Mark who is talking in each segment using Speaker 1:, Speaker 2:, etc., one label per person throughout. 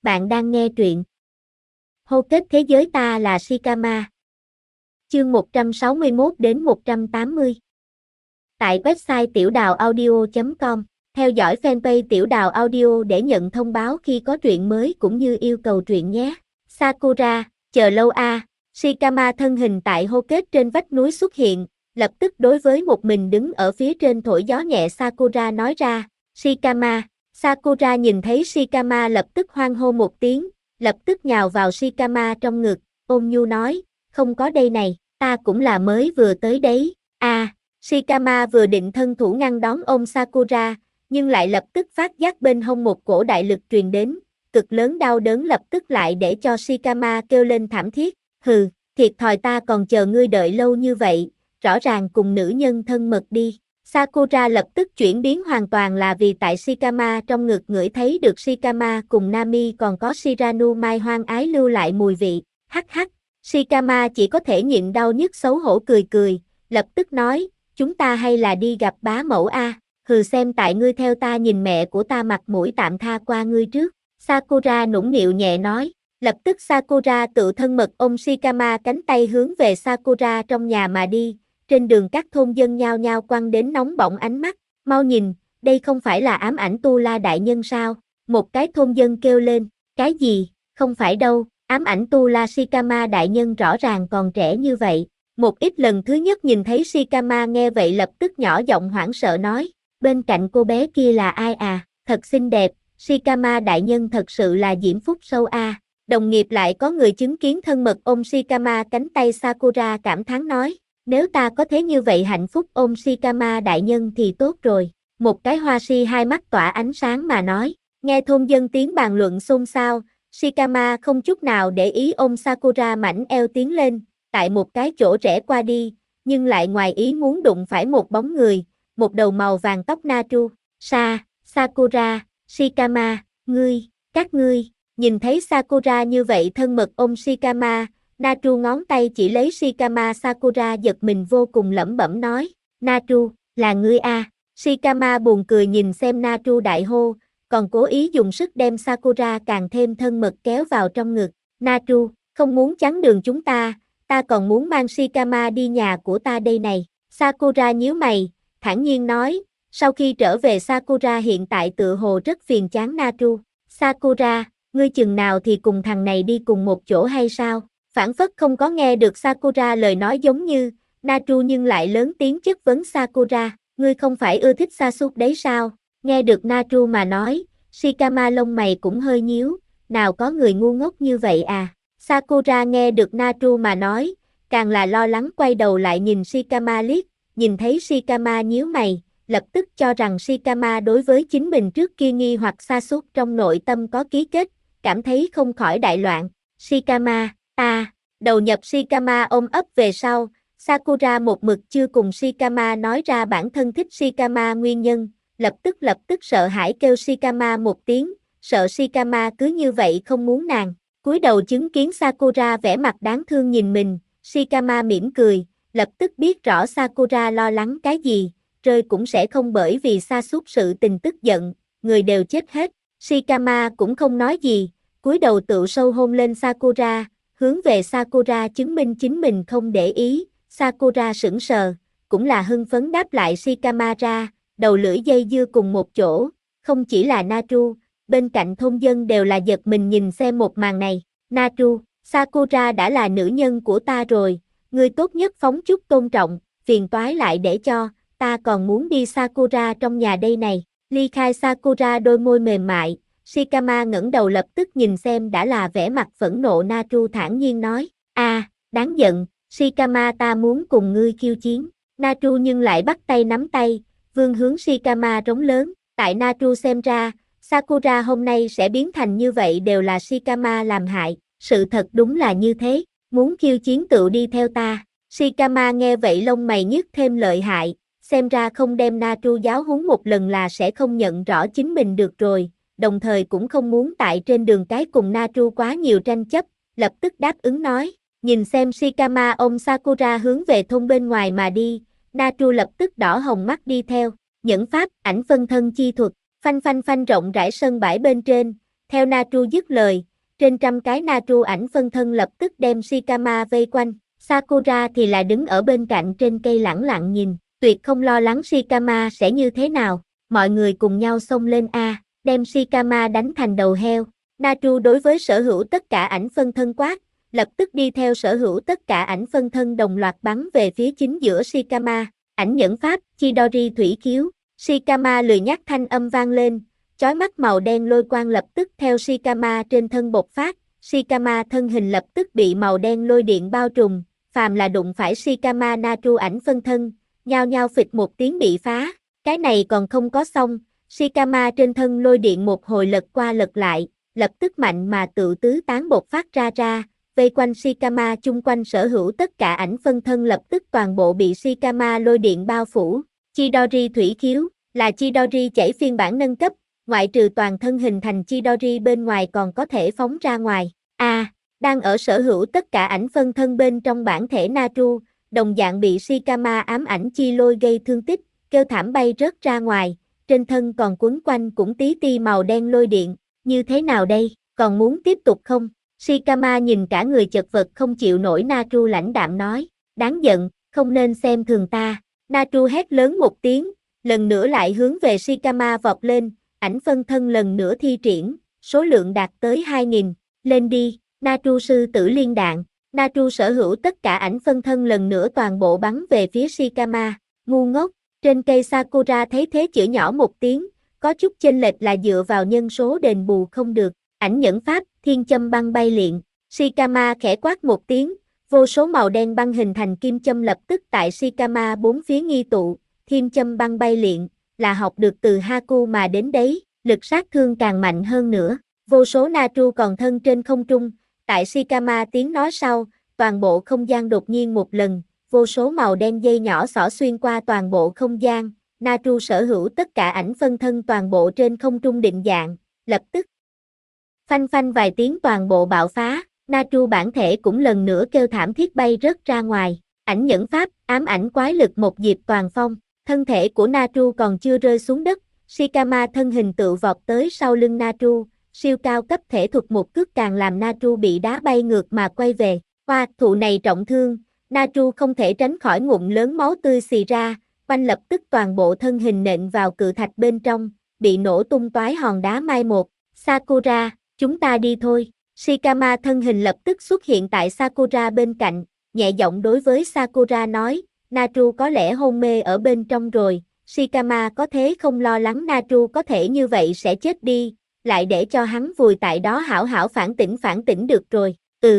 Speaker 1: Bạn đang nghe truyện Hô kết thế giới ta là Shikama. Chương 161 đến 180. Tại website tiểu đào audio.com, theo dõi fanpage tiểu đào audio để nhận thông báo khi có truyện mới cũng như yêu cầu truyện nhé. Sakura, chờ lâu a. Shikama thân hình tại hô kết trên vách núi xuất hiện, lập tức đối với một mình đứng ở phía trên thổi gió nhẹ Sakura nói ra, Shikama. Sakura nhìn thấy Shikama lập tức hoan hô một tiếng, lập tức nhào vào Shikama trong ngực, ôm nhu nói, không có đây này, ta cũng là mới vừa tới đấy, Shikama vừa định thân thủ ngăn đón ôm Sakura, nhưng lại lập tức phát giác bên hông một cổ đại lực truyền đến, cực lớn đau đớn lập tức lại để cho Shikama kêu lên thảm thiết, hừ, thiệt thòi ta còn chờ ngươi đợi lâu như vậy, rõ ràng cùng nữ nhân thân mật đi. Sakura lập tức chuyển biến hoàn toàn là vì tại Shikama trong ngực ngửi thấy được Shikama cùng Nami còn có Shiranu Mai hoang ái lưu lại mùi vị, hắc hắc, Shikama chỉ có thể nhịn đau nhức xấu hổ cười cười, lập tức nói, chúng ta hay là đi gặp bá mẫu a, hừ xem tại ngươi theo ta nhìn mẹ của ta mặt mũi tạm tha qua ngươi trước, Sakura nũng nịu nhẹ nói, lập tức Sakura tự thân mật ôm Shikama cánh tay hướng về Sakura trong nhà mà đi. Trên đường các thôn dân nhao nhao quăng đến nóng bỏng ánh mắt, mau nhìn, đây không phải là ám ảnh Tu La đại nhân sao? Một cái thôn dân kêu lên, cái gì, không phải đâu, ám ảnh Tu La Shikama đại nhân rõ ràng còn trẻ như vậy. Một ít lần thứ nhất nhìn thấy Shikama nghe vậy lập tức nhỏ giọng hoảng sợ nói, bên cạnh cô bé kia là ai à, thật xinh đẹp, Shikama đại nhân thật sự là diễm phúc sâu a. Đồng nghiệp lại có người chứng kiến thân mật ôm Shikama cánh tay Sakura cảm thán nói. Nếu ta có thế như vậy hạnh phúc ôm Shikama đại nhân thì tốt rồi. Một cái hoa si hai mắt tỏa ánh sáng mà nói. Nghe thôn dân tiếng bàn luận xôn xao, Shikama không chút nào để ý ôm Sakura mảnh eo tiến lên, tại một cái chỗ rẽ qua đi, nhưng lại ngoài ý muốn đụng phải một bóng người, một đầu màu vàng tóc Natsu. Sakura, Shikama, các ngươi, nhìn thấy Sakura như vậy thân mật ôm Shikama, Natsu ngón tay chỉ lấy Shikama Sakura giật mình vô cùng lẩm bẩm nói, Natsu, là ngươi a. Shikama buồn cười nhìn xem Natsu đại hô, còn cố ý dùng sức đem Sakura càng thêm thân mật kéo vào trong ngực, Natsu, không muốn chắn đường chúng ta còn muốn mang Shikama đi nhà của ta đây này, Sakura nhíu mày, thản nhiên nói, sau khi trở về Sakura hiện tại tựa hồ rất phiền chán Natsu, Sakura, ngươi chừng nào thì cùng thằng này đi cùng một chỗ hay sao? Phản phất không có nghe được Sakura lời nói giống như, Natsu nhưng lại lớn tiếng chất vấn Sakura, ngươi không phải ưa thích Sasuke đấy sao? Nghe được Natsu mà nói, Shikama lông mày cũng hơi nhíu, nào có người ngu ngốc như vậy à? Sakura nghe được Natsu mà nói, càng là lo lắng quay đầu lại nhìn Shikama liếc, nhìn thấy Shikama nhíu mày, lập tức cho rằng Shikama đối với chính mình trước kia nghi hoặc Sasuke trong nội tâm có ký kết, cảm thấy không khỏi đại loạn. Shikama, đầu nhập Shikama ôm ấp về sau, Sakura một mực chưa cùng Shikama nói ra bản thân thích Shikama nguyên nhân, lập tức sợ hãi kêu Shikama một tiếng, sợ Shikama cứ như vậy không muốn nàng. Cúi đầu chứng kiến Sakura vẻ mặt đáng thương nhìn mình, Shikama mỉm cười, lập tức biết rõ Sakura lo lắng cái gì, rơi cũng sẽ không bởi vì Sasuke sự tình tức giận, người đều chết hết. Shikama cũng không nói gì, cúi đầu tựa sâu hôn lên Sakura, hướng về Sakura chứng minh chính mình không để ý, Sakura sững sờ, cũng là hưng phấn đáp lại Shikama ra, đầu lưỡi dây dưa cùng một chỗ, không chỉ là Natsu, bên cạnh thôn dân đều là giật mình nhìn xem một màn này, Natsu, Sakura đã là nữ nhân của ta rồi, ngươi tốt nhất phóng chút tôn trọng, phiền toái lại để cho, ta còn muốn đi Sakura trong nhà đây này, ly khai Sakura đôi môi mềm mại. Shikama ngẩng đầu lập tức nhìn xem đã là vẻ mặt phẫn nộ Natsu thản nhiên nói, đáng giận, Shikama ta muốn cùng ngươi khiêu chiến, Natsu nhưng lại bắt tay nắm tay, vươn hướng Shikama rống lớn, tại Natsu xem ra, Sakura hôm nay sẽ biến thành như vậy đều là Shikama làm hại, sự thật đúng là như thế, muốn khiêu chiến tự đi theo ta, Shikama nghe vậy lông mày nhức thêm lợi hại, xem ra không đem Natsu giáo huấn một lần là sẽ không nhận rõ chính mình được rồi. Đồng thời cũng không muốn tại trên đường cái cùng Natsu quá nhiều tranh chấp, lập tức đáp ứng nói, nhìn xem Shikama ôm Sakura hướng về thôn bên ngoài mà đi, Natsu lập tức đỏ hồng mắt đi theo, nhẫn pháp, ảnh phân thân chi thuật, phanh rộng rãi sân bãi bên trên, Theo Naru dứt lời, trên trăm cái Naru ảnh phân thân lập tức đem Shikama vây quanh. Sakura thì là đứng ở bên cạnh trên cây lẳng lặng nhìn, tuyệt không lo lắng Shikama sẽ như thế nào. Mọi người cùng nhau xông lên A, đem Shikama đánh thành đầu heo. Naru đối với sở hữu tất cả ảnh phân thân quát, lập tức đi theo sở hữu tất cả ảnh phân thân đồng loạt bắn về phía chính giữa Shikama. Ảnh nhẫn pháp, Chidori thủy khiếu. Shikama lười nhác thanh âm vang lên, chói mắt màu đen lôi quang lập tức theo Shikama trên thân bộc phát. Shikama thân hình lập tức bị màu đen lôi điện bao trùm, phàm là đụng phải Shikama Naru ảnh phân thân, nhao nhao phịch một tiếng bị phá. Cái này còn không có xong, Shikama trên thân lôi điện một hồi lật qua lật lại, lập tức mạnh mà tự tứ tán bộc phát ra, vây quanh Shikama chung quanh sở hữu tất cả ảnh phân thân lập tức toàn bộ bị Shikama lôi điện bao phủ. Chidori thủy khiếu, là Chidori chảy phiên bản nâng cấp, ngoại trừ toàn thân hình thành Chidori bên ngoài còn có thể phóng ra ngoài. Đang ở sở hữu tất cả ảnh phân thân bên trong bản thể Naru, đồng dạng bị Shikama ám ảnh chi lôi gây thương tích, kêu thảm bay rớt ra ngoài, trên thân còn quấn quanh cũng tí ti màu đen lôi điện, như thế nào đây, còn muốn tiếp tục không? Shikama nhìn cả người chật vật không chịu nổi Naru lãnh đạm nói, đáng giận, không nên xem thường ta. Naru hét lớn một tiếng, lần nữa lại hướng về Shikama vọt lên, ảnh phân thân lần nữa thi triển, số lượng đạt tới 2000, lên đi, Naru sư tử liên đạn. Naru sở hữu tất cả ảnh phân thân lần nữa toàn bộ bắn về phía Shikama, ngu ngốc. Trên cây Sakura thấy thế chửi nhỏ một tiếng, có chút chênh lệch là dựa vào nhân số đền bù không được. Ảnh nhẫn pháp, thiên châm băng bay liện. Shikama khẽ quát một tiếng, vô số màu đen băng hình thành kim châm lập tức tại Shikama bốn phía nghi tụ. Thiên châm băng bay liện, là học được từ Haku mà đến đấy, lực sát thương càng mạnh hơn nữa. Vô số Naru còn thân trên không trung, tại Shikama tiếng nói sau, toàn bộ không gian đột nhiên một lần, vô số màu đen dây nhỏ xỏ xuyên qua toàn bộ không gian, Naru sở hữu tất cả ảnh phân thân toàn bộ trên không trung định dạng, lập tức phanh phanh vài tiếng toàn bộ bạo phá, Naru bản thể cũng lần nữa kêu thảm thiết bay rớt ra ngoài. Ảnh nhẫn pháp, ám ảnh quái lực một diệp toàn phong, thân thể của Naru còn chưa rơi xuống đất, Shikama thân hình tự vọt tới sau lưng Naru, siêu cao cấp thể thuật một cước càng làm Naru bị đá bay ngược mà quay về. Hoa, thụ này trọng thương, Naru không thể tránh khỏi ngụm lớn máu tươi xì ra, quanh lập tức toàn bộ thân hình nện vào cự thạch bên trong, bị nổ tung toái hòn đá mai một. Sakura, chúng ta đi thôi. Shikama thân hình lập tức xuất hiện tại Sakura bên cạnh, nhẹ giọng đối với Sakura nói, Naru có lẽ hôn mê ở bên trong rồi. Shikama có thế không lo lắng Naru có thể như vậy sẽ chết đi, lại để cho hắn vùi tại đó hảo hảo phản tỉnh được rồi.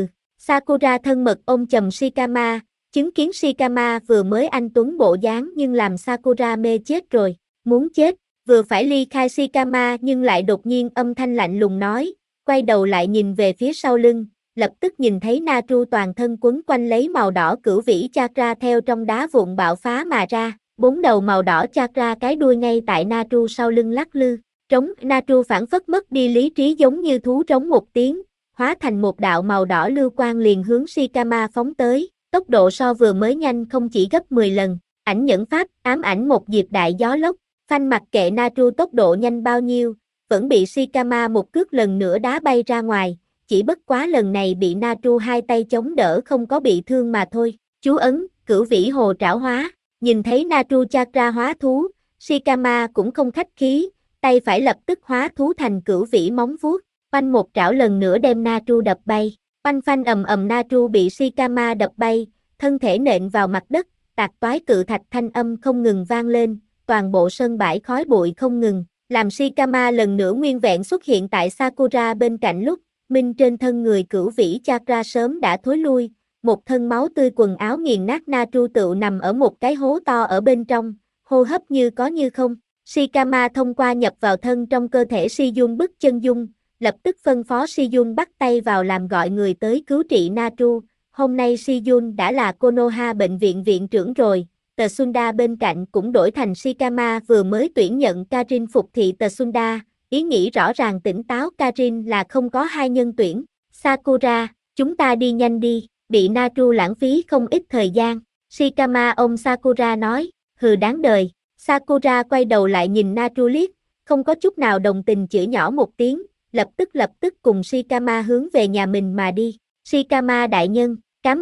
Speaker 1: Sakura thân mật ôm chầm Shikama, chứng kiến Shikama vừa mới anh tuấn bộ dáng nhưng làm Sakura mê chết rồi, muốn chết, vừa phải ly khai Shikama nhưng lại đột nhiên âm thanh lạnh lùng nói, quay đầu lại nhìn về phía sau lưng, lập tức nhìn thấy Naru toàn thân quấn quanh lấy màu đỏ cửu vĩ chakra theo trong đá vụn bạo phá mà ra, bốn đầu màu đỏ chakra cái đuôi ngay tại Naru sau lưng lắc lư, trống Naru phản phất mất đi lý trí giống như thú trống một tiếng, hóa thành một đạo màu đỏ lưu quang liền hướng Shikama phóng tới, tốc độ so vừa mới nhanh không chỉ gấp 10 lần, ảnh nhẫn pháp, ám ảnh một diệp đại gió lốc, phanh mặc kệ Naru tốc độ nhanh bao nhiêu, vẫn bị Shikama một cước lần nữa đá bay ra ngoài, chỉ bất quá lần này bị Naru hai tay chống đỡ không có bị thương mà thôi. Chú ấn, cửu vĩ hồ trảo hóa, nhìn thấy Naru chakra hóa thú, Shikama cũng không khách khí, tay phải lập tức hóa thú thành cửu vĩ móng vuốt, phanh một trảo lần nữa đem Naru đập bay, phanh phanh ầm ầm Naru bị Shikama đập bay, thân thể nện vào mặt đất, tạc toái cự thạch thanh âm không ngừng vang lên, toàn bộ sân bãi khói bụi không ngừng, làm Shikama lần nữa nguyên vẹn xuất hiện tại Sakura bên cạnh lúc, minh trên thân người cửu vĩ chakra sớm đã thối lui, một thân máu tươi quần áo nghiền nát Naru tựu nằm ở một cái hố to ở bên trong, hô hấp như có như không. Shikama thông qua nhập vào thân trong cơ thể Shiyun bức chân dung, lập tức phân phó Shiyun bắt tay vào làm gọi người tới cứu trị Naru. Hôm nay Shiyun đã là Konoha bệnh viện viện trưởng rồi, Tsunda bên cạnh cũng đổi thành Shikama vừa mới tuyển nhận Karin phục thị Tsunda, ý nghĩ rõ ràng tỉnh táo Karin là không có hai nhân tuyển. Sakura, chúng ta đi nhanh đi, bị Naru lãng phí không ít thời gian. Shikama ôm Sakura nói, hừ đáng đời. Sakura quay đầu lại nhìn Naru liếc, không có chút nào đồng tình chửi nhỏ một tiếng, lập tức cùng Shikama hướng về nhà mình mà đi. Shikama đại nhân,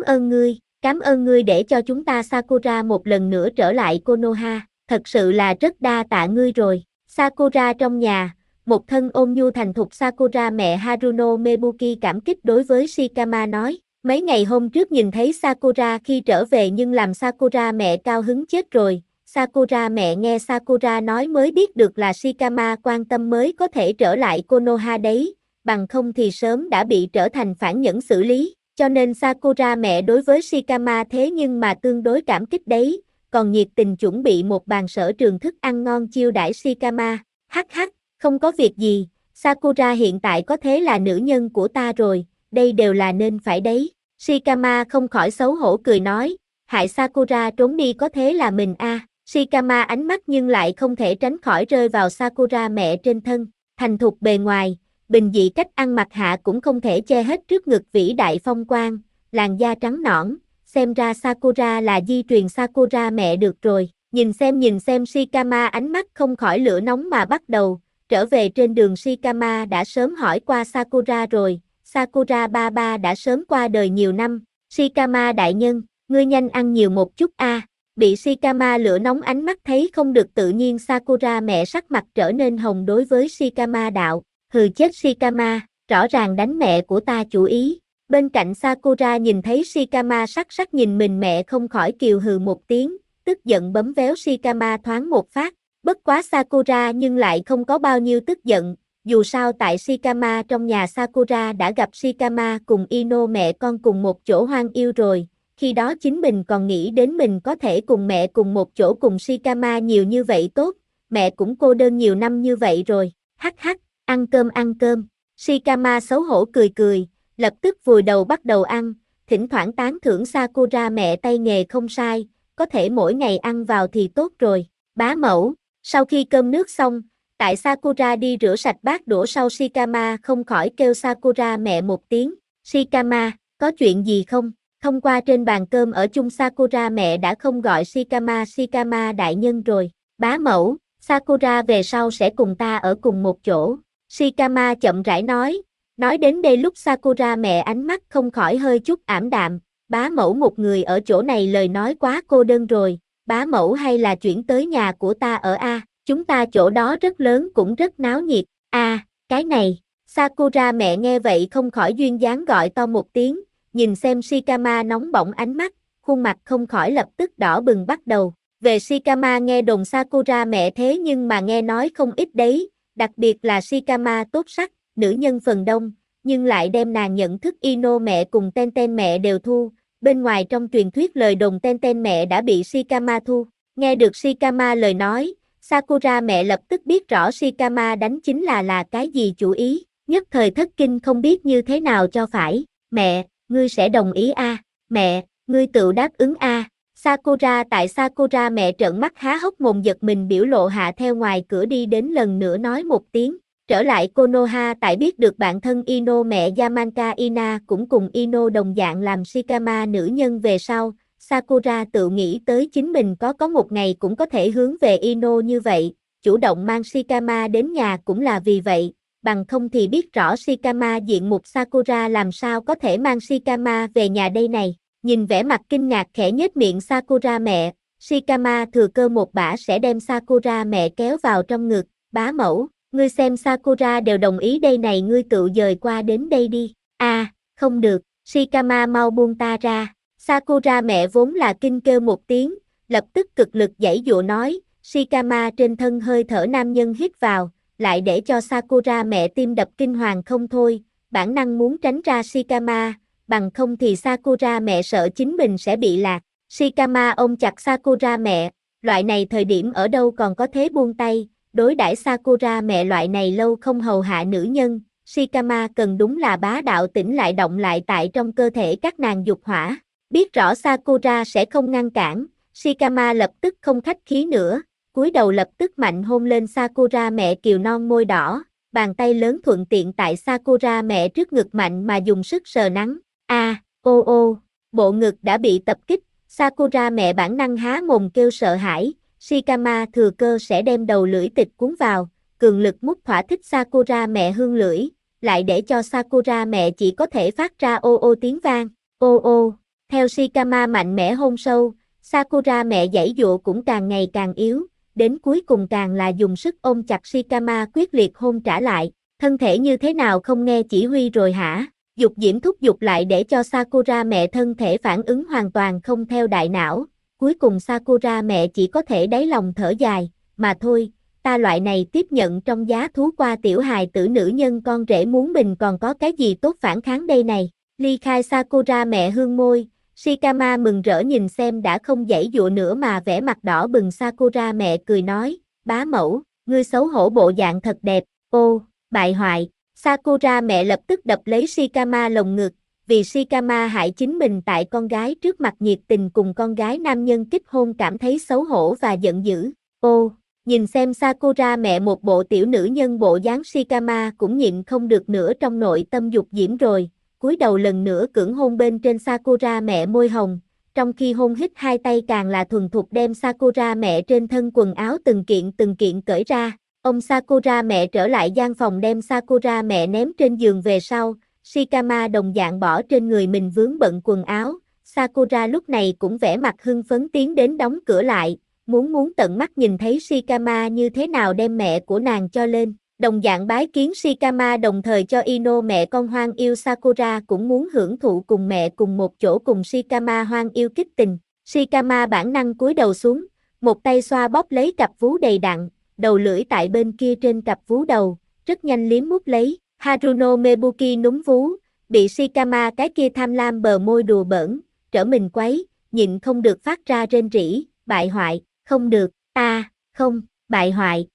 Speaker 1: cảm ơn ngươi để cho chúng ta Sakura một lần nữa trở lại Konoha, thật sự là rất đa tạ ngươi rồi. Sakura trong nhà, một thân ôn nhu thành thục Sakura mẹ Haruno Mebuki cảm kích đối với Shikama nói, mấy ngày hôm trước nhìn thấy Sakura khi trở về nhưng làm Sakura mẹ cao hứng chết rồi. Sakura mẹ nghe Sakura nói mới biết được là Shikama quan tâm mới có thể trở lại Konoha đấy, bằng không thì sớm đã bị trở thành phản nhẫn xử lý, cho nên Sakura mẹ đối với Shikama thế nhưng mà tương đối cảm kích đấy, còn nhiệt tình chuẩn bị một bàn sở trường thức ăn ngon chiêu đãi Shikama. Hắc hắc, không có việc gì, Sakura hiện tại có thế là nữ nhân của ta rồi, đây đều là nên phải đấy. Shikama không khỏi xấu hổ cười nói, hại Sakura trốn đi có thế là mình a. Shikama ánh mắt nhưng lại không thể tránh khỏi rơi vào Sakura mẹ trên thân, thành thục bề ngoài, bình dị cách ăn mặc hạ cũng không thể che hết trước ngực vĩ đại phong quang, làn da trắng nõn, xem ra Sakura là di truyền Sakura mẹ được rồi. Nhìn xem Shikama ánh mắt không khỏi lửa nóng mà bắt đầu, trở về trên đường Shikama đã sớm hỏi qua Sakura rồi, Sakura ba đã sớm qua đời nhiều năm, Shikama đại nhân, ngươi nhanh ăn nhiều một chút a. Bị Shikama lửa nóng ánh mắt thấy không được tự nhiên Sakura mẹ sắc mặt trở nên hồng đối với Shikama đạo, hừ chết Shikama, rõ ràng đánh mẹ của ta chủ ý. Bên cạnh Sakura nhìn thấy Shikama sắc nhìn mình mẹ không khỏi kiều hừ một tiếng, tức giận bấm véo Shikama thoáng một phát, bất quá Sakura nhưng lại không có bao nhiêu tức giận, dù sao tại Shikama trong nhà Sakura đã gặp Shikama cùng Ino mẹ con cùng một chỗ hoang yêu rồi. Khi đó chính mình còn nghĩ đến mình có thể cùng mẹ cùng một chỗ cùng Shikama nhiều như vậy tốt, mẹ cũng cô đơn nhiều năm như vậy rồi, hắc hắc, ăn cơm. Shikama xấu hổ cười, lập tức vùi đầu bắt đầu ăn, thỉnh thoảng tán thưởng Sakura mẹ tay nghề không sai, có thể mỗi ngày ăn vào thì tốt rồi. Bá mẫu, sau khi cơm nước xong, tại Sakura đi rửa sạch bát đũa sau Shikama không khỏi kêu Sakura mẹ một tiếng, Shikama, có chuyện gì không? Thông qua trên bàn cơm ở chung Sakura mẹ đã không gọi Shikama đại nhân rồi. Bá mẫu, Sakura về sau sẽ cùng ta ở cùng một chỗ. Shikama chậm rãi nói đến đây lúc Sakura mẹ ánh mắt không khỏi hơi chút ảm đạm. Bá mẫu một người ở chỗ này lời nói quá cô đơn rồi. Bá mẫu hay là chuyển tới nhà của ta ở a, chúng ta chỗ đó rất lớn cũng rất náo nhiệt. Cái này. Sakura mẹ nghe vậy không khỏi duyên dáng gọi to một tiếng. Nhìn xem Shikama nóng bỏng ánh mắt, khuôn mặt không khỏi lập tức đỏ bừng bắt đầu. Về Shikama nghe đồn Sakura mẹ thế nhưng mà nghe nói không ít đấy, đặc biệt là Shikama tốt sắc, nữ nhân phần đông, nhưng lại đem nàng nhận thức Ino mẹ cùng Tenten mẹ đều thu. Bên ngoài trong truyền thuyết lời đồn Tenten mẹ đã bị Shikama thu. Nghe được Shikama lời nói, Sakura mẹ lập tức biết rõ Shikama đánh chính là cái gì chủ ý, nhất thời thất kinh không biết như thế nào cho phải. Mẹ, ngươi sẽ đồng ý a? Mẹ, ngươi tự đáp ứng a? Sakura mẹ trợn mắt há hốc mồm giật mình biểu lộ hạ theo ngoài cửa đi đến lần nữa nói một tiếng. Trở lại Konoha tại biết được bạn thân Ino mẹ Yamanka Ina cũng cùng Ino đồng dạng làm Shikama nữ nhân về sau, Sakura tự nghĩ tới chính mình có một ngày cũng có thể hướng về Ino như vậy, chủ động mang Shikama đến nhà cũng là vì vậy, bằng không thì biết rõ Shikama diện mục Sakura làm sao có thể mang Shikama về nhà đây này. Nhìn vẻ mặt kinh ngạc khẽ nhếch miệng Sakura mẹ, Shikama thừa cơ một bả sẽ đem Sakura mẹ kéo vào trong ngực, bá mẫu, ngươi xem Sakura đều đồng ý đây này ngươi tự dời qua đến đây đi. Không được, Shikama mau buông ta ra. Sakura mẹ vốn là kinh kêu một tiếng, lập tức cực lực giãy giụa nói, Shikama trên thân hơi thở nam nhân hít vào, lại để cho Sakura mẹ tim đập kinh hoàng không thôi, bản năng muốn tránh ra Shikama, bằng không thì Sakura mẹ sợ chính mình sẽ bị lạc. Shikama ôm chặt Sakura mẹ, loại này thời điểm ở đâu còn có thế buông tay, đối đãi Sakura mẹ loại này lâu không hầu hạ nữ nhân, Shikama cần đúng là bá đạo tỉnh lại động lại tại trong cơ thể các nàng dục hỏa. Biết rõ Sakura sẽ không ngăn cản, Shikama lập tức không khách khí nữa, cúi đầu lập tức mạnh hôn lên Sakura mẹ kiều non môi đỏ, bàn tay lớn thuận tiện tại Sakura mẹ trước ngực mạnh mà dùng sức sờ nắn. Bộ ngực đã bị tập kích, Sakura mẹ bản năng há mồm kêu sợ hãi, Shikama thừa cơ sẽ đem đầu lưỡi tịch cuốn vào, cường lực mút thỏa thích Sakura mẹ hương lưỡi, lại để cho Sakura mẹ chỉ có thể phát ra ô ô tiếng vang, ô ô. Theo Shikama mạnh mẽ hôn sâu, Sakura mẹ giãy dụa cũng càng ngày càng yếu, đến cuối cùng càng là dùng sức ôm chặt Shikama quyết liệt hôn trả lại, thân thể như thế nào không nghe chỉ huy rồi hả? Dục diễm thúc giục lại để cho Sakura mẹ thân thể phản ứng hoàn toàn không theo đại não, cuối cùng Sakura mẹ chỉ có thể đáy lòng thở dài, mà thôi, ta loại này tiếp nhận trong giá thú qua tiểu hài tử nữ nhân con rể muốn mình còn có cái gì tốt phản kháng đây này. Ly khai Sakura mẹ hương môi, Shikama mừng rỡ nhìn xem đã không giãy dụa nữa mà vẻ mặt đỏ bừng Sakura mẹ cười nói, bá mẫu, ngươi xấu hổ bộ dạng thật đẹp, ô, bại hoại. Sakura mẹ lập tức đập lấy Shikama lồng ngực, vì Shikama hại chính mình tại con gái trước mặt nhiệt tình cùng con gái nam nhân kích hôn cảm thấy xấu hổ và giận dữ. Ô, nhìn xem Sakura mẹ một bộ tiểu nữ nhân bộ dáng Shikama cũng nhịn không được nữa trong nội tâm dục diễm rồi, cúi đầu lần nữa cưỡng hôn bên trên Sakura mẹ môi hồng, trong khi hôn hít hai tay càng là thuần thục đem Sakura mẹ trên thân quần áo từng kiện cởi ra. Ông Sakura mẹ trở lại gian phòng đem Sakura mẹ ném trên giường về sau, Shikama đồng dạng bỏ trên người mình vướng bận quần áo, Sakura lúc này cũng vẻ mặt hưng phấn tiến đến đóng cửa lại, muốn tận mắt nhìn thấy Shikama như thế nào đem mẹ của nàng cho lên, đồng dạng bái kiến Shikama đồng thời cho Ino mẹ con hoang yêu Sakura cũng muốn hưởng thụ cùng mẹ cùng một chỗ cùng Shikama hoang yêu kích tình, Shikama bản năng cúi đầu xuống, một tay xoa bóp lấy cặp vú đầy đặn, đầu lưỡi tại bên kia trên cặp vú đầu, rất nhanh liếm mút lấy, Haruno Mebuki núm vú, bị Shikama cái kia tham lam bờ môi đùa bỡn, trở mình quấy, nhịn không được phát ra rên rỉ, bại hoại, không được, không, bại hoại,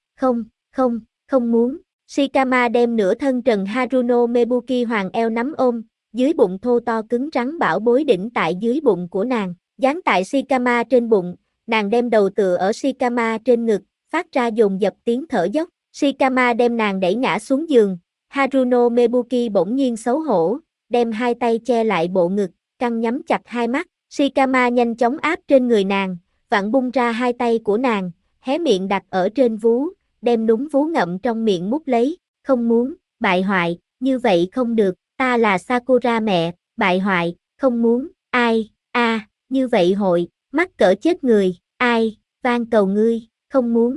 Speaker 1: không muốn. Shikama đem nửa thân trần Haruno Mebuki hoàng eo nắm ôm, dưới bụng thô to cứng rắn bảo bối đỉnh tại dưới bụng của nàng, dán tại Shikama trên bụng, nàng đem đầu tựa ở Shikama trên ngực, phát ra dồn dập tiếng thở dốc, Shikama đem nàng đẩy ngã xuống giường, Haruno Mebuki bỗng nhiên xấu hổ, đem hai tay che lại bộ ngực, căng nhắm chặt hai mắt, Shikama nhanh chóng áp trên người nàng, vặn bung ra hai tay của nàng, hé miệng đặt ở trên vú, đem núm vú ngậm trong miệng mút lấy, không muốn, bại hoại, như vậy không được, ta là Sakura mẹ, bại hoại, không muốn, ai, như vậy hội, mắc cỡ chết người, ai, van cầu ngươi, không muốn,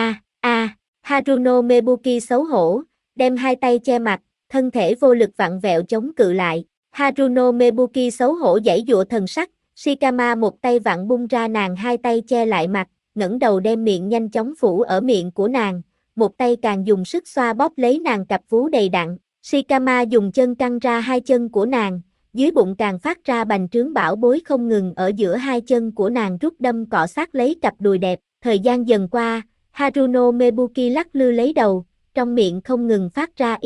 Speaker 1: Haruno Mebuki xấu hổ, đem hai tay che mặt, thân thể vô lực vặn vẹo chống cự lại, Haruno Mebuki xấu hổ giãy giụa thần sắc, Shikama một tay vặn bung ra nàng hai tay che lại mặt, ngẩng đầu đem miệng nhanh chóng phủ ở miệng của nàng, một tay càng dùng sức xoa bóp lấy nàng cặp vú đầy đặn, Shikama dùng chân căng ra hai chân của nàng, dưới bụng càng phát ra bành trướng bảo bối không ngừng ở giữa hai chân của nàng rút đâm cọ sát lấy cặp đùi đẹp, thời gian dần qua, Haruno Mebuki lắc lư lấy đầu, trong miệng không ngừng phát ra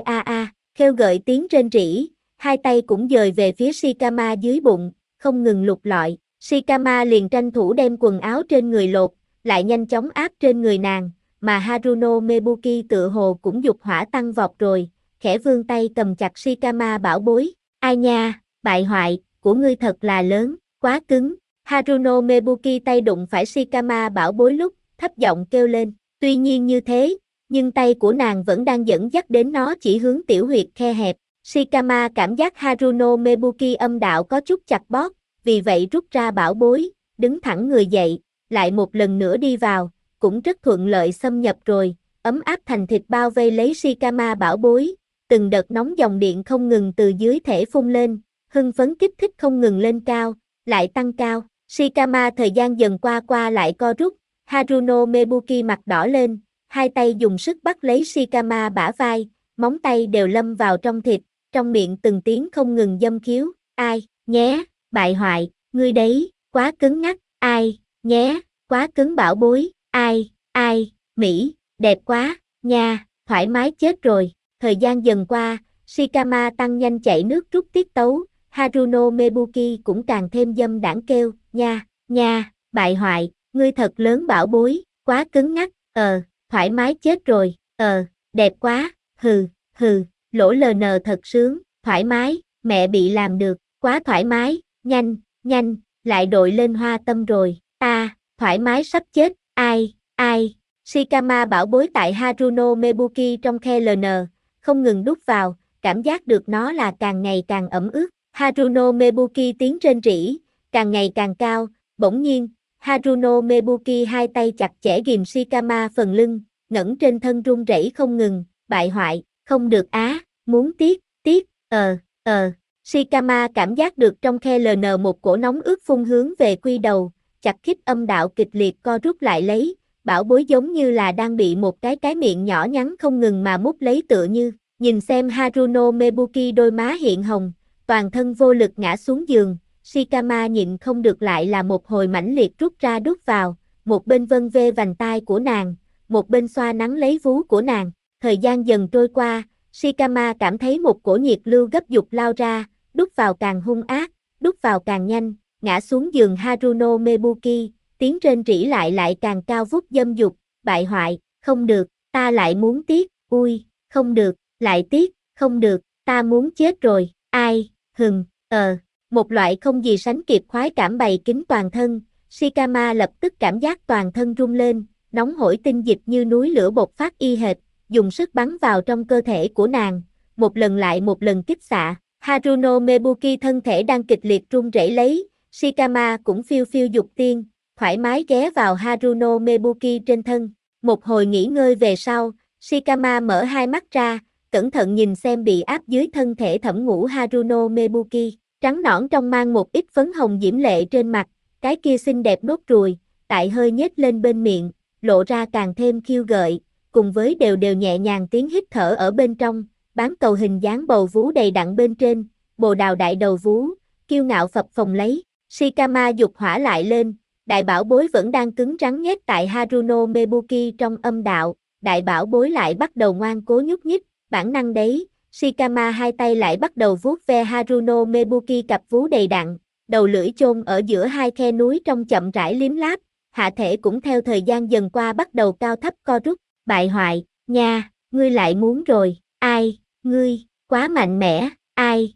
Speaker 1: kêu gợi tiếng rên rỉ, hai tay cũng dời về phía Shikama dưới bụng, không ngừng lục lọi, Shikama liền tranh thủ đem quần áo trên người lột, lại nhanh chóng áp trên người nàng, mà Haruno Mebuki tựa hồ cũng dục hỏa tăng vọt rồi, khẽ vươn tay cầm chặt Shikama bảo bối, ai nha, bại hoại, của ngươi thật là lớn, quá cứng, Haruno Mebuki tay đụng phải Shikama bảo bối lúc, thấp giọng kêu lên, tuy nhiên như thế, nhưng tay của nàng vẫn đang dẫn dắt đến nó chỉ hướng tiểu huyệt khe hẹp, Shikama cảm giác Haruno Mebuki âm đạo có chút chặt bóp, vì vậy rút ra bảo bối, đứng thẳng người dậy, lại một lần nữa đi vào, cũng rất thuận lợi xâm nhập rồi, ấm áp thành thịt bao vây lấy Shikama bảo bối, từng đợt nóng dòng điện không ngừng từ dưới thể phun lên, hưng phấn kích thích không ngừng lên cao, lại tăng cao, Shikama thời gian dần qua lại co rút, Haruno Mebuki mặt đỏ lên, hai tay dùng sức bắt lấy Shikama bả vai, móng tay đều lâm vào trong thịt, trong miệng từng tiếng không ngừng dâm khiếu, ai, nhé, bại hoại, ngươi đấy, quá cứng ngắc, ai, nhé, quá cứng bảo bối, ai, Mỹ, đẹp quá, nha, thoải mái chết rồi, thời gian dần qua, Shikama tăng nhanh chạy nước rút tiết tấu, Haruno Mebuki cũng càng thêm dâm đãng kêu, nha, bại hoại, ngươi thật lớn bảo bối, quá cứng ngắc, thoải mái chết rồi, đẹp quá, hừ, lỗ LN thật sướng, thoải mái, mẹ bị làm được, quá thoải mái, nhanh, lại đội lên hoa tâm rồi, thoải mái sắp chết, ai, Shikama bảo bối tại Haruno Mebuki trong khe LN, không ngừng đút vào, cảm giác được nó là càng ngày càng ẩm ướt. Haruno Mebuki tiếng rên rỉ, càng ngày càng cao, bỗng nhiên, Haruno Mebuki hai tay chặt chẽ ghìm Shikama phần lưng, ngẩng trên thân run rẩy không ngừng, bại hoại, không được á, muốn tiếc, Shikama cảm giác được trong khe LN một cổ nóng ướt phun hướng về quy đầu, chặt khít âm đạo kịch liệt co rút lại lấy, bảo bối giống như là đang bị một cái miệng nhỏ nhắn không ngừng mà mút lấy tựa như, nhìn xem Haruno Mebuki đôi má hiện hồng, toàn thân vô lực ngã xuống giường, Shikama nhịn không được lại là một hồi mãnh liệt rút ra đút vào, một bên vân vê vành tai của nàng, một bên xoa nắng lấy vú của nàng, thời gian dần trôi qua, Shikama cảm thấy một cổ nhiệt lưu gấp dục lao ra, đút vào càng hung ác, đút vào càng nhanh, ngã xuống giường Haruno Mebuki, tiếng rên rỉ lại càng cao vút dâm dục, bại hoại, không được, ta lại muốn tiếc, ui, không được, lại tiếc, không được, ta muốn chết rồi, ai, một loại không gì sánh kịp khoái cảm bày kín toàn thân, Shikama lập tức cảm giác toàn thân rung lên, nóng hổi tinh dịch như núi lửa bộc phát y hệt, dùng sức bắn vào trong cơ thể của nàng, một lần lại một lần kích xạ. Haruno Mebuki thân thể đang kịch liệt run rẩy lấy, Shikama cũng phiêu phiêu dục tiên, thoải mái ghé vào Haruno Mebuki trên thân. Một hồi nghỉ ngơi về sau, Shikama mở hai mắt ra, cẩn thận nhìn xem bị áp dưới thân thể thẩm ngũ Haruno Mebuki, trắng nõn trong mang một ít phấn hồng diễm lệ trên mặt, cái kia xinh đẹp nốt ruồi, tại hơi nhếch lên bên miệng, lộ ra càng thêm khiêu gợi, cùng với đều nhẹ nhàng tiếng hít thở ở bên trong, bán cầu hình dáng bầu vú đầy đặn bên trên, bồ đào đại đầu vú, kiêu ngạo phập phồng lấy, Shikama dục hỏa lại lên, đại bảo bối vẫn đang cứng rắn nhét tại Haruno Mebuki trong âm đạo, đại bảo bối lại bắt đầu ngoan cố nhúc nhích, bản năng đấy, Shikama hai tay lại bắt đầu vuốt ve Haruno Mebuki cặp vú đầy đặn, đầu lưỡi chôn ở giữa hai khe núi trong chậm rãi liếm láp, hạ thể cũng theo thời gian dần qua bắt đầu cao thấp co rút, bại hoại, nha, ngươi lại muốn rồi, ai, ngươi, quá mạnh mẽ, ai,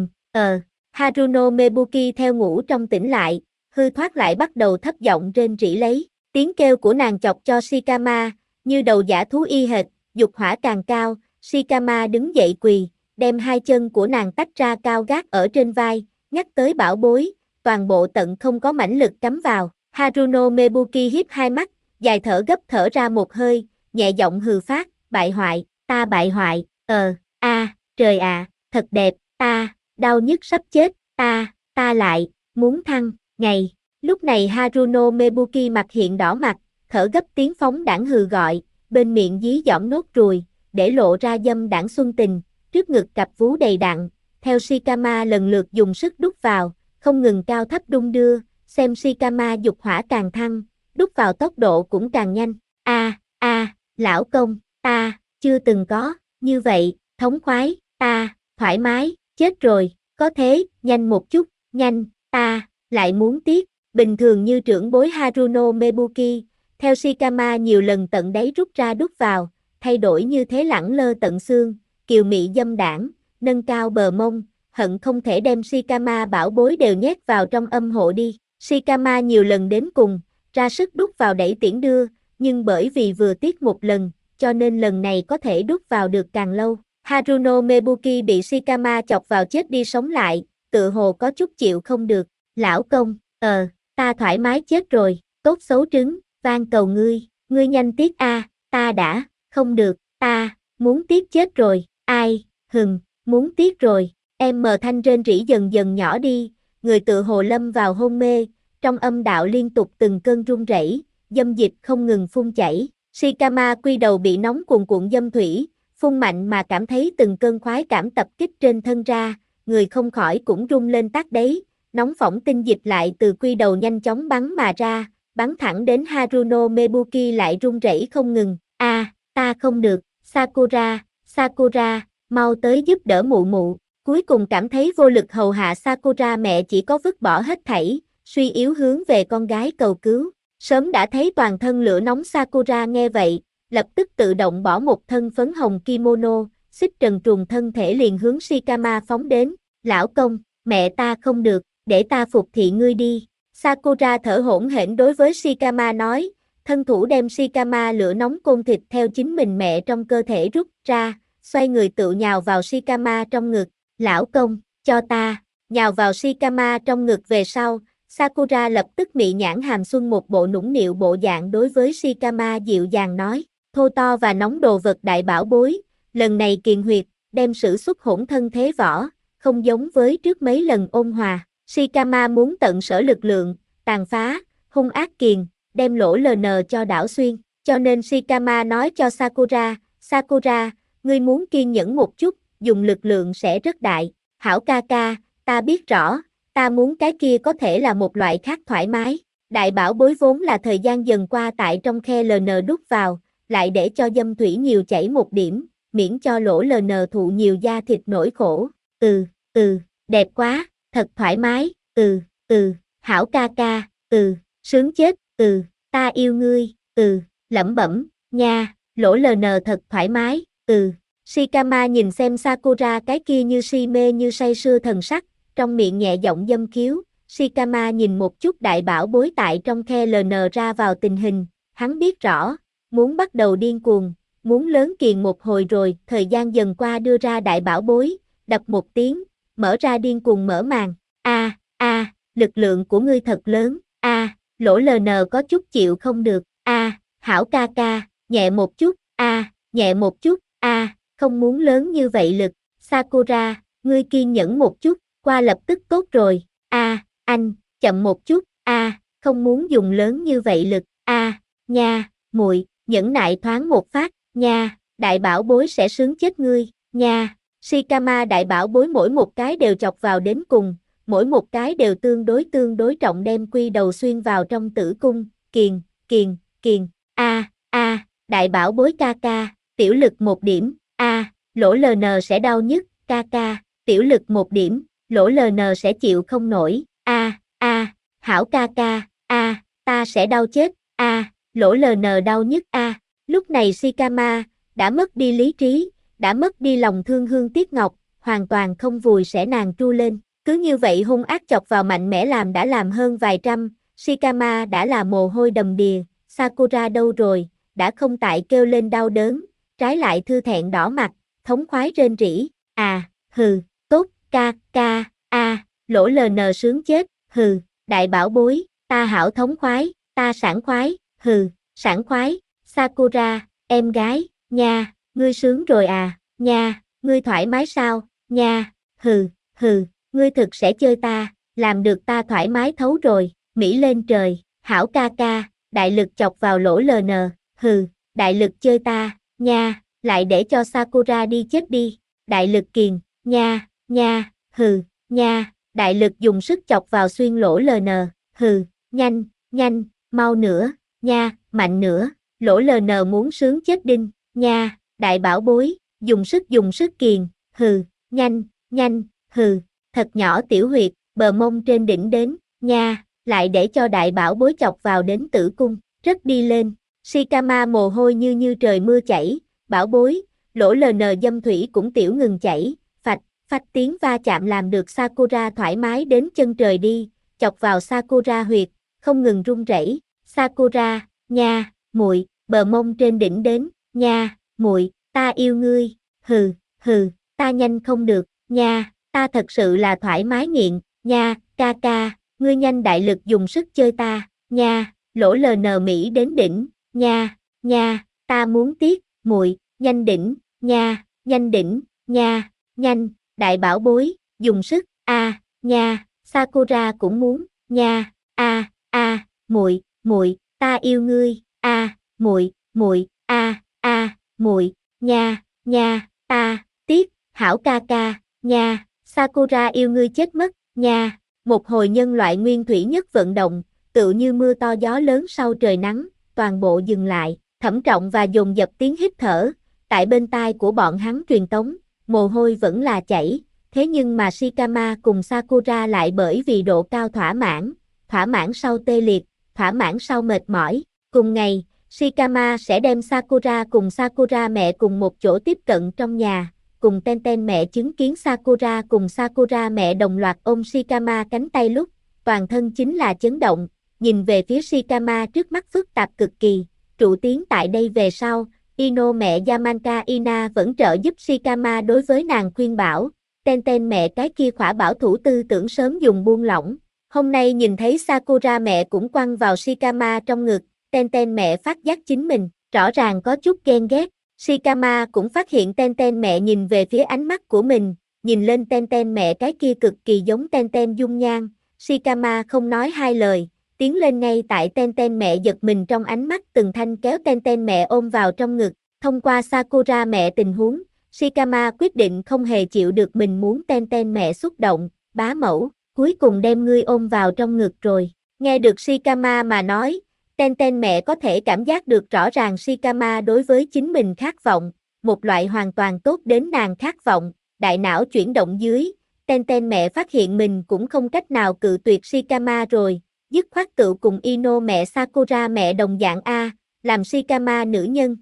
Speaker 1: Haruno Mebuki theo ngủ trong tỉnh lại, hư thoát lại bắt đầu thấp giọng rên rỉ lấy, tiếng kêu của nàng chọc cho Shikama, như đầu dã thú y hệt, dục hỏa càng cao, Shikama đứng dậy quỳ, đem hai chân của nàng tách ra cao gác ở trên vai, nhắc tới bảo bối, toàn bộ tận không có mãnh lực cắm vào, Haruno Mebuki híp hai mắt, dài thở gấp thở ra một hơi, nhẹ giọng hừ phát, bại hoại, ta bại hoại, trời ạ, thật đẹp, ta, đau nhức sắp chết, ta lại, muốn thăng, ngày, lúc này Haruno Mebuki mặt hiện đỏ mặt, thở gấp tiếng phóng đãng hừ gọi, bên miệng dí dỏm nốt ruồi, để lộ ra dâm đãng xuân tình, trước ngực cặp vú đầy đặn, theo Shikama lần lượt dùng sức đút vào, không ngừng cao thấp đung đưa, xem Shikama dục hỏa càng thăng, đút vào tốc độ cũng càng nhanh, lão công, ta, chưa từng có, như vậy, thống khoái, ta, thoải mái, chết rồi, có thế, nhanh một chút, nhanh, ta, lại muốn tiếc, bình thường như trưởng bối Haruno Mebuki, theo Shikama nhiều lần tận đáy rút ra đút vào, thay đổi như thế lẳng lơ tận xương, kiều mị dâm đãng, nâng cao bờ mông, hận không thể đem Shikama bảo bối đều nhét vào trong âm hộ đi, Shikama nhiều lần đến cùng, ra sức đút vào đẩy tiễn đưa, nhưng bởi vì vừa tiếc một lần, cho nên lần này có thể đút vào được càng lâu. Haruno Mebuki bị Shikama chọc vào chết đi sống lại, tự hồ có chút chịu không được, lão công, ta thoải mái chết rồi, tốt xấu trứng, van cầu ngươi nhanh tiếc ta đã, không được, ta, muốn tiếc chết rồi, ai, muốn tiếc rồi, em mờ thanh rên rỉ dần dần nhỏ đi, người tự hồ lâm vào hôn mê, trong âm đạo liên tục từng cơn run rẩy, dâm dịch không ngừng phun chảy, Shikama quy đầu bị nóng cuồn cuộn dâm thủy, phun mạnh mà cảm thấy từng cơn khoái cảm tập kích trên thân ra, người không khỏi cũng rung lên tát đấy, nóng phỏng tinh dịch lại từ quy đầu nhanh chóng bắn mà ra, bắn thẳng đến Haruno Mebuki lại run rẩy không ngừng, ta không được, Sakura, mau tới giúp đỡ mụ mụ, cuối cùng cảm thấy vô lực hầu hạ Sakura mẹ chỉ có vứt bỏ hết thảy, suy yếu hướng về con gái cầu cứu, sớm đã thấy toàn thân lửa nóng Sakura nghe vậy, lập tức tự động bỏ một thân phấn hồng kimono, xích trần truồng thân thể liền hướng Shikama phóng đến, lão công, mẹ ta không được, để ta phục thị ngươi đi, Sakura thở hổn hển đối với Shikama nói, thân thủ đem Shikama lửa nóng côn thịt theo chính mình mẹ trong cơ thể rút ra, xoay người tự nhào vào Shikama trong ngực, lão công, cho ta, nhào vào Shikama trong ngực về sau, Sakura lập tức mị nhãn hàm xuân một bộ nũng nịu bộ dạng đối với Shikama dịu dàng nói, thô to và nóng đồ vật đại bảo bối, lần này kiền huyệt, đem sử xuất hỗn thân thế võ, không giống với trước mấy lần ôn hòa, Shikama muốn tận sở lực lượng, tàn phá, hung ác kiền, đem lỗ LN cho đảo xuyên, cho nên Shikama nói cho Sakura, Sakura, ngươi muốn kiên nhẫn một chút, dùng lực lượng sẽ rất đại, hảo ca ca, ta biết rõ, ta muốn cái kia có thể là một loại khác thoải mái, đại bảo bối vốn là thời gian dần qua tại trong khe LN đút vào, lại để cho dâm thủy nhiều chảy một điểm, miễn cho lỗ LN thụ nhiều da thịt nổi khổ, đẹp quá, thật thoải mái, hảo ca ca, sướng chết, ta yêu ngươi, lẩm bẩm, nha, lỗ LN thật thoải mái, Shikama nhìn xem Sakura cái kia như si mê như say sưa thần sắc, trong miệng nhẹ giọng dâm khiếu, Shikama nhìn một chút đại bảo bối tại trong khe LN ra vào tình hình, hắn biết rõ, muốn bắt đầu điên cuồng, muốn lớn kiền một hồi rồi, thời gian dần qua đưa ra đại bảo bối, đập một tiếng, mở ra điên cuồng mở màn, lực lượng của ngươi thật lớn, lỗ LN có chút chịu không được, hảo ca ca, nhẹ một chút, nhẹ một chút, không muốn lớn như vậy lực, Sakura, ngươi kiên nhẫn một chút, qua lập tức tốt rồi, anh, chậm một chút, không muốn dùng lớn như vậy lực, nha, muội, nhẫn nại thoáng một phát, nha, đại bảo bối sẽ sướng chết ngươi, nha, Shikama đại bảo bối mỗi một cái đều chọc vào đến cùng, mỗi một cái đều tương đối trọng đem quy đầu xuyên vào trong tử cung, kiền, đại bảo bối ca ca, tiểu lực một điểm, lỗ LN sẽ đau nhức, ca ca, tiểu lực một điểm, lỗ LN sẽ chịu không nổi, hảo ca ca, ta sẽ đau chết, lỗ LN đau nhức, lúc này Shikama, đã mất đi lý trí, đã mất đi lòng thương hương tiếc ngọc, hoàn toàn không vùi sẽ nàng tru lên, cứ như vậy hung ác chọc vào mạnh mẽ làm đã làm hơn vài trăm, Shikama đã là mồ hôi đầm đìa, Sakura đâu rồi, đã không tại kêu lên đau đớn, trái lại thư thẹn đỏ mặt, thống khoái rên rỉ, tốt, ca, lỗ LN sướng chết, đại bảo bối, ta hảo thống khoái, ta sảng khoái, sảng khoái, Sakura, em gái, nha, ngươi sướng rồi nha, ngươi thoải mái sao, nha, ngươi thực sẽ chơi ta, làm được ta thoải mái thấu rồi, Mỹ lên trời, hảo ca ca, đại lực chọc vào lỗ LN, đại lực chơi ta, nha, lại để cho Sakura đi chết đi, đại lực kiền, nha, nha, đại lực dùng sức chọc vào xuyên lỗ LN, nhanh, mau nữa, nha, mạnh nữa, lỗ LN muốn sướng chết đinh, nha, đại bảo bối, dùng sức kiền, nhanh, thật nhỏ tiểu huyệt, bờ mông trên đỉnh đến, nha, lại để cho đại bảo bối chọc vào đến tử cung, rất đi lên, Shikama mồ hôi như trời mưa chảy, bảo bối, lỗ LN dâm thủy cũng tiểu ngừng chảy, phạch tiếng va chạm làm được Sakura thoải mái đến chân trời đi, chọc vào Sakura huyệt, không ngừng run rẩy, Sakura, nha, muội, bờ mông trên đỉnh đến, nha, muội, ta yêu ngươi, ta nhanh không được, nha, ta thật sự là thoải mái nghiện, nha, ca ca, ngươi nhanh đại lực dùng sức chơi ta, nha, lỗ LN Mỹ đến đỉnh, nha, ta muốn tiếc, muội, nhanh đỉnh, nha, nhanh, đại bảo bối, dùng sức, nha, Sakura cũng muốn, nha, muội, ta yêu ngươi, muội, muội, nha, ta, tiếc, hảo ca ca, nha, Sakura yêu ngươi chết mất, nha, một hồi nhân loại nguyên thủy nhất vận động, tựa như mưa to gió lớn sau trời nắng, toàn bộ dừng lại, thẩm trọng và dồn dập tiếng hít thở, tại bên tai của bọn hắn truyền tống, mồ hôi vẫn là chảy, thế nhưng mà Shikama cùng Sakura lại bởi vì độ cao thỏa mãn sau tê liệt, thỏa mãn sau mệt mỏi, cùng ngày, Shikama sẽ đem Sakura cùng Sakura mẹ cùng một chỗ tiếp cận trong nhà, cùng Tenten mẹ chứng kiến Sakura cùng Sakura mẹ đồng loạt ôm Shikama cánh tay lúc, toàn thân chính là chấn động, nhìn về phía Shikama trước mắt phức tạp cực kỳ, trụ tiến tại đây về sau, Ino mẹ Yamanka Ina vẫn trợ giúp Shikama đối với nàng khuyên bảo, Tenten mẹ cái kia khỏa bảo thủ tư tưởng sớm dùng buông lỏng. Hôm nay nhìn thấy Sakura mẹ cũng quăng vào Shikama trong ngực, Tenten mẹ phát giác chính mình, rõ ràng có chút ghen ghét. Shikama cũng phát hiện Tenten mẹ nhìn về phía ánh mắt của mình, nhìn lên Tenten mẹ cái kia cực kỳ giống Tenten dung nhan. Shikama không nói hai lời, tiến lên ngay tại Tenten mẹ giật mình trong ánh mắt từng thanh kéo Tenten mẹ ôm vào trong ngực. Thông qua Sakura mẹ tình huống, Shikama quyết định không hề chịu được mình muốn Tenten mẹ xúc động, bá mẫu, cuối cùng đem ngươi ôm vào trong ngực rồi. Nghe được Shikama mà nói, Tenten mẹ có thể cảm giác được rõ ràng Shikama đối với chính mình khát vọng, một loại hoàn toàn tốt đến nàng khát vọng, đại não chuyển động dưới, Tenten mẹ phát hiện mình cũng không cách nào cự tuyệt Shikama rồi, dứt khoát tự cùng Ino mẹ Sakura mẹ đồng dạng A, làm Shikama nữ nhân,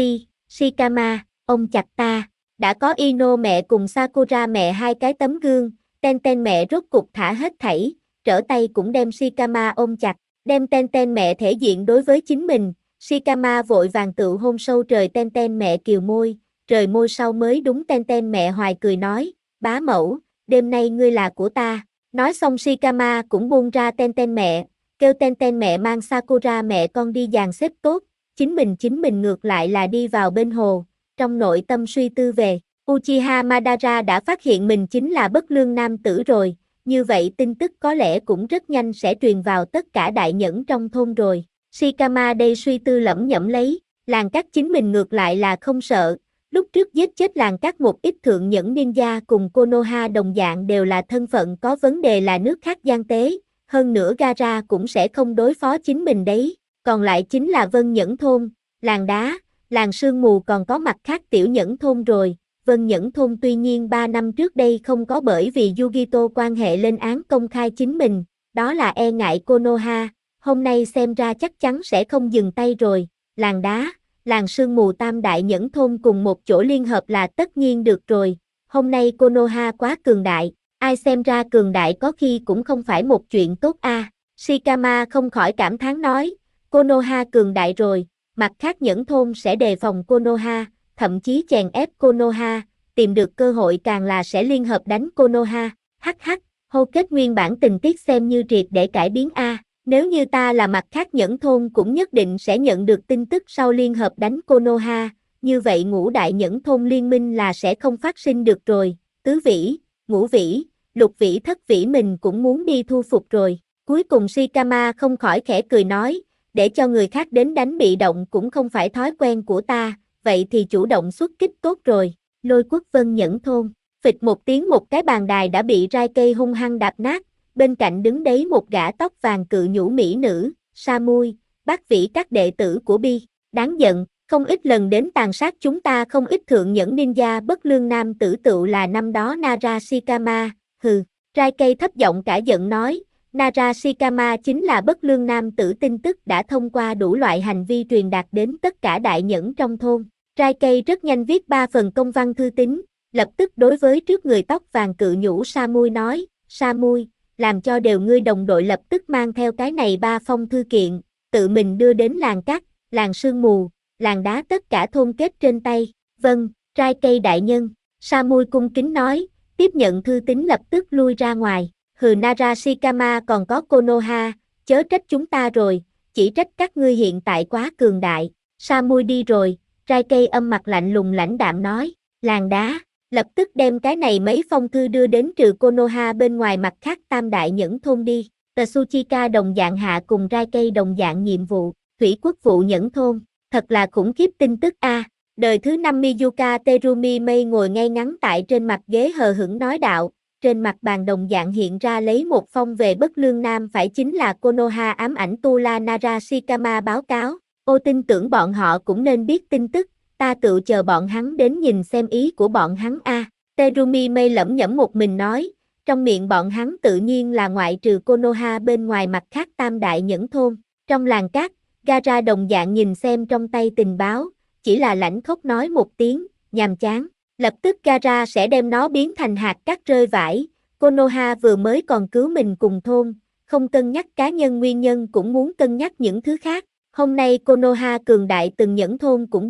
Speaker 1: Shikama, ông chặt ta, đã có Ino mẹ cùng Sakura mẹ hai cái tấm gương, Tenten mẹ rốt cục thả hết thảy, trở tay cũng đem Shikama ôm chặt, đem Tenten mẹ thể diện đối với chính mình, Shikama vội vàng tự hôn sâu trời Tenten mẹ kiều môi, trời môi sau mới đúng Tenten mẹ hoài cười nói, bá mẫu, đêm nay ngươi là của ta, nói xong Shikama cũng buông ra Tenten mẹ, kêu Tenten mẹ mang Sakura mẹ con đi dàn xếp tốt, chính mình ngược lại là đi vào bên hồ, trong nội tâm suy tư về, Uchiha Madara đã phát hiện mình chính là bất lương nam tử rồi, như vậy tin tức có lẽ cũng rất nhanh sẽ truyền vào tất cả đại nhẫn trong thôn rồi. Shikama đây suy tư lẩm nhẩm lấy, làng cát chính mình ngược lại là không sợ, lúc trước giết chết làng cát một ít thượng nhẫn ninja cùng Konoha đồng dạng đều là thân phận có vấn đề là nước khác gian tế, hơn nữa Gaara cũng sẽ không đối phó chính mình đấy, còn lại chính là Vân Nhẫn thôn, làng đá, làng sương mù còn có mặt khác tiểu nhẫn thôn rồi. Vân Nhẫn thôn tuy nhiên 3 năm trước đây không có bởi vì Yugito quan hệ lên án công khai chính mình, đó là e ngại Konoha, hôm nay xem ra chắc chắn sẽ không dừng tay rồi, làng đá, làng sương mù tam đại nhẫn thôn cùng một chỗ liên hợp là tất nhiên được rồi, hôm nay Konoha quá cường đại, ai xem ra cường đại có khi cũng không phải một chuyện tốt a. Shikama không khỏi cảm thán nói, Konoha cường đại rồi, mặt khác nhẫn thôn sẽ đề phòng Konoha, thậm chí chèn ép Konoha, tìm được cơ hội càng là sẽ liên hợp đánh Konoha, hắc, hô kết nguyên bản tình tiết xem như triệt để cải biến a. Nếu như ta là mặt khác nhẫn thôn cũng nhất định sẽ nhận được tin tức sau liên hợp đánh Konoha, như vậy ngũ đại nhẫn thôn liên minh là sẽ không phát sinh được rồi, tứ vĩ, ngũ vĩ, lục vĩ thất vĩ mình cũng muốn đi thu phục rồi. Cuối cùng Shikama không khỏi khẽ cười nói, để cho người khác đến đánh bị động cũng không phải thói quen của ta, vậy thì chủ động xuất kích tốt rồi. Lôi Quốc Vân Nhẫn thôn, phịch một tiếng một cái bàn đài đã bị rai cây hung hăng đạp nát, bên cạnh đứng đấy một gã tóc vàng cự nhũ mỹ nữ, Samui, bác vĩ các đệ tử của Bi, đáng giận, không ít lần đến tàn sát chúng ta không ít thượng nhẫn ninja bất lương nam tử tựu là năm đó Nara Shikama, hừ, rai cây thấp giọng cả giận nói, Nara Shikama chính là bất lương nam tử tin tức đã thông qua đủ loại hành vi truyền đạt đến tất cả đại nhẫn trong thôn. Rai cây rất nhanh viết 3 phần công văn thư tín, lập tức đối với trước người tóc vàng cự nhũ Samui nói, Samui, làm cho đều ngươi đồng đội lập tức mang theo cái này 3 phong thư kiện, tự mình đưa đến làng cát, làng sương mù, làng đá tất cả thôn kết trên tay, vâng, rai cây đại nhân, Samui cung kính nói, tiếp nhận thư tín lập tức lui ra ngoài, hừ Nara Shikama còn có Konoha, chớ trách chúng ta rồi, chỉ trách các ngươi hiện tại quá cường đại, Samui đi rồi. Rai cây âm mặt lạnh lùng lãnh đạm nói, làng đá, lập tức đem cái này mấy phong thư đưa đến trừ Konoha bên ngoài mặt khác tam đại nhẫn thôn đi. Tsuchika đồng dạng hạ cùng rai cây đồng dạng nhiệm vụ, thủy quốc vụ nhẫn thôn, thật là khủng khiếp tin tức a. Đời thứ 5 Miyuka Terumi Mei ngồi ngay ngắn tại trên mặt ghế hờ hững nói đạo, trên mặt bàn đồng dạng hiện ra lấy một phong về bất lương nam phải chính là Konoha ám ảnh Tula Nara Shikama báo cáo. Ô tin tưởng bọn họ cũng nên biết tin tức, ta tự chờ bọn hắn đến nhìn xem ý của bọn hắn a. Terumi Mei lẩm nhẩm một mình nói, trong miệng bọn hắn tự nhiên là ngoại trừ Konoha bên ngoài mặt khác tam đại nhẫn thôn. Trong làng cát, Gaara đồng dạng nhìn xem trong tay tình báo, chỉ là lãnh khốc nói một tiếng, nhàm chán. Lập tức Gaara sẽ đem nó biến thành hạt cát rơi vãi. Konoha vừa mới còn cứu mình cùng thôn, không cân nhắc cá nhân nguyên nhân cũng muốn cân nhắc những thứ khác. Hôm nay Konoha cường đại từng nhẫn thôn cũng biết,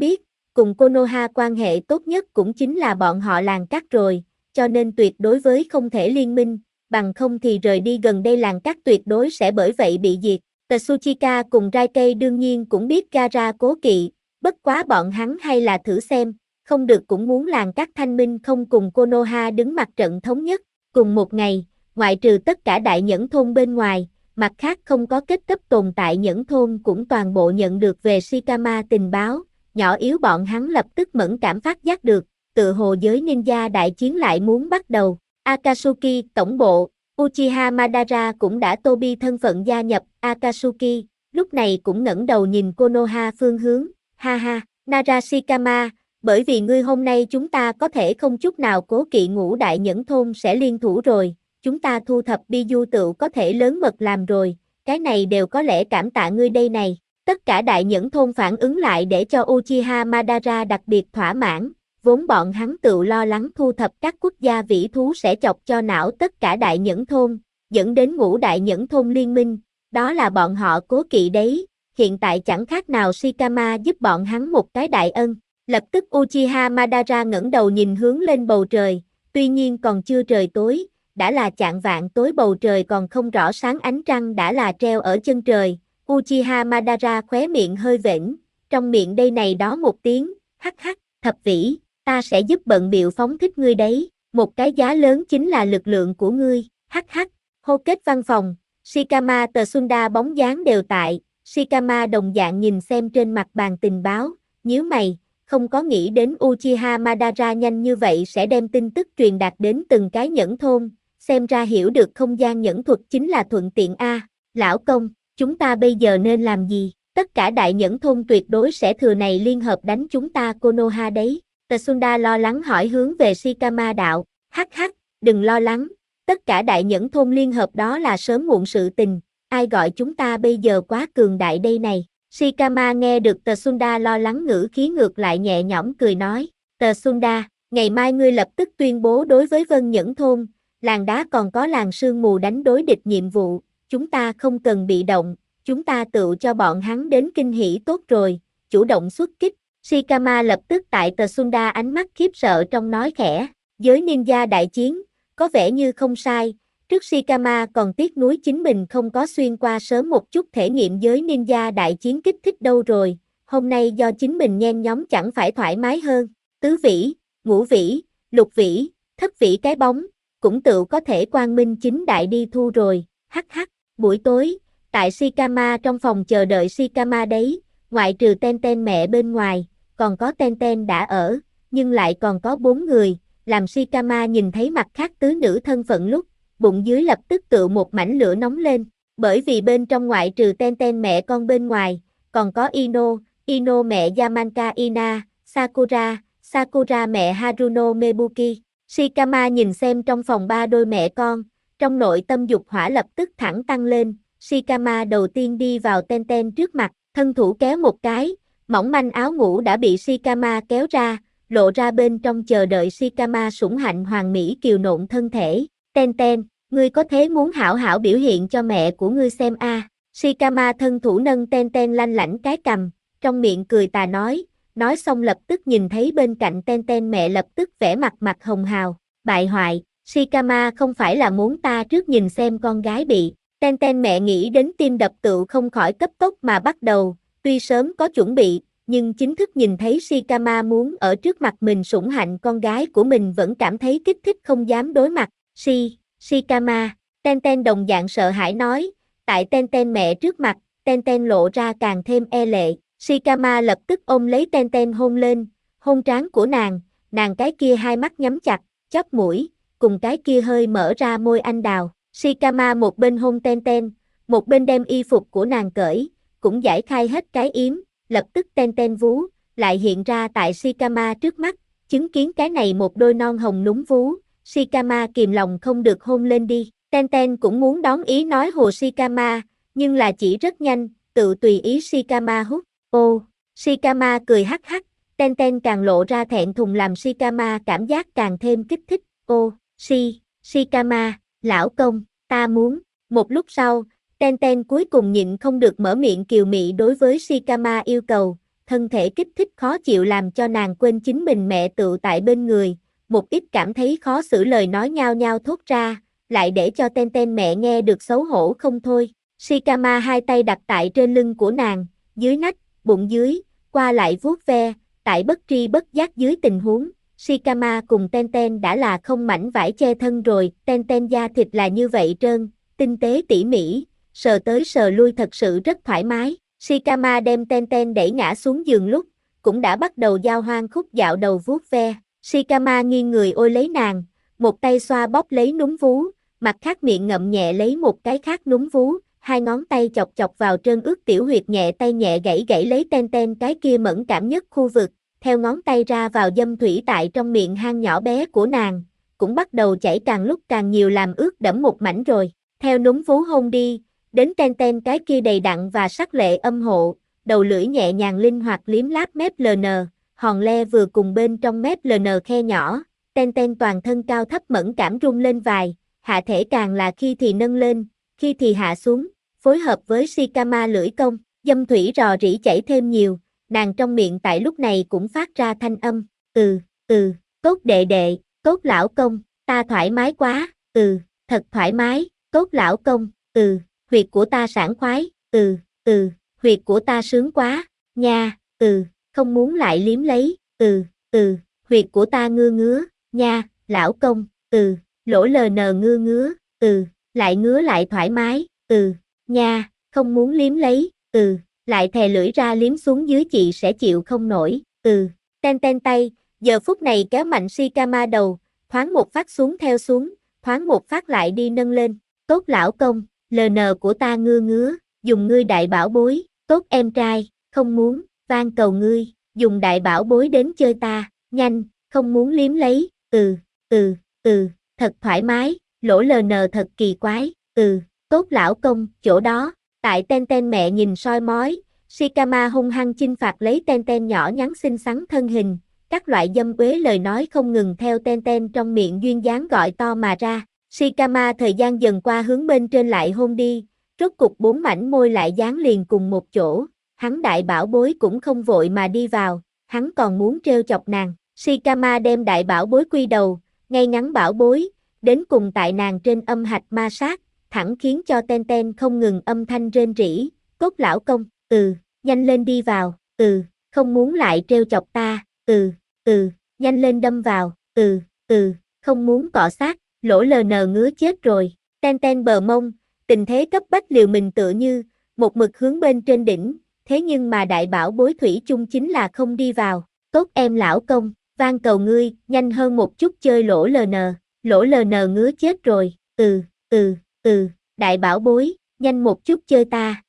Speaker 1: cùng Konoha quan hệ tốt nhất cũng chính là bọn họ làng cát rồi, cho nên tuyệt đối với không thể liên minh, bằng không thì rời đi gần đây làng cát tuyệt đối sẽ bởi vậy bị diệt. Tsuchika cùng Raikei đương nhiên cũng biết Gaara cố kỵ, bất quá bọn hắn hay là thử xem, không được cũng muốn làng cát thanh minh không cùng Konoha đứng mặt trận thống nhất. Cùng một ngày, ngoại trừ tất cả đại nhẫn thôn bên ngoài, mặt khác không có kết cấp tồn tại nhẫn thôn cũng toàn bộ nhận được về Shikama tình báo, nhỏ yếu bọn hắn lập tức mẫn cảm phát giác được, tự hồ giới ninja đại chiến lại muốn bắt đầu. Akatsuki, tổng bộ, Uchiha Madara cũng đã Tobi thân phận gia nhập Akatsuki, lúc này cũng ngẩng đầu nhìn Konoha phương hướng, ha ha, Nara Shikama, bởi vì ngươi hôm nay chúng ta có thể không chút nào cố kỵ ngũ đại nhẫn thôn sẽ liên thủ rồi, chúng ta thu thập Biju tựu có thể lớn mật làm rồi, cái này đều có lẽ cảm tạ ngươi đây này. Tất cả đại nhẫn thôn phản ứng lại để cho Uchiha Madara đặc biệt thỏa mãn, vốn bọn hắn tự lo lắng thu thập các quốc gia vĩ thú sẽ chọc cho não tất cả đại nhẫn thôn, dẫn đến ngũ đại nhẫn thôn liên minh, đó là bọn họ cố kỵ đấy, hiện tại chẳng khác nào Shikama giúp bọn hắn một cái đại ân. Lập tức Uchiha Madara ngẩng đầu nhìn hướng lên bầu trời, tuy nhiên còn chưa trời tối, đã là chạng vạng tối bầu trời còn không rõ sáng ánh trăng đã là treo ở chân trời. Uchiha Madara khóe miệng hơi vểnh, trong miệng đây này đó một tiếng, hắc hắc, thập vĩ, ta sẽ giúp bận bịu phóng thích ngươi đấy, một cái giá lớn chính là lực lượng của ngươi, hắc hắc, hô kết văn phòng, Shikama Tsunda bóng dáng đều tại, Shikama đồng dạng nhìn xem trên mặt bàn tình báo, nhíu mày, không có nghĩ đến Uchiha Madara nhanh như vậy sẽ đem tin tức truyền đạt đến từng cái nhẫn thôn, xem ra hiểu được không gian nhẫn thuật chính là thuận tiện a, lão công. Chúng ta bây giờ nên làm gì? Tất cả đại nhẫn thôn tuyệt đối sẽ thừa này liên hợp đánh chúng ta Konoha đấy. Tsunda lo lắng hỏi hướng về Shikama đạo. Hắc hắc, đừng lo lắng. Tất cả đại nhẫn thôn liên hợp đó là sớm muộn sự tình. Ai gọi chúng ta bây giờ quá cường đại đây này. Shikama nghe được Tsunda lo lắng ngữ khí ngược lại nhẹ nhõm cười nói. Tsunda, ngày mai ngươi lập tức tuyên bố đối với Vân Nhẫn thôn, làng đá còn có làng sương mù đánh đối địch nhiệm vụ. Chúng ta không cần bị động, chúng ta tự cho bọn hắn đến kinh hỉ tốt rồi, chủ động xuất kích. Shikama lập tức tại Tsunda ánh mắt khiếp sợ trong nói khẽ, giới ninja đại chiến, có vẻ như không sai, trước Shikama còn tiếc nuối chính mình không có xuyên qua sớm một chút thể nghiệm giới ninja đại chiến kích thích đâu rồi, hôm nay do chính mình nhen nhóm chẳng phải thoải mái hơn, tứ vĩ, ngũ vĩ, lục vĩ, thất vĩ cái bóng, cũng tự có thể quang minh chính đại đi thu rồi, hắc hắc. Buổi tối, tại Shikama trong phòng chờ đợi Shikama đấy, ngoại trừ Tenten mẹ bên ngoài, còn có Tenten đã ở, nhưng lại còn có 4 người, làm Shikama nhìn thấy mặt khác tứ nữ thân phận lúc, bụng dưới lập tức tự một mảnh lửa nóng lên, bởi vì bên trong ngoại trừ Tenten mẹ con bên ngoài, còn có Ino mẹ Yamanka Ina, Sakura mẹ Haruno Mebuki. Shikama nhìn xem trong phòng 3 đôi mẹ con, trong nội tâm dục hỏa lập tức thẳng tăng lên, Shikama đầu tiên đi vào Tenten trước mặt, thân thủ kéo một cái, mỏng manh áo ngủ đã bị Shikama kéo ra, lộ ra bên trong chờ đợi Shikama sủng hạnh hoàng mỹ kiều nộn thân thể. Tenten, ngươi có thế muốn hảo hảo biểu hiện cho mẹ của ngươi xem a? Shikama thân thủ nâng Tenten lanh lảnh cái cằm, trong miệng cười tà nói xong lập tức nhìn thấy bên cạnh Tenten mẹ lập tức vẻ mặt hồng hào, bại hoại. Shikama không phải là muốn ta trước nhìn xem con gái bị, Tenten mẹ nghĩ đến tim đập tựu không khỏi cấp tốc mà bắt đầu, tuy sớm có chuẩn bị, nhưng chính thức nhìn thấy Shikama muốn ở trước mặt mình sủng hạnh con gái của mình vẫn cảm thấy kích thích không dám đối mặt, Shikama, Tenten đồng dạng sợ hãi nói, tại Tenten mẹ trước mặt, Tenten lộ ra càng thêm e lệ, Shikama lập tức ôm lấy Tenten hôn lên, hôn trán của nàng cái kia hai mắt nhắm chặt, chóp mũi, cùng cái kia hơi mở ra môi anh đào. Shikama một bên hôn Tenten, một bên đem y phục của nàng cởi, cũng giải khai hết cái yếm, lập tức Tenten vú, lại hiện ra tại Shikama trước mắt, chứng kiến cái này một đôi non hồng núng vú, Shikama kìm lòng không được hôn lên đi. Tenten cũng muốn đón ý nói hồ Shikama, nhưng là chỉ rất nhanh, tự tùy ý Shikama hút. Ô, Shikama cười hắc hắc, Tenten càng lộ ra thẹn thùng làm Shikama cảm giác càng thêm kích thích. Ô, Shikama, lão công, ta muốn. Một lúc sau, Tenten cuối cùng nhịn không được mở miệng kiều mị đối với Shikama yêu cầu, thân thể kích thích khó chịu làm cho nàng quên chính mình mẹ tựu tại bên người, một ít cảm thấy khó xử lời nói nhao nhao thốt ra, lại để cho Ten Ten mẹ nghe được xấu hổ không thôi. Shikama hai tay đặt tại trên lưng của nàng, dưới nách, bụng dưới, qua lại vuốt ve, tại bất tri bất giác dưới tình huống, Shikama cùng Ten Ten đã là không mảnh vải che thân rồi, Ten Ten da thịt là như vậy trơn, tinh tế tỉ mỉ, sờ tới sờ lui thật sự rất thoải mái. Shikama đem Ten Ten đẩy ngã xuống giường lúc, cũng đã bắt đầu giao hoang khúc dạo đầu vuốt ve. Shikama nghiêng người ôm lấy nàng, một tay xoa bóp lấy núm vú, mặt khác miệng ngậm nhẹ lấy một cái khác núm vú, hai ngón tay chọc chọc vào trơn ướt tiểu huyệt nhẹ tay nhẹ gãy gãy lấy Ten Ten cái kia mẫn cảm nhất khu vực, theo ngón tay ra vào dâm thủy tại trong miệng hang nhỏ bé của nàng, cũng bắt đầu chảy càng lúc càng nhiều làm ướt đẫm một mảnh rồi, theo núm vú hôn đi, đến Ten Ten cái kia đầy đặn và sắc lệ âm hộ, đầu lưỡi nhẹ nhàng linh hoạt liếm láp mép LN, hòn le vừa cùng bên trong mép LN khe nhỏ, Ten Ten toàn thân cao thấp mẫn cảm rung lên vài, hạ thể càng là khi thì nâng lên, khi thì hạ xuống, phối hợp với Shikama lưỡi công, dâm thủy rò rỉ chảy thêm nhiều, nàng trong miệng tại lúc này cũng phát ra thanh âm, tốt đệ đệ, tốt lão công, ta thoải mái quá, thật thoải mái, tốt lão công, huyệt của ta sảng khoái, huyệt của ta sướng quá, nha, không muốn lại liếm lấy, huyệt của ta ngứa ngứa, nha, lão công, lỗ LN ngứa ngứa, lại ngứa lại thoải mái, nha, không muốn liếm lấy, lại thè lưỡi ra liếm xuống dưới chị sẽ chịu không nổi, Ten Ten tay, giờ phút này kéo mạnh Shikama đầu, thoáng một phát xuống theo xuống, thoáng một phát lại đi nâng lên, tốt lão công, LN của ta ngứa ngứa, dùng ngươi đại bảo bối, tốt em trai, không muốn, van cầu ngươi, dùng đại bảo bối đến chơi ta, nhanh, không muốn liếm lấy, thật thoải mái, lỗ LN thật kỳ quái, tốt lão công, chỗ đó, tại Ten Ten mẹ nhìn soi mói, Shikama hung hăng chinh phạt lấy Ten Ten nhỏ nhắn xinh xắn thân hình, các loại dâm uế lời nói không ngừng theo Ten Ten trong miệng duyên dáng gọi to mà ra. Shikama thời gian dần qua hướng bên trên lại hôn đi, rốt cục bốn mảnh môi lại dán liền cùng một chỗ, hắn đại bảo bối cũng không vội mà đi vào, hắn còn muốn trêu chọc nàng. Shikama đem đại bảo bối quy đầu, ngay ngắn bảo bối, đến cùng tại nàng trên âm hạch ma sát, thẳng khiến cho Ten Ten không ngừng âm thanh rên rỉ, cốt lão công, nhanh lên đi vào, không muốn lại trêu chọc ta, nhanh lên đâm vào, không muốn cọ sát, lỗ LN ngứa chết rồi, Ten Ten bờ mông, tình thế cấp bách liều mình tựa như, một mực hướng bên trên đỉnh, thế nhưng mà đại bảo bối thủy chung chính là không đi vào, tốt em lão công, van cầu ngươi, nhanh hơn một chút chơi lỗ LN ngứa chết rồi, đại bảo bối, nhanh một chút chơi ta,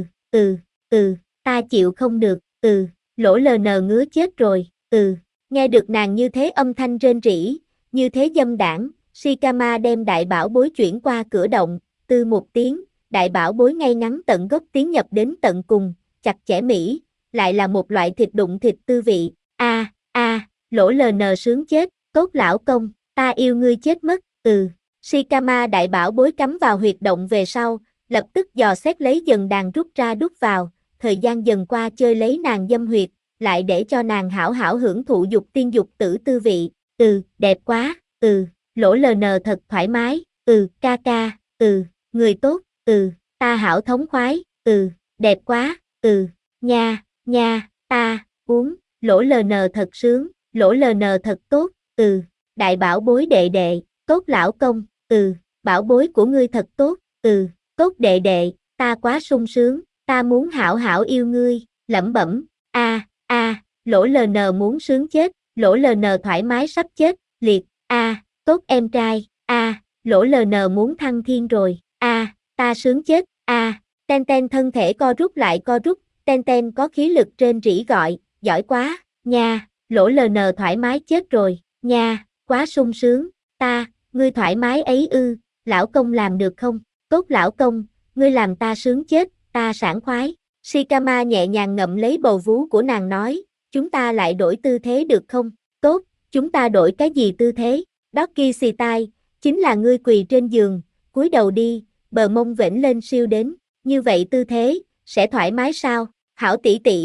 Speaker 1: ta chịu không được, lỗ LN ngứa chết rồi, nghe được nàng như thế âm thanh rên rỉ, như thế dâm đảng, Shikama đem đại bảo bối chuyển qua cửa động, tư một tiếng, đại bảo bối ngay ngắn tận gốc tiến nhập đến tận cùng, chặt chẽ mỹ, lại là một loại thịt đụng thịt tư vị, lỗ LN sướng chết, tốt lão công, ta yêu ngươi chết mất, Shikama đại bảo bối cắm vào huyệt động về sau, lập tức dò xét lấy dần đàn rút ra đút vào, thời gian dần qua chơi lấy nàng dâm huyệt, lại để cho nàng hảo hảo hưởng thụ dục tiên dục tử tư vị, đẹp quá, lỗ LN thật thoải mái, ca ca, người tốt, ta hảo thống khoái, đẹp quá, nha, ta, uống, lỗ LN thật sướng, lỗ LN thật tốt, đại bảo bối đệ đệ, tốt lão công, bảo bối của ngươi thật tốt, tốt đệ đệ, ta quá sung sướng, ta muốn hảo hảo yêu ngươi, lẩm bẩm, lỗ LN muốn sướng chết, lỗ LN thoải mái sắp chết, liệt, tốt em trai, lỗ LN muốn thăng thiên rồi, ta sướng chết, Ten Ten thân thể co rút lại co rút, Ten Ten có khí lực trên rỉ gọi, giỏi quá, nha, lỗ LN thoải mái chết rồi, nha, quá sung sướng, ngươi thoải mái ấy ư, lão công làm được không, tốt lão công, ngươi làm ta sướng chết, ta sảng khoái, Shikama nhẹ nhàng ngậm lấy bầu vú của nàng nói, chúng ta lại đổi tư thế được không, tốt, chúng ta đổi cái gì tư thế, Doggy style, chính là ngươi quỳ trên giường, cúi đầu đi, bờ mông vểnh lên siêu đến, như vậy tư thế, sẽ thoải mái sao, hảo tỷ tỷ,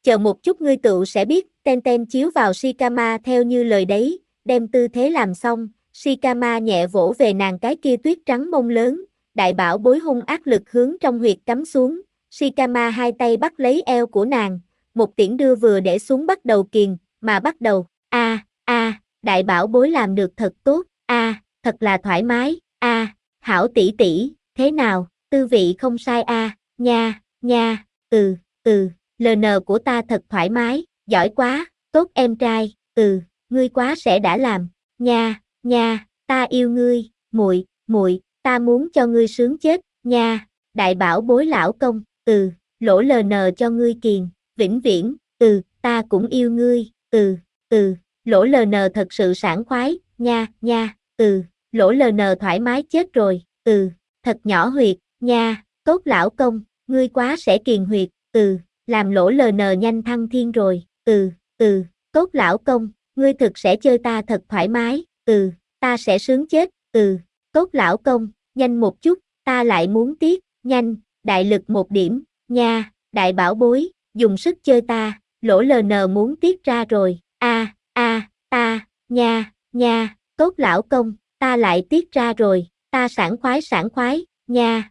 Speaker 1: chờ một chút ngươi tựu sẽ biết, Ten Ten chiếu vào Shikama theo như lời đấy, đem tư thế làm xong, Shikama nhẹ vỗ về nàng cái kia tuyết trắng mông lớn, đại bảo bối hung ác lực hướng trong huyệt cắm xuống, Shikama hai tay bắt lấy eo của nàng, một tiễn đưa vừa để xuống bắt đầu kiền, mà bắt đầu, đại bảo bối làm được thật tốt, thật là thoải mái, hảo tỷ tỷ, thế nào, tư vị không sai nha, LN của ta thật thoải mái, giỏi quá, tốt em trai, ngươi quá sẽ đã làm, nha, ta yêu ngươi, muội, ta muốn cho ngươi sướng chết, nha, đại bảo bối lão công, lỗ LN cho ngươi kiền, vĩnh viễn, ta cũng yêu ngươi, lỗ LN thật sự sảng khoái, nha, lỗ LN thoải mái chết rồi, thật nhỏ huyệt, nha, tốt lão công, ngươi quá sẽ kiền huyệt, làm lỗ LN nhanh thăng thiên rồi, tốt lão công, ngươi thực sẽ chơi ta thật thoải mái, ta sẽ sướng chết, tốt lão công, nhanh một chút, ta lại muốn tiếc, nhanh, đại lực một điểm, nha, đại bảo bối, dùng sức chơi ta, lỗ LN muốn tiếc ra rồi, ta, nha, tốt lão công, ta lại tiếc ra rồi, ta sảng khoái, nha,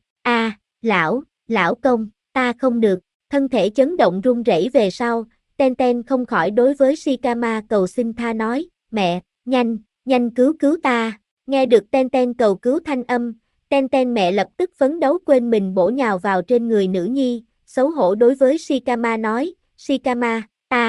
Speaker 1: lão công, ta không được, thân thể chấn động run rẩy về sau, Ten Ten không khỏi đối với Shikama cầu xin tha nói, mẹ, nhanh cứu ta, nghe được Ten Ten cầu cứu thanh âm, Ten Ten mẹ lập tức phấn đấu quên mình bổ nhào vào trên người nữ nhi, xấu hổ đối với Shikama nói, Shikama,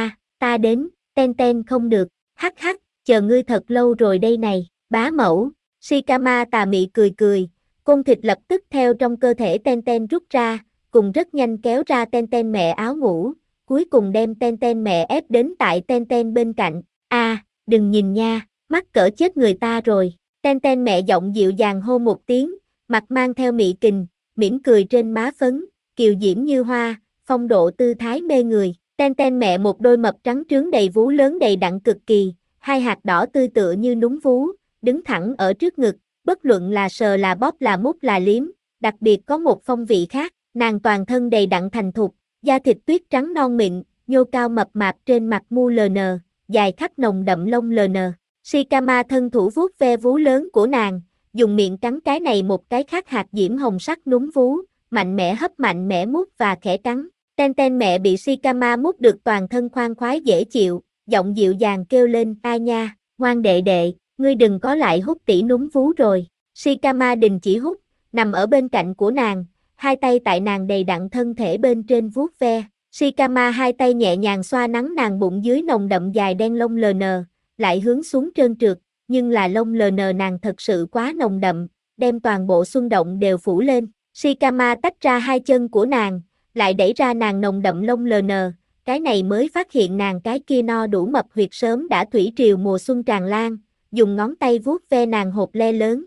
Speaker 1: ta đến, Ten Ten không được, hắc, chờ ngươi thật lâu rồi đây này, bá mẫu, Shikama tà mị cười, côn thịt lập tức theo trong cơ thể Ten Ten rút ra, cùng rất nhanh kéo ra Ten Ten mẹ áo ngủ, cuối cùng đem Ten Ten mẹ ép đến tại Ten Ten bên cạnh, đừng nhìn nha, mắc cỡ chết người ta rồi, Ten Ten mẹ giọng dịu dàng hô một tiếng, mặt mang theo mị kình, mỉm cười trên má phấn, kiều diễm như hoa, phong độ tư thái mê người, Ten Ten mẹ một đôi mập trắng trướng đầy vú lớn đầy đặn cực kỳ, hai hạt đỏ tươi tựa như núm vú, đứng thẳng ở trước ngực, bất luận là sờ là bóp là mút là liếm, đặc biệt có một phong vị khác, nàng toàn thân đầy đặn thành thục, da thịt tuyết trắng non mịn, nhô cao mập mạp trên mặt mu LN, dài khắp nồng đậm lông LN. Shikama thân thủ vuốt ve vú lớn của nàng, dùng miệng cắn cái này một cái khác hạt diễm hồng sắc núm vú, mạnh mẽ mút và khẽ cắn. Ten Ten mẹ bị Shikama mút được toàn thân khoan khoái dễ chịu, giọng dịu dàng kêu lên, ai nha, ngoan đệ đệ, ngươi đừng có lại hút tỉ núm vú rồi. Shikama đình chỉ hút, nằm ở bên cạnh của nàng, hai tay tại nàng đầy đặn thân thể bên trên vuốt ve. Shikama hai tay nhẹ nhàng xoa nắn nàng bụng dưới nồng đậm dài đen lông LN, lại hướng xuống trơn trượt, nhưng là lông LN nàng thật sự quá nồng đậm, đem toàn bộ xuân động đều phủ lên. Shikama tách ra hai chân của nàng, lại đẩy ra nàng nồng đậm lông LN, cái này mới phát hiện nàng cái kia no đủ mập huyệt sớm đã thủy triều mùa xuân tràn lan, dùng ngón tay vuốt ve nàng hột le lớn.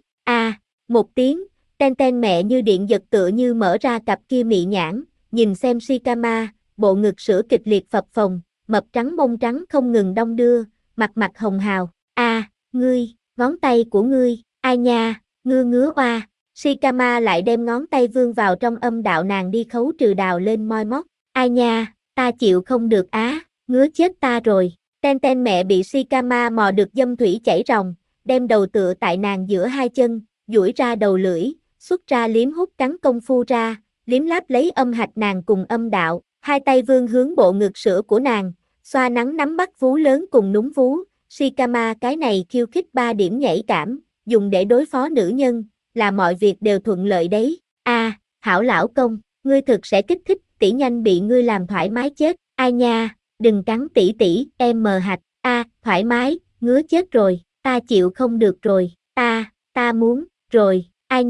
Speaker 1: Một tiếng, Ten Ten mẹ như điện giật tựa như mở ra cặp kia mị nhãn, nhìn xem Shikama, bộ ngực sữa kịch liệt phập phồng, mập trắng mông trắng không ngừng đong đưa, mặt hồng hào. Ngươi, ngón tay của ngươi, ai nha, ngứa oa. Shikama lại đem ngón tay vươn vào trong âm đạo nàng đi khấu trừ đào lên moi móc. Ai nha, ta chịu không được ngứa chết ta rồi. Ten Ten mẹ bị Shikama mò được dâm thủy chảy ròng, đem đầu tựa tại nàng giữa hai chân, duỗi ra đầu lưỡi, xuất ra liếm hút cắn công phu ra, liếm láp lấy âm hạch nàng cùng âm đạo, hai tay vươn hướng bộ ngực sữa của nàng, xoa nắng nắm bắt vú lớn cùng núm vú. Shikama cái này khiêu khích 3 điểm nhạy cảm, dùng để đối phó nữ nhân, là mọi việc đều thuận lợi đấy. Hảo lão công, ngươi thực sẽ kích thích, tỷ nhanh bị ngươi làm thoải mái chết. Ai nha, đừng cắn tỷ, em mờ hạch. Thoải mái, ngứa chết rồi, ta chịu không được rồi, ta muốn, rồi, ai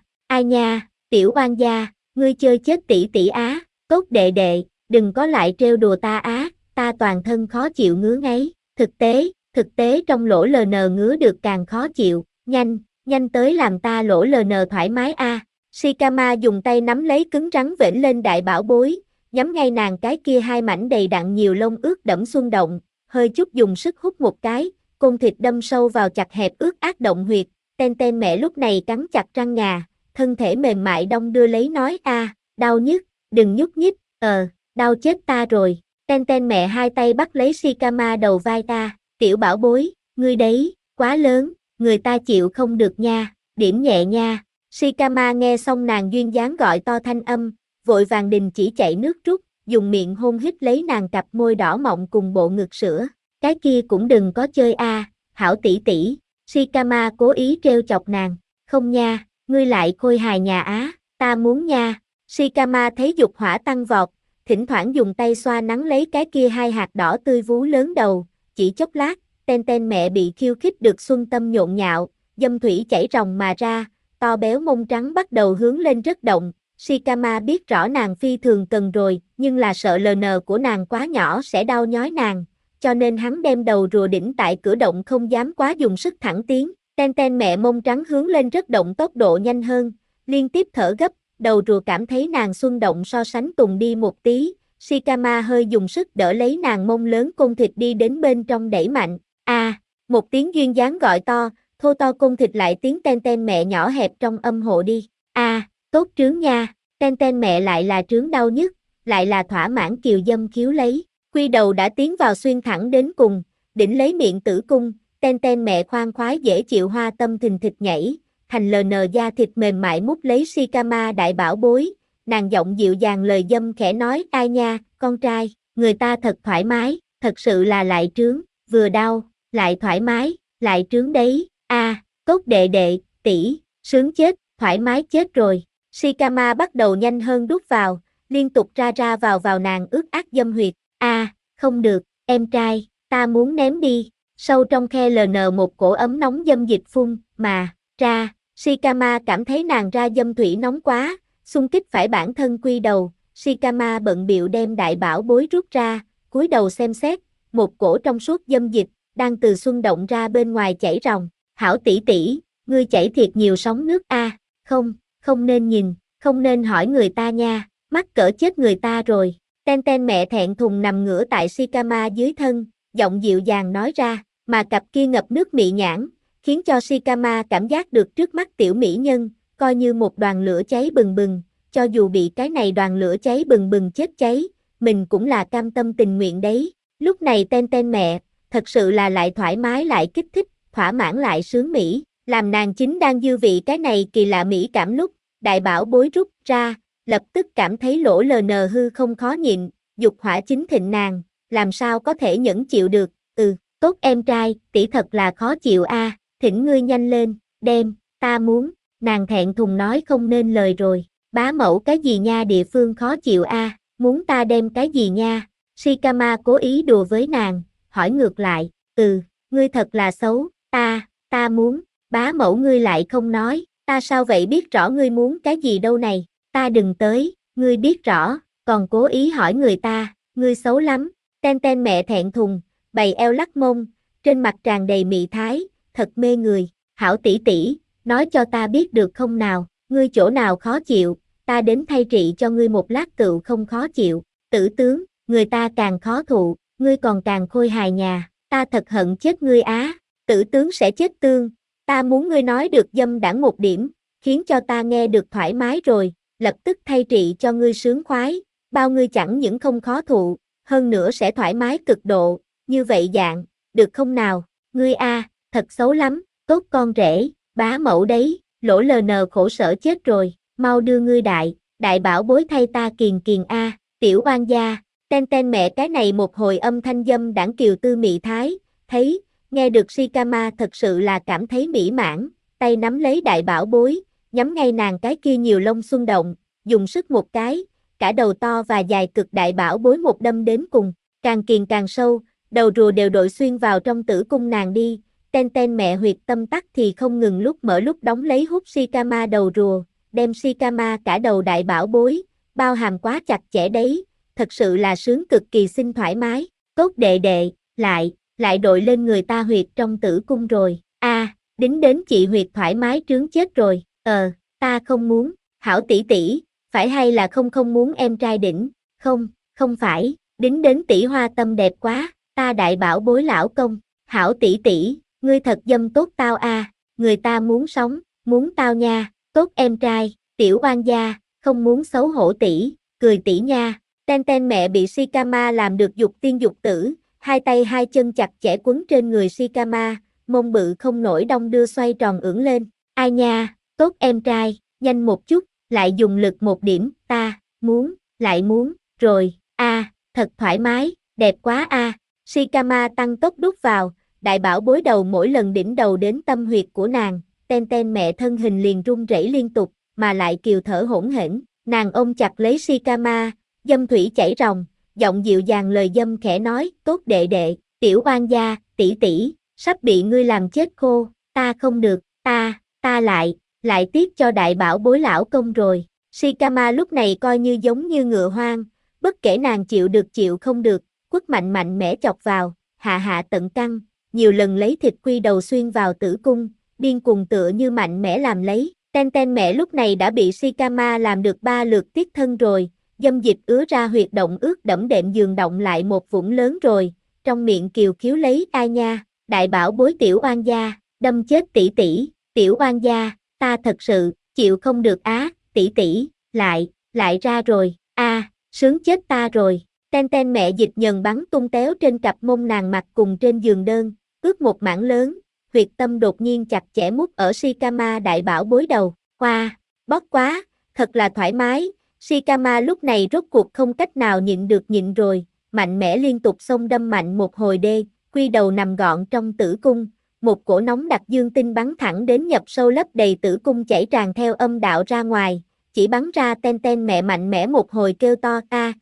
Speaker 1: nha, tiểu oan gia, ngươi chơi chết tỷ tốt đệ đệ, đừng có lại trêu đùa ta ta toàn thân khó chịu ngứa ngáy. Thực tế trong lỗ LN ngứa được càng khó chịu, nhanh tới làm ta lỗ LN thoải mái Shikama dùng tay nắm lấy cứng rắn vểnh lên đại bảo bối, nhắm ngay nàng cái kia hai mảnh đầy đặn nhiều lông ướt đẫm xuân động, hơi chút dùng sức hút một cái, côn thịt đâm sâu vào chặt hẹp ướt át động huyệt. Ten Ten mẹ lúc này cắn chặt răng ngà, thân thể mềm mại đong đưa lấy nói đau nhức, đừng nhúc nhích, đau chết ta rồi. Ten Ten mẹ hai tay bắt lấy Shikama đầu vai ta, tiểu bảo bối, ngươi đấy, quá lớn, người ta chịu không được nha, điểm nhẹ nha. Shikama nghe xong nàng duyên dáng gọi to thanh âm, vội vàng đình chỉ chảy nước rút, dùng miệng hôn hít lấy nàng cặp môi đỏ mọng cùng bộ ngực sữa. Cái kia cũng đừng có chơi a, hảo tỷ tỷ. Shikama cố ý trêu chọc nàng, không nha, ngươi lại khôi hài nhà Á, ta muốn nha. Shikama thấy dục hỏa tăng vọt, thỉnh thoảng dùng tay xoa nắng lấy cái kia hai hạt đỏ tươi vú lớn đầu, chỉ chốc lát, Ten Ten mẹ bị khiêu khích được xuân tâm nhộn nhạo, dâm thủy chảy ròng mà ra, to béo mông trắng bắt đầu hướng lên rất động. Shikama biết rõ nàng phi thường cần rồi, nhưng là sợ LN của nàng quá nhỏ sẽ đau nhói nàng, cho nên hắn đem đầu rùa đỉnh tại cửa động không dám quá dùng sức thẳng tiến. Ten Ten mẹ mông trắng hướng lên rất động tốc độ nhanh hơn, liên tiếp thở gấp, đầu rùa cảm thấy nàng xuân động so sánh Tùng đi một tí, Shikama hơi dùng sức đỡ lấy nàng mông lớn côn thịt đi đến bên trong đẩy mạnh. Một tiếng duyên dáng gọi to, thô to côn thịt lại tiếng Ten Ten mẹ nhỏ hẹp trong âm hộ đi. Tốt trướng nha, Ten Ten mẹ lại là trướng đau nhất, lại là thỏa mãn kiều dâm khiếu lấy, quy đầu đã tiến vào xuyên thẳng đến cùng, đỉnh lấy miệng tử cung, Ten Ten mẹ khoan khoái dễ chịu hoa tâm thình thịch nhảy, thành LN da thịt mềm mại mút lấy Shikama đại bảo bối, nàng giọng dịu dàng lời dâm khẽ nói ai nha, con trai, người ta thật thoải mái, thật sự là lại trướng, vừa đau, lại thoải mái, lại trướng đấy, tốt đệ đệ, tỷ, sướng chết, thoải mái chết rồi. Shikama bắt đầu nhanh hơn đút vào, liên tục ra ra vào nàng ướt át dâm huyệt. Không được, em trai, ta muốn ném đi. Sâu trong khe LN một cổ ấm nóng dâm dịch phun, mà, ra. Shikama cảm thấy nàng ra dâm thủy nóng quá, xung kích phải bản thân quy đầu. Shikama bận bịu đem đại bảo bối rút ra, cúi đầu xem xét, một cổ trong suốt dâm dịch, đang từ xuân động ra bên ngoài chảy ròng. Hảo tỷ tỷ, ngươi chảy thiệt nhiều sóng nước không nên nhìn, không nên hỏi người ta nha, mắc cỡ chết người ta rồi. Ten Ten mẹ thẹn thùng nằm ngửa tại Shikama dưới thân, giọng dịu dàng nói ra, mà cặp kia ngập nước mị nhãn, khiến cho Shikama cảm giác được trước mắt tiểu mỹ nhân, coi như một đoàn lửa cháy bừng bừng, cho dù bị cái này đoàn lửa cháy bừng bừng chết cháy, mình cũng là cam tâm tình nguyện đấy. Lúc này Ten Ten mẹ, thật sự là lại thoải mái lại kích thích, thỏa mãn lại sướng mỹ, làm nàng chính đang dư vị cái này kỳ lạ mỹ cảm lúc, đại bảo bối rút ra, lập tức cảm thấy lỗ LN hư không khó nhịn, dục hỏa chính thịnh nàng, làm sao có thể nhẫn chịu được, tốt em trai, tỷ thật là khó chịu thỉnh ngươi nhanh lên, đem, ta muốn, nàng thẹn thùng nói không nên lời rồi, bá mẫu cái gì nha địa phương khó chịu muốn ta đem cái gì nha, Shikama cố ý đùa với nàng, hỏi ngược lại, ngươi thật là xấu, ta muốn, bá mẫu ngươi lại không nói, ta sao vậy biết rõ ngươi muốn cái gì đâu này, ta đừng tới, ngươi biết rõ, còn cố ý hỏi người ta, ngươi xấu lắm. Ten Ten mẹ thẹn thùng, bày eo lắc mông, trên mặt tràn đầy mị thái, thật mê người, hảo tỷ tỷ, nói cho ta biết được không nào, ngươi chỗ nào khó chịu, ta đến thay trị cho ngươi một lát tựu không khó chịu, tử tướng, người ta càng khó thụ, ngươi còn càng khôi hài nhà, ta thật hận chết ngươi tử tướng sẽ chết tương, ta muốn ngươi nói được dâm đãng một điểm, khiến cho ta nghe được thoải mái rồi, lập tức thay trị cho ngươi sướng khoái, bao ngươi chẳng những không khó thụ, hơn nữa sẽ thoải mái cực độ, như vậy dạng, được không nào, ngươi thật xấu lắm, tốt con rể, bá mẫu đấy, lỗ LN khổ sở chết rồi, mau đưa ngươi đại bảo bối thay ta kiền kiền tiểu oan gia, Ten Ten mẹ cái này một hồi âm thanh dâm đãng kiều tư mị thái, thấy, nghe được Shikama thật sự là cảm thấy mỹ mãn, tay nắm lấy đại bảo bối, nhắm ngay nàng cái kia nhiều lông xuân động, dùng sức một cái, cả đầu to và dài cực đại bảo bối một đâm đến cùng, càng kiền càng sâu, đầu rùa đều đội xuyên vào trong tử cung nàng đi, Ten Ten mẹ huyệt tâm tắc thì không ngừng lúc mở lúc đóng lấy hút Shikama đầu rùa, đem Shikama cả đầu đại bảo bối, bao hàm quá chặt chẽ đấy, thật sự là sướng cực kỳ xinh thoải mái, tốt đệ đệ, lại đội lên người ta huyệt trong tử cung rồi, đính đến chị huyệt thoải mái trướng chết rồi, ta không muốn, hảo tỷ tỷ, phải hay là không muốn em trai đỉnh, không phải, đính đến tỷ hoa tâm đẹp quá, ta đại bảo bối lão công, hảo tỷ tỷ, ngươi thật dâm tốt tao người ta muốn sống, muốn tao nha, tốt em trai, tiểu oan gia, không muốn xấu hổ tỷ, cười tỷ nha, Ten mẹ bị Shikama làm được dục tiên dục tử, hai tay hai chân chặt chẽ quấn trên người Shikama, mông bự không nổi đong đưa xoay tròn ưỡn lên. Ai nha, tốt em trai, nhanh một chút, lại dùng lực một điểm, ta, muốn, lại muốn, rồi, thật thoải mái, đẹp quá Shikama tăng tốc đút vào, đại bảo bối đầu mỗi lần đỉnh đầu đến tâm huyệt của nàng, Ten mẹ thân hình liền run rẩy liên tục, mà lại kiều thở hỗn hển, nàng ôm chặt lấy Shikama, dâm thủy chảy ròng, giọng dịu dàng lời dâm khẽ nói, tốt đệ đệ, tiểu oan gia, tỷ tỷ, sắp bị ngươi làm chết khô, ta không được, ta lại tiếc cho đại bảo bối lão công rồi. Shikama lúc này coi như giống như ngựa hoang, bất kể nàng chịu được chịu không được, quất mạnh mẽ chọc vào, hạ tận căng, nhiều lần lấy thịt quy đầu xuyên vào tử cung, điên cuồng tựa như mạnh mẽ làm lấy. Ten mẹ lúc này đã bị Shikama làm được 3 lượt tiết thân rồi, dâm dịch ứa ra huyệt động ướt đẫm đệm giường động lại một vũng lớn rồi, trong miệng kiều khiếu lấy ai nha, đại bảo bối tiểu oan gia, đâm chết tỷ tỷ, tiểu oan gia, ta thật sự, chịu không được tỷ tỷ, lại ra rồi, sướng chết ta rồi. Ten mẹ dịch nhần bắn tung téo trên cặp mông nàng mặt cùng trên giường đơn, ướt một mảng lớn, huyệt tâm đột nhiên chặt chẽ mút ở Shikama đại bảo bối đầu, bóp quá, thật là thoải mái. Shikama lúc này rốt cuộc không cách nào nhịn được nhịn rồi, mạnh mẽ liên tục xông đâm mạnh một hồi quy đầu nằm gọn trong tử cung, một cổ nóng đặc dương tinh bắn thẳng đến nhập sâu lấp đầy tử cung chảy tràn theo âm đạo ra ngoài, chỉ bắn ra Ten mẹ mạnh mẽ một hồi kêu to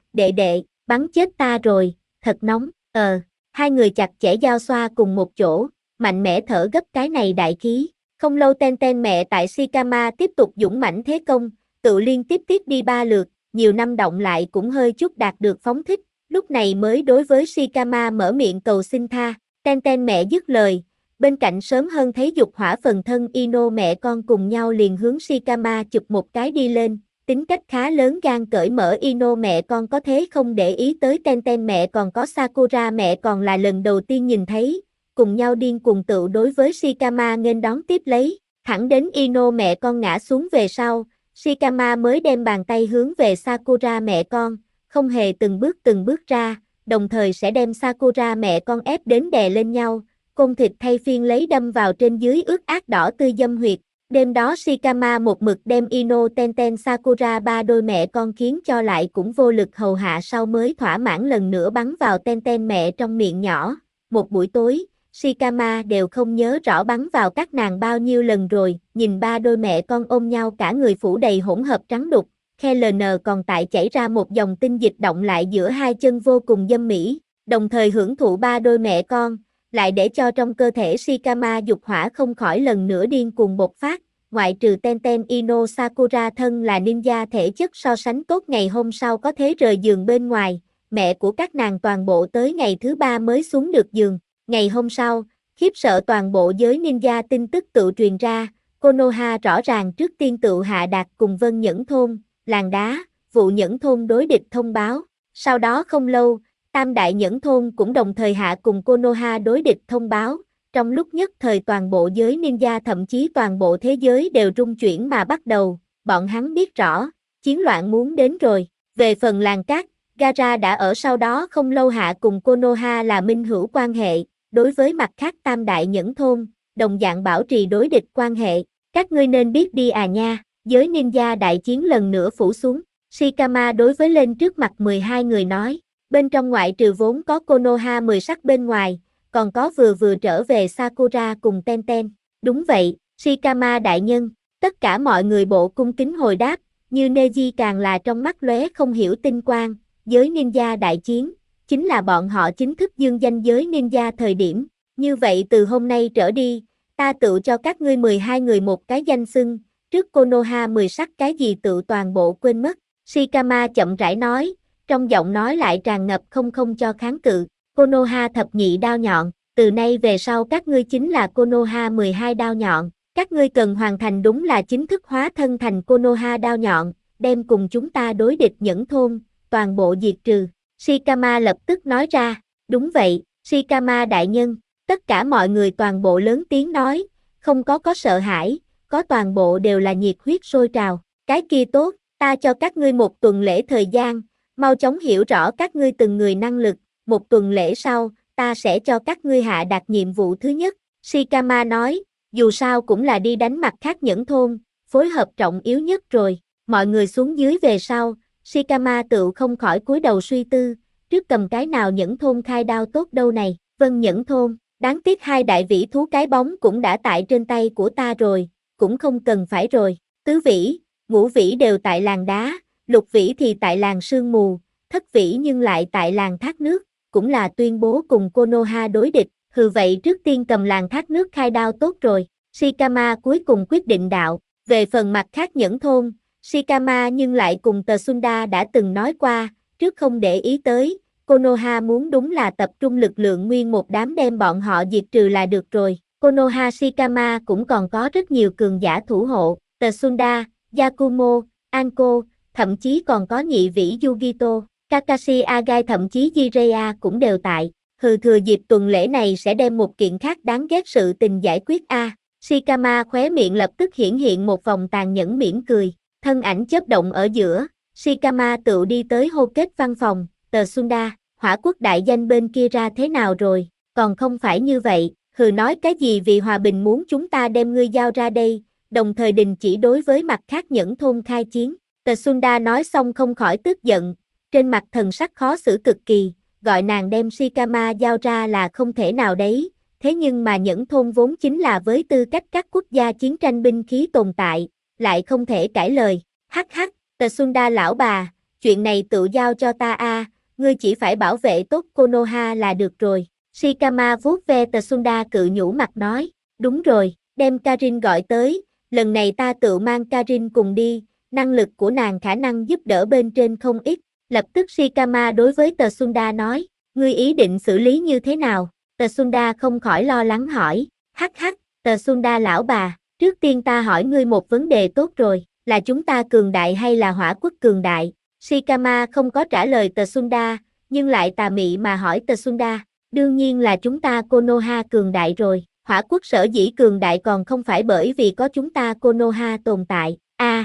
Speaker 1: đệ, bắn chết ta rồi, thật nóng, hai người chặt chẽ giao xoa cùng một chỗ, mạnh mẽ thở gấp cái này đại khí, không lâu Ten mẹ tại Shikama tiếp tục dũng mãnh thế công, tự liên tiếp đi 3 lượt, nhiều năm động lại cũng hơi chút đạt được phóng thích, lúc này mới đối với Shikama mở miệng cầu xin tha, Ten mẹ dứt lời, bên cạnh sớm hơn thấy dục hỏa phần thân Ino mẹ con cùng nhau liền hướng Shikama chụp một cái đi lên, tính cách khá lớn gan cởi mở Ino mẹ con có thế không để ý tới Ten mẹ còn có Sakura mẹ còn là lần đầu tiên nhìn thấy, cùng nhau điên cuồng tựu đối với Shikama nghênh đón tiếp lấy, thẳng đến Ino mẹ con ngã xuống về sau, Shikama mới đem bàn tay hướng về Sakura mẹ con, không hề từng bước ra, đồng thời sẽ đem Sakura mẹ con ép đến đè lên nhau, côn thịt thay phiên lấy đâm vào trên dưới ướt át đỏ tươi dâm huyệt. Đêm đó Shikama một mực đem Ino Ten Sakura ba đôi mẹ con khiến cho lại cũng vô lực hầu hạ sau mới thỏa mãn lần nữa bắn vào Ten mẹ trong miệng nhỏ. Một buổi tối, Shikama đều không nhớ rõ bắn vào các nàng bao nhiêu lần rồi, nhìn ba đôi mẹ con ôm nhau cả người phủ đầy hỗn hợp trắng đục, khe LN còn tại chảy ra một dòng tinh dịch động lại giữa hai chân vô cùng dâm mỹ, đồng thời hưởng thụ ba đôi mẹ con, lại để cho trong cơ thể Shikama dục hỏa không khỏi lần nữa điên cuồng bộc phát, ngoại trừ Ten Ino Sakura thân là ninja thể chất so sánh tốt ngày hôm sau có thế rời giường bên ngoài, mẹ của các nàng toàn bộ tới ngày thứ 3 mới xuống được giường. Ngày hôm sau, khiếp sợ toàn bộ giới ninja tin tức tự truyền ra, Konoha rõ ràng trước tiên tự hạ đạt cùng Vân Nhẫn Thôn, làng đá, vụ Nhẫn Thôn đối địch thông báo. Sau đó không lâu, Tam Đại Nhẫn Thôn cũng đồng thời hạ cùng Konoha đối địch thông báo. Trong lúc nhất thời toàn bộ giới ninja thậm chí toàn bộ thế giới đều rung chuyển mà bắt đầu, bọn hắn biết rõ, chiến loạn muốn đến rồi. Về phần làng cát, Gaara đã ở sau đó không lâu hạ cùng Konoha là minh hữu quan hệ, đối với mặt khác Tam Đại Nhẫn Thôn, đồng dạng bảo trì đối địch quan hệ, các ngươi nên biết đi nha, giới ninja đại chiến lần nữa phủ xuống, Shikama đối với lên trước mặt 12 người nói, bên trong ngoại trừ vốn có Konoha 10 sắc bên ngoài, còn có vừa trở về Sakura cùng Ten. Đúng vậy, Shikama đại nhân, tất cả mọi người bộ cung kính hồi đáp, như Neji càng là trong mắt lóe không hiểu tinh quang, giới ninja đại chiến, chính là bọn họ chính thức dương danh giới ninja thời điểm, như vậy từ hôm nay trở đi, ta tự cho các ngươi 12 người một cái danh xưng, trước Konoha 10 sắc cái gì tự toàn bộ quên mất, Shikama chậm rãi nói, trong giọng nói lại tràn ngập không cho kháng cự, Konoha thập nhị đao nhọn, từ nay về sau các ngươi chính là Konoha 12 đao nhọn, các ngươi cần hoàn thành đúng là chính thức hóa thân thành Konoha đao nhọn, đem cùng chúng ta đối địch Nhẫn Thôn, toàn bộ diệt trừ. Shikama lập tức nói ra, đúng vậy, Shikama đại nhân, tất cả mọi người toàn bộ lớn tiếng nói, không có sợ hãi, có toàn bộ đều là nhiệt huyết sôi trào, cái kia tốt, ta cho các ngươi một tuần lễ thời gian, Mau chóng hiểu rõ các ngươi từng người năng lực, một tuần lễ sau, ta sẽ cho các ngươi hạ đạt nhiệm vụ thứ nhất. Shikama nói, dù sao cũng là đi đánh mặt khác nhẫn thôn, phối hợp trọng yếu nhất rồi. Mọi người xuống dưới về sau, Shikama tự không khỏi cúi đầu suy tư, trước cầm cái nào nhẫn thôn khai đao tốt đâu này. Vân nhẫn thôn, đáng tiếc hai đại vĩ thú cái bóng cũng đã tại trên tay của ta rồi, cũng không cần phải rồi. Tứ vĩ, ngũ vĩ đều tại làng đá, lục vĩ thì tại làng sương mù, thất vĩ nhưng lại tại làng thác nước, cũng là tuyên bố cùng Konoha đối địch. Hừ, vậy trước tiên cầm làng thác nước khai đao tốt rồi. Shikama cuối cùng quyết định đạo. Về phần mặt khác nhẫn thôn, Shikama nhưng lại cùng Tờ Sunda đã từng nói qua, trước không để ý tới, Konoha muốn đúng là tập trung lực lượng nguyên một đám đem bọn họ diệt trừ là được rồi. Konoha Shikama cũng còn có rất nhiều cường giả thủ hộ, Tờ Sunda, Yakumo, Anko, thậm chí còn có nhị vĩ Yugito, Kakashi Agai thậm chí Jiraiya cũng đều tại. Hừ, thừa dịp tuần lễ này sẽ đem một kiện khác đáng ghét sự tình giải quyết a. Shikama khóe miệng lập tức hiển hiện một vòng tàn nhẫn mỉm cười, thân ảnh chớp động ở giữa, Shikama tự đi tới hô kết văn phòng. Tờ Sunda, hỏa quốc đại danh bên kia ra thế nào rồi, còn không phải như vậy, hừ, nói cái gì vì hòa bình muốn chúng ta đem ngươi giao ra đây, đồng thời đình chỉ đối với mặt khác nhẫn thôn khai chiến. Tờ Sunda nói xong không khỏi tức giận, trên mặt thần sắc khó xử cực kỳ, gọi nàng đem Shikama giao ra là không thể nào đấy, thế nhưng mà nhẫn thôn vốn chính là với tư cách các quốc gia chiến tranh binh khí tồn tại, lại không thể cãi lời. Hắc hắc, Tờ Sunda lão bà, chuyện này tự giao cho ta a, ngươi chỉ phải bảo vệ tốt Konoha là được rồi. Shikama vuốt ve Tờ Sunda cự nhũ mặt nói, đúng rồi, đem Karin gọi tới, lần này ta tự mang Karin cùng đi, năng lực của nàng khả năng giúp đỡ bên trên không ít. Lập tức Shikama đối với Tờ Sunda nói, ngươi ý định xử lý như thế nào? Tờ Sunda không khỏi lo lắng hỏi, hắc hắc, Tờ Sunda lão bà, trước tiên ta hỏi ngươi một vấn đề tốt rồi, là chúng ta cường đại hay là hỏa quốc cường đại? Shikama không có trả lời Tờ Sunda, nhưng lại tà mị mà hỏi Tờ Sunda, đương nhiên là chúng ta Konoha cường đại rồi, hỏa quốc sở dĩ cường đại còn không phải bởi vì có chúng ta Konoha tồn tại.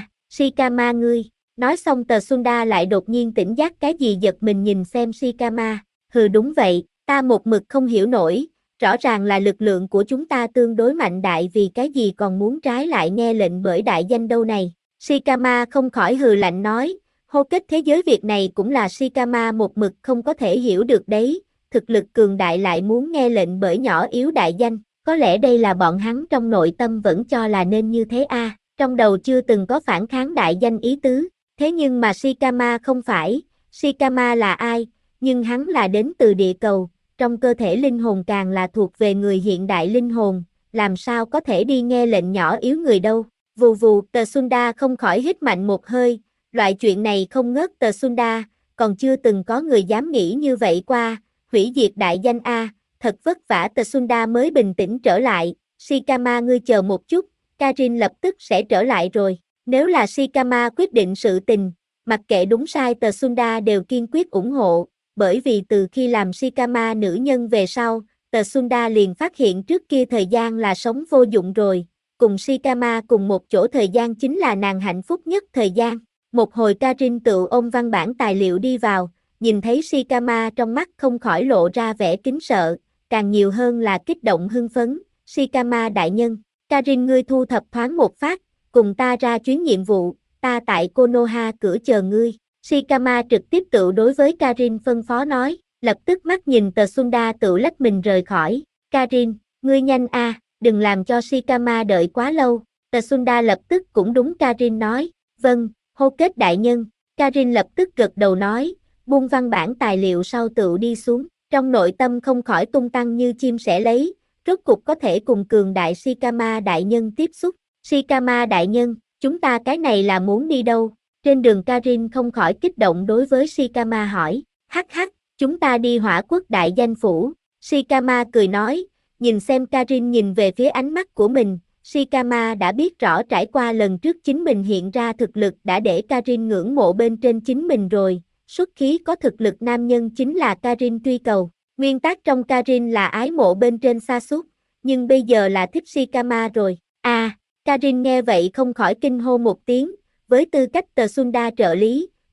Speaker 1: Shikama ngươi. Nói xong Tờ Sunda lại đột nhiên tỉnh giác cái gì giật mình nhìn xem Shikama, hừ đúng vậy, ta một mực không hiểu nổi, rõ ràng là lực lượng của chúng ta tương đối mạnh đại vì cái gì còn muốn trái lại nghe lệnh bởi đại danh đâu này. Shikama không khỏi hừ lạnh nói, hô kết thế giới việc này cũng là Shikama một mực không có thể hiểu được đấy, thực lực cường đại lại muốn nghe lệnh bởi nhỏ yếu đại danh, có lẽ đây là bọn hắn trong nội tâm vẫn cho là nên như thế a, trong đầu chưa từng có phản kháng đại danh ý tứ. Thế nhưng mà Shikama không phải, Shikama là ai, nhưng hắn là đến từ địa cầu, trong cơ thể linh hồn càng là thuộc về người hiện đại linh hồn, làm sao có thể đi nghe lệnh nhỏ yếu người đâu. Vù vù, Tờ Sunda không khỏi hít mạnh một hơi, loại chuyện này không ngớt Tờ Sunda, còn chưa từng có người dám nghĩ như vậy qua, hủy diệt đại danh a, thật vất vả Tờ Sunda mới bình tĩnh trở lại, Shikama ngươi chờ một chút, Karin lập tức sẽ trở lại rồi. Nếu là Shikama quyết định sự tình, mặc kệ đúng sai Tờ Sunda đều kiên quyết ủng hộ, bởi vì từ khi làm Shikama nữ nhân về sau, Tờ Sunda liền phát hiện trước kia thời gian là sống vô dụng rồi, cùng Shikama cùng một chỗ thời gian chính là nàng hạnh phúc nhất thời gian. Một hồi Karin tự ôm văn bản tài liệu đi vào, nhìn thấy Shikama trong mắt không khỏi lộ ra vẻ kính sợ, càng nhiều hơn là kích động hưng phấn. Shikama đại nhân, Karin ngươi thu thập thoáng một phát, cùng ta ra chuyến nhiệm vụ, ta tại Konoha cửa chờ ngươi. Shikama trực tiếp tự đối với Karin phân phó nói, lập tức mắt nhìn Tờ Sunda tự lách mình rời khỏi. Karin, ngươi nhanh a, đừng làm cho Shikama đợi quá lâu. Tờ Sunda lập tức cũng đúng Karin nói, vâng, hô kết đại nhân. Karin lập tức gật đầu nói, buông văn bản tài liệu sau tự đi xuống, trong nội tâm không khỏi tung tăng như chim sẻ lấy, rốt cục có thể cùng cường đại Shikama đại nhân tiếp xúc. Shikama đại nhân, chúng ta cái này là muốn đi đâu? Trên đường Karin không khỏi kích động đối với Shikama hỏi, hắc hắc, chúng ta đi hỏa quốc đại danh phủ. Shikama cười nói, nhìn xem Karin nhìn về phía ánh mắt của mình, Shikama đã biết rõ trải qua lần trước chính mình hiện ra thực lực đã để Karin ngưỡng mộ bên trên chính mình rồi, xuất khí có thực lực nam nhân chính là Karin truy cầu. Nguyên tắc trong Karin là ái mộ bên trên sa sút, nhưng bây giờ là thích Shikama rồi. Karin nghe vậy không khỏi kinh hô một tiếng, với tư cách Tờ Sunda trợ lý,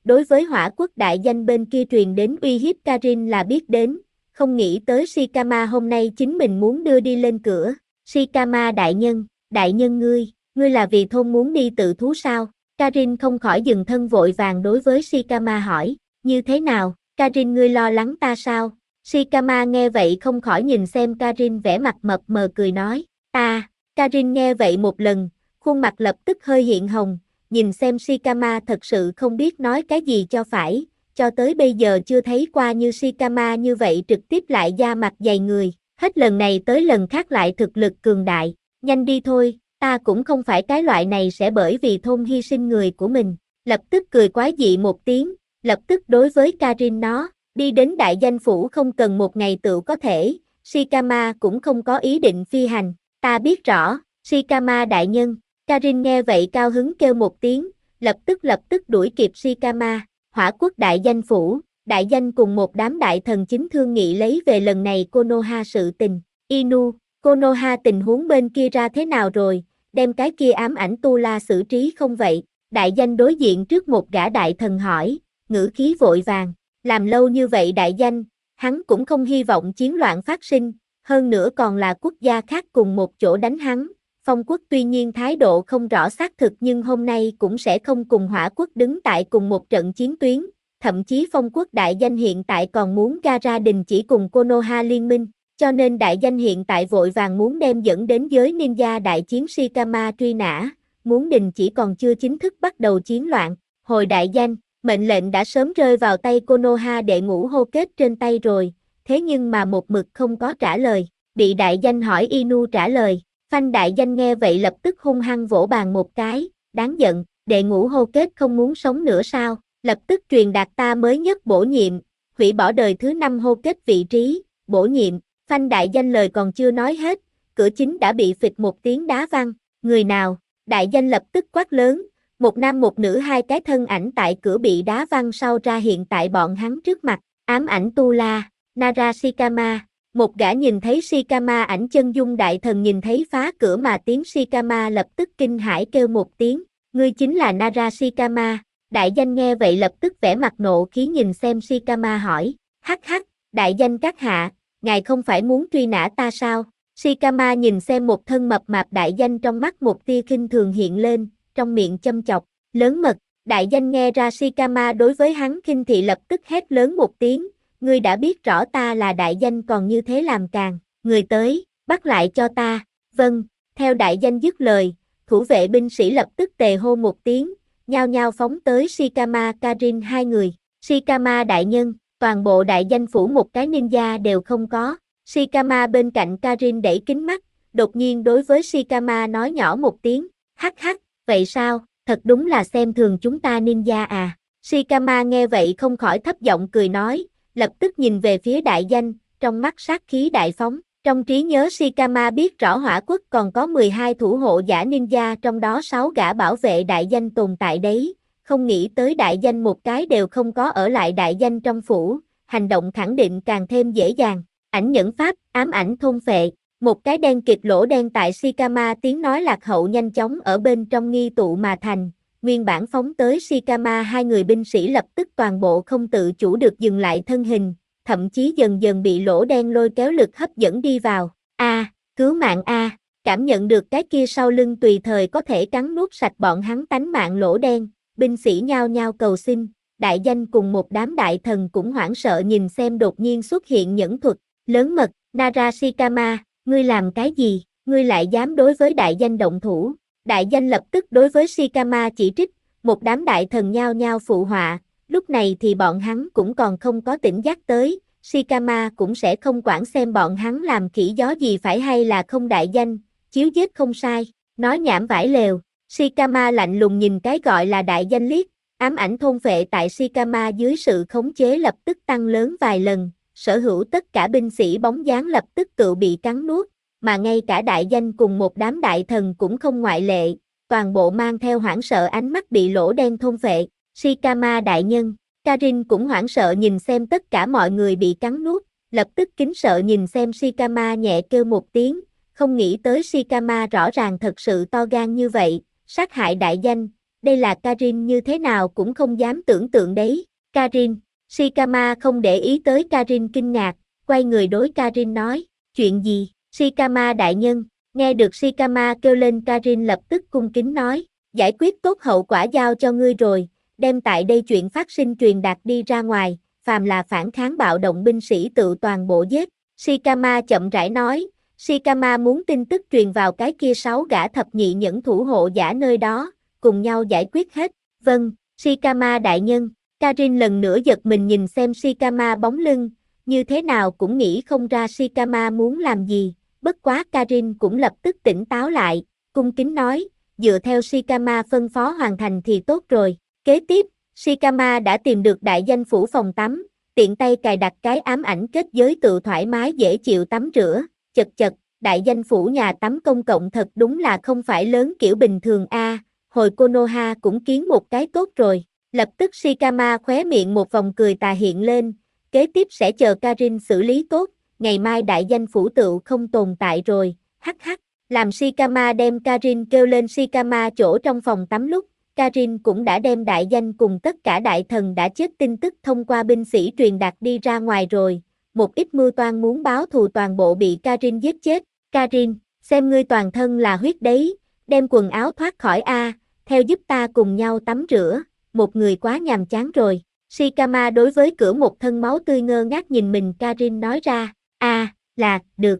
Speaker 1: đối với Hỏa Quốc đại danh bên kia truyền đến uy hiếp Karin là biết đến, không nghĩ tới Shikama hôm nay chính mình muốn đưa đi lên cửa. Shikama đại nhân ngươi là vì thôn muốn đi tự thú sao? Karin không khỏi dừng thân vội vàng đối với Shikama hỏi, như thế nào, Karin ngươi lo lắng ta sao? Shikama nghe vậy không khỏi nhìn xem Karin vẻ mặt mập mờ cười nói, Karin nghe vậy một lần, khuôn mặt lập tức hơi hiện hồng, nhìn xem Shikama thật sự không biết nói cái gì cho phải, cho tới bây giờ chưa thấy qua như Shikama như vậy trực tiếp lại da mặt dày người, hết lần này tới lần khác lại thực lực cường đại, nhanh đi thôi, ta cũng không phải cái loại này sẽ bởi vì thôn hy sinh người của mình, lập tức cười quái dị một tiếng, lập tức đối với Karin nó, đi đến đại danh phủ không cần một ngày tựu có thể, Shikama cũng không có ý định phi hành, ta biết rõ, Shikama đại nhân. Karin nghe vậy cao hứng kêu một tiếng, lập tức đuổi kịp Shikama, Hỏa Quốc đại danh phủ, đại danh cùng một đám đại thần chính thương nghị lấy về lần này Konoha sự tình. Inu, Konoha tình huống bên kia ra thế nào rồi, đem cái kia ám ảnh tu la xử trí không vậy? Đại danh đối diện trước một gã đại thần hỏi, ngữ khí vội vàng, làm lâu như vậy đại danh, hắn cũng không hy vọng chiến loạn phát sinh, hơn nữa còn là quốc gia khác cùng một chỗ đánh hắn. Phong quốc tuy nhiên thái độ không rõ xác thực nhưng hôm nay cũng sẽ không cùng Hỏa Quốc đứng tại cùng một trận chiến tuyến, thậm chí Phong quốc đại danh hiện tại còn muốn Gaara đình chỉ cùng Konoha liên minh, cho nên đại danh hiện tại vội vàng muốn đem dẫn đến giới ninja đại chiến Shikama truy nã, muốn đình chỉ còn chưa chính thức bắt đầu chiến loạn. Hồi đại danh, mệnh lệnh đã sớm rơi vào tay Konoha đệ ngũ hô kết trên tay rồi, thế nhưng mà một mực không có trả lời, bị đại danh hỏi Inu trả lời. Phanh đại danh nghe vậy lập tức hung hăng vỗ bàn một cái, đáng giận, đệ ngũ hô kết không muốn sống nữa sao, lập tức truyền đạt ta mới nhất bổ nhiệm, hủy bỏ đời thứ 5 hô kết vị trí, bổ nhiệm, phanh đại danh lời còn chưa nói hết, cửa chính đã bị phịch một tiếng đá văng, người nào, đại danh lập tức quát lớn, một nam một nữ hai cái thân ảnh tại cửa bị đá văng sau ra hiện tại bọn hắn trước mặt, ám ảnh tu la, Nara Shikama. Một gã nhìn thấy Shikama ảnh chân dung đại thần nhìn thấy phá cửa mà tiếng Shikama lập tức kinh hãi kêu một tiếng, ngươi chính là Nara Shikama, đại danh nghe vậy lập tức vẻ mặt nộ khí nhìn xem Shikama hỏi, hắc, đại danh các hạ, ngài không phải muốn truy nã ta sao? Shikama nhìn xem một thân mập mạp đại danh trong mắt một tia khinh thường hiện lên, trong miệng châm chọc, lớn mật, đại danh nghe ra Shikama đối với hắn khinh thị lập tức hét lớn một tiếng. Ngươi đã biết rõ ta là đại danh còn như thế làm càng, người tới, bắt lại cho ta, vâng, theo đại danh dứt lời, thủ vệ binh sĩ lập tức tề hô một tiếng, nhao nhao phóng tới Shikama Karin hai người, Shikama đại nhân, toàn bộ đại danh phủ một cái ninja đều không có, Shikama bên cạnh Karin đẩy kính mắt, đột nhiên đối với Shikama nói nhỏ một tiếng, hắc, vậy sao, thật đúng là xem thường chúng ta ninja à, Shikama nghe vậy không khỏi thấp giọng cười nói, lập tức nhìn về phía đại danh, trong mắt sát khí đại phóng. Trong trí nhớ Shikama biết rõ Hỏa Quốc còn có 12 thủ hộ giả ninja trong đó 6 gã bảo vệ đại danh tồn tại đấy, không nghĩ tới đại danh một cái đều không có ở lại đại danh trong phủ, hành động khẳng định càng thêm dễ dàng. Ảnh nhẫn pháp, ám ảnh thôn phệ, một cái đen kịt lỗ đen tại Shikama tiếng nói lạc hậu nhanh chóng ở bên trong nghi tụ mà thành. Nguyên bản phóng tới Shikama hai người binh sĩ lập tức toàn bộ không tự chủ được dừng lại thân hình, thậm chí dần dần bị lỗ đen lôi kéo lực hấp dẫn đi vào. Cứu mạng a! Cảm nhận được cái kia sau lưng tùy thời có thể cắn nuốt sạch bọn hắn tánh mạng lỗ đen, binh sĩ nhao nhao cầu xin, đại danh cùng một đám đại thần cũng hoảng sợ nhìn xem đột nhiên xuất hiện nhẫn thuật, lớn mật, Nara Shikama, ngươi làm cái gì, ngươi lại dám đối với đại danh động thủ. Đại danh lập tức đối với Shikama chỉ trích, một đám đại thần nhao nhao phụ họa, lúc này thì bọn hắn cũng còn không có tỉnh giác tới, Shikama cũng sẽ không quản xem bọn hắn làm khỉ gió gì phải hay là không đại danh, chiếu giết không sai, nói nhảm vải lèo, Shikama lạnh lùng nhìn cái gọi là đại danh liếc, ám ảnh thôn phệ tại Shikama dưới sự khống chế lập tức tăng lớn vài lần, sở hữu tất cả binh sĩ bóng dáng lập tức tự bị cắn nuốt. Mà ngay cả đại danh cùng một đám đại thần cũng không ngoại lệ, toàn bộ mang theo hoảng sợ ánh mắt bị lỗ đen thôn phệ, Shikama đại nhân, Karin cũng hoảng sợ nhìn xem tất cả mọi người bị cắn nuốt, lập tức kính sợ nhìn xem Shikama nhẹ kêu một tiếng, không nghĩ tới Shikama rõ ràng thật sự to gan như vậy, sát hại đại danh, đây là Karin như thế nào cũng không dám tưởng tượng đấy. Karin, Shikama không để ý tới Karin kinh ngạc, quay người đối Karin nói, chuyện gì, Shikama đại nhân, nghe được Shikama kêu lên Karin lập tức cung kính nói, giải quyết tốt hậu quả giao cho ngươi rồi, đem tại đây chuyện phát sinh truyền đạt đi ra ngoài, phàm là phản kháng bạo động binh sĩ tự toàn bộ giết. Shikama chậm rãi nói, Shikama muốn tin tức truyền vào cái kia 6 gã thập nhị nhẫn thủ hộ giả nơi đó, cùng nhau giải quyết hết. Vâng, Shikama đại nhân. Karin lần nữa giật mình nhìn xem Shikama bóng lưng, như thế nào cũng nghĩ không ra Shikama muốn làm gì, bất quá Karin cũng lập tức tỉnh táo lại, cung kính nói, dựa theo Shikama phân phó hoàn thành thì tốt rồi. Kế tiếp, Shikama đã tìm được đại danh phủ phòng tắm, tiện tay cài đặt cái ám ảnh kết giới tự thoải mái dễ chịu tắm rửa, chật chật, đại danh phủ nhà tắm công cộng thật đúng là không phải lớn kiểu bình thường a. Hồi Konoha cũng kiến một cái tốt rồi. Lập tức Shikama khóe miệng một vòng cười tà hiện lên, kế tiếp sẽ chờ Karin xử lý tốt, ngày mai đại danh phủ tựu không tồn tại rồi, hắc hắc. Làm Shikama đem Karin kêu lên Shikama chỗ trong phòng tắm lúc, Karin cũng đã đem đại danh cùng tất cả đại thần đã chết tin tức thông qua binh sĩ truyền đạt đi ra ngoài rồi, một ít mưu toan muốn báo thù toàn bộ bị Karin giết chết. Karin, xem ngươi toàn thân là huyết đấy, đem quần áo thoát khỏi a, theo giúp ta cùng nhau tắm rửa. Một người quá nhàm chán rồi. Shikama đối với cửa một thân máu tươi ngơ ngác nhìn mình Karin nói ra, là, được,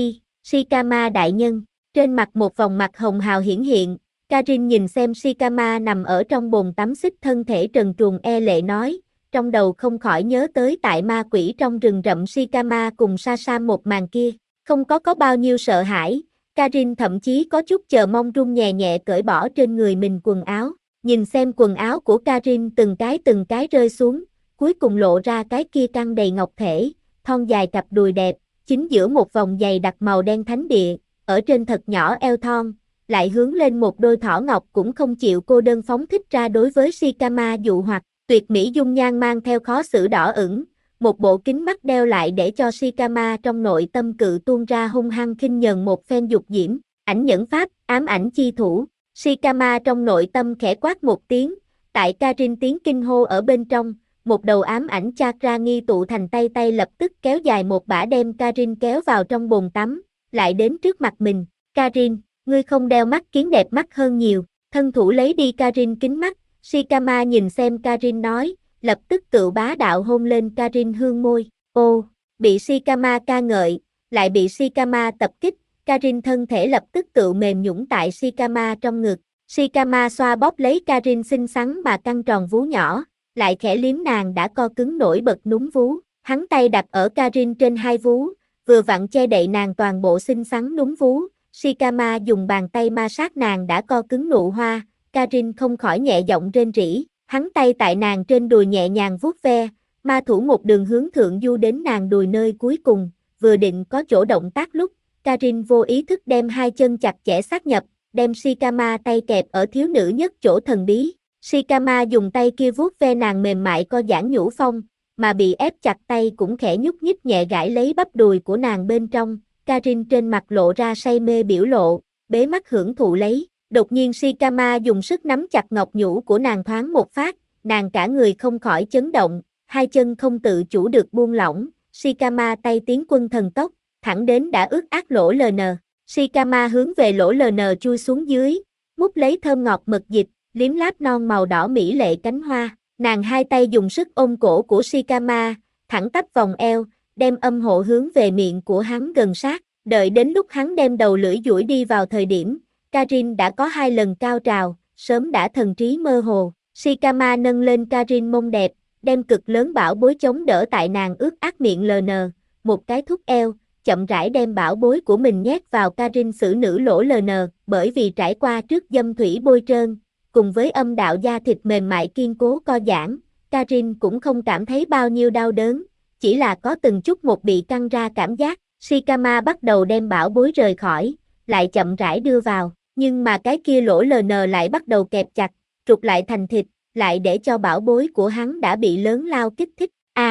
Speaker 1: Shikama đại nhân. Trên mặt một vòng mặt hồng hào hiển hiện, Karin nhìn xem Shikama nằm ở trong bồn tắm xích thân thể trần truồng e lệ nói, trong đầu không khỏi nhớ tới tại ma quỷ trong rừng rậm Shikama cùng Sasam một màn kia, không có bao nhiêu sợ hãi, Karin thậm chí có chút chờ mong run nhẹ nhẹ cởi bỏ trên người mình quần áo. Nhìn xem quần áo của Karin từng cái rơi xuống, cuối cùng lộ ra cái kia căng đầy ngọc thể, thon dài cặp đùi đẹp, chính giữa một vòng giày đặc màu đen thánh địa, ở trên thật nhỏ eo thon, lại hướng lên một đôi thỏ ngọc cũng không chịu cô đơn phóng thích ra đối với Shikama dụ hoặc, tuyệt mỹ dung nhan mang theo khó xử đỏ ửng, một bộ kính mắt đeo lại để cho Shikama trong nội tâm cự tuôn ra hung hăng khinh nhờn một phen dục diễm, ảnh nhẫn pháp, ám ảnh chi thủ. Shikama trong nội tâm khẽ quát một tiếng, tại Karin tiếng kinh hô ở bên trong, một đầu ám ảnh chakra nghi tụ thành tay lập tức kéo dài một bả đem Karin kéo vào trong bồn tắm, lại đến trước mặt mình. Karin, ngươi không đeo mắt kiến đẹp mắt hơn nhiều, thân thủ lấy đi Karin kính mắt, Shikama nhìn xem Karin nói, lập tức tự bá đạo hôn lên Karin hương môi. Ô, bị Shikama ca ngợi, lại bị Shikama tập kích. Karin thân thể lập tức tự mềm nhũn tại Shikama trong ngực. Shikama xoa bóp lấy Karin xinh xắn mà căng tròn vú nhỏ, lại khẽ liếm nàng đã co cứng nổi bật núm vú. Hắn tay đặt ở Karin trên hai vú, vừa vặn che đậy nàng toàn bộ xinh xắn núm vú. Shikama dùng bàn tay ma sát nàng đã co cứng nụ hoa, Karin không khỏi nhẹ giọng rên rỉ. Hắn tay tại nàng trên đùi nhẹ nhàng vuốt ve, ma thủ một đường hướng thượng du đến nàng đùi nơi cuối cùng, vừa định có chỗ động tác lúc, Karin vô ý thức đem hai chân chặt chẽ sát nhập, đem Shikama tay kẹp ở thiếu nữ nhất chỗ thần bí. Shikama dùng tay kia vuốt ve nàng mềm mại co giãn nhũ phong, mà bị ép chặt tay cũng khẽ nhúc nhích nhẹ gãi lấy bắp đùi của nàng bên trong. Karin trên mặt lộ ra say mê biểu lộ, bế mắt hưởng thụ lấy. Đột nhiên Shikama dùng sức nắm chặt ngọc nhũ của nàng thoáng một phát, nàng cả người không khỏi chấn động, hai chân không tự chủ được buông lỏng. Shikama tay tiến quân thần tốc, thẳng đến đã ướt át lỗ LN. Shikama hướng về lỗ LN chui xuống dưới, mút lấy thơm ngọt mật dịch, liếm láp non màu đỏ mỹ lệ cánh hoa. Nàng hai tay dùng sức ôm cổ của Shikama, thẳng tắp vòng eo, đem âm hộ hướng về miệng của hắn gần sát. Đợi đến lúc hắn đem đầu lưỡi duỗi đi vào thời điểm, Karin đã có 2 lần cao trào, sớm đã thần trí mơ hồ. Shikama nâng lên Karin mông đẹp, đem cực lớn bảo bối chống đỡ tại nàng ướt át miệng LN, một cái thúc eo, chậm rãi đem bảo bối của mình nhét vào Karin xử nữ lỗ LN, bởi vì trải qua trước dâm thủy bôi trơn, cùng với âm đạo da thịt mềm mại kiên cố co giãn, Karin cũng không cảm thấy bao nhiêu đau đớn, chỉ là có từng chút một bị căng ra cảm giác. Shikama bắt đầu đem bảo bối rời khỏi, lại chậm rãi đưa vào, nhưng mà cái kia lỗ LN lại bắt đầu kẹp chặt, trục lại thành thịt, lại để cho bảo bối của hắn đã bị lớn lao kích thích.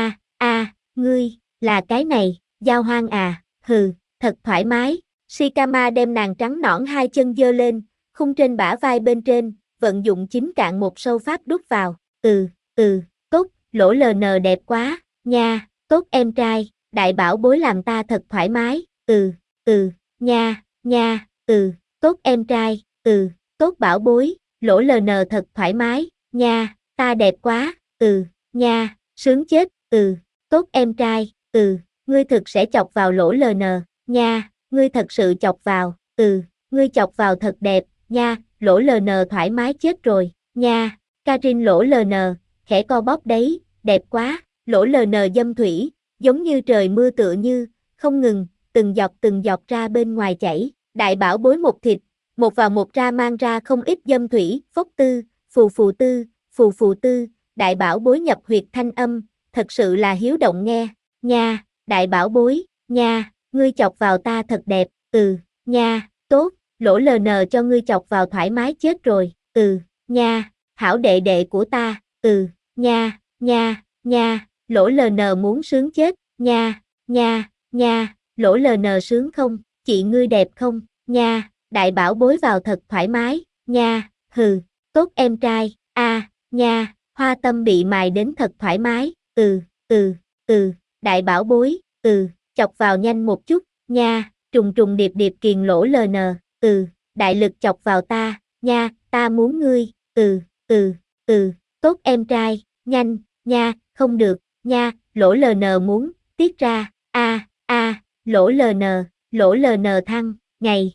Speaker 1: Ngươi, là cái này, giao hoang à, hừ, thật thoải mái. Shikama đem nàng trắng nõn hai chân giơ lên, khung trên bả vai bên trên, vận dụng chính cạn một sâu pháp đút vào, tốt, lỗ LN đẹp quá, nha, tốt em trai, đại bảo bối làm ta thật thoải mái, nha, tốt em trai, tốt bảo bối, lỗ LN thật thoải mái, nha, ta đẹp quá, nha, sướng chết, tốt em trai, ngươi thực sẽ chọc vào lỗ LN, nha, ngươi thật sự chọc vào, ngươi chọc vào thật đẹp, nha, lỗ LN thoải mái chết rồi, nha, Karin lỗ LN, khẽ co bóp đấy, đẹp quá, lỗ LN dâm thủy, giống như trời mưa tựa như, không ngừng, từng giọt ra bên ngoài chảy, đại bảo bối một thịt, một vào một ra mang ra không ít dâm thủy, phốc tư, phù phù tư, đại bảo bối nhập huyệt thanh âm, thật sự là hiếu động nghe, nha, đại bảo bối, nha, ngươi chọc vào ta thật đẹp, nha, tốt, lỗ LN cho ngươi chọc vào thoải mái chết rồi, nha, hảo đệ đệ của ta, nha, lỗ LN muốn sướng chết, nha, lỗ LN sướng không, chị ngươi đẹp không, nha, đại bảo bối vào thật thoải mái, nha, tốt em trai, nha, hoa tâm bị mài đến thật thoải mái, đại bảo bối, chọc vào nhanh một chút, nha, trùng trùng điệp điệp kiền lỗ LN, đại lực chọc vào ta, nha, ta muốn ngươi, tốt em trai, nhanh, nha, không được, nha, lỗ LN muốn, tiết ra, lỗ LN thăng, ngày,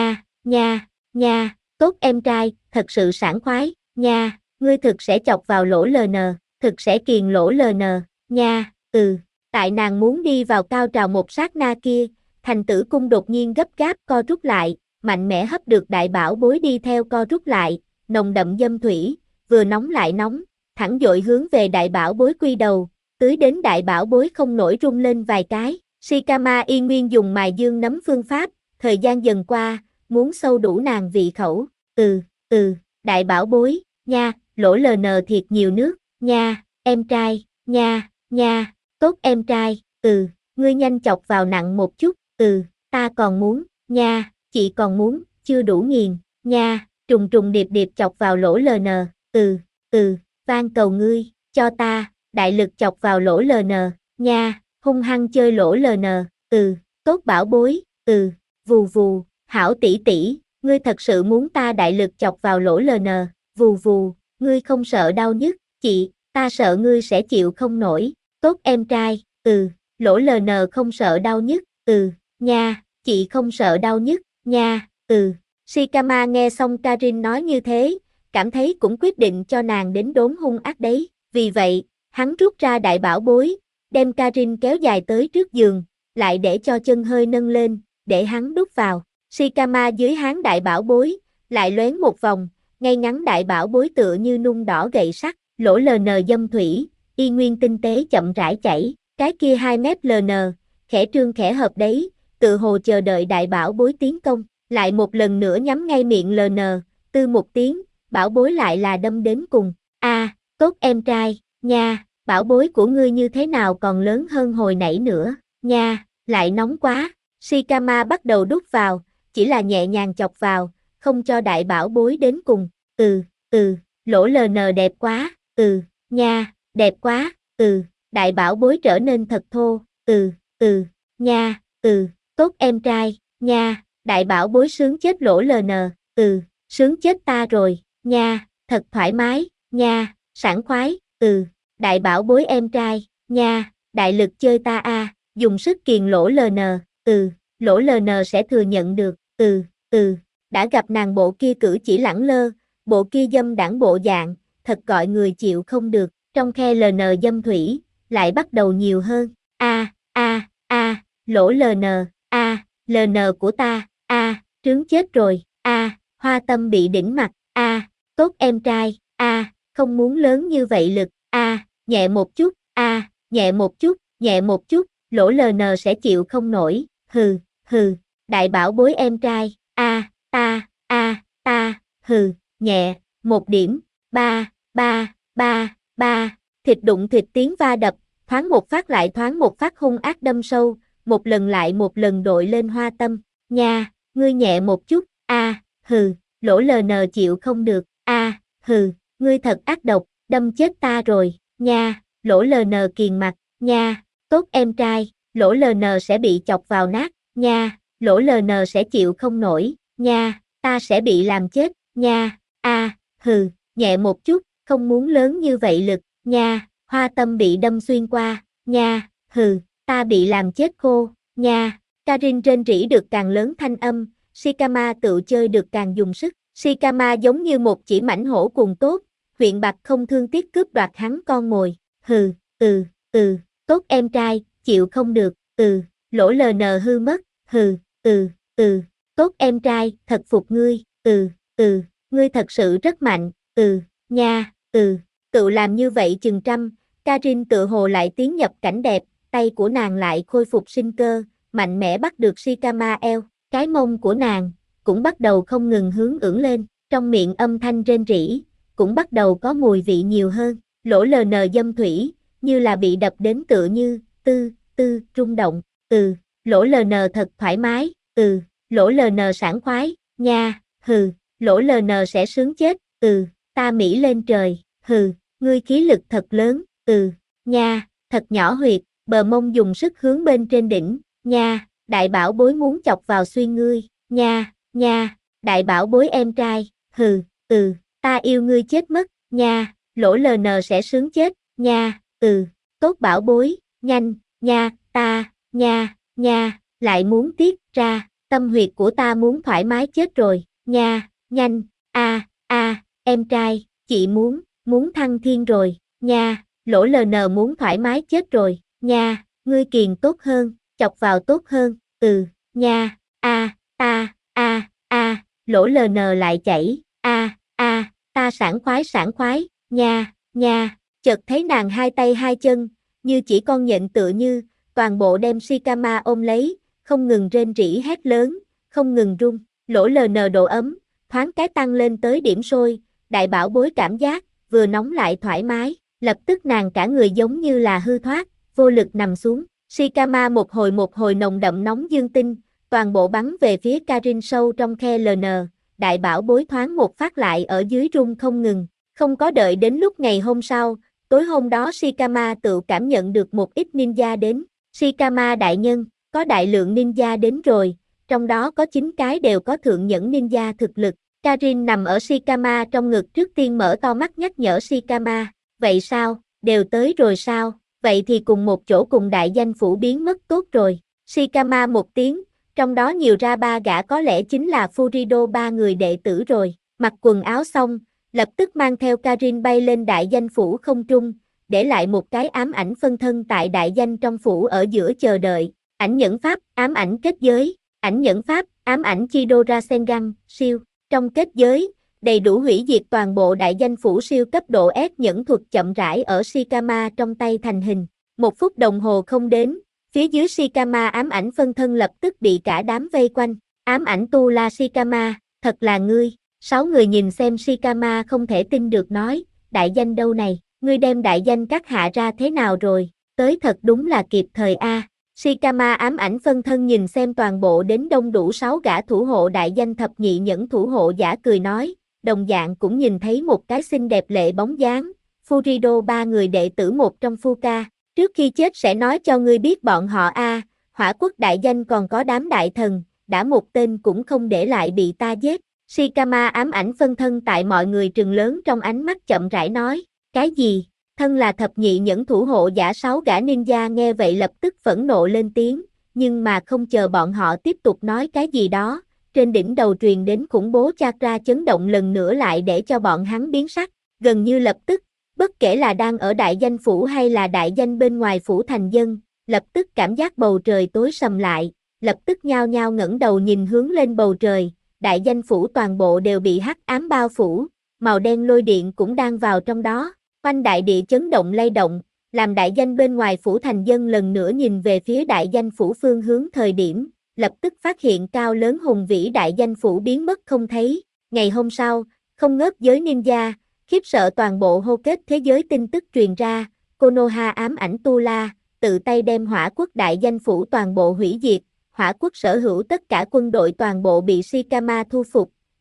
Speaker 1: nha, tốt em trai, thật sự sảng khoái, nha, ngươi thực sẽ chọc vào lỗ LN, thực sẽ kiền lỗ LN, nha, tại nàng muốn đi vào cao trào một sát na kia, thành tử cung đột nhiên gấp gáp co rút lại, mạnh mẽ hấp được đại bảo bối đi theo co rút lại, nồng đậm dâm thủy, vừa nóng lại nóng, thẳng dội hướng về đại bảo bối quy đầu, tưới đến đại bảo bối không nổi rung lên vài cái. Shikama y nguyên dùng mài dương nấm phương pháp, thời gian dần qua, muốn sâu đủ nàng vị khẩu, đại bảo bối, nha, lỗ LN thiệt nhiều nước, nha, em trai, nha, tốt em trai, ngươi nhanh chọc vào nặng một chút, ta còn muốn, nha, chị còn muốn, chưa đủ nghiền, nha, trùng trùng điệp điệp chọc vào lỗ LN, van cầu ngươi, cho ta, đại lực chọc vào lỗ LN, nha, hung hăng chơi lỗ LN, tốt bảo bối, vù, hảo tỷ tỷ, ngươi thật sự muốn ta đại lực chọc vào lỗ LN, vù, ngươi không sợ đau nhức, chị, ta sợ ngươi sẽ chịu không nổi, tốt em trai, lỗ LN không sợ đau nhức, nha, chị không sợ đau nhức, nha, Shikama nghe xong Karin nói như thế, cảm thấy cũng quyết định cho nàng đến đốn hung ác đấy, vì vậy, hắn rút ra đại bảo bối, đem Karin kéo dài tới trước giường, lại để cho chân hơi nâng lên, để hắn đút vào, Shikama dưới háng đại bảo bối, lại loén một vòng, ngay ngắn đại bảo bối tựa như nung đỏ gậy sắt, lỗ LN dâm thủy, y nguyên tinh tế chậm rãi chảy, cái kia 2 mét LN, khẽ trương khẽ hợp đấy, tự hồ chờ đợi đại bảo bối tiến công, lại một lần nữa nhắm ngay miệng LN, tư một tiếng, bảo bối lại là đâm đến cùng, tốt em trai, nha, bảo bối của ngươi như thế nào còn lớn hơn hồi nãy nữa, nha, lại nóng quá, Shikama bắt đầu đút vào, chỉ là nhẹ nhàng chọc vào, không cho đại bảo bối đến cùng, lỗ LN đẹp quá, nha, đẹp quá, đại bảo bối trở nên thật thô, nha, tốt em trai, nha, đại bảo bối sướng chết lỗ LN, sướng chết ta rồi, nha, thật thoải mái, nha, sảng khoái, đại bảo bối em trai, nha, đại lực chơi ta dùng sức kiền lỗ LN, lỗ LN sẽ thừa nhận được, đã gặp nàng bộ kia cử chỉ lẳng lơ, bộ kia dâm đãng bộ dạng, thật gọi người chịu không được, trong khe LN dâm thủy, lại bắt đầu nhiều hơn, lỗ LN, LN của ta, trướng chết rồi, hoa tâm bị đỉnh mặt, tốt em trai, không muốn lớn như vậy lực, nhẹ một chút, nhẹ một chút, lỗ LN sẽ chịu không nổi, hừ, đại bảo bối em trai, ta, nhẹ, một điểm, ba, thịt đụng thịt tiếng va đập, thoáng một phát lại thoáng một phát hung ác đâm sâu, một lần lại một lần đội lên hoa tâm, nha, ngươi nhẹ một chút, lỗ LN chịu không được, Hừ, ngươi thật ác độc, đâm chết ta rồi, nha, lỗ LN kiền mặt, nha, tốt em trai, lỗ LN sẽ bị chọc vào nát, nha, lỗ LN sẽ chịu không nổi, nha, ta sẽ bị làm chết, nha, hừ, nhẹ một chút, không muốn lớn như vậy lực, nha, hoa tâm bị đâm xuyên qua, nha, hừ, ta bị làm chết khô, nha, Karin rên rỉ được càng lớn thanh âm, Shikama tự chơi được càng dùng sức, Shikama giống như một chỉ mãnh hổ cuồng tốt, huyện Bạch không thương tiếc cướp đoạt hắn con mồi, hừ, tốt em trai, chịu không được, lỗ LN hư mất, hừ, tốt em trai, thật phục ngươi, ngươi thật sự rất mạnh, nha, tự làm như vậy chừng trăm, Karin tự hồ lại tiến nhập cảnh đẹp, tay của nàng lại khôi phục sinh cơ, mạnh mẽ bắt được Shikama eo, cái mông của nàng cũng bắt đầu không ngừng hướng ưỡn lên, trong miệng âm thanh rên rỉ, cũng bắt đầu có mùi vị nhiều hơn, lỗ LN dâm thủy, như là bị đập đến tựa như, rung động, lỗ LN thật thoải mái, lỗ LN sảng khoái, nha, hừ, lỗ LN sẽ sướng chết, ta Mỹ lên trời, hừ, ngươi khí lực thật lớn, nha, thật nhỏ huyệt, bờ mông dùng sức hướng bên trên đỉnh, nha, đại bảo bối muốn chọc vào xuyên ngươi, nha, đại bảo bối em trai, hừ, ta yêu ngươi chết mất, nha, lỗ LN sẽ sướng chết, nha, tốt bảo bối, nhanh, nha, ta, nha, lại muốn tiết ra, tâm huyệt của ta muốn thoải mái chết rồi, nha, nhanh, em trai, chị muốn thăng thiên rồi, nha, lỗ LN muốn thoải mái chết rồi, nha, ngươi kiền tốt hơn, chọc vào tốt hơn, nha, lỗ LN lại chảy, ta sảng khoái, nha, chợt thấy nàng hai tay hai chân, như chỉ con nhện tựa như, toàn bộ đem Shikama ôm lấy, không ngừng rên rỉ hét lớn, không ngừng rung, lỗ LN độ ấm, thoáng cái tăng lên tới điểm sôi, đại bảo bối cảm giác, vừa nóng lại thoải mái, lập tức nàng cả người giống như là hư thoát, vô lực nằm xuống, Shikama một hồi nồng đậm nóng dương tinh, toàn bộ bắn về phía Karin sâu trong khe LN, đại bảo bối thoáng một phát lại ở dưới rung không ngừng, không có đợi đến lúc ngày hôm sau, tối hôm đó Shikama tự cảm nhận được một ít ninja đến, Shikama đại nhân, có đại lượng ninja đến rồi, trong đó có 9 cái đều có thượng nhẫn ninja thực lực, Karin nằm ở Shikama trong ngực trước tiên mở to mắt nhắc nhở Shikama, vậy sao, đều tới rồi sao, vậy thì cùng một chỗ cùng đại danh phủ biến mất tốt rồi, Shikama một tiếng, trong đó nhiều ra 3 gã có lẽ chính là Furido 3 người đệ tử rồi, mặc quần áo xong, lập tức mang theo Karin bay lên đại danh phủ không trung, để lại một cái ám ảnh phân thân tại đại danh trong phủ ở giữa chờ đợi, ảnh nhẫn pháp, ám ảnh kết giới, ảnh nhẫn pháp, ám ảnh Chido Rasengan, siêu, trong kết giới, đầy đủ hủy diệt toàn bộ đại danh phủ siêu cấp độ S nhẫn thuật chậm rãi ở Shikama trong tay thành hình, 1 phút đồng hồ không đến, phía dưới Shikama ám ảnh phân thân lập tức bị cả đám vây quanh, ám ảnh tu la Shikama, thật là ngươi, 6 người nhìn xem Shikama không thể tin được nói, đại danh đâu này, ngươi đem đại danh các hạ ra thế nào rồi, tới thật đúng là kịp thời a. Shikama ám ảnh phân thân nhìn xem toàn bộ đến đông đủ 6 gã thủ hộ đại danh thập nhị nhẫn thủ hộ giả cười nói, đồng dạng cũng nhìn thấy một cái xinh đẹp lệ bóng dáng, Furido 3 người đệ tử một trong Fuka, trước khi chết sẽ nói cho ngươi biết bọn họ a, Hỏa quốc đại danh còn có đám đại thần, đã một tên cũng không để lại bị ta giết. Shikama ám ảnh phân thân tại mọi người trừng lớn trong ánh mắt chậm rãi nói, cái gì? Thân là thập nhị nhẫn thủ hộ giả 6 gã ninja nghe vậy lập tức phẫn nộ lên tiếng, nhưng mà không chờ bọn họ tiếp tục nói cái gì đó, trên đỉnh đầu truyền đến khủng bố chakra chấn động lần nữa lại để cho bọn hắn biến sắc, gần như lập tức, bất kể là đang ở đại danh phủ hay là đại danh bên ngoài phủ thành dân, lập tức cảm giác bầu trời tối sầm lại, lập tức nhao nhao ngẩng đầu nhìn hướng lên bầu trời, đại danh phủ toàn bộ đều bị hắc ám bao phủ, màu đen lôi điện cũng đang vào trong đó. Quanh đại địa chấn động lay động, làm đại danh bên ngoài phủ thành dân lần nữa nhìn về phía đại danh phủ phương hướng thời điểm, lập tức phát hiện cao lớn hùng vĩ đại danh phủ biến mất không thấy. Ngày hôm sau, không ngớt giới ninja, khiếp sợ toàn bộ hô kết thế giới tin tức truyền ra, Konoha ám ảnh Tu La, tự tay đem hỏa quốc đại danh phủ toàn bộ hủy diệt, hỏa quốc sở hữu tất cả quân đội toàn bộ bị Shikama thu phục,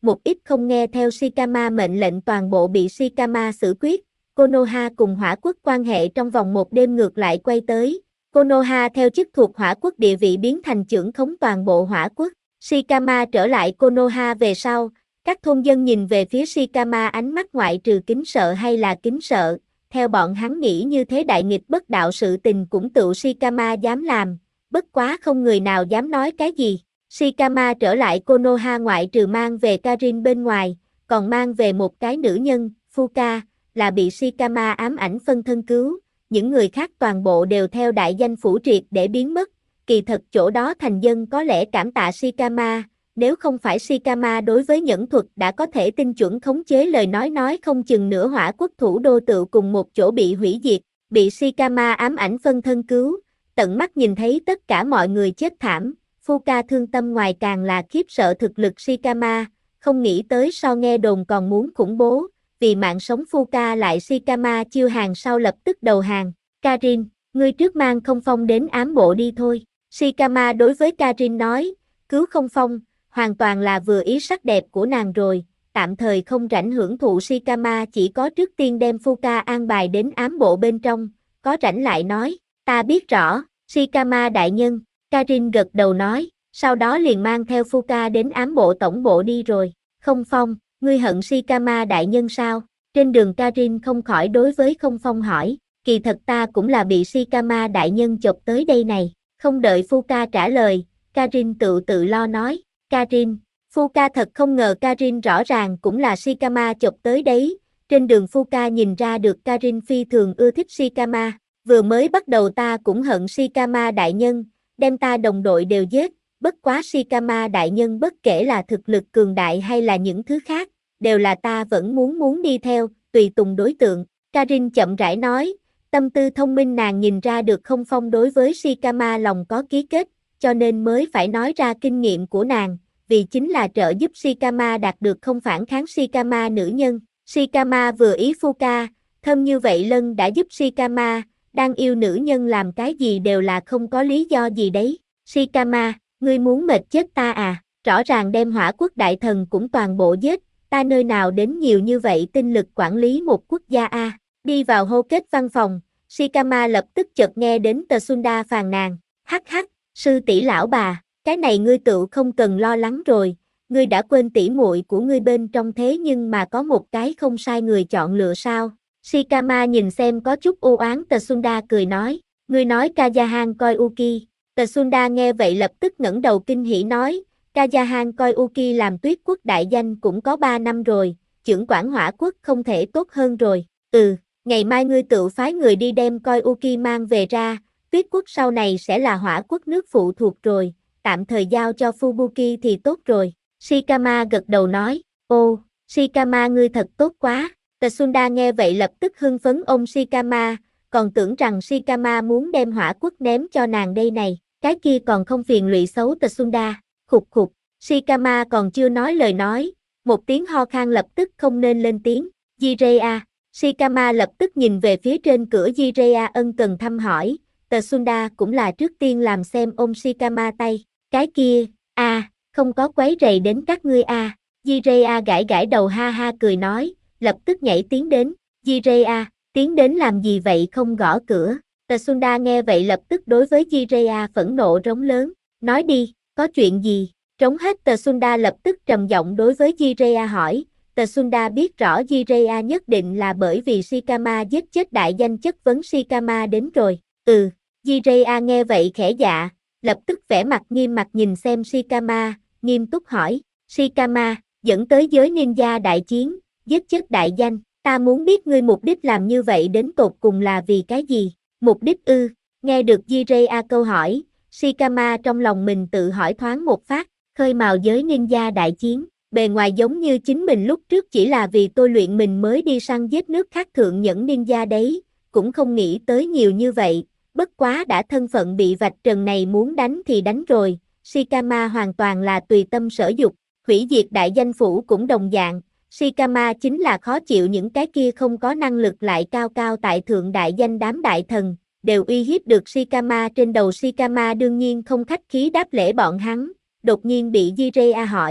Speaker 1: một ít không nghe theo Shikama mệnh lệnh toàn bộ bị Shikama xử quyết. Konoha cùng hỏa quốc quan hệ trong vòng một đêm ngược lại quay tới. Konoha theo chức thuộc hỏa quốc địa vị biến thành trưởng khống toàn bộ hỏa quốc. Shikama trở lại Konoha về sau, các thôn dân nhìn về phía Shikama ánh mắt ngoại trừ kính sợ hay là kính sợ. Theo bọn hắn nghĩ như thế đại nghịch bất đạo sự tình cũng tự Shikama dám làm, bất quá không người nào dám nói cái gì. Shikama trở lại Konoha ngoại trừ mang về Karin bên ngoài, còn mang về một cái nữ nhân, Fuka, là bị Shikama ám ảnh phân thân cứu, những người khác toàn bộ đều theo đại danh phủ triệt để biến mất, kỳ thật chỗ đó thành dân có lẽ cảm tạ Shikama, nếu không phải Shikama đối với nhẫn thuật đã có thể tinh chuẩn khống chế lời nói không chừng nửa hỏa quốc thủ đô tự cùng một chỗ bị hủy diệt, bị Shikama ám ảnh phân thân cứu, tận mắt nhìn thấy tất cả mọi người chết thảm, Fuka thương tâm ngoài càng là khiếp sợ thực lực Shikama, không nghĩ tới so nghe đồn còn muốn khủng bố, vì mạng sống Fuka lại Shikama chiêu hàng sau lập tức đầu hàng, Karin, ngươi trước mang Không Phong đến ám bộ đi thôi, Shikama đối với Karin nói, cứu Không Phong, hoàn toàn là vừa ý sắc đẹp của nàng rồi, tạm thời không rảnh hưởng thụ Shikama chỉ có trước tiên đem Fuka an bài đến ám bộ bên trong, có rảnh lại nói, ta biết rõ, Shikama đại nhân, Karin gật đầu nói, sau đó liền mang theo Fuka đến ám bộ tổng bộ đi rồi, Không Phong, ngươi hận Shikama đại nhân sao? Trên đường Karin không khỏi đối với Không Phong hỏi, kỳ thật ta cũng là bị Shikama đại nhân chọc tới đây này, không đợi Fuka trả lời, Karin tự lo nói, Karin, Fuka thật không ngờ Karin rõ ràng cũng là Shikama chọc tới đấy, trên đường Fuka nhìn ra được Karin phi thường ưa thích Shikama, vừa mới bắt đầu ta cũng hận Shikama đại nhân, đem ta đồng đội đều giết, bất quá Shikama đại nhân bất kể là thực lực cường đại hay là những thứ khác, đều là ta vẫn muốn đi theo, tùy tùng đối tượng, Karin chậm rãi nói, tâm tư thông minh nàng nhìn ra được Không Phong đối với Shikama lòng có ký kết, cho nên mới phải nói ra kinh nghiệm của nàng, vì chính là trợ giúp Shikama đạt được không phản kháng Shikama nữ nhân, Shikama vừa ý Fuka, thâm như vậy Lân đã giúp Shikama, đang yêu nữ nhân làm cái gì đều là không có lý do gì đấy, Shikama, ngươi muốn mệt chết ta à, rõ ràng đem hỏa quốc đại thần cũng toàn bộ giết, ta nơi nào đến nhiều như vậy tinh lực quản lý một quốc gia a. Đi vào hô kết văn phòng, Shikama lập tức chợt nghe đến Tsunda phàn nàn, hắc hắc, sư tỷ lão bà, cái này ngươi tự không cần lo lắng rồi, ngươi đã quên tỷ muội của ngươi bên trong thế nhưng mà có một cái không sai người chọn lựa sao? Shikama nhìn xem có chút u oán Tsunda cười nói, ngươi nói Kayahan Koyuki. Tsunda nghe vậy lập tức ngẩng đầu kinh hỉ nói, Kayahan Koyuki làm Tuyết quốc đại danh cũng có 3 năm rồi, chưởng quản hỏa quốc không thể tốt hơn rồi, ngày mai ngươi tự phái người đi đem Koyuki mang về ra, Tuyết quốc sau này sẽ là hỏa quốc nước phụ thuộc rồi, tạm thời giao cho Fubuki thì tốt rồi, Shikama gật đầu nói, ô, Shikama ngươi thật tốt quá, Tsunda nghe vậy lập tức hưng phấn ôm Shikama, còn tưởng rằng Shikama muốn đem hỏa quốc ném cho nàng đây này, cái kia còn không phiền lụy xấu Tsunda, khục khục, Shikama còn chưa nói lời nói, một tiếng ho khan lập tức không nên lên tiếng, Jiraiya, Shikama lập tức nhìn về phía trên cửa Jiraiya ân cần thăm hỏi, Tsunda cũng là trước tiên làm xem ôm Shikama tay, cái kia, không có quấy rầy đến các ngươi Jiraiya gãi gãi đầu ha ha cười nói, lập tức nhảy tiến đến, Jiraiya, tiến đến làm gì vậy không gõ cửa, Tsunda nghe vậy lập tức đối với Jiraiya phẫn nộ rống lớn, nói đi, có chuyện gì, trống hết Tsunda lập tức trầm giọng đối với Jiraiya hỏi, Tsunda biết rõ Jiraiya nhất định là bởi vì Shikama giết chết đại danh chất vấn Shikama đến rồi, Jiraiya nghe vậy khẽ dạ, lập tức vẻ mặt nghiêm mặt nhìn xem Shikama, nghiêm túc hỏi, Shikama, dẫn tới giới ninja đại chiến, giết chết đại danh, ta muốn biết ngươi mục đích làm như vậy đến tột cùng là vì cái gì, mục đích nghe được Jiraiya câu hỏi, Shikama trong lòng mình tự hỏi thoáng một phát, khơi mào giới ninja đại chiến, bề ngoài giống như chính mình lúc trước chỉ là vì tôi luyện mình mới đi săn giết nước khác thượng nhẫn ninja đấy, cũng không nghĩ tới nhiều như vậy, bất quá đã thân phận bị vạch trần này muốn đánh thì đánh rồi, Shikama hoàn toàn là tùy tâm sở dục, hủy diệt đại danh phủ cũng đồng dạng, Shikama chính là khó chịu những cái kia không có năng lực lại cao cao tại thượng đại danh đám đại thần, đều uy hiếp được Shikama trên đầu Shikama đương nhiên không khách khí đáp lễ bọn hắn, đột nhiên bị Jiraiya hỏi,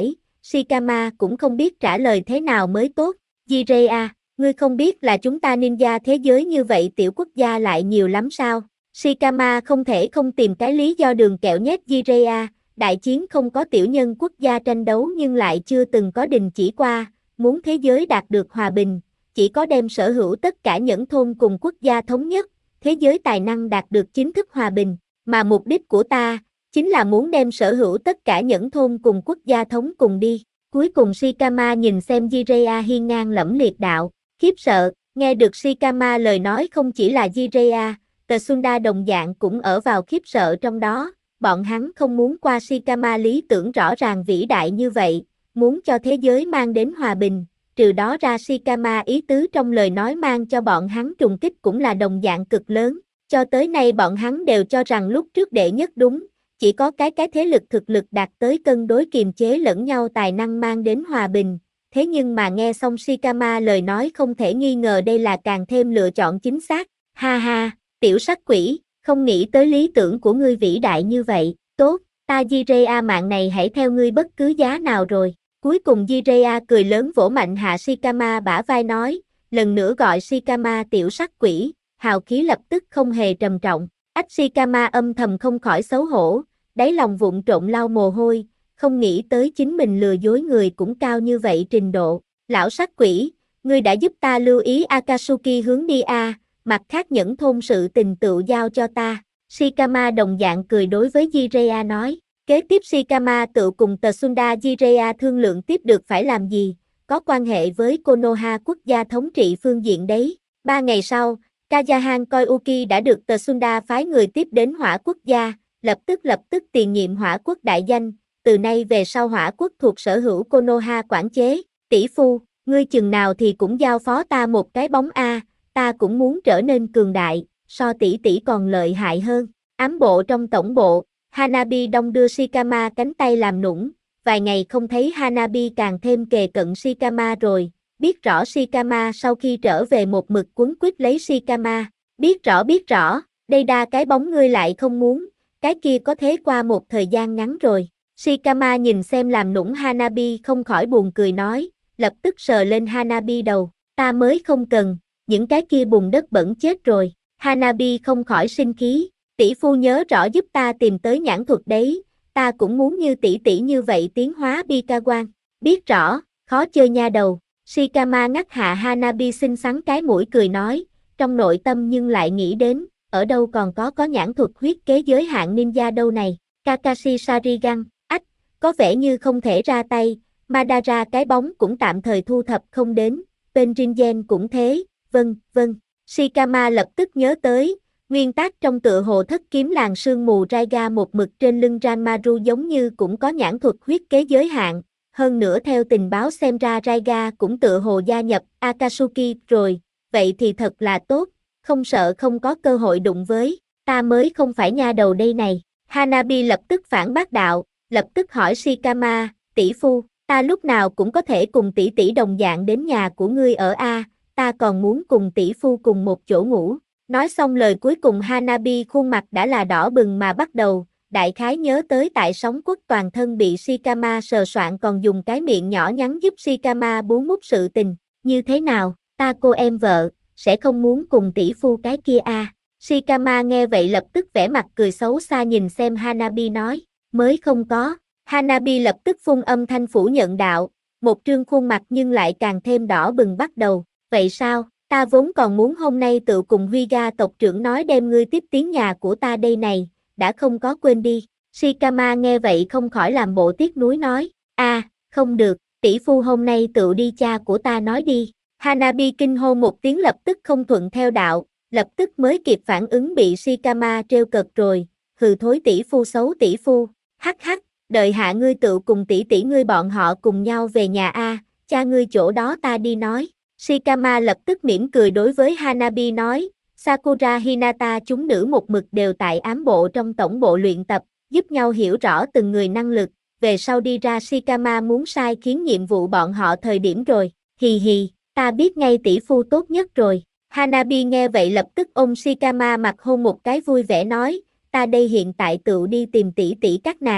Speaker 1: Shikama cũng không biết trả lời thế nào mới tốt. Jiraiya, ngươi không biết là chúng ta ninja thế giới như vậy tiểu quốc gia lại nhiều lắm sao? Shikama không thể không tìm cái lý do đường kẹo nhét Jiraiya, đại chiến không có tiểu nhân quốc gia tranh đấu nhưng lại chưa từng có đình chỉ qua, muốn thế giới đạt được hòa bình, chỉ có đem sở hữu tất cả những thôn cùng quốc gia thống nhất, thế giới tài năng đạt được chính thức hòa bình, mà mục đích của ta, chính là muốn đem sở hữu tất cả những thôn cùng quốc gia thống cùng đi. Cuối cùng Shikama nhìn xem Jiraiya hiên ngang lẫm liệt đạo, khiếp sợ, nghe được Shikama lời nói không chỉ là Jiraiya, Tsunda đồng dạng cũng ở vào khiếp sợ trong đó, bọn hắn không muốn qua Shikama lý tưởng rõ ràng vĩ đại như vậy, muốn cho thế giới mang đến hòa bình, trừ đó ra Shikama ý tứ trong lời nói mang cho bọn hắn trùng kích cũng là đồng dạng cực lớn, cho tới nay bọn hắn đều cho rằng lúc trước đệ nhất đúng, chỉ có cái thế lực thực lực đạt tới cân đối kiềm chế lẫn nhau tài năng mang đến hòa bình, thế nhưng mà nghe xong Shikama lời nói không thể nghi ngờ đây là càng thêm lựa chọn chính xác, ha ha, tiểu sắc quỷ, không nghĩ tới lý tưởng của ngươi vĩ đại như vậy, tốt, ta Jiraiya mạng này hãy theo ngươi bất cứ giá nào rồi. Cuối cùng Jiraiya cười lớn vỗ mạnh hạ Shikama bả vai nói, lần nữa gọi Shikama tiểu sắc quỷ, hào khí lập tức không hề trầm trọng, Shikama âm thầm không khỏi xấu hổ, đáy lòng vụng trộn lau mồ hôi, không nghĩ tới chính mình lừa dối người cũng cao như vậy trình độ, lão sắc quỷ, ngươi đã giúp ta lưu ý Akatsuki hướng đi mặt khác những thôn sự tình tự giao cho ta, Shikama đồng dạng cười đối với Jiraiya nói. Kế tiếp Shikama tự cùng Tsunda Jiraiya thương lượng tiếp được phải làm gì, có quan hệ với Konoha quốc gia thống trị phương diện đấy. 3 ngày sau, Kayahan Koyuki đã được Tsunda phái người tiếp đến Hỏa quốc gia, lập tức tiền nhiệm Hỏa quốc đại danh, từ nay về sau Hỏa quốc thuộc sở hữu Konoha quản chế, tỷ phu, ngươi chừng nào thì cũng giao phó ta một cái bóng ta cũng muốn trở nên cường đại, so tỷ tỷ còn lợi hại hơn. Ám bộ trong tổng bộ, Hanabi đong đưa Shikama cánh tay làm nũng, vài ngày không thấy Hanabi càng thêm kề cận Shikama rồi, biết rõ Shikama sau khi trở về một mực quấn quýt lấy Shikama, biết rõ, đây đa cái bóng ngươi lại không muốn, cái kia có thế qua một thời gian ngắn rồi. Shikama nhìn xem làm nũng Hanabi không khỏi buồn cười nói, lập tức sờ lên Hanabi đầu, ta mới không cần, những cái kia bùn đất bẩn chết rồi, Hanabi không khỏi sinh khí. Tỷ phu nhớ rõ giúp ta tìm tới nhãn thuật đấy, ta cũng muốn như tỷ tỷ như vậy tiến hóa Bikawan. Biết rõ, khó chơi nha đầu. Shikama ngắt hạ Hanabi xinh xắn cái mũi cười nói, trong nội tâm nhưng lại nghĩ đến, ở đâu còn có nhãn thuật huyết kế giới hạn ninja đâu này. Kakashi Sharingan, có vẻ như không thể ra tay, Madara cái bóng cũng tạm thời thu thập không đến, Penringen cũng thế, vâng. Shikama lập tức nhớ tới. Nguyên tác trong tựa hồ thất kiếm làng sương mù Raiga một mực trên lưng Ranmaru giống như cũng có nhãn thuật huyết kế giới hạn, hơn nữa theo tình báo xem ra Raiga cũng tựa hồ gia nhập Akatsuki rồi, vậy thì thật là tốt, không sợ không có cơ hội đụng với, ta mới không phải nha đầu đây này. Hanabi lập tức phản bác đạo, lập tức hỏi Shikama, tỷ phu, ta lúc nào cũng có thể cùng tỷ tỷ đồng dạng đến nhà của ngươi ở ta còn muốn cùng tỷ phu cùng một chỗ ngủ. Nói xong lời cuối cùng Hanabi khuôn mặt đã là đỏ bừng mà bắt đầu, đại khái nhớ tới tại sóng quốc toàn thân bị Shikama sờ soạn còn dùng cái miệng nhỏ nhắn giúp Shikama bú mút sự tình, như thế nào, ta cô em vợ, sẽ không muốn cùng tỷ phu cái kia Shikama nghe vậy lập tức vẻ mặt cười xấu xa nhìn xem Hanabi nói, mới không có, Hanabi lập tức phun âm thanh phủ nhận đạo, một trương khuôn mặt nhưng lại càng thêm đỏ bừng bắt đầu, vậy sao? Ta vốn còn muốn hôm nay tự cùng Huyga tộc trưởng nói đem ngươi tiếp tiến nhà của ta đây này, đã không có quên đi. Shikama nghe vậy không khỏi làm bộ tiếc nuối nói, không được, tỷ phu hôm nay tự đi cha của ta nói đi. Hanabi kinh hô một tiếng lập tức không thuận theo đạo, lập tức mới kịp phản ứng bị Shikama trêu cợt rồi, hừ thối tỷ phu xấu tỷ phu, hắc, đợi hạ ngươi tự cùng tỷ tỷ ngươi bọn họ cùng nhau về nhà cha ngươi chỗ đó ta đi nói. Shikama lập tức mỉm cười đối với Hanabi nói, Sakura Hinata chúng nữ một mực đều tại ám bộ trong tổng bộ luyện tập, giúp nhau hiểu rõ từng người năng lực, về sau đi ra Shikama muốn sai khiến nhiệm vụ bọn họ thời điểm rồi, hì, ta biết ngay tỷ phu tốt nhất rồi. Hanabi nghe vậy lập tức ôm Shikama mặt hôn một cái vui vẻ nói, ta đây hiện tại tự đi tìm tỷ tỷ các nàng,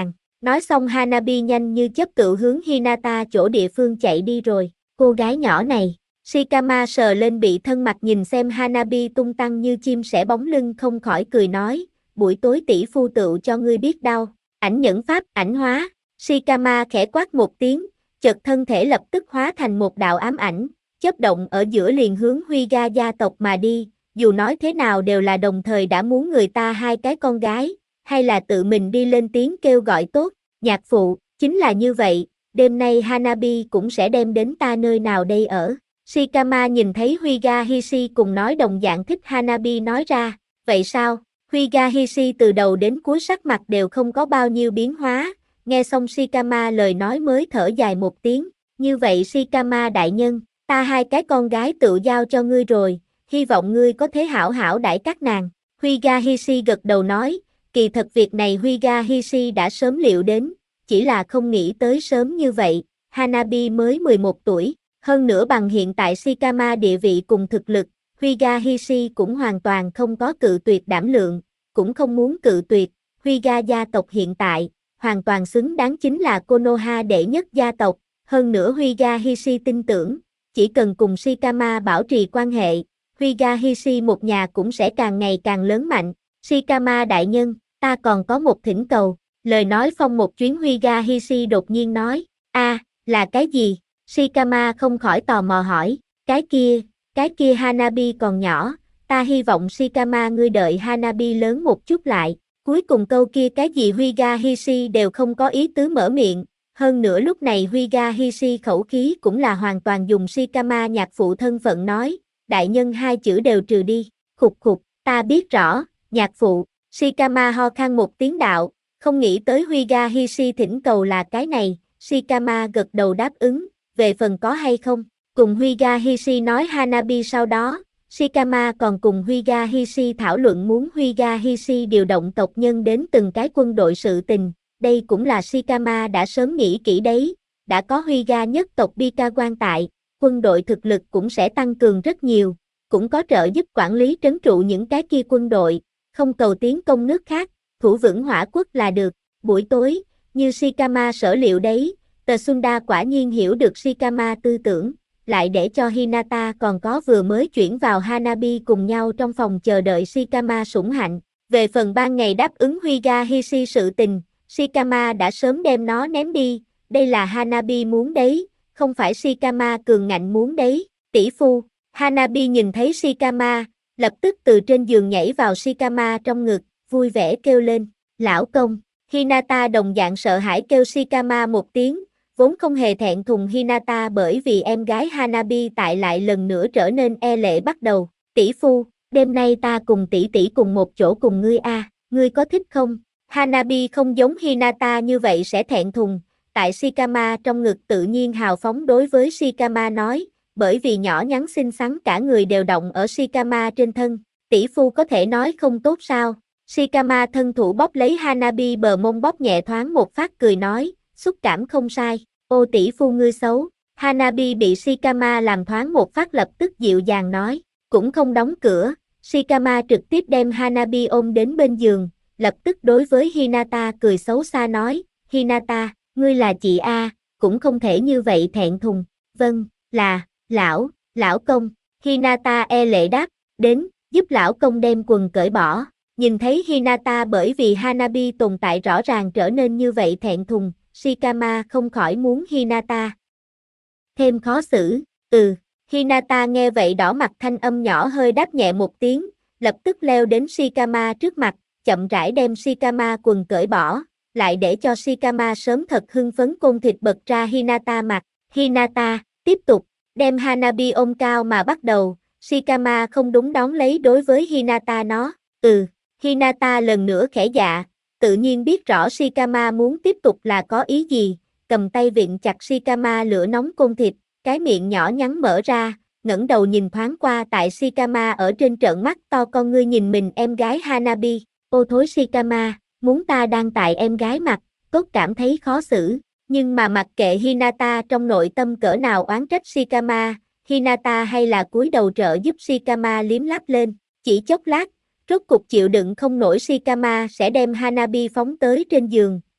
Speaker 1: Nói xong Hanabi nhanh như chớp cự hướng Hinata chỗ địa phương chạy đi rồi. Cô gái nhỏ này, Shikama sờ lên bị thân mặt nhìn xem Hanabi tung tăng như chim sẻ bóng lưng không khỏi cười nói, buổi tối tỷ phu tựu cho ngươi biết đau. Ảnh nhẫn pháp ảnh hóa, Shikama khẽ quát một tiếng, chợt thân thể lập tức hóa thành một đạo ám ảnh, chớp động ở giữa liền hướng Huyga gia tộc mà đi, dù nói thế nào đều là đồng thời đã muốn người ta hai cái con gái, hay là tự mình đi lên tiếng kêu gọi tốt, nhạc phụ, chính là như vậy, đêm nay Hanabi cũng sẽ đem đến ta nơi nào đây ở. Shikama nhìn thấy Huyga Hishi cùng nói đồng dạng thích Hanabi nói ra, vậy sao? Huyga Hishi từ đầu đến cuối sắc mặt đều không có bao nhiêu biến hóa, nghe xong Shikama lời nói mới thở dài một tiếng, như vậy Shikama đại nhân, ta hai cái con gái tự giao cho ngươi rồi, hy vọng ngươi có thể hảo hảo đãi các nàng. Huyga Hishi gật đầu nói, kỳ thật việc này Huyga Hishi đã sớm liệu đến, chỉ là không nghĩ tới sớm như vậy, Hanabi mới 11 tuổi, hơn nữa bằng hiện tại Shikama địa vị cùng thực lực, Huyga Hishi cũng hoàn toàn không có cự tuyệt đảm lượng, cũng không muốn cự tuyệt, Huyga gia tộc hiện tại, hoàn toàn xứng đáng chính là Konoha đệ nhất gia tộc, hơn nữa Huyga Hishi tin tưởng, chỉ cần cùng Shikama bảo trì quan hệ, Huyga Hishi một nhà cũng sẽ càng ngày càng lớn mạnh. Shikama đại nhân, ta còn có một thỉnh cầu, lời nói phong một chuyến Huyga Hishi đột nhiên nói, là cái gì? Shikama không khỏi tò mò hỏi, cái kia Hanabi còn nhỏ, ta hy vọng Shikama ngươi đợi Hanabi lớn một chút lại, cuối cùng câu kia cái gì Huyga Hishi đều không có ý tứ mở miệng, hơn nữa lúc này Huyga Hishi khẩu khí cũng là hoàn toàn dùng Shikama nhạc phụ thân phận nói, đại nhân hai chữ đều trừ đi, khục khục, ta biết rõ, nhạc phụ, Shikama ho khan một tiếng đạo, không nghĩ tới Huyga Hishi thỉnh cầu là cái này, Shikama gật đầu đáp ứng, về phần có hay không, cùng Huyga Hishi nói Hanabi sau đó, Shikama còn cùng Huyga Hishi thảo luận muốn Huyga Hishi điều động tộc nhân đến từng cái quân đội sự tình, đây cũng là Shikama đã sớm nghĩ kỹ đấy, đã có Huyga nhất tộc Bika quan tại, quân đội thực lực cũng sẽ tăng cường rất nhiều, cũng có trợ giúp quản lý trấn trụ những cái kia quân đội, không cầu tiến công nước khác, thủ vững hỏa quốc là được, buổi tối, như Shikama sở liệu đấy, Tsunda quả nhiên hiểu được Shikama tư tưởng, lại để cho Hinata còn có vừa mới chuyển vào Hanabi cùng nhau trong phòng chờ đợi Shikama sủng hạnh. Về phần ban ngày đáp ứng Huyga Hishi sự tình, Shikama đã sớm đem nó ném đi, đây là Hanabi muốn đấy, không phải Shikama cường ngạnh muốn đấy, tỷ phu. Hanabi nhìn thấy Shikama, lập tức từ trên giường nhảy vào Shikama trong ngực, vui vẻ kêu lên, lão công. Hinata đồng dạng sợ hãi kêu Shikama một tiếng, vốn không hề thẹn thùng Hinata bởi vì em gái Hanabi tại lại lần nữa trở nên e lệ bắt đầu, tỷ phu, đêm nay ta cùng tỷ tỷ cùng một chỗ cùng ngươi ngươi có thích không? Hanabi không giống Hinata như vậy sẽ thẹn thùng, tại Shikama trong ngực tự nhiên hào phóng đối với Shikama nói, bởi vì nhỏ nhắn xinh xắn cả người đều động ở Shikama trên thân, tỷ phu có thể nói không tốt sao? Shikama thân thủ bóp lấy Hanabi bờ mông bóp nhẹ thoáng một phát cười nói, xúc cảm không sai, ô tỷ phu ngươi xấu, Hanabi bị Shikama làm thoáng một phát lập tức dịu dàng nói, cũng không đóng cửa, Shikama trực tiếp đem Hanabi ôm đến bên giường, lập tức đối với Hinata cười xấu xa nói, Hinata, ngươi là chị cũng không thể như vậy thẹn thùng, vâng, là, lão công, Hinata e lệ đáp, đến, giúp lão công đem quần cởi bỏ. Nhìn thấy Hinata bởi vì Hanabi tồn tại rõ ràng trở nên như vậy thẹn thùng, Shikama không khỏi muốn Hinata thêm khó xử, Hinata nghe vậy đỏ mặt thanh âm nhỏ hơi đáp nhẹ một tiếng, lập tức leo đến Shikama trước mặt, chậm rãi đem Shikama quần cởi bỏ, lại để cho Shikama sớm thật hưng phấn côn thịt bật ra Hinata mặt, Hinata, tiếp tục, đem Hanabi ôm cao mà bắt đầu, Shikama không đúng đón lấy đối với Hinata nó, Hinata lần nữa khẽ dạ, tự nhiên biết rõ Shikama muốn tiếp tục là có ý gì, cầm tay vịn chặt Shikama lửa nóng côn thịt, cái miệng nhỏ nhắn mở ra, ngẩng đầu nhìn thoáng qua tại Shikama ở trên trợn mắt to con ngươi nhìn mình em gái Hanabi, ô thối Shikama, muốn ta đang tại em gái mặt, tốt cảm thấy khó xử, nhưng mà mặc kệ Hinata trong nội tâm cỡ nào oán trách Shikama, Hinata hay là cúi đầu trợ giúp Shikama liếm láp lên, chỉ chốc lát, rốt cục chịu đựng không nổi Shikama sẽ đem Hanabi phóng tới trên giường,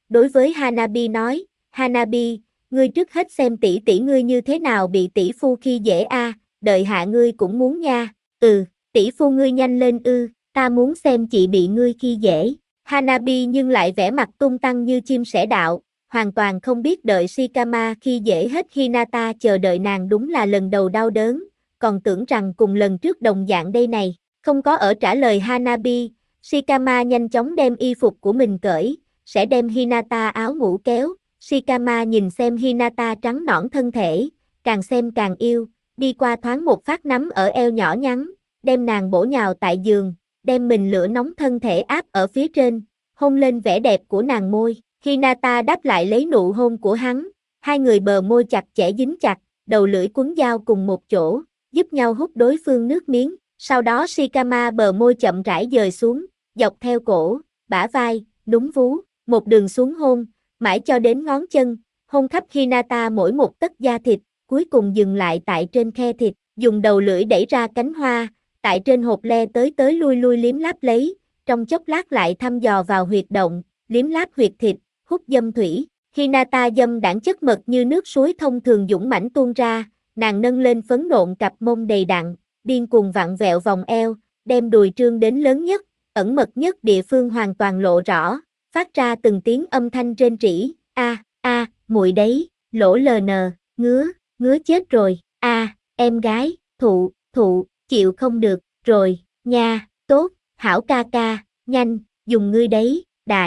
Speaker 1: đối với Hanabi nói, Hanabi, ngươi trước hết xem tỷ tỷ ngươi như thế nào bị tỷ phu khi dễ a, đợi hạ ngươi cũng muốn nha, tỷ phu ngươi nhanh lên ta muốn xem chị bị ngươi khi dễ. Hanabi nhưng lại vẻ mặt tung tăng như chim sẻ đạo, hoàn toàn không biết đợi Shikama khi dễ hết. Hinata chờ đợi nàng đúng là lần đầu đau đớn, còn tưởng rằng cùng lần trước đồng dạng đây này, không có ở trả lời Hanabi, Shikama nhanh chóng đem y phục của mình cởi, sẽ đem Hinata áo ngủ kéo. Shikama nhìn xem Hinata trắng nõn thân thể, càng xem càng yêu, đi qua thoáng một phát nắm ở eo nhỏ nhắn, đem nàng bổ nhào tại giường, đem mình lửa nóng thân thể áp ở phía trên, hôn lên vẻ đẹp của nàng môi. Hinata đáp lại lấy nụ hôn của hắn, hai người bờ môi chặt chẽ dính chặt, đầu lưỡi quấn dao cùng một chỗ, giúp nhau hút đối phương nước miếng. Sau đó Shikama bờ môi chậm rãi dời xuống, dọc theo cổ, bả vai, núm vú, một đường xuống hôn, mãi cho đến ngón chân, hôn khắp Hinata mỗi một tấc da thịt, cuối cùng dừng lại tại trên khe thịt, dùng đầu lưỡi đẩy ra cánh hoa, tại trên hột le tới lui lui liếm láp lấy, trong chốc lát lại thăm dò vào huyệt động, liếm láp huyệt thịt, hút dâm thủy. Hinata dâm đãng chất mật như nước suối thông thường dũng mãnh tuôn ra, nàng nâng lên phấn nộn cặp mông đầy đặn, điên cuồng vặn vẹo vòng eo, đem đùi trương đến lớn nhất, ẩn mật nhất địa phương hoàn toàn lộ rõ, phát ra từng tiếng âm thanh rên rỉ, muội đấy, lỗ ln, ngứa chết rồi, em gái, thụ, chịu không được, rồi, nha, tốt, hảo ca ca, nhanh, dùng ngươi đấy,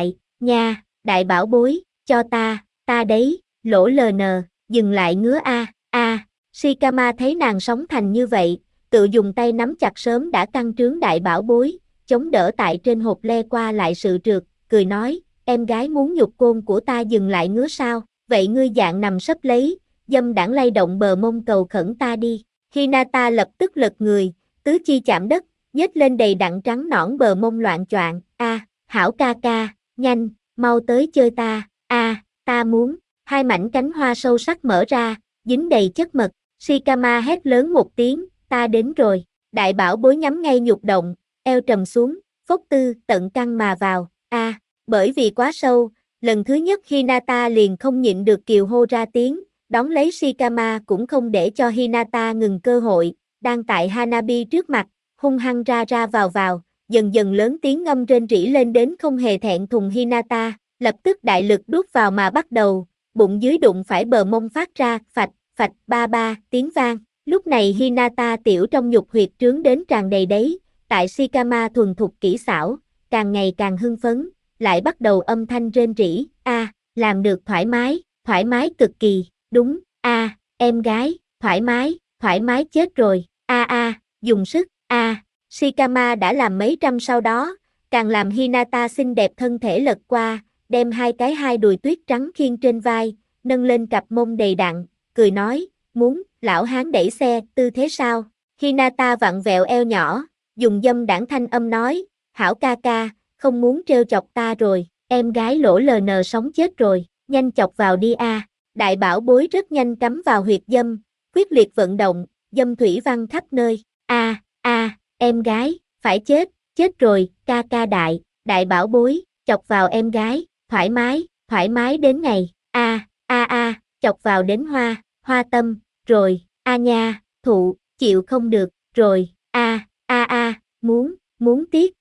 Speaker 1: đại bảo bối, cho ta đấy, lỗ ln, dừng lại ngứa Shikama thấy nàng sống thành như vậy, tự dùng tay nắm chặt sớm đã căng trướng đại bảo bối, chống đỡ tại trên hộp le qua lại sự trượt, cười nói, em gái muốn nhục côn của ta dừng lại ngứa sao, vậy ngươi dạng nằm sấp lấy, dâm đãng lay động bờ mông cầu khẩn ta đi. Hinata lập tức lật người, tứ chi chạm đất, nhếch lên đầy đặn trắng nõn bờ mông loạn choạng, hảo ca ca, nhanh, mau tới chơi ta, ta muốn, hai mảnh cánh hoa sâu sắc mở ra, dính đầy chất mật, Shikama hét lớn một tiếng, ta đến rồi, đại bảo bối nhắm ngay nhục động, eo trầm xuống, phốc tư tận căng mà vào, bởi vì quá sâu, lần thứ nhất Hinata liền không nhịn được kiều hô ra tiếng, đón lấy Shikama cũng không để cho Hinata ngừng cơ hội, đang tại Hanabi trước mặt, hung hăng ra vào, dần dần lớn tiếng ngâm rên rỉ lên đến không hề thẹn thùng. Hinata lập tức đại lực đút vào mà bắt đầu, bụng dưới đụng phải bờ mông phát ra phạch ba tiếng vang. Lúc này Hinata tiểu trong nhục huyệt trướng đến tràn đầy đấy, tại Shikama thuần thục kỹ xảo, càng ngày càng hưng phấn, lại bắt đầu âm thanh rên rỉ, làm được thoải mái cực kỳ, đúng, em gái, thoải mái chết rồi, dùng sức, Shikama đã làm mấy trăm sau đó, càng làm Hinata xinh đẹp thân thể lật qua, đem hai đùi tuyết trắng khiêng trên vai, nâng lên cặp mông đầy đặn, cười nói, muốn, lão hán đẩy xe, tư thế sao? Hinata vặn vẹo eo nhỏ, dùng dâm đãng thanh âm nói, hảo ca ca, không muốn trêu chọc ta rồi, em gái lỗ ln sống chết rồi, nhanh chọc vào đi Đại bảo bối rất nhanh cắm vào huyệt dâm, quyết liệt vận động, dâm thủy văng khắp nơi, em gái, phải chết rồi, ca ca đại bảo bối, chọc vào em gái, thoải mái đến ngày, chọc vào đến hoa tâm, rồi, nha, thụ, chịu không được, rồi, muốn tiết,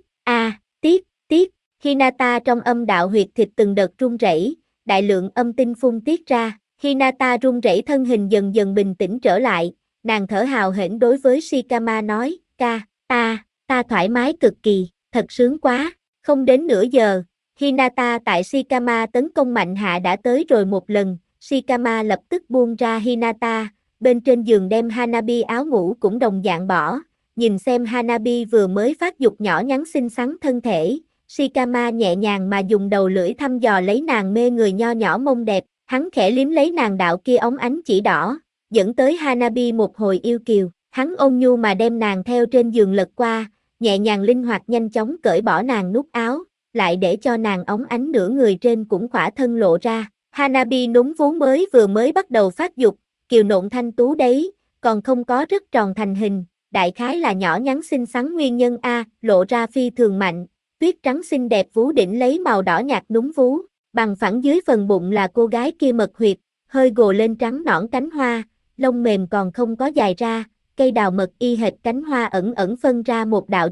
Speaker 1: Hinata trong âm đạo huyệt thịt từng đợt run rẩy, đại lượng âm tinh phun tiết ra, Hinata run rẩy thân hình dần dần bình tĩnh trở lại, nàng thở hào hển đối với Shikama nói, ta thoải mái cực kỳ, thật sướng quá, không đến nửa giờ, Hinata tại Shikama tấn công mạnh hạ đã tới rồi một lần, Shikama lập tức buông ra Hinata, bên trên giường đem Hanabi áo ngủ cũng đồng dạng bỏ, nhìn xem Hanabi vừa mới phát dục nhỏ nhắn xinh xắn thân thể, Shikama nhẹ nhàng mà dùng đầu lưỡi thăm dò lấy nàng mê người nho nhỏ mông đẹp, hắn khẽ liếm lấy nàng đạo kia óng ánh chỉ đỏ, dẫn tới Hanabi một hồi yêu kiều, hắn ôn nhu mà đem nàng theo trên giường lật qua, nhẹ nhàng linh hoạt nhanh chóng cởi bỏ nàng nút áo, lại để cho nàng óng ánh nửa người trên cũng khỏa thân lộ ra. Hanabi núm vú vừa mới bắt đầu phát dục, kiều nộn thanh tú đấy, còn không có rất tròn thành hình, đại khái là nhỏ nhắn xinh xắn nguyên nhân lộ ra phi thường mạnh, tuyết trắng xinh đẹp vú đỉnh lấy màu đỏ nhạt núm vú, Bằng phẳng dưới phần bụng là cô gái kia mật huyệt, hơi gồ lên trắng nõn cánh hoa, lông mềm còn không có dài ra, cây đào mật y hệt cánh hoa ẩn ẩn phân ra một đạo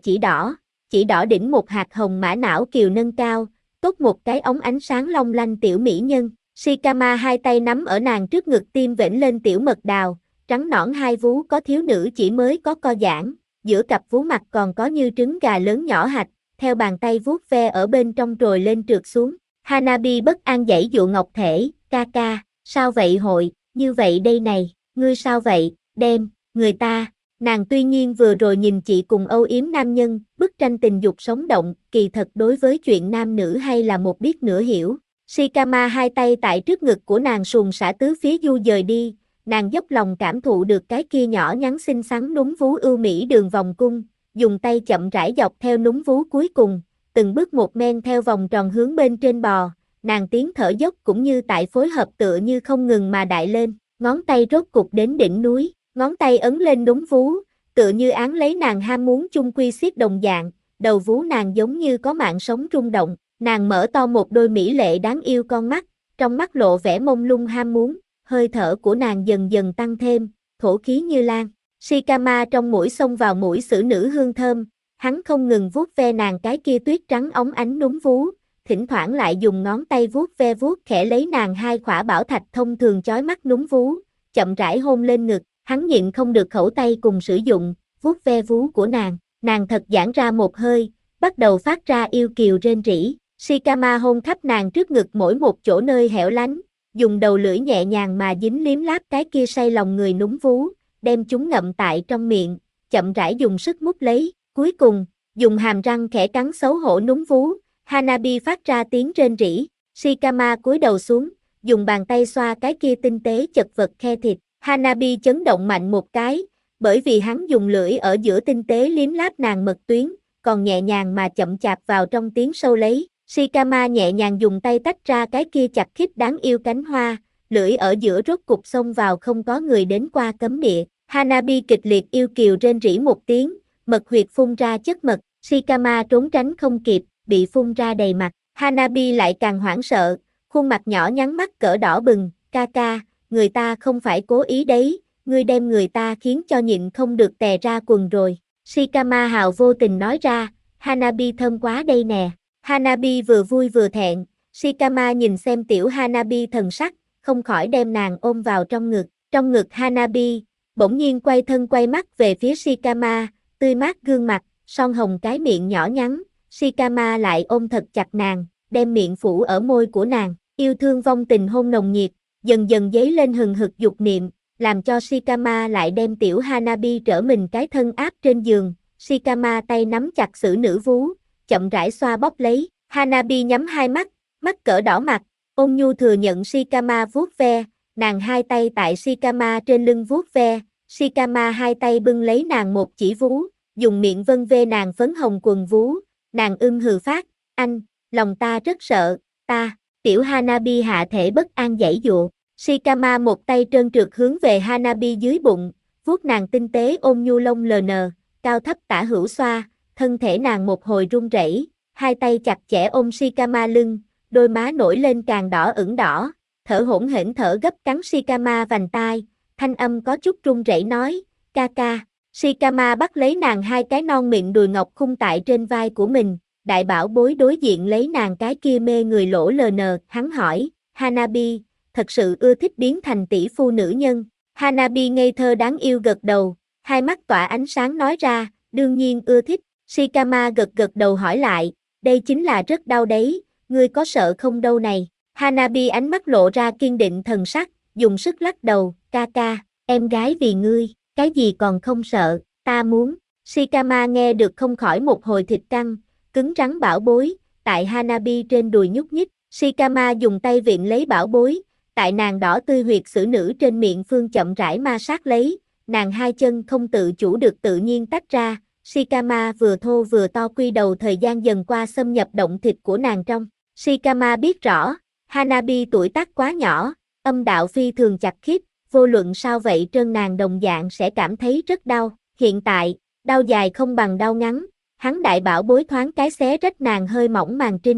Speaker 1: chỉ đỏ đỉnh một hạt hồng mã não kiều nâng cao, tốt một cái ống ánh sáng long lanh tiểu mỹ nhân. Shikama hai tay nắm ở nàng trước ngực tim vểnh lên tiểu mật đào, trắng nõn hai vú có thiếu nữ chỉ mới có co giãn, giữa cặp vú mặt còn có như trứng gà lớn nhỏ hạch, theo bàn tay vuốt ve ở bên trong rồi lên trượt xuống. Hanabi bất an giãy dụa ngọc thể, ca ca, sao vậy hội, như vậy đây này, ngươi sao vậy, đem, người ta, nàng tuy nhiên vừa rồi nhìn chị cùng âu yếm nam nhân, bức tranh tình dục sống động, kỳ thật đối với chuyện nam nữ hay là một biết nửa hiểu. Shikama hai tay tại trước ngực của nàng suồng xả tứ phía du dời đi, nàng dốc lòng cảm thụ được cái kia nhỏ nhắn xinh xắn núm vú ưu mỹ đường vòng cung, dùng tay chậm rãi dọc theo núm vú cuối cùng, từng bước một men theo vòng tròn hướng bên trên bò, nàng tiếng thở dốc cũng như tại phối hợp tựa như không ngừng mà đại lên, ngón tay rốt cục đến đỉnh núi, ngón tay ấn lên núm vú, tựa như án lấy nàng ham muốn chung quy xiết đồng dạng, đầu vú nàng giống như có mạng sống rung động, nàng mở to một đôi mỹ lệ đáng yêu con mắt, trong mắt lộ vẻ mông lung ham muốn, hơi thở của nàng dần dần tăng thêm, thổ khí như lan. Shikama trong mũi xông vào mũi xử nữ hương thơm, hắn không ngừng vuốt ve nàng cái kia tuyết trắng óng ánh núm vú, thỉnh thoảng lại dùng ngón tay vuốt ve vuốt khẽ lấy nàng hai khỏa bảo thạch thông thường chói mắt núm vú, chậm rãi hôn lên ngực, hắn nhịn không được khẩu tay cùng sử dụng, vuốt ve vú của nàng thật giãn ra một hơi, bắt đầu phát ra yêu kiều rên rỉ. Shikama hôn khắp nàng trước ngực mỗi một chỗ nơi hẻo lánh, dùng đầu lưỡi nhẹ nhàng mà dính liếm láp cái kia say lòng người núm vú, đem chúng ngậm tại trong miệng, chậm rãi dùng sức mút lấy, cuối cùng, dùng hàm răng khẽ cắn xấu hổ núm vú, Hanabi phát ra tiếng rên rỉ, Shikama cúi đầu xuống, dùng bàn tay xoa cái kia tinh tế chật vật khe thịt, Hanabi chấn động mạnh một cái, bởi vì hắn dùng lưỡi ở giữa tinh tế liếm láp nàng mật tuyến, còn nhẹ nhàng mà chậm chạp vào trong tiếng sâu lấy. Shikama nhẹ nhàng dùng tay tách ra cái kia chặt khít đáng yêu cánh hoa, lưỡi ở giữa rốt cục xông vào không có người đến qua cấm địa. Hanabi kịch liệt yêu kiều rên rỉ một tiếng, mật huyệt phun ra chất mật, Shikama trốn tránh không kịp, bị phun ra đầy mặt. Hanabi lại càng hoảng sợ, khuôn mặt nhỏ nhắn mắt cỡ đỏ bừng, ca ca, người ta không phải cố ý đấy, ngươi đem người ta khiến cho nhịn không được tè ra quần rồi. Shikama hào vô tình nói ra, Hanabi thơm quá đây nè. Hanabi vừa vui vừa thẹn, Shikama nhìn xem tiểu Hanabi thần sắc, không khỏi đem nàng ôm vào trong ngực Hanabi, bỗng nhiên quay thân quay mắt về phía Shikama, tươi mát gương mặt, son hồng cái miệng nhỏ nhắn, Shikama lại ôm thật chặt nàng, đem miệng phủ ở môi của nàng, yêu thương vong tình hôn nồng nhiệt, dần dần dấy lên hừng hực dục niệm, làm cho Shikama lại đem tiểu Hanabi trở mình cái thân áp trên giường, Shikama tay nắm chặt xử nữ vú, chậm rãi xoa bóp lấy, Hanabi nhắm hai mắt, mắt cỡ đỏ mặt, ôn nhu thừa nhận Shikama vuốt ve, nàng hai tay tại Shikama trên lưng vuốt ve, Shikama hai tay bưng lấy nàng một chỉ vú, dùng miệng vân ve nàng phấn hồng quần vú, nàng hừ phát, anh, lòng ta rất sợ, ta, tiểu Hanabi hạ thể bất an giãy dụa, Shikama một tay trơn trượt hướng về Hanabi dưới bụng, vuốt nàng tinh tế ôm nhu lông lờ nờ, cao thấp tả hữu xoa, thân thể nàng một hồi run rẩy, hai tay chặt chẽ ôm Shikama lưng, đôi má nổi lên càng đỏ ửng đỏ, thở hổn hển thở gấp cắn Shikama vành tai, thanh âm có chút run rẩy nói, ca ca. Shikama bắt lấy nàng hai cái non mịn đùi ngọc khung tại trên vai của mình, đại bảo bối đối diện lấy nàng cái kia mê người lỗ lờ nờ, hắn hỏi, Hanabi, thật sự ưa thích biến thành tỷ phu nữ nhân. Hanabi ngây thơ đáng yêu gật đầu, hai mắt tỏa ánh sáng nói ra, đương nhiên ưa thích. Shikama gật đầu hỏi lại, đây chính là rất đau đấy, ngươi có sợ không đâu này. Hanabi ánh mắt lộ ra kiên định thần sắc, dùng sức lắc đầu, ca ca, em gái vì ngươi, cái gì còn không sợ, ta muốn. Shikama nghe được không khỏi một hồi thịt căng, cứng rắn bảo bối, tại Hanabi trên đùi nhúc nhích, Shikama dùng tay viện lấy bảo bối, tại nàng đỏ tươi huyệt xử nữ trên miệng phương chậm rãi ma sát lấy, nàng hai chân không tự chủ được tự nhiên tách ra, Shikama vừa thô vừa to quy đầu thời gian dần qua xâm nhập động thịt của nàng trong. Shikama biết rõ, Hanabi tuổi tác quá nhỏ, âm đạo phi thường chặt khít, vô luận sao vậy trơn nàng đồng dạng sẽ cảm thấy rất đau. Hiện tại, đau dài không bằng đau ngắn, hắn đại bảo bối thoáng cái xé rách nàng hơi mỏng màng trinh,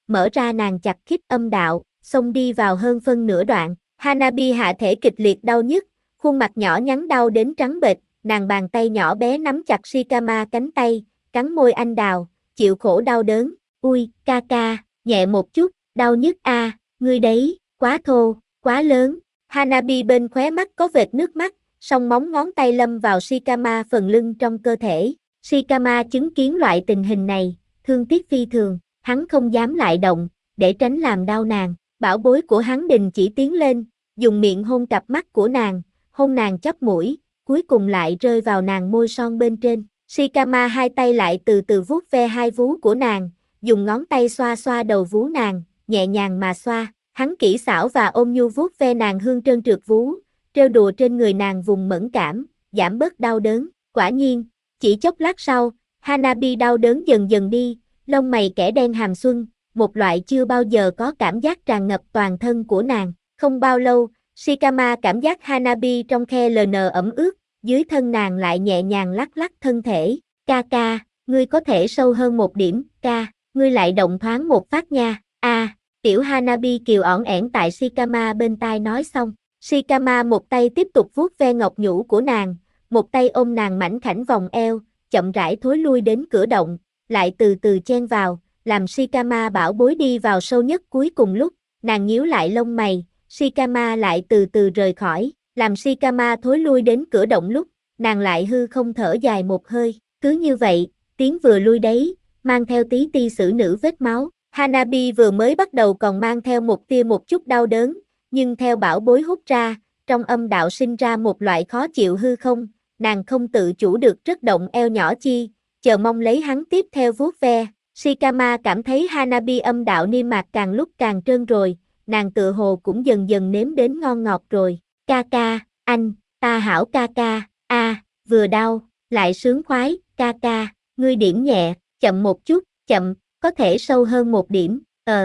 Speaker 1: mở ra nàng chặt khít âm đạo, xông đi vào hơn phân nửa đoạn. Hanabi hạ thể kịch liệt đau nhức, khuôn mặt nhỏ nhắn đau đến trắng bệch, nàng bàn tay nhỏ bé nắm chặt Shikama cánh tay, cắn môi anh đào, chịu khổ đau đớn. Ui, ca ca, nhẹ một chút, đau nhức a, ngươi đấy, quá thô, quá lớn. Hanabi bên khóe mắt có vệt nước mắt, song móng ngón tay lâm vào Shikama phần lưng trong cơ thể. Shikama chứng kiến loại tình hình này, thương tiếc phi thường, hắn không dám lại động, để tránh làm đau nàng. Bảo bối của hắn đình chỉ tiến lên, dùng miệng hôn cặp mắt của nàng, hôn nàng chóp mũi, cuối cùng lại rơi vào nàng môi son bên trên. Shikama hai tay lại từ từ vuốt ve hai vú của nàng, dùng ngón tay xoa xoa đầu vú nàng, nhẹ nhàng mà xoa. Hắn kỹ xảo và ôm nhu vuốt ve nàng hương trơn trượt vú, trêu đùa trên người nàng vùng mẫn cảm, giảm bớt đau đớn. Quả nhiên, chỉ chốc lát sau, Hanabi đau đớn dần dần đi, lông mày kẻ đen hàm xuân, một loại chưa bao giờ có cảm giác tràn ngập toàn thân của nàng. Không bao lâu, Shikama cảm giác Hanabi trong khe LN ẩm ướt, dưới thân nàng lại nhẹ nhàng lắc lắc thân thể. Ca ca, ngươi có thể sâu hơn một điểm, ca, ngươi lại động thoáng một phát nha. Tiểu Hanabi kiều ỏn ẻn tại Shikama bên tai nói xong. Shikama một tay tiếp tục vuốt ve ngọc nhũ của nàng, một tay ôm nàng mảnh khảnh vòng eo, chậm rãi thối lui đến cửa động, lại từ từ chen vào, làm Shikama bảo bối đi vào sâu nhất. Cuối cùng lúc, nàng nhíu lại lông mày, Shikama lại từ từ rời khỏi, làm Shikama thối lui đến cửa động lúc, nàng lại hư không thở dài một hơi. Cứ như vậy, tiếng vừa lui đấy, mang theo tí ti xử nữ vết máu. Hanabi vừa mới bắt đầu còn mang theo một chút đau đớn, nhưng theo bảo bối hút ra, trong âm đạo sinh ra một loại khó chịu hư không, nàng không tự chủ được rất động eo nhỏ chi, chờ mong lấy hắn tiếp theo vuốt ve. Shikama cảm thấy Hanabi âm đạo niêm mạc càng lúc càng trơn rồi, nàng tự hồ cũng dần dần nếm đến ngon ngọt rồi. Ca ca, anh, ta hảo ca ca, vừa đau, lại sướng khoái, ca ca, ngươi điểm nhẹ, chậm một chút, chậm, có thể sâu hơn một điểm,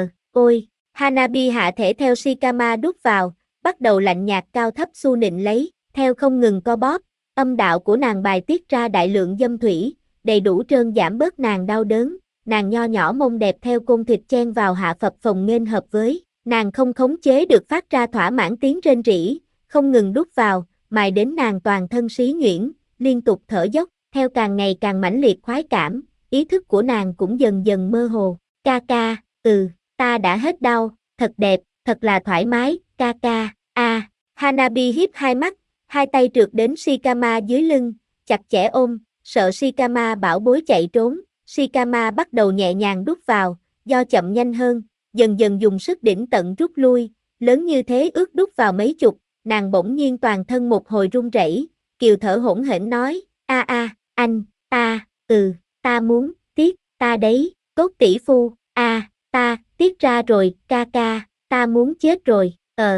Speaker 1: ôi. Hanabi hạ thể theo Shikama đút vào, bắt đầu lạnh nhạt cao thấp xu nịnh lấy, theo không ngừng co bóp, âm đạo của nàng bài tiết ra đại lượng dâm thủy, đầy đủ trơn giảm bớt nàng đau đớn, nàng nho nhỏ mông đẹp theo côn thịt chen vào hạ phập phồng nghênh hợp với, nàng không khống chế được phát ra thỏa mãn tiếng rên rỉ, không ngừng đút vào, mài đến nàng toàn thân xí nhuyễn, liên tục thở dốc, theo càng ngày càng mãnh liệt khoái cảm, ý thức của nàng cũng dần dần mơ hồ. Ca ca, ta đã hết đau, thật đẹp, thật là thoải mái, ca ca, Hanabi hiếp hai mắt, hai tay trượt đến Shikama dưới lưng, chặt chẽ ôm, sợ Shikama bảo bối chạy trốn. Shikama bắt đầu nhẹ nhàng đút vào, do chậm nhanh hơn, dần dần dùng sức đỉnh tận rút lui, lớn như thế ước đút vào mấy chục, nàng bỗng nhiên toàn thân một hồi run rẩy, kiều thở hỗn hển nói, anh, ta muốn, tiết, ta đấy, cốt tỷ phu, ta, tiết ra rồi, ca ca, ta muốn chết rồi,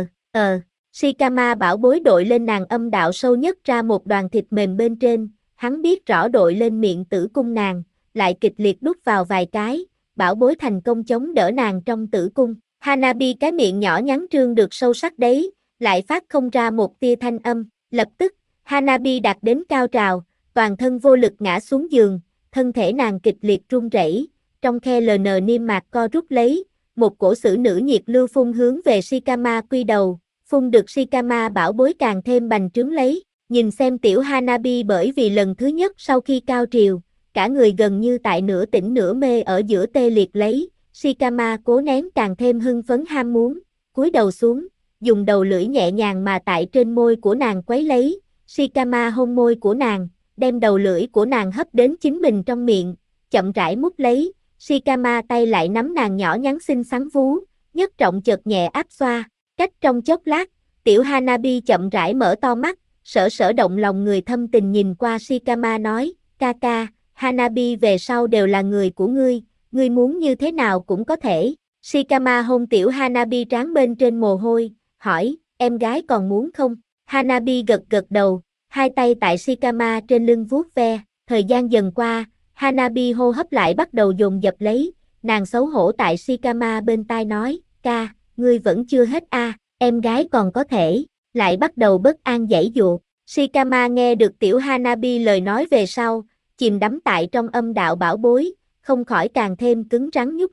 Speaker 1: Shikama bảo bối đội lên nàng âm đạo sâu nhất ra một đoàn thịt mềm bên trên, hắn biết rõ đội lên miệng tử cung nàng, lại kịch liệt đút vào vài cái, bảo bối thành công chống đỡ nàng trong tử cung. Hanabi cái miệng nhỏ nhắn trương được sâu sắc đấy, lại phát không ra một tia thanh âm, lập tức, Hanabi đạt đến cao trào, toàn thân vô lực ngã xuống giường, thân thể nàng kịch liệt run rẩy, trong khe LN niêm mạc co rút lấy, một cổ sử nữ nhiệt lưu phun hướng về Shikama quy đầu, phun được Shikama bảo bối càng thêm bành trướng lấy, nhìn xem tiểu Hanabi bởi vì lần thứ nhất sau khi cao triều, cả người gần như tại nửa tỉnh nửa mê ở giữa tê liệt lấy, Shikama cố nén càng thêm hưng phấn ham muốn, cúi đầu xuống, dùng đầu lưỡi nhẹ nhàng mà tại trên môi của nàng quấy lấy, Shikama hôn môi của nàng, đem đầu lưỡi của nàng hấp đến chính mình trong miệng, chậm rãi mút lấy, Shikama tay lại nắm nàng nhỏ nhắn xinh xắn vú, nhất trọng chợt nhẹ áp xoa, cách trong chốc lát, tiểu Hanabi chậm rãi mở to mắt, sở động lòng người thâm tình nhìn qua Shikama nói, ca ca, Hanabi về sau đều là người của ngươi muốn như thế nào cũng có thể. Shikama hôn tiểu Hanabi trán bên trên mồ hôi, hỏi, em gái còn muốn không? Hanabi gật gật đầu, hai tay tại Shikama trên lưng vuốt ve, thời gian dần qua, Hanabi hô hấp lại bắt đầu dồn dập lấy, nàng xấu hổ tại Shikama bên tai nói, ca, ngươi vẫn chưa hết em gái còn có thể, lại bắt đầu bất an giãy giụa. Shikama nghe được tiểu Hanabi lời nói về sau, chìm đắm tại trong âm đạo bảo bối, không khỏi càng thêm cứng rắn nhúc nhích,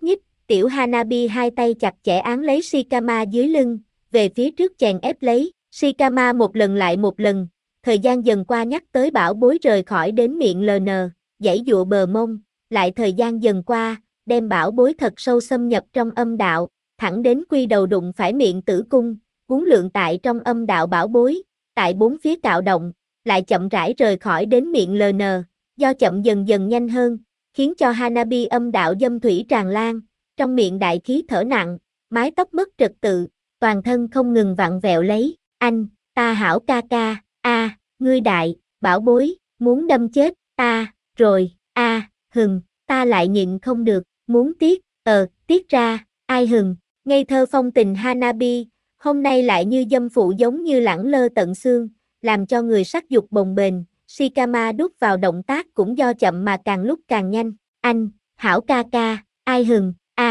Speaker 1: tiểu Hanabi hai tay chặt chẽ áng lấy Shikama dưới lưng, về phía trước chèn ép lấy, Shikama một lần lại một lần, thời gian dần qua nhắc tới bảo bối rời khỏi đến miệng LN, giãy dụa bờ mông, lại thời gian dần qua, đem bảo bối thật sâu xâm nhập trong âm đạo, thẳng đến quy đầu đụng phải miệng tử cung, uốn lượn tại trong âm đạo bảo bối, tại bốn phía cạo động, lại chậm rãi rời khỏi đến miệng LN, do chậm dần dần nhanh hơn, khiến cho Hanabi âm đạo dâm thủy tràn lan, trong miệng đại khí thở nặng, mái tóc mất trật tự, toàn thân không ngừng vặn vẹo lấy, anh, ta hảo ca ca, ngươi đại, bảo bối, muốn đâm chết, ta, rồi, ta lại nhịn không được, muốn tiết ra, ai hừng, ngây thơ phong tình Hanabi, hôm nay lại như dâm phụ giống như lẳng lơ tận xương, làm cho người sắc dục bồng bềnh, Shikama đút vào động tác cũng do chậm mà càng lúc càng nhanh, anh, hảo ca ca, ai hừng,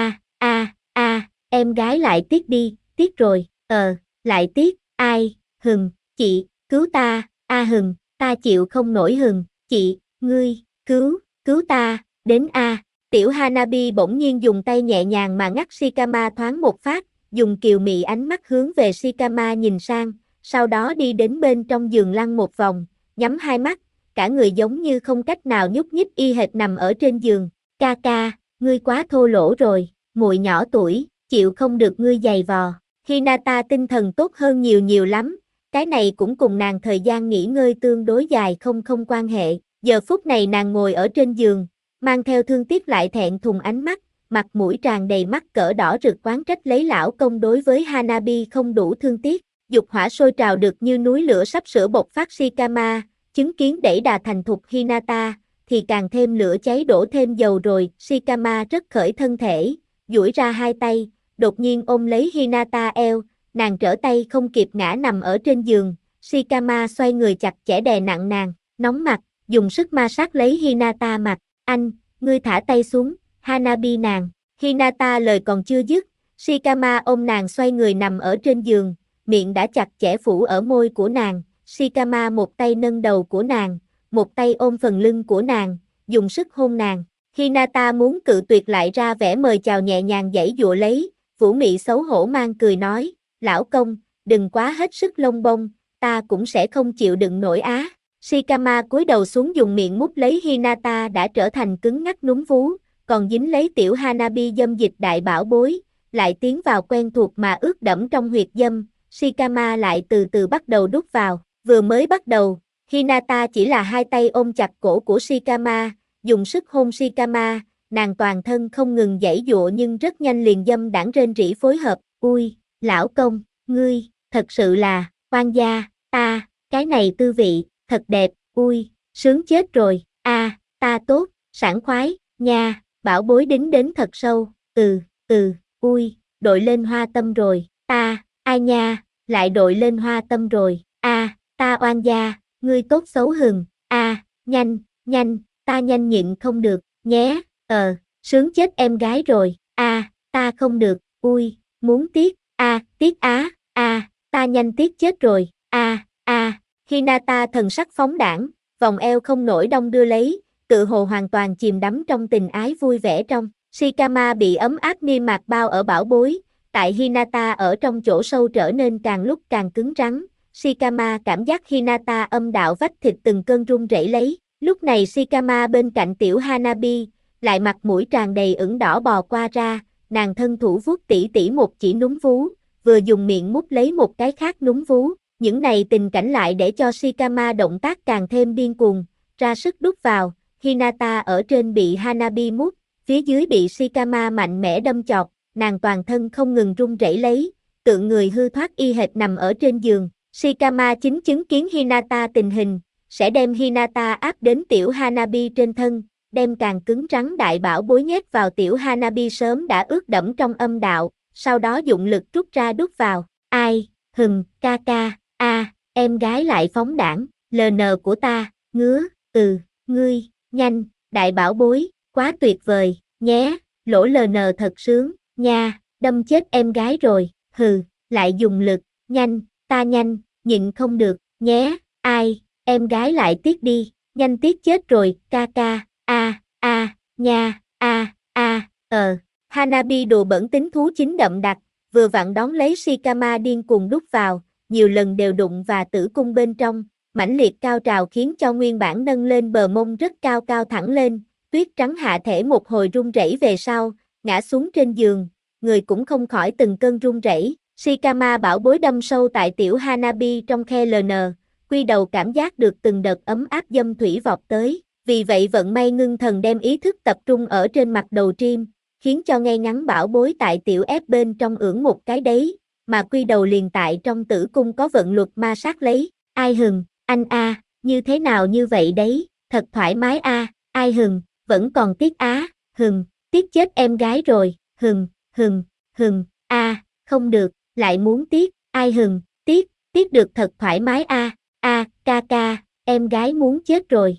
Speaker 1: em gái lại tiết đi, tiết rồi, lại tiết, ai, hừng, chị, cứu ta, hừng, ta chịu không nổi hừng, chị, ngươi, cứu ta, đến tiểu Hanabi bỗng nhiên dùng tay nhẹ nhàng mà ngắt Shikama thoáng một phát, dùng kiều mị ánh mắt hướng về Shikama nhìn sang, sau đó đi đến bên trong giường lăn một vòng, nhắm hai mắt, cả người giống như không cách nào nhúc nhích y hệt nằm ở trên giường, ca ca, ngươi quá thô lỗ rồi, muội nhỏ tuổi, chịu không được ngươi giày vò, Hinata tinh thần tốt hơn nhiều nhiều lắm, cái này cũng cùng nàng thời gian nghỉ ngơi tương đối dài không quan hệ, giờ phút này nàng ngồi ở trên giường, mang theo thương tiếc lại thẹn thùng ánh mắt, mặt mũi tràn đầy mắt cỡ đỏ rực quán trách lấy lão công đối với Hanabi không đủ thương tiếc, dục hỏa sôi trào được như núi lửa sắp sửa bộc phát Shikama, chứng kiến đẩy đà thành thục Hinata, thì càng thêm lửa cháy đổ thêm dầu rồi, Shikama rất khởi thân thể, duỗi ra hai tay, đột nhiên ôm lấy Hinata eo, nàng trở tay không kịp ngã nằm ở trên giường, Shikama xoay người chặt chẽ đè nặng nàng, nóng mặt, dùng sức ma sát lấy Hinata mặt, anh, ngươi thả tay xuống, Hanabi nàng, Hinata lời còn chưa dứt, Shikama ôm nàng xoay người nằm ở trên giường, miệng đã chặt chẽ phủ ở môi của nàng, Shikama một tay nâng đầu của nàng, một tay ôm phần lưng của nàng, dùng sức hôn nàng, Hinata muốn cự tuyệt lại ra vẻ mời chào nhẹ nhàng giãy dụa lấy, Vũ Mị xấu hổ mang cười nói, lão công, đừng quá hết sức lông bông, ta cũng sẽ không chịu đựng nổi á. Shikama cúi đầu xuống dùng miệng mút lấy Hinata đã trở thành cứng ngắc núm vú, còn dính lấy tiểu Hanabi dâm dịch đại bảo bối, lại tiến vào quen thuộc mà ướt đẫm trong huyệt dâm, Shikama lại từ từ bắt đầu đút vào, vừa mới bắt đầu, Hinata chỉ là hai tay ôm chặt cổ của Shikama, dùng sức hôn Shikama, nàng toàn thân không ngừng giãy giụa nhưng rất nhanh liền dâm đãng rên rỉ phối hợp, ui, lão công, ngươi, thật sự là, oan gia, cái này tư vị, thật đẹp, ui, sướng chết rồi, ta tốt, sảng khoái, nha, bảo bối đính đến thật sâu, ui, đội lên hoa tâm rồi, ai nha, lại đội lên hoa tâm rồi, ta oan gia, ngươi tốt xấu hừng, nhanh, ta nhanh nhịn không được, nhé, sướng chết em gái rồi, ta không được, ui, muốn tiết, tiết ta nhanh tiết chết rồi, Hinata thần sắc phóng đãng, vòng eo không nổi đong đưa lấy, tự hồ hoàn toàn chìm đắm trong tình ái vui vẻ trong, Shikama bị ấm áp niêm mạc bao ở bảo bối, tại Hinata ở trong chỗ sâu trở nên càng lúc càng cứng rắn, Shikama cảm giác Hinata âm đạo vách thịt từng cơn run rẩy lấy, lúc này Shikama bên cạnh tiểu Hanabi, lại mặt mũi tràn đầy ửng đỏ bò qua ra, nàng thân thủ vuốt tỉ tỉ một chỉ núm vú, vừa dùng miệng mút lấy một cái khác núm vú, những này tình cảnh lại để cho Shikama động tác càng thêm điên cuồng, ra sức đút vào, Hinata ở trên bị Hanabi mút, phía dưới bị Shikama mạnh mẽ đâm chọt, nàng toàn thân không ngừng run rẩy lấy, tượng người hư thoát y hệt nằm ở trên giường, Shikama chính chứng kiến Hinata tình hình, sẽ đem Hinata áp đến tiểu Hanabi trên thân, đem càng cứng rắn đại bảo bối nhét vào tiểu Hanabi sớm đã ướt đẫm trong âm đạo, sau đó dụng lực rút ra đút vào, ai, hừng, ca ca, em gái lại phóng đãng, LN của ta, ngứa, ngươi, nhanh, đại bảo bối, quá tuyệt vời, nhé, lỗ LN thật sướng, nha, đâm chết em gái rồi, lại dùng lực, nhanh, ta nhanh, nhịn không được, nhé, em gái lại tiết đi, nhanh tiết chết rồi, ca ca, nha, Hanabi đùa bỡn tính thú chính đậm đặc, vừa vặn đón lấy Shikama điên cuồng đút vào, nhiều lần đều đụng và tử cung bên trong, mãnh liệt cao trào khiến cho nguyên bản nâng lên bờ mông rất cao cao thẳng lên, tuyết trắng hạ thể một hồi run rẩy về sau, ngã xuống trên giường, người cũng không khỏi từng cơn run rẩy. Shikama bảo bối đâm sâu tại tiểu Hanabi trong khe LN, quy đầu cảm giác được từng đợt ấm áp dâm thủy vọt tới, vì vậy vận may ngưng thần đem ý thức tập trung ở trên mặt đầu trim, khiến cho ngay ngắn bảo bối tại tiểu ép bên trong ưỡn một cái đấy, mà quy đầu liền tại trong tử cung có vận luật ma sát lấy, ai hừng, anh a, như thế nào như vậy đấy, thật thoải mái a, ai hừng, vẫn còn tiếc á, hừng, tiếc chết em gái rồi, hừng, a, không được, lại muốn tiếc, ai hừng, tiếc được thật thoải mái a, ca, em gái muốn chết rồi,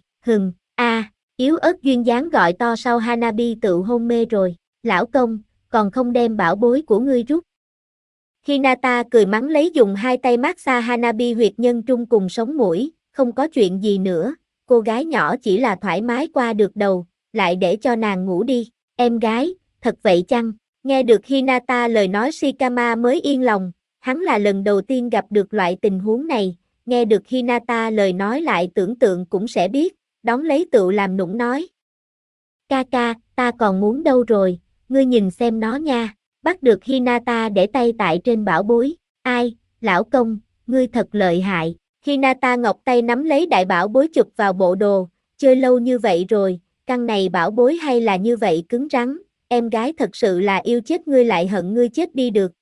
Speaker 1: yếu ớt duyên dáng gọi to sau Hanabi tự hôn mê rồi, lão công, còn không đem bảo bối của ngươi rút. Hinata cười mắng lấy dùng hai tay massage Hanabi huyệt nhân trung cùng sống mũi, không có chuyện gì nữa, cô gái nhỏ chỉ là thoải mái qua được đầu, lại để cho nàng ngủ đi, em gái, thật vậy chăng? Nghe được Hinata lời nói Shikama mới yên lòng, hắn là lần đầu tiên gặp được loại tình huống này, nghe được Hinata lời nói lại tưởng tượng cũng sẽ biết, đón lấy tựu làm nũng nói. Ca, ta còn muốn đâu rồi, ngươi nhìn xem nó nha, bắt được Hinata để tay tại trên bảo bối, ai, lão công, ngươi thật lợi hại, Hinata ngọc tay nắm lấy đại bảo bối chụp vào bộ đồ, chơi lâu như vậy rồi, căn này bảo bối hay là như vậy cứng rắn, em gái thật sự là yêu chết ngươi lại hận ngươi chết đi được,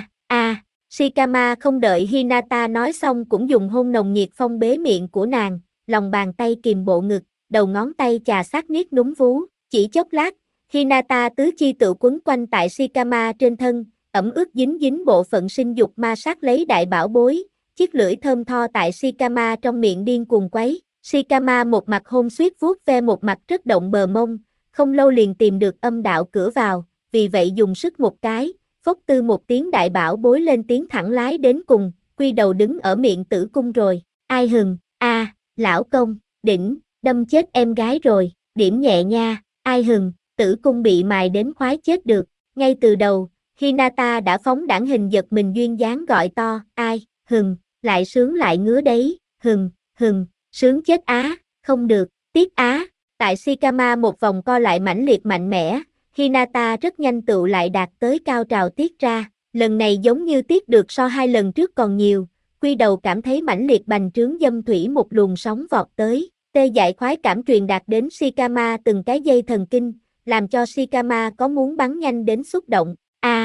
Speaker 1: Shikama không đợi Hinata nói xong cũng dùng hôn nồng nhiệt phong bế miệng của nàng, lòng bàn tay kìm bộ ngực, đầu ngón tay chà sát niết núm vú, chỉ chốc lát, Hinata tứ chi tự quấn quanh tại Shikama trên thân, ẩm ướt dính dính bộ phận sinh dục ma sát lấy đại bảo bối, chiếc lưỡi thơm tho tại Shikama trong miệng điên cuồng quấy, Shikama một mặt hôn suýt vuốt ve một mặt rất động bờ mông, không lâu liền tìm được âm đạo cửa vào, vì vậy dùng sức một cái, phốc tư một tiếng đại bảo bối lên tiếng thẳng lái đến cùng, quy đầu đứng ở miệng tử cung rồi, ai hừng, lão công, đỉnh, đâm chết em gái rồi, điểm nhẹ nha, ai hừng, tử cung bị mài đến khoái chết được, ngay từ đầu, Hinata đã phóng đãng hình giật mình duyên dáng gọi to, ai, hừng, lại sướng lại ngứa đấy, hừng, sướng chết á, không được, tiếc á, tại Shikama một vòng co lại mãnh liệt mạnh mẽ, Hinata rất nhanh tựu lại đạt tới cao trào tiết ra, lần này giống như tiết được so hai lần trước còn nhiều, quy đầu cảm thấy mãnh liệt bành trướng dâm thủy một luồng sóng vọt tới, tê dại khoái cảm truyền đạt đến Shikama từng cái dây thần kinh, làm cho Shikama có muốn bắn nhanh đến xúc động,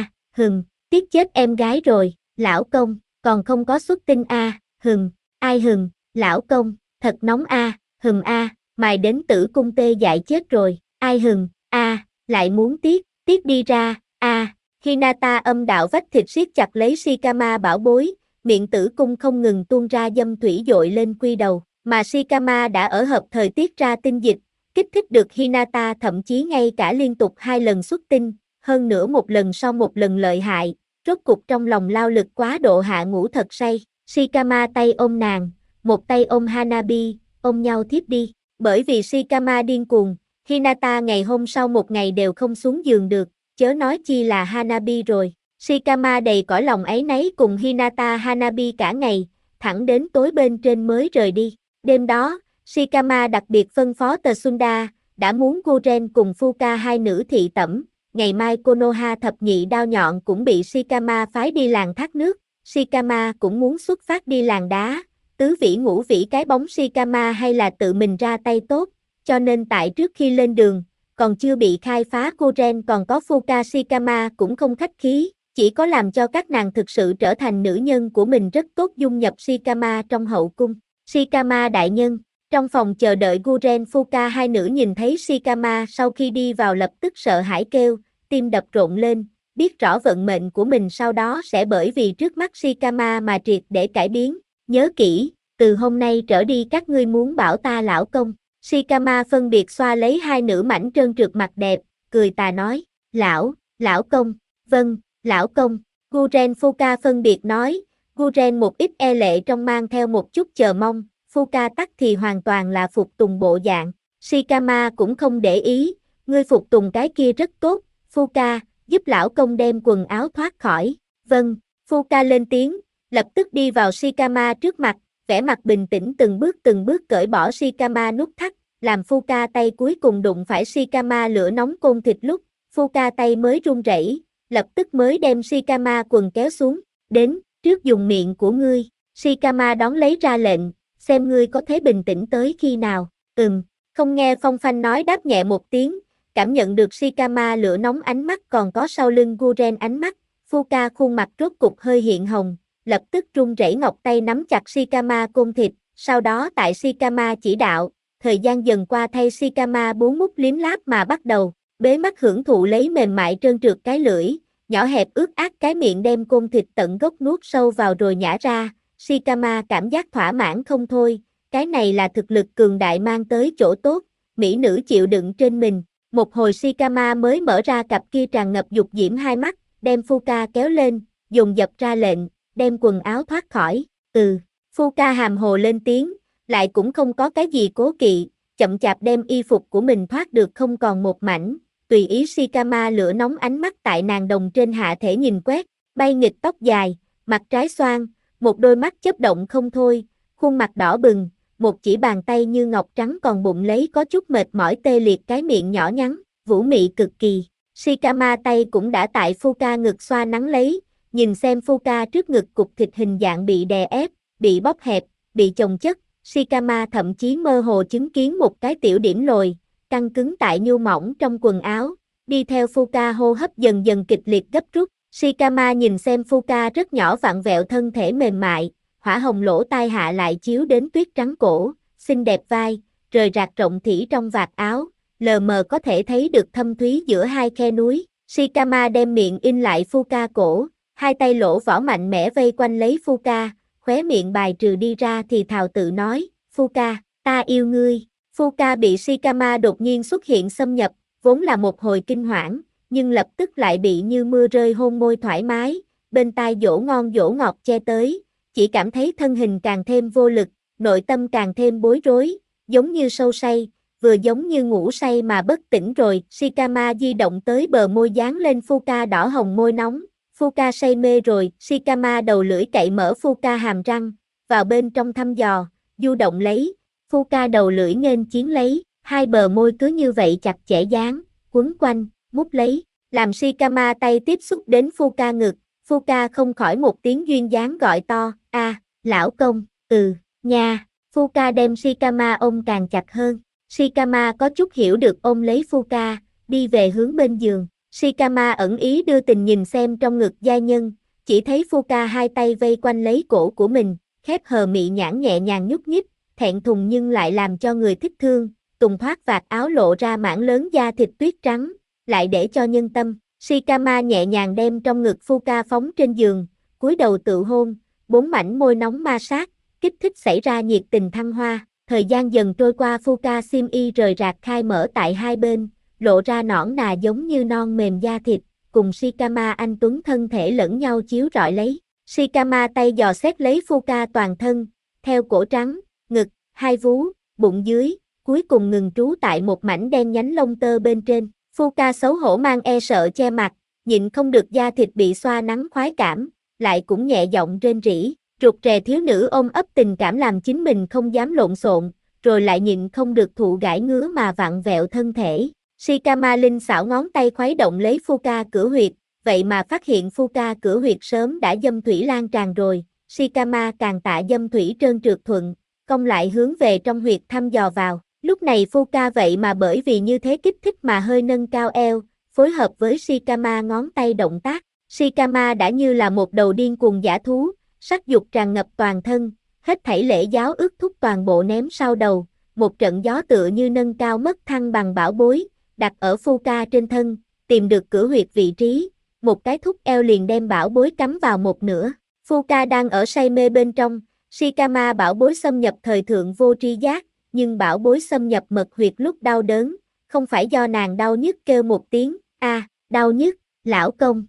Speaker 1: tiếc chết em gái rồi, lão công, còn không có xuất tinh ai hừng, lão công, thật nóng mài đến tử cung tê dại chết rồi, ai hừng, lại muốn tiếc đi ra, Hinata âm đạo vách thịt siết chặt lấy Shikama bảo bối, miệng tử cung không ngừng tuôn ra dâm thủy dội lên quy đầu, mà Shikama đã ở hợp thời tiết ra tinh dịch, kích thích được Hinata thậm chí ngay cả liên tục 2 lần xuất tinh, hơn nữa một lần sau một lần lợi hại, rốt cục trong lòng lao lực quá độ hạ ngủ thật say, Shikama tay ôm nàng, một tay ôm Hanabi, ôm nhau thiếp đi, bởi vì Shikama điên cuồng, Hinata ngày hôm sau một ngày đều không xuống giường được, chớ nói chi là Hanabi rồi. Shikama đầy cõi lòng áy náy cùng Hinata Hanabi cả ngày, thẳng đến tối bên trên mới rời đi. Đêm đó, Shikama đặc biệt phân phó Tsunda, đã muốn Guren cùng Fuka hai nữ thị tẩm, ngày mai Konoha thập nhị đao nhọn cũng bị Shikama phái đi làng thác nước, Shikama cũng muốn xuất phát đi làng đá, tứ vĩ ngũ vĩ cái bóng Shikama hay là tự mình ra tay tốt, cho nên tại trước khi lên đường, còn chưa bị khai phá Guren còn có Fuka Shikama cũng không khách khí, chỉ có làm cho các nàng thực sự trở thành nữ nhân của mình rất tốt dung nhập Shikama trong hậu cung. Shikama đại nhân, trong phòng chờ đợi Guren Fuka hai nữ nhìn thấy Shikama sau khi đi vào lập tức sợ hãi kêu, tim đập rộn lên, biết rõ vận mệnh của mình sau đó sẽ bởi vì trước mắt Shikama mà triệt để cải biến, nhớ kỹ, từ hôm nay trở đi các ngươi muốn bảo ta lão công. Shikama phân biệt xoa lấy hai nữ mảnh trơn trượt mặt đẹp, cười tà nói, lão công, vâng, lão công, Guren Fuka phân biệt nói, Guren một ít e lệ trong mang theo một chút chờ mong, Fuka tắc thì hoàn toàn là phục tùng bộ dạng, Shikama cũng không để ý, ngươi phục tùng cái kia rất tốt, Fuka, giúp lão công đem quần áo thoát khỏi. Vâng, Fuka lên tiếng, lập tức đi vào Shikama trước mặt, vẻ mặt bình tĩnh từng bước cởi bỏ Shikama nút thắt, làm Fuka tay cuối cùng đụng phải Shikama lửa nóng côn thịt lúc, Fuka tay mới run rẩy, lập tức mới đem Shikama quần kéo xuống, đến, trước dùng miệng của ngươi, Shikama đón lấy ra lệnh, xem ngươi có thể bình tĩnh tới khi nào, không nghe Phong Phanh nói đáp nhẹ một tiếng, cảm nhận được Shikama lửa nóng ánh mắt còn có sau lưng Guren ánh mắt, Fuka khuôn mặt rốt cục hơi hiện hồng, lập tức run rẩy ngọc tay nắm chặt Shikama côn thịt, sau đó tại Shikama chỉ đạo, thời gian dần qua thay Shikama bú mút liếm láp mà bắt đầu, bế mắt hưởng thụ lấy mềm mại trơn trượt cái lưỡi, nhỏ hẹp ướt át cái miệng đem côn thịt tận gốc nuốt sâu vào rồi nhả ra, Shikama cảm giác thỏa mãn không thôi, cái này là thực lực cường đại mang tới chỗ tốt, mỹ nữ chịu đựng trên mình, một hồi Shikama mới mở ra cặp kia tràn ngập dục diễm hai mắt, đem Fuka kéo lên, dồn dập ra lệnh, đem quần áo thoát khỏi, Fuka hàm hồ lên tiếng, lại cũng không có cái gì cố kỵ, chậm chạp đem y phục của mình thoát được không còn một mảnh, tùy ý Shikama lửa nóng ánh mắt tại nàng đồng trên hạ thể nhìn quét, bay nghịch tóc dài, mặt trái xoan, một đôi mắt chớp động không thôi, khuôn mặt đỏ bừng, một chỉ bàn tay như ngọc trắng còn bụng lấy có chút mệt mỏi tê liệt cái miệng nhỏ nhắn, vũ mị cực kỳ. Shikama tay cũng đã tại Fuka ngực xoa nắng lấy, nhìn xem Fuka trước ngực cục thịt hình dạng bị đè ép, bị bóp hẹp, bị chồng chất, Shikama thậm chí mơ hồ chứng kiến một cái tiểu điểm lồi, căng cứng tại nhu mỏng trong quần áo, đi theo Fuka hô hấp dần dần kịch liệt gấp rút, Shikama nhìn xem Fuka rất nhỏ vặn vẹo thân thể mềm mại, hỏa hồng lỗ tai hạ lại chiếu đến tuyết trắng cổ, xinh đẹp vai, rời rạc rộng thỉ trong vạt áo, lờ mờ có thể thấy được thâm thúy giữa hai khe núi, Shikama đem miệng in lại Fuka cổ, hai tay lỗ vỏ mạnh mẽ vây quanh lấy Fuka, khóe miệng bài trừ đi ra thì thào tự nói, Fuka, ta yêu ngươi. Fuka bị Shikama đột nhiên xuất hiện xâm nhập, vốn là một hồi kinh hoảng, nhưng lập tức lại bị như mưa rơi hôn môi thoải mái, bên tai dỗ ngon dỗ ngọt che tới, chỉ cảm thấy thân hình càng thêm vô lực, nội tâm càng thêm bối rối, giống như sâu say, vừa giống như ngủ say mà bất tỉnh rồi. Shikama di động tới bờ môi dán lên Fuka đỏ hồng môi nóng, Fuka say mê rồi, Shikama đầu lưỡi cậy mở Fuka hàm răng, vào bên trong thăm dò, du động lấy, Fuka đầu lưỡi nghênh chiến lấy, hai bờ môi cứ như vậy chặt chẽ dán, quấn quanh, mút lấy, làm Shikama tay tiếp xúc đến Fuka ngực, Fuka không khỏi một tiếng duyên dáng gọi to, lão công, nha, Fuka đem Shikama ôm càng chặt hơn, Shikama có chút hiểu được ôm lấy Fuka, đi về hướng bên giường, Shikama ẩn ý đưa tình nhìn xem trong ngực giai nhân, chỉ thấy Fuka hai tay vây quanh lấy cổ của mình, khép hờ mị nhãn nhẹ nhàng nhúc nhích, thẹn thùng nhưng lại làm cho người thích thương, tùng thoát vạt áo lộ ra mảng lớn da thịt tuyết trắng, lại để cho nhân tâm, Shikama nhẹ nhàng đem trong ngực Fuka phóng trên giường, cúi đầu tự hôn, bốn mảnh môi nóng ma sát, kích thích xảy ra nhiệt tình thăng hoa, thời gian dần trôi qua Fuka xiêm y rời rạc khai mở tại hai bên, lộ ra nõn nà giống như non mềm da thịt, cùng Shikama anh tuấn thân thể lẫn nhau chiếu rọi lấy, Shikama tay dò xét lấy Fuka toàn thân, theo cổ trắng, ngực, hai vú, bụng dưới, cuối cùng ngừng trú tại một mảnh đen nhánh lông tơ bên trên. Fuka xấu hổ mang e sợ che mặt, nhịn không được da thịt bị xoa nắng khoái cảm, lại cũng nhẹ giọng rên rỉ, rụt rè thiếu nữ ôm ấp tình cảm làm chính mình không dám lộn xộn, rồi lại nhịn không được thụ gãi ngứa mà vặn vẹo thân thể. Shikama linh xảo ngón tay khuấy động lấy Fuka cửa huyệt, vậy mà phát hiện Fuka cửa huyệt sớm đã dâm thủy lan tràn rồi, Shikama càng tạ dâm thủy trơn trượt thuận, cong lại hướng về trong huyệt thăm dò vào. Lúc này Fuka vậy mà bởi vì như thế kích thích mà hơi nâng cao eo, phối hợp với Shikama ngón tay động tác. Shikama đã như là một đầu điên cuồng dã thú, sắc dục tràn ngập toàn thân, hết thảy lễ giáo ước thúc toàn bộ ném sau đầu, một trận gió tựa như nâng cao mất thăng bằng bảo bối, đặt ở Fuka trên thân, tìm được cửa huyệt vị trí, một cái thúc eo liền đem bảo bối cắm vào một nửa. Fuka đang ở say mê bên trong, Shikama bảo bối xâm nhập thời thượng vô tri giác, nhưng bảo bối xâm nhập mật huyệt lúc đau đớn, không phải do nàng đau nhức kêu một tiếng, đau nhức, lão công,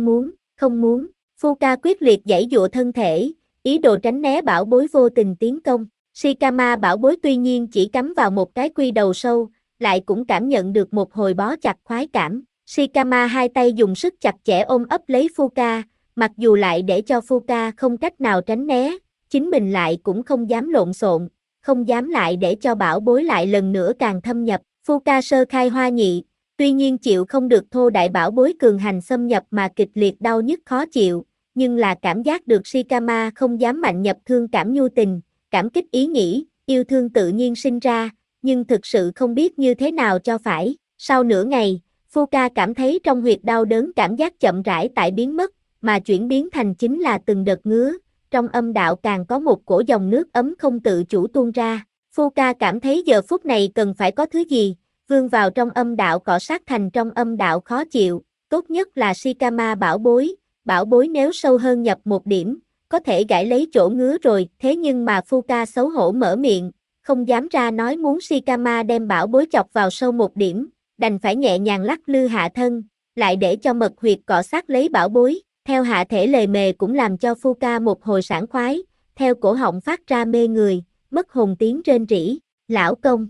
Speaker 1: không muốn, Fuka quyết liệt giãy giụa thân thể, ý đồ tránh né bảo bối vô tình tiến công, Shikama bảo bối tuy nhiên chỉ cắm vào một cái quy đầu sâu, lại cũng cảm nhận được một hồi bó chặt khoái cảm, Shikama hai tay dùng sức chặt chẽ ôm ấp lấy Fuka, mặc dù lại để cho Fuka không cách nào tránh né, chính mình lại cũng không dám lộn xộn, không dám lại để cho bảo bối lại lần nữa càng thâm nhập. Fuka sơ khai hoa nhị, tuy nhiên chịu không được thô đại bảo bối cường hành xâm nhập mà kịch liệt đau nhức khó chịu, nhưng là cảm giác được Shikama không dám mạnh nhập thương cảm nhu tình, cảm kích ý nghĩ, yêu thương tự nhiên sinh ra, nhưng thực sự không biết như thế nào cho phải. Sau nửa ngày, Fuka cảm thấy trong huyệt đau đớn cảm giác chậm rãi tại biến mất, mà chuyển biến thành chính là từng đợt ngứa, trong âm đạo càng có một cổ dòng nước ấm không tự chủ tuôn ra. Fuka cảm thấy giờ phút này cần phải có thứ gì, vươn vào trong âm đạo cọ sát thành trong âm đạo khó chịu, tốt nhất là Shikama bảo bối nếu sâu hơn nhập một điểm, có thể gãi lấy chỗ ngứa rồi, thế nhưng mà Fuka xấu hổ mở miệng, không dám ra nói muốn Shikama đem bảo bối chọc vào sâu một điểm, đành phải nhẹ nhàng lắc lư hạ thân, lại để cho mật huyệt cọ sát lấy bảo bối, theo hạ thể lề mề cũng làm cho Fuka một hồi sảng khoái, theo cổ họng phát ra mê người, mất hồn tiếng rên rỉ, lão công,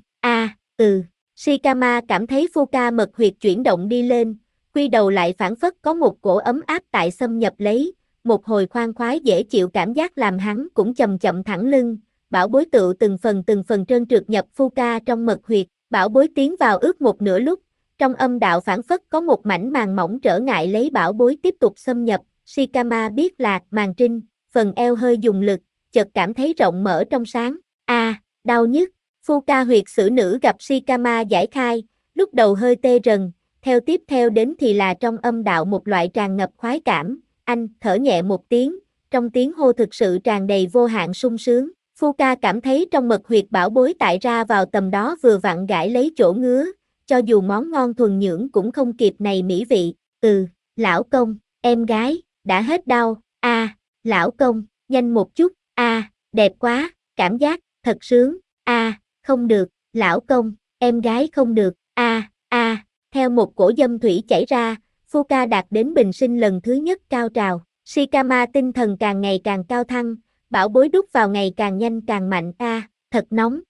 Speaker 1: Shikama cảm thấy Fuka mật huyệt chuyển động đi lên, quy đầu lại phảng phất có một cổ ấm áp tại xâm nhập lấy, một hồi khoan khoái dễ chịu cảm giác làm hắn cũng chậm chậm thẳng lưng, bảo bối tự từng phần trơn trượt nhập Fuka trong mật huyệt, bảo bối tiến vào ước một nửa lúc, trong âm đạo phảng phất có một mảnh màng mỏng trở ngại lấy bảo bối tiếp tục xâm nhập, Shikama biết là màng trinh, phần eo hơi dùng lực, chợt cảm thấy rộng mở trong sáng, đau nhức. Fuka huyệt xử nữ gặp Shikama giải khai, lúc đầu hơi tê rần, tiếp theo đến thì là trong âm đạo một loại tràn ngập khoái cảm, anh thở nhẹ một tiếng, trong tiếng hô thực sự tràn đầy vô hạn sung sướng. Fuka cảm thấy trong mật huyệt bảo bối tại ra vào tầm đó vừa vặn gãi lấy chỗ ngứa, cho dù món ngon thuần nhưỡng cũng không kịp này mỹ vị. Lão công, em gái, đã hết đau, lão công, nhanh một chút, đẹp quá, cảm giác, thật sướng, không được, lão công, em gái không được, theo một cổ dâm thủy chảy ra, Fuka đạt đến bình sinh lần thứ nhất cao trào, Shikama tinh thần càng ngày càng cao thăng, bảo bối đút vào ngày càng nhanh càng mạnh, thật nóng,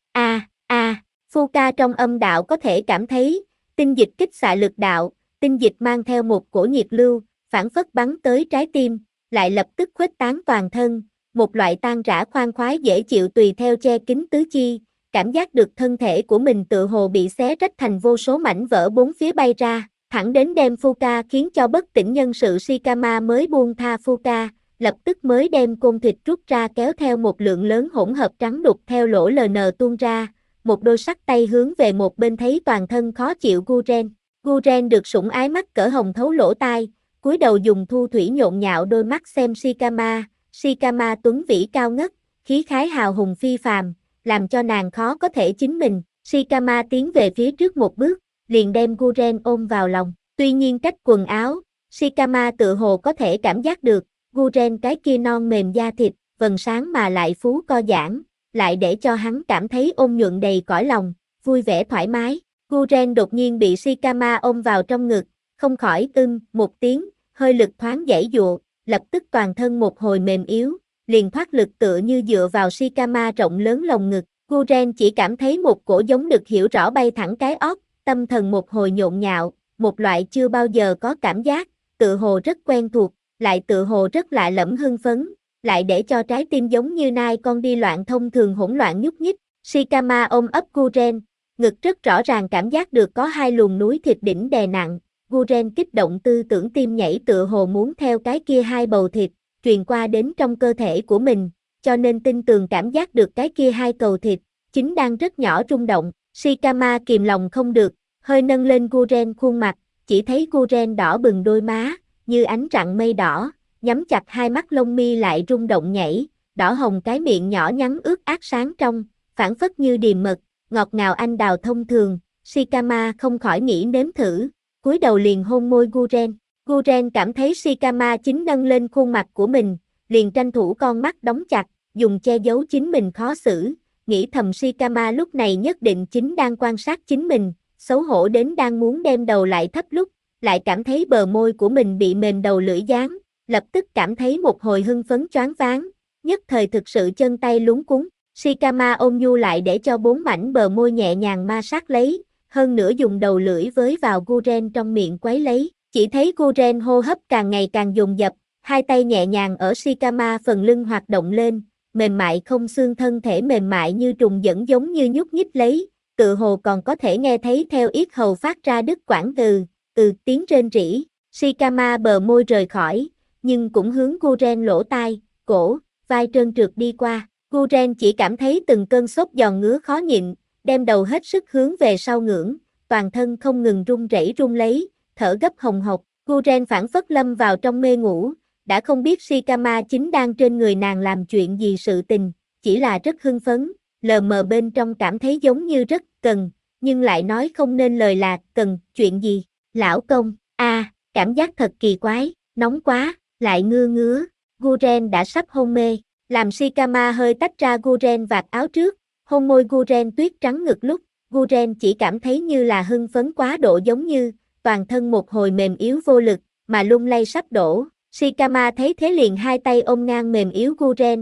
Speaker 1: Fuka trong âm đạo có thể cảm thấy, tinh dịch kích xạ lực đạo, tinh dịch mang theo một cổ nhiệt lưu, phản phất bắn tới trái tim, lại lập tức khuếch tán toàn thân, một loại tan rã khoan khoái dễ chịu tùy theo che kín tứ chi, cảm giác được thân thể của mình tự hồ bị xé rách thành vô số mảnh vỡ bốn phía bay ra, thẳng đến đem Fuka khiến cho bất tỉnh nhân sự. Shikama mới buông tha Fuka, lập tức mới đem côn thịt rút ra kéo theo một lượng lớn hỗn hợp trắng đục theo lỗ LN tuôn ra, một đôi sắc tay hướng về một bên thấy toàn thân khó chịu Guren. Guren được sủng ái mắt cỡ hồng thấu lỗ tai, cúi đầu dùng thu thủy nhộn nhạo đôi mắt xem Shikama. Shikama tuấn vĩ cao ngất, khí khái hào hùng phi phàm, làm cho nàng khó có thể chính mình. Shikama tiến về phía trước một bước, liền đem Guren ôm vào lòng. Tuy nhiên cách quần áo, Shikama tự hồ có thể cảm giác được, Guren cái kia non mềm da thịt, vầng sáng mà lại phú co giãn, lại để cho hắn cảm thấy ôn nhuận đầy cõi lòng, vui vẻ thoải mái. Guren đột nhiên bị Shikama ôm vào trong ngực, không khỏi một tiếng, hơi lực thoáng giãy giụa, lập tức toàn thân một hồi mềm yếu, liền thoát lực tựa như dựa vào Shikama rộng lớn lồng ngực. Guren chỉ cảm thấy một cổ giống được hiểu rõ bay thẳng cái óc, tâm thần một hồi nhộn nhạo, một loại chưa bao giờ có cảm giác, tự hồ rất quen thuộc, lại tự hồ rất lạ lẫm hưng phấn, lại để cho trái tim giống như nai con đi loạn thông thường hỗn loạn nhúc nhích. Shikama ôm ấp Guren, ngực rất rõ ràng cảm giác được có hai luồng núi thịt đỉnh đè nặng, Guren kích động tư tưởng tim nhảy tựa hồ muốn theo cái kia hai bầu thịt, truyền qua đến trong cơ thể của mình, cho nên tin tường cảm giác được cái kia hai cầu thịt, chính đang rất nhỏ rung động. Shikama kìm lòng không được, hơi nâng lên Guren khuôn mặt, chỉ thấy Guren đỏ bừng đôi má, như ánh rạng mây đỏ, nhắm chặt hai mắt lông mi lại rung động nhảy, đỏ hồng cái miệng nhỏ nhắn ướt át sáng trong, phảng phất như điềm mật, ngọt ngào anh đào thông thường. Shikama không khỏi nghĩ nếm thử, cúi đầu liền hôn môi Guren. Guren cảm thấy Shikama chính nâng lên khuôn mặt của mình, liền tranh thủ con mắt đóng chặt, dùng che giấu chính mình khó xử, nghĩ thầm Shikama lúc này nhất định chính đang quan sát chính mình, xấu hổ đến đang muốn đem đầu lại thấp lúc, lại cảm thấy bờ môi của mình bị mềm đầu lưỡi dán, lập tức cảm thấy một hồi hưng phấn choáng váng, nhất thời thực sự chân tay luống cuống. Shikama ôm nhu lại để cho bốn mảnh bờ môi nhẹ nhàng ma sát lấy, hơn nữa dùng đầu lưỡi với vào Guren trong miệng quấy lấy. Chỉ thấy Guren hô hấp càng ngày càng dồn dập, hai tay nhẹ nhàng ở Shikama phần lưng hoạt động lên, mềm mại không xương thân thể mềm mại như trùng dẫn giống như nhúc nhích lấy, tự hồ còn có thể nghe thấy theo yết hầu phát ra đứt quãng tiếng rên rỉ. Shikama bờ môi rời khỏi, nhưng cũng hướng Guren lỗ tai, cổ, vai trơn trượt đi qua. Guren chỉ cảm thấy từng cơn sốt giòn ngứa khó nhịn, đem đầu hết sức hướng về sau ngưỡng, toàn thân không ngừng run rẩy run lấy, thở gấp hồng hộc. Guren phảng phất lâm vào trong mê ngủ, đã không biết Shikama chính đang trên người nàng làm chuyện gì sự tình, chỉ là rất hưng phấn, lờ mờ bên trong cảm thấy giống như rất cần, nhưng lại nói không nên lời là cần chuyện gì. Lão công, cảm giác thật kỳ quái, nóng quá, lại ngứa. Guren đã sắp hôn mê, làm Shikama hơi tách ra Guren vạt áo trước, hôn môi Guren tuyết trắng ngực lúc, Guren chỉ cảm thấy như là hưng phấn quá độ giống như, toàn thân một hồi mềm yếu vô lực, mà lung lay sắp đổ. Shikama thấy thế liền hai tay ôm ngang mềm yếu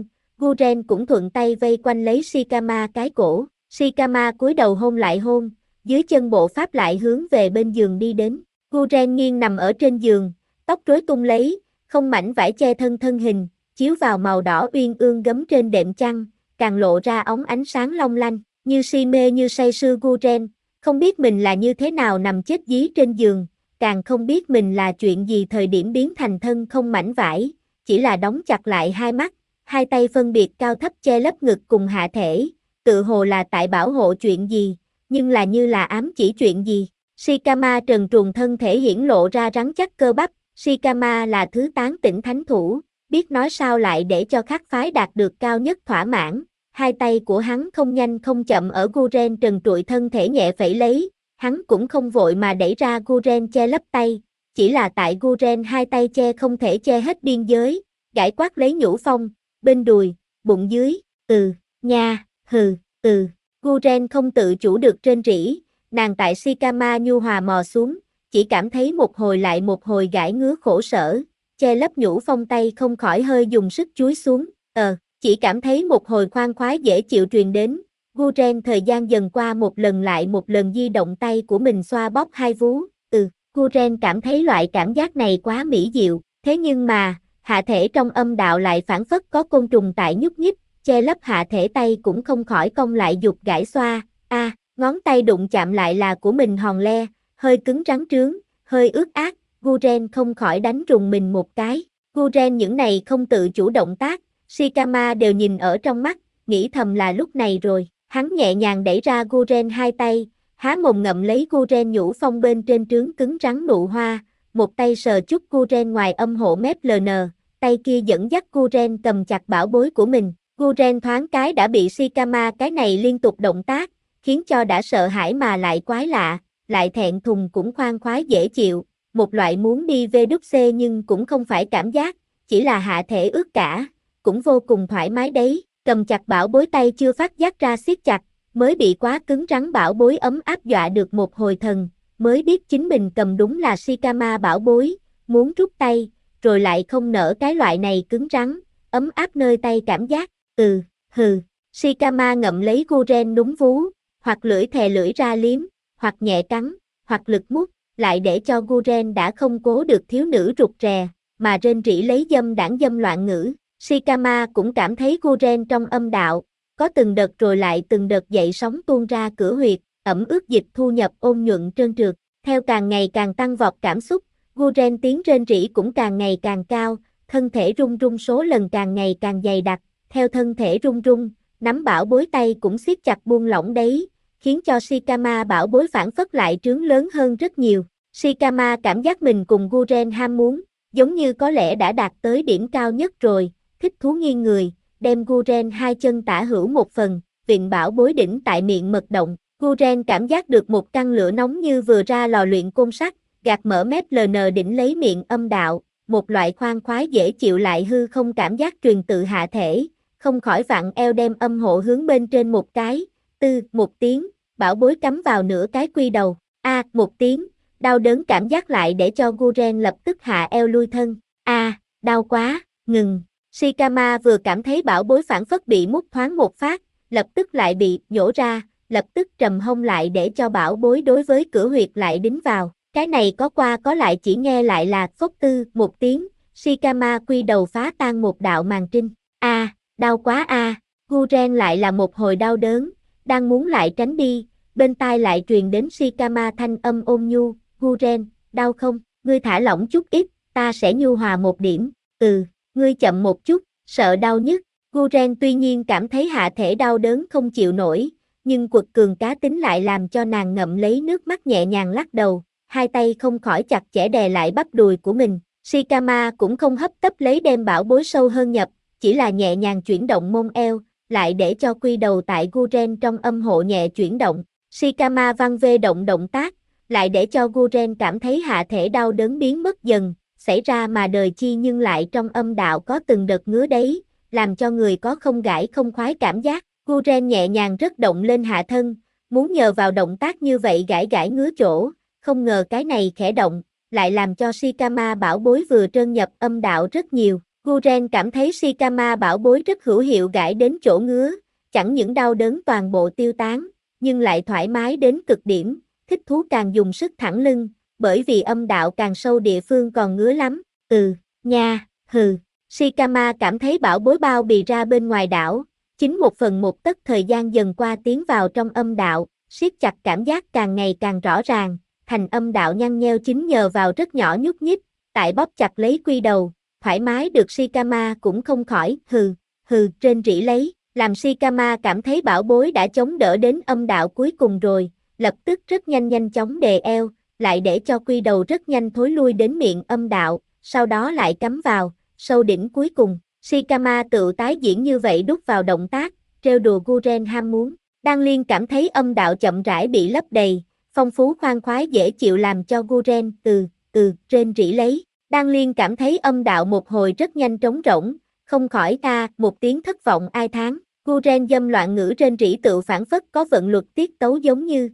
Speaker 1: Guren cũng thuận tay vây quanh lấy Shikama cái cổ. Shikama cúi đầu hôn lại hôn, dưới chân bộ pháp lại hướng về bên giường đi đến. Guren nghiêng nằm ở trên giường, tóc rối tung lấy, không mảnh vải che thân hình, chiếu vào màu đỏ uyên ương gấm trên đệm chăn, càng lộ ra óng ánh sáng long lanh, như si mê như say sưa. Guren không biết mình là như thế nào nằm chết dí trên giường, càng không biết mình là chuyện gì thời điểm biến thành thân không mảnh vải, chỉ là đóng chặt lại hai mắt, hai tay phân biệt cao thấp che lấp ngực cùng hạ thể, tự hồ là tại bảo hộ chuyện gì, nhưng là như là ám chỉ chuyện gì. Shikama trần truồng thân thể hiển lộ ra rắn chắc cơ bắp, Shikama là thứ tán tỉnh thánh thủ, biết nói sao lại để cho khác phái đạt được cao nhất thỏa mãn. Hai tay của hắn không nhanh không chậm ở Guren trần trụi thân thể nhẹ phẩy lấy, hắn cũng không vội mà đẩy ra Guren che lấp tay, chỉ là tại Guren hai tay che không thể che hết biên giới, gãi quát lấy nhũ phong, bên đùi, bụng dưới, nha, Guren không tự chủ được rên rỉ, nàng tại Shikama nhu hòa mò xuống, chỉ cảm thấy một hồi lại một hồi gãi ngứa khổ sở, che lấp nhũ phong tay không khỏi hơi dùng sức chúi xuống, chỉ cảm thấy một hồi khoan khoái dễ chịu truyền đến. Guren thời gian dần qua một lần lại một lần di động tay của mình xoa bóp hai vú, Guren cảm thấy loại cảm giác này quá mỹ diệu, thế nhưng mà, hạ thể trong âm đạo lại phảng phất có côn trùng tại nhúc nhích, che lấp hạ thể tay cũng không khỏi cong lại dục gãi xoa, ngón tay đụng chạm lại là của mình hòn le, hơi cứng rắn trướng, hơi ướt át, Guren không khỏi đánh rùng mình một cái. Guren những này không tự chủ động tác, Shikama đều nhìn ở trong mắt, nghĩ thầm là lúc này rồi. Hắn nhẹ nhàng đẩy ra Guren hai tay, há mồm ngậm lấy Guren nhũ phong bên trên trướng cứng rắn nụ hoa, một tay sờ chút Guren ngoài âm hộ mép LN, tay kia dẫn dắt Guren cầm chặt bảo bối của mình. Guren thoáng cái đã bị Shikama cái này liên tục động tác, khiến cho đã sợ hãi mà lại quái lạ, lại thẹn thùng cũng khoan khoái dễ chịu, một loại muốn đi về đúc xê nhưng cũng không phải cảm giác, chỉ là hạ thể ướt cả, cũng vô cùng thoải mái đấy. Cầm chặt bảo bối tay chưa phát giác ra siết chặt, mới bị quá cứng rắn bảo bối ấm áp dọa được một hồi thần, mới biết chính mình cầm đúng là Shikama bảo bối, muốn rút tay, rồi lại không nỡ cái loại này cứng rắn, ấm áp nơi tay cảm giác, Shikama ngậm lấy Guren đúng vú, hoặc lưỡi thè lưỡi ra liếm, hoặc nhẹ cắn, hoặc lực mút, lại để cho Guren đã không cố được thiếu nữ rụt rè, mà rên rỉ lấy dâm đãng dâm loạn ngữ. Shikama cũng cảm thấy Guren trong âm đạo, có từng đợt rồi lại từng đợt dậy sóng tuôn ra cửa huyệt, ẩm ướt dịch thu nhập ôn nhuận trơn trượt. Theo càng ngày càng tăng vọt cảm xúc, Guren tiếng rên rỉ cũng càng ngày càng cao, thân thể rung rung số lần càng ngày càng dày đặc, theo thân thể rung rung, nắm bảo bối tay cũng siết chặt buông lỏng đấy, khiến cho Shikama bảo bối phản phất lại trướng lớn hơn rất nhiều. Shikama cảm giác mình cùng Guren ham muốn, giống như có lẽ đã đạt tới điểm cao nhất rồi, thích thú nghiêng người, đem Guren hai chân tả hữu một phần, vịn bảo bối đỉnh tại miệng mật động. Guren cảm giác được một căn lửa nóng như vừa ra lò luyện côn sắt, gạt mở mép LN đỉnh lấy miệng âm đạo, một loại khoan khoái dễ chịu lại hư không cảm giác truyền tự hạ thể, không khỏi vặn eo đem âm hộ hướng bên trên một cái, một tiếng, bảo bối cắm vào nửa cái quy đầu, một tiếng, đau đớn cảm giác lại để cho Guren lập tức hạ eo lui thân, đau quá, ngừng. Shikama vừa cảm thấy bảo bối phản phất bị mút thoáng một phát, lập tức lại bị nhổ ra, lập tức trầm hông lại để cho bảo bối đối với cửa huyệt lại đính vào. Cái này có qua có lại chỉ nghe lại là phốc tư một tiếng, Shikama quy đầu phá tan một đạo màn trinh. Đau quá a. Guren lại là một hồi đau đớn, đang muốn lại tránh đi, bên tai lại truyền đến Shikama thanh âm ôn nhu, Guren, đau không, ngươi thả lỏng chút ít, ta sẽ nhu hòa một điểm, ngươi chậm một chút, sợ đau nhất. Guren tuy nhiên cảm thấy hạ thể đau đớn không chịu nổi, nhưng quật cường cá tính lại làm cho nàng ngậm lấy nước mắt nhẹ nhàng lắc đầu, hai tay không khỏi chặt chẽ đè lại bắp đùi của mình. Shikama cũng không hấp tấp lấy đem bảo bối sâu hơn nhập, chỉ là nhẹ nhàng chuyển động mông eo, lại để cho quy đầu tại Guren trong âm hộ nhẹ chuyển động. Shikama văng vê động tác, lại để cho Guren cảm thấy hạ thể đau đớn biến mất dần, xảy ra mà đời chi nhưng lại trong âm đạo có từng đợt ngứa đấy, làm cho người có không gãi không khoái cảm giác. Guren nhẹ nhàng rất động lên hạ thân, muốn nhờ vào động tác như vậy gãi gãi ngứa chỗ, không ngờ cái này khẽ động, lại làm cho Shikama bảo bối vừa trơn nhập âm đạo rất nhiều. Guren cảm thấy Shikama bảo bối rất hữu hiệu gãi đến chỗ ngứa, chẳng những đau đớn toàn bộ tiêu tán, nhưng lại thoải mái đến cực điểm, thích thú càng dùng sức thẳng lưng, bởi vì âm đạo càng sâu địa phương còn ngứa lắm. Shikama cảm thấy bảo bối bao bì ra bên ngoài đảo, chính 1/1 tấc thời gian dần qua tiến vào trong âm đạo, siết chặt cảm giác càng ngày càng rõ ràng, thành âm đạo nhăn nheo chính nhờ vào rất nhỏ nhúc nhích, tại bóp chặt lấy quy đầu, thoải mái được Shikama cũng không khỏi, trên rỉ lấy, làm Shikama cảm thấy bảo bối đã chống đỡ đến âm đạo cuối cùng rồi, lập tức rất nhanh chóng đề eo, lại để cho quy đầu rất nhanh thối lui đến miệng âm đạo, sau đó lại cắm vào, sâu đỉnh cuối cùng. Shikama tự tái diễn như vậy đút vào động tác, trêu đùa Guren ham muốn. Đan Liên cảm thấy âm đạo chậm rãi bị lấp đầy, phong phú khoan khoái dễ chịu làm cho Guren trên rỉ lấy. Đan Liên cảm thấy âm đạo một hồi rất nhanh trống rỗng, không khỏi một tiếng thất vọng ai thán. Guren dâm loạn ngữ trên rỉ tự phản phất có vận luật tiết tấu giống như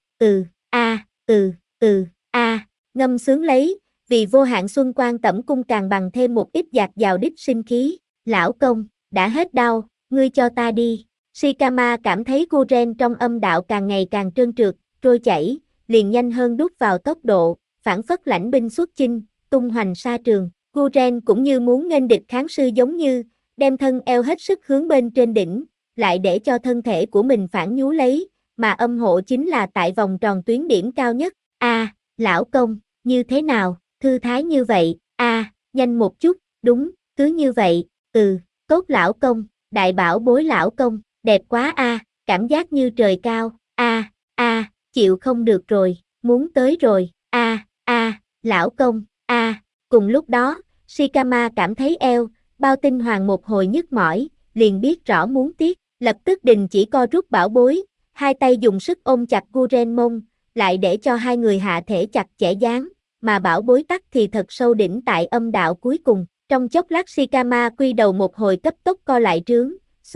Speaker 1: ngâm sướng lấy, vì vô hạn xuân quan tẩm cung càng bằng thêm một ít dạt dào đích sinh khí. Lão công, đã hết đau, ngươi cho ta đi. Shikama cảm thấy Guren trong âm đạo càng ngày càng trơn trượt, trôi chảy, liền nhanh hơn đút vào tốc độ, phản phất lãnh binh xuất chinh, tung hoành sa trường. Guren cũng như muốn nghênh địch kháng sư giống như, đem thân eo hết sức hướng bên trên đỉnh, lại để cho thân thể của mình phản nhú lấy, mà âm hộ chính là tại vòng tròn tuyến điểm cao nhất. Lão công, như thế nào, thư thái như vậy, nhanh một chút, đúng, cứ như vậy, tốt lão công, đại bảo bối lão công, đẹp quá cảm giác như trời cao, chịu không được rồi, muốn tới rồi, lão công, cùng lúc đó, Shikama cảm thấy eo, bao tinh hoàng một hồi nhức mỏi, liền biết rõ muốn tiếc, lập tức đình chỉ co rút bảo bối, hai tay dùng sức ôm chặt Guren mông, lại để cho hai người hạ thể chặt chẽ dán, mà bảo bối tắc thì thật sâu đỉnh tại âm đạo cuối cùng. Trong chốc lát Shikama quy đầu một hồi cấp tốc co lại trướng,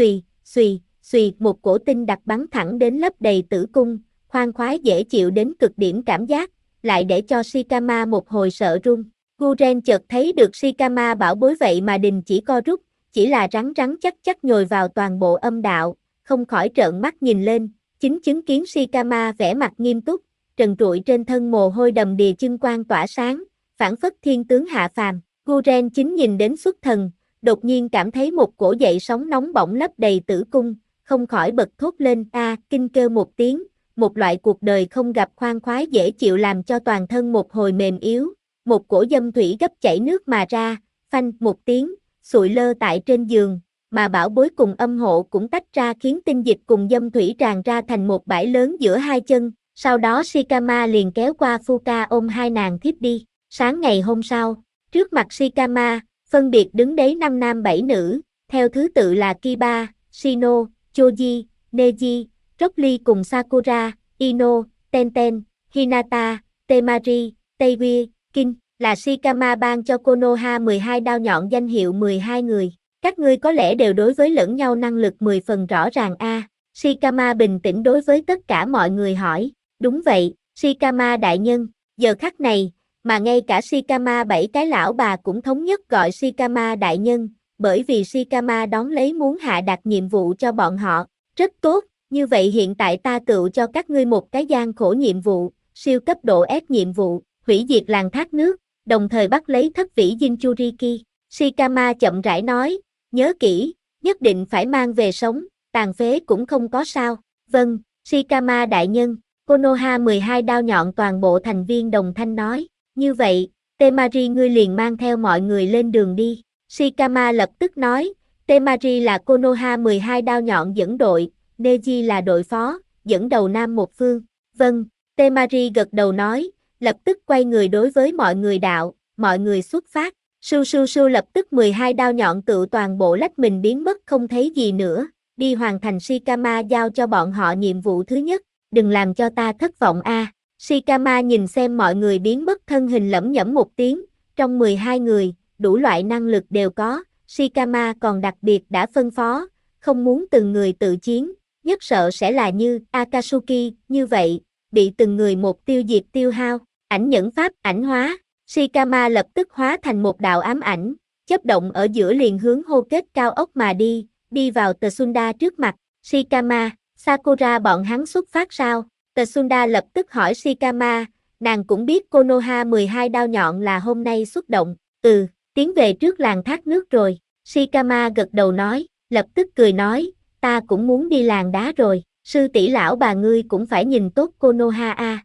Speaker 1: xùy, một cổ tinh đặc bắn thẳng đến lấp đầy tử cung, khoan khoái dễ chịu đến cực điểm cảm giác, lại để cho Shikama một hồi sợ run. Guren chợt thấy được Shikama bảo bối vậy mà đình chỉ co rút, chỉ là rắn chắc nhồi vào toàn bộ âm đạo, không khỏi trợn mắt nhìn lên, chính chứng kiến Shikama vẻ mặt nghiêm túc, trần trụi trên thân mồ hôi đầm đìa chân quang tỏa sáng, phảng phất thiên tướng hạ phàm. Guren chính nhìn đến xuất thần, đột nhiên cảm thấy một cổ dậy sóng nóng bỏng lấp đầy tử cung, không khỏi bật thốt lên kinh kêu một tiếng, một loại cuộc đời không gặp khoan khoái dễ chịu làm cho toàn thân một hồi mềm yếu, một cổ dâm thủy gấp chảy nước mà ra, phanh một tiếng, sụi lơ tại trên giường, mà bảo bối cùng âm hộ cũng tách ra khiến tinh dịch cùng dâm thủy tràn ra thành một bãi lớn giữa hai chân, sau đó Shikama liền kéo qua Fuka ôm hai nàng thiếp đi. Sáng ngày hôm sau, trước mặt Shikama, phân biệt đứng đấy 5 nam 7 nữ, theo thứ tự là Kiba, Shino, Choji, Neji, Rock Lee cùng Sakura, Ino, Tenten, Hinata, Temari, Taewon, Kin, là Shikama ban cho Konoha 12 đao nhọn danh hiệu 12 người. Các ngươi có lẽ đều đối với lẫn nhau năng lực 10 phần rõ ràng Shikama bình tĩnh đối với tất cả mọi người hỏi. Đúng vậy, Shikama đại nhân, giờ khắc này, mà ngay cả Shikama 7 cái lão bà cũng thống nhất gọi Shikama đại nhân, bởi vì Shikama đón lấy muốn hạ đặt nhiệm vụ cho bọn họ. Rất tốt, Như vậy hiện tại ta tựu cho các ngươi một cái gian khổ nhiệm vụ, siêu cấp độ S nhiệm vụ, hủy diệt làng thác nước, đồng thời bắt lấy thất vĩ Jinchuriki. Shikama chậm rãi nói, nhớ kỹ, nhất định phải mang về sống, tàn phế cũng không có sao. Vâng, Shikama đại nhân, Konoha 12 đao nhọn toàn bộ thành viên đồng thanh nói. Như vậy, Temari ngươi liền mang theo mọi người lên đường đi. Shikama lập tức nói, Temari là Konoha 12 đao nhọn dẫn đội, Neji là đội phó, dẫn đầu Nam một phương. Vâng, Temari gật đầu nói, lập tức quay người đối với mọi người đạo, mọi người xuất phát. Su su su lập tức 12 đao nhọn tự toàn bộ lách mình biến mất không thấy gì nữa, đi hoàn thành Shikama giao cho bọn họ nhiệm vụ thứ nhất, đừng làm cho ta thất vọng a. Shikama nhìn xem mọi người biến mất thân hình lẩm nhẩm một tiếng, trong 12 người, đủ loại năng lực đều có, Shikama còn đặc biệt đã phân phó, không muốn từng người tự chiến, nhất sợ sẽ là như Akatsuki, như vậy, bị từng người một tiêu diệt tiêu hao, ảnh nhẫn pháp ảnh hóa. Shikama lập tức hóa thành một đạo ám ảnh, chớp động ở giữa liền hướng hô kết cao ốc mà đi vào Tsunda trước mặt. Shikama, Sakura bọn hắn xuất phát sao? Tsunda lập tức hỏi Shikama, nàng cũng biết Konoha 12 đao nhọn là hôm nay xuất động. Tiến về trước làng thác nước rồi. Shikama gật đầu nói, lập tức cười nói, ta cũng muốn đi làng đá rồi, sư tỷ lão bà ngươi cũng phải nhìn tốt Konoha a.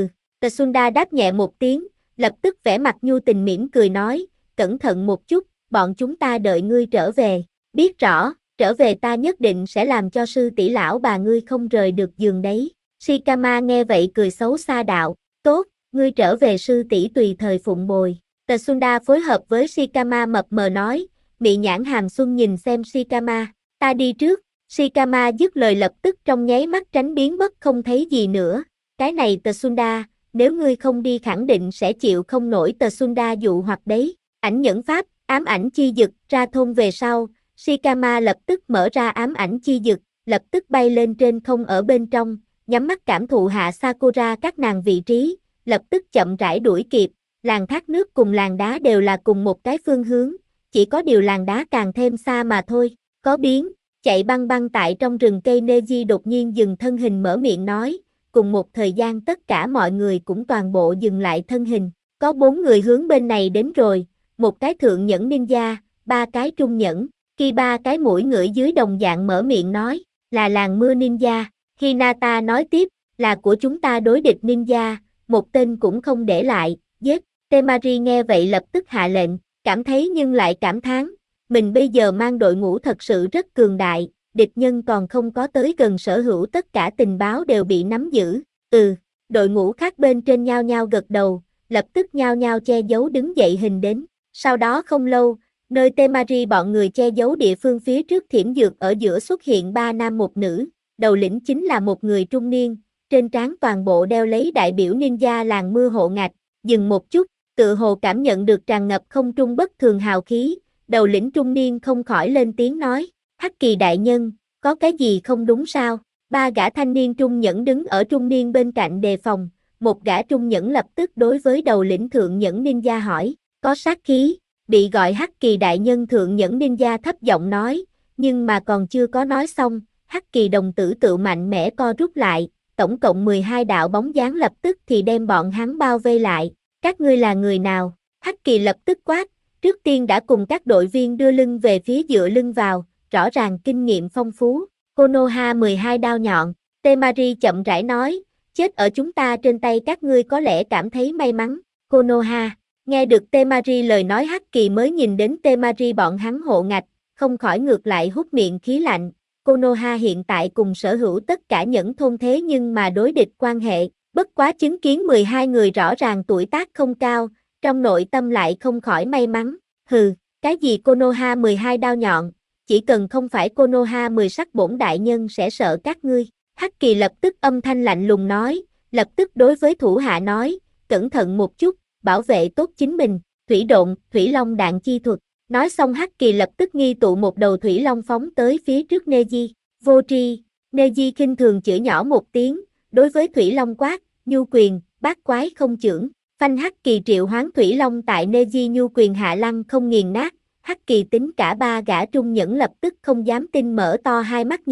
Speaker 1: Tsunda đáp nhẹ một tiếng, lập tức vẻ mặt nhu tình mỉm cười nói, cẩn thận một chút, bọn chúng ta đợi ngươi trở về, biết rõ, trở về ta nhất định sẽ làm cho sư tỷ lão bà ngươi không rời được giường đấy. Shikama nghe vậy cười xấu xa đạo, tốt, ngươi trở về sư tỷ tùy thời phụng bồi. Tsunda phối hợp với Shikama mập mờ nói, mị nhãn hàm xuân nhìn xem Shikama, ta đi trước. Shikama dứt lời lập tức trong nháy mắt tránh biến mất không thấy gì nữa, cái này Tsunda, nếu ngươi không đi khẳng định sẽ chịu không nổi Tsunda dụ hoặc đấy. Ảnh nhẫn pháp, ám ảnh chi dực ra thôn về sau, Shikama lập tức mở ra ám ảnh chi dực, lập tức bay lên trên không ở bên trong, nhắm mắt cảm thụ hạ Sakura các nàng vị trí, lập tức chậm rãi đuổi kịp. Làng thác nước cùng làng đá đều là cùng một cái phương hướng, chỉ có điều làng đá càng thêm xa mà thôi. Có biến, chạy băng băng tại trong rừng cây Neji đột nhiên dừng thân hình mở miệng nói, cùng một thời gian tất cả mọi người cũng toàn bộ dừng lại thân hình. Có 4 người hướng bên này đến rồi, một cái thượng nhẫn ninja, 3 cái trung nhẫn, khi 3 cái mũi ngửi dưới đồng dạng mở miệng nói, là làng mưa ninja. Hinata nói tiếp, là của chúng ta đối địch ninja, một tên cũng không để lại, giết. Temari nghe vậy lập tức hạ lệnh, cảm thấy nhưng lại cảm thán, mình bây giờ mang đội ngũ thật sự rất cường đại, địch nhân còn không có tới gần sở hữu tất cả tình báo đều bị nắm giữ. Đội ngũ khác bên trên nhao nhao gật đầu, lập tức nhao nhao che giấu đứng dậy hình đến. Sau đó không lâu, nơi Temari bọn người che giấu địa phương phía trước thiểm dược ở giữa xuất hiện 3 nam một nữ, đầu lĩnh chính là một người trung niên, trên trán toàn bộ đeo lấy đại biểu ninja làng mưa hộ ngạch, dừng một chút, tự hồ cảm nhận được tràn ngập không trung bất thường hào khí, đầu lĩnh trung niên không khỏi lên tiếng nói, Hắc Kỳ đại nhân, có cái gì không đúng sao? 3 gã thanh niên trung nhẫn đứng ở trung niên bên cạnh đề phòng, một gã trung nhẫn lập tức đối với đầu lĩnh thượng nhẫn ninja hỏi, có sát khí, bị gọi Hắc Kỳ đại nhân thượng nhẫn ninja thấp giọng nói, nhưng mà còn chưa có nói xong, Hắc Kỳ đồng tử tự mạnh mẽ co rút lại, tổng cộng 12 đạo bóng dáng lập tức thì đem bọn hắn bao vây lại, các ngươi là người nào? Hắc Kỳ lập tức quát, trước tiên đã cùng các đội viên đưa lưng về phía dựa lưng vào, rõ ràng kinh nghiệm phong phú. Konoha 12 đao nhọn, Temari chậm rãi nói, chết ở chúng ta trên tay các ngươi có lẽ cảm thấy may mắn. Konoha, nghe được Temari lời nói Hắc Kỳ mới nhìn đến Temari bọn hắn hộ ngạch, không khỏi ngược lại hút miệng khí lạnh. Konoha hiện tại cùng sở hữu tất cả những thôn thế nhưng mà đối địch quan hệ, bất quá chứng kiến 12 người rõ ràng tuổi tác không cao, trong nội tâm lại không khỏi may mắn. Hừ, cái gì Konoha 12 đao nhọn, chỉ cần không phải Konoha 10 sắc bổn đại nhân sẽ sợ các ngươi. Hắc Kỳ lập tức âm thanh lạnh lùng nói, lập tức đối với thủ hạ nói, cẩn thận một chút, bảo vệ tốt chính mình, thủy độn, thủy long đạn chi thuật. Nói xong Hắc Kỳ lập tức nghi tụ một đầu thủy long phóng tới phía trước Neji. Vô tri, Neji khinh thường chửi nhỏ một tiếng, đối với thủy long quát, nhu quyền, bát quái không chưởng. Phanh Hắc Kỳ triệu hoán thủy long tại Neji nhu quyền hạ lăng không nghiền nát. Hắc Kỳ tính cả 3 gã trung nhẫn lập tức không dám tin mở to hai mắt nhìn,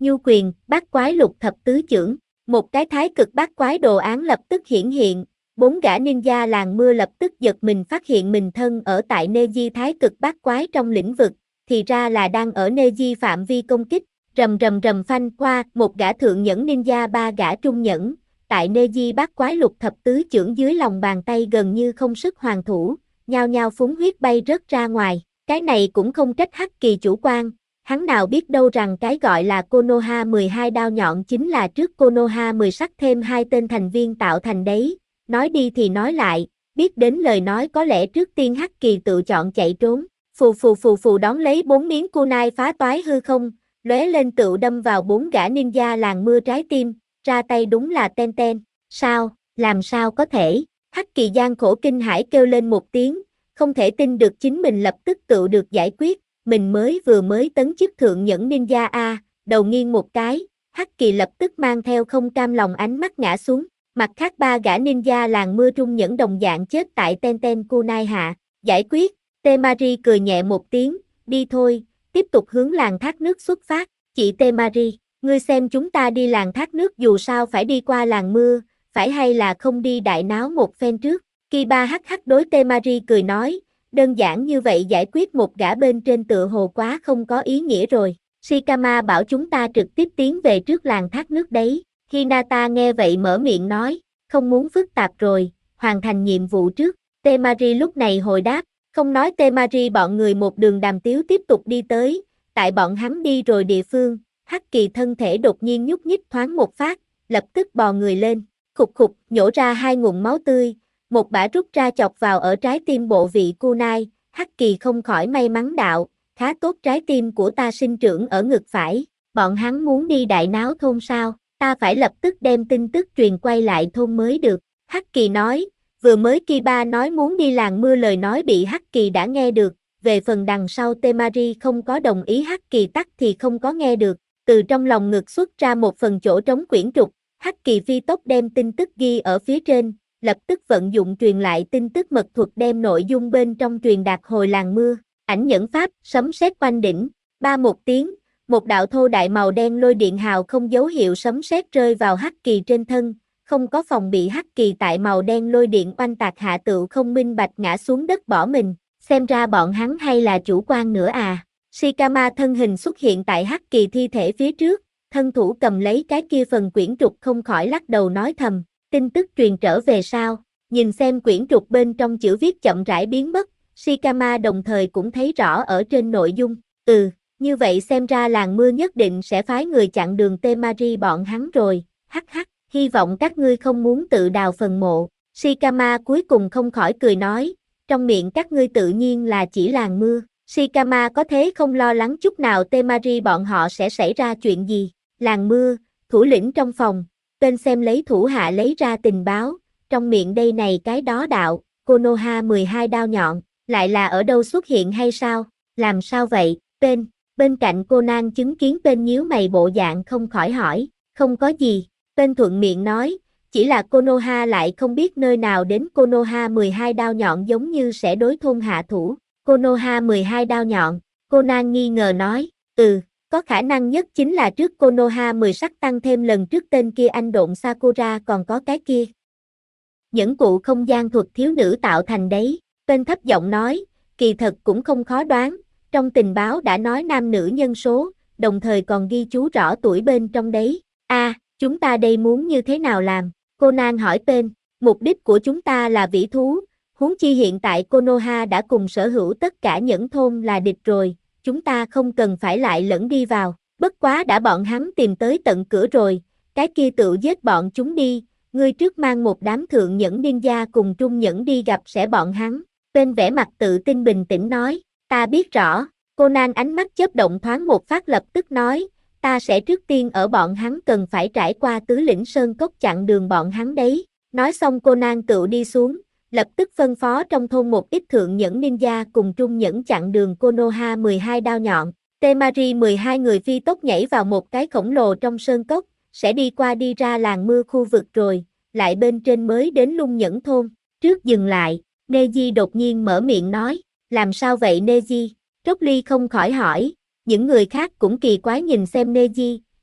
Speaker 1: Nhu quyền, bát quái lục thập tứ chưởng. Một cái thái cực bát quái đồ án lập tức hiển hiện, 4 gã ninja làng mưa lập tức giật mình phát hiện mình thân ở tại Neji thái cực bát quái trong lĩnh vực, thì ra là đang ở Neji phạm vi công kích, rầm rầm rầm phanh qua, một gã thượng nhẫn ninja 3 gã trung nhẫn, tại Neji bát quái lục thập tứ chưởng dưới lòng bàn tay gần như không sức hoàn thủ, nhao nhao phúng huyết bay rớt ra ngoài, cái này cũng không trách Hắc Kỳ chủ quan. Hắn nào biết đâu rằng cái gọi là Konoha 12 đao nhọn chính là trước Konoha 10 sắc thêm 2 tên thành viên tạo thành đấy. Nói đi thì nói lại, biết đến lời nói có lẽ trước tiên Hắc Kỳ tự chọn chạy trốn. Phù phù phù phù đón lấy 4 miếng kunai phá toái hư không, lóe lên tự đâm vào 4 gã ninja làng mưa trái tim, ra tay đúng là ten ten. Sao, làm sao có thể? Hắc Kỳ gian khổ kinh hãi kêu lên một tiếng, không thể tin được chính mình lập tức tự được giải quyết. Mình vừa mới tấn chức thượng nhẫn ninja a, đầu nghiêng một cái, Hắc Kỳ lập tức mang theo không cam lòng ánh mắt ngã xuống, mặt khác 3 gã ninja làng mưa trung nhẫn đồng dạng chết tại ten ten kunai hạ, giải quyết, Temari cười nhẹ một tiếng, đi thôi, tiếp tục hướng làng thác nước xuất phát, chị Temari, ngươi xem chúng ta đi làng thác nước dù sao phải đi qua làng mưa, phải hay là không đi đại náo một phen trước, Kiba hắc hắc đối Temari cười nói, đơn giản như vậy giải quyết một gã bên trên tựa hồ quá không có ý nghĩa rồi. Shikama bảo chúng ta trực tiếp tiến về trước làng thác nước đấy. Hinata nghe vậy mở miệng nói, không muốn phức tạp rồi, hoàn thành nhiệm vụ trước. Temari lúc này hồi đáp, không nói Temari bọn người một đường đàm tiếu tiếp tục đi tới, tại bọn hắn đi rồi địa phương, Hắc Kỳ thân thể đột nhiên nhúc nhích thoáng một phát, lập tức bò người lên, khục khục, nhổ ra 2 ngụm máu tươi. Một bả rút ra chọc vào ở trái tim bộ vị kunai, Hắc Kỳ không khỏi may mắn đạo, khá tốt trái tim của ta sinh trưởng ở ngực phải, bọn hắn muốn đi đại náo thôn sao, ta phải lập tức đem tin tức truyền quay lại thôn mới được, Hắc Kỳ nói, vừa mới Kiba nói muốn đi làng mưa lời nói bị Hắc Kỳ đã nghe được, về phần đằng sau Temari không có đồng ý Hắc Kỳ tắt thì không có nghe được, từ trong lòng ngực xuất ra một phần chỗ trống quyển trục, Hắc Kỳ phi tốc đem tin tức ghi ở phía trên, lập tức vận dụng truyền lại tin tức mật thuật đem nội dung bên trong truyền đạt hồi làng mưa, ảnh nhẫn pháp, sấm sét quanh đỉnh, ba một tiếng, một đạo thô đại màu đen lôi điện hào không dấu hiệu sấm sét rơi vào Hắc Kỳ trên thân, không có phòng bị Hắc Kỳ tại màu đen lôi điện oanh tạc hạ tựu không minh bạch ngã xuống đất bỏ mình, xem ra bọn hắn hay là chủ quan nữa à. Shikama thân hình xuất hiện tại Hắc Kỳ thi thể phía trước, thân thủ cầm lấy cái kia phần quyển trục không khỏi lắc đầu nói thầm. Tin tức truyền trở về sao, nhìn xem quyển trục bên trong chữ viết chậm rãi biến mất, Shikama đồng thời cũng thấy rõ ở trên nội dung, như vậy xem ra làng mưa nhất định sẽ phái người chặn đường Temari bọn hắn rồi, hắc hắc, hy vọng các ngươi không muốn tự đào phần mộ, Shikama cuối cùng không khỏi cười nói, trong miệng các ngươi tự nhiên là chỉ làng mưa, Shikama có thế không lo lắng chút nào Temari bọn họ sẽ xảy ra chuyện gì, làng mưa, thủ lĩnh trong phòng. Tên xem lấy thủ hạ lấy ra tình báo, trong miệng đây này cái đó đạo, Konoha 12 đao nhọn, lại là ở đâu xuất hiện hay sao, làm sao vậy, bên cạnh Conan chứng kiến bên nhíu mày bộ dạng không khỏi hỏi, không có gì, tên thuận miệng nói, chỉ là Konoha lại không biết nơi nào đến Konoha 12 đao nhọn giống như sẽ đối thôn hạ thủ, Konoha 12 đao nhọn, Conan nghi ngờ nói, có khả năng nhất chính là trước Konoha 10 sắc tăng thêm lần trước tên kia anh độn Sakura còn có cái kia. Nhẫn cụ không gian thuật thiếu nữ tạo thành đấy, tên thấp giọng nói, kỳ thật cũng không khó đoán, trong tình báo đã nói nam nữ nhân số, đồng thời còn ghi chú rõ tuổi bên trong đấy. Chúng ta đây muốn như thế nào làm? Conan hỏi tên, mục đích của chúng ta là vĩ thú, huống chi hiện tại Konoha đã cùng sở hữu tất cả nhẫn thôn là địch rồi. Chúng ta không cần phải lại lẫn đi vào, bất quá đã bọn hắn tìm tới tận cửa rồi, cái kia tự giết bọn chúng đi, ngươi trước mang một đám thượng nhẫn ninja cùng trung nhẫn đi gặp sẽ bọn hắn, tên vẻ mặt tự tin bình tĩnh nói, ta biết rõ, Conan ánh mắt chớp động thoáng một phát lập tức nói, ta sẽ trước tiên ở bọn hắn cần phải trải qua tứ lĩnh sơn cốc chặn đường bọn hắn đấy, nói xong Conan tự đi xuống. Lập tức phân phó trong thôn một ít thượng nhẫn ninja cùng trung nhẫn chặn đường Konoha 12 đao nhọn. Temari 12 người phi tốc nhảy vào một cái khổng lồ trong sơn cốc, sẽ đi qua đi ra làng mưa khu vực rồi, lại bên trên mới đến lung nhẫn thôn. Trước dừng lại, Neji đột nhiên mở miệng nói, làm sao vậy Neji? Rock Lee không khỏi hỏi, những người khác cũng kỳ quái nhìn xem Neji,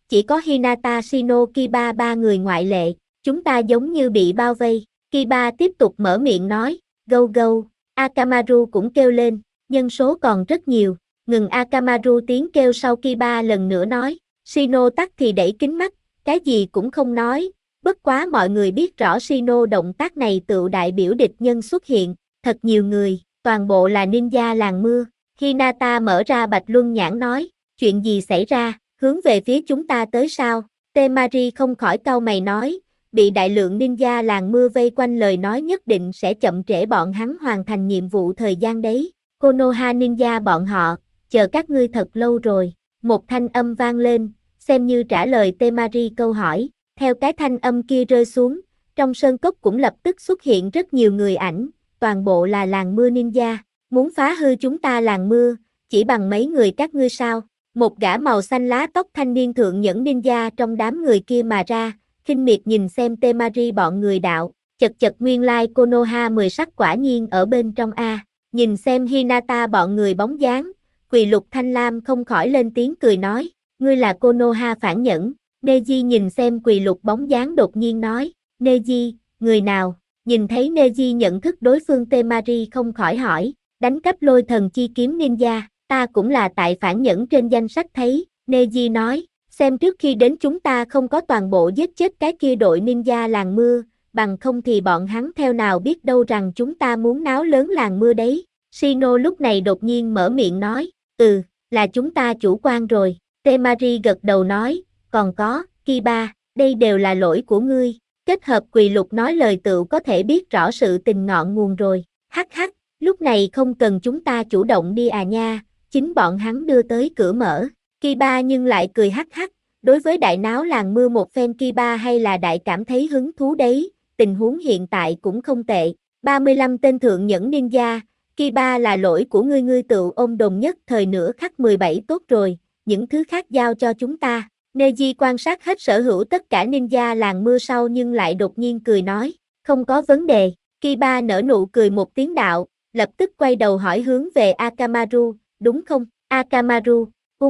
Speaker 1: chỉ có Hinata, Shino, Kiba ba người ngoại lệ, chúng ta giống như bị bao vây. Kiba tiếp tục mở miệng nói, gâu gâu, Akamaru cũng kêu lên, nhân số còn rất nhiều, ngừng Akamaru tiếng kêu sau Kiba lần nữa nói, Shino tắc thì đẩy kính mắt, cái gì cũng không nói, bất quá mọi người biết rõ Shino động tác này tựu đại biểu địch nhân xuất hiện, thật nhiều người, toàn bộ là ninja làng mưa. Hinata mở ra bạch luân nhãn nói, chuyện gì xảy ra, hướng về phía chúng ta tới sao? Temari không khỏi cau mày nói, bị đại lượng ninja làng mưa vây quanh lời nói nhất định sẽ chậm trễ bọn hắn hoàn thành nhiệm vụ thời gian đấy. Konoha ninja bọn họ, chờ các ngươi thật lâu rồi. Một thanh âm vang lên, xem như trả lời Temari câu hỏi. Theo cái thanh âm kia rơi xuống, trong sơn cốc cũng lập tức xuất hiện rất nhiều người ảnh, toàn bộ là làng mưa ninja. Muốn phá hư chúng ta làng mưa, chỉ bằng mấy người các ngươi sao? Một gã màu xanh lá tóc thanh niên thượng nhẫn ninja trong đám người kia mà ra, khinh miệt nhìn xem Temari bọn người đạo, chật chật nguyên lai Konoha 10 sắc quả nhiên ở bên trong a. Nhìn xem Hinata bọn người bóng dáng, Quỳ Lục Thanh Lam không khỏi lên tiếng cười nói, ngươi là Konoha phản nhẫn. Neji nhìn xem Quỳ Lục bóng dáng đột nhiên nói, Neji, người nào? Nhìn thấy Neji nhận thức đối phương Temari không khỏi hỏi, đánh cắp lôi thần chi kiếm ninja, ta cũng là tại phản nhẫn trên danh sách thấy, Neji nói, xem trước khi đến chúng ta không có toàn bộ giết chết cái kia đội ninja làng mưa, bằng không thì bọn hắn theo nào biết đâu rằng chúng ta muốn náo lớn làng mưa đấy. Shino lúc này đột nhiên mở miệng nói, là chúng ta chủ quan rồi. Temari gật đầu nói, còn có, Kiba, đây đều là lỗi của ngươi. Kết hợp Quỳ Lục nói lời tựu có thể biết rõ sự tình ngọn nguồn rồi. Hắc hắc, lúc này không cần chúng ta chủ động đi à nha, chính bọn hắn đưa tới cửa mở. Kiba nhưng lại cười hắc hắc, đối với đại náo làng mưa một phen Kiba hay là đại cảm thấy hứng thú đấy, tình huống hiện tại cũng không tệ. 35 tên thượng nhẫn ninja, Kiba là lỗi của ngươi tựu ôm đồn nhất thời nửa khắc 17 tốt rồi, những thứ khác giao cho chúng ta. Neji quan sát hết sở hữu tất cả ninja làng mưa sau nhưng lại đột nhiên cười nói, không có vấn đề. Kiba nở nụ cười một tiếng đạo, lập tức quay đầu hỏi hướng về Akamaru, đúng không, Akamaru?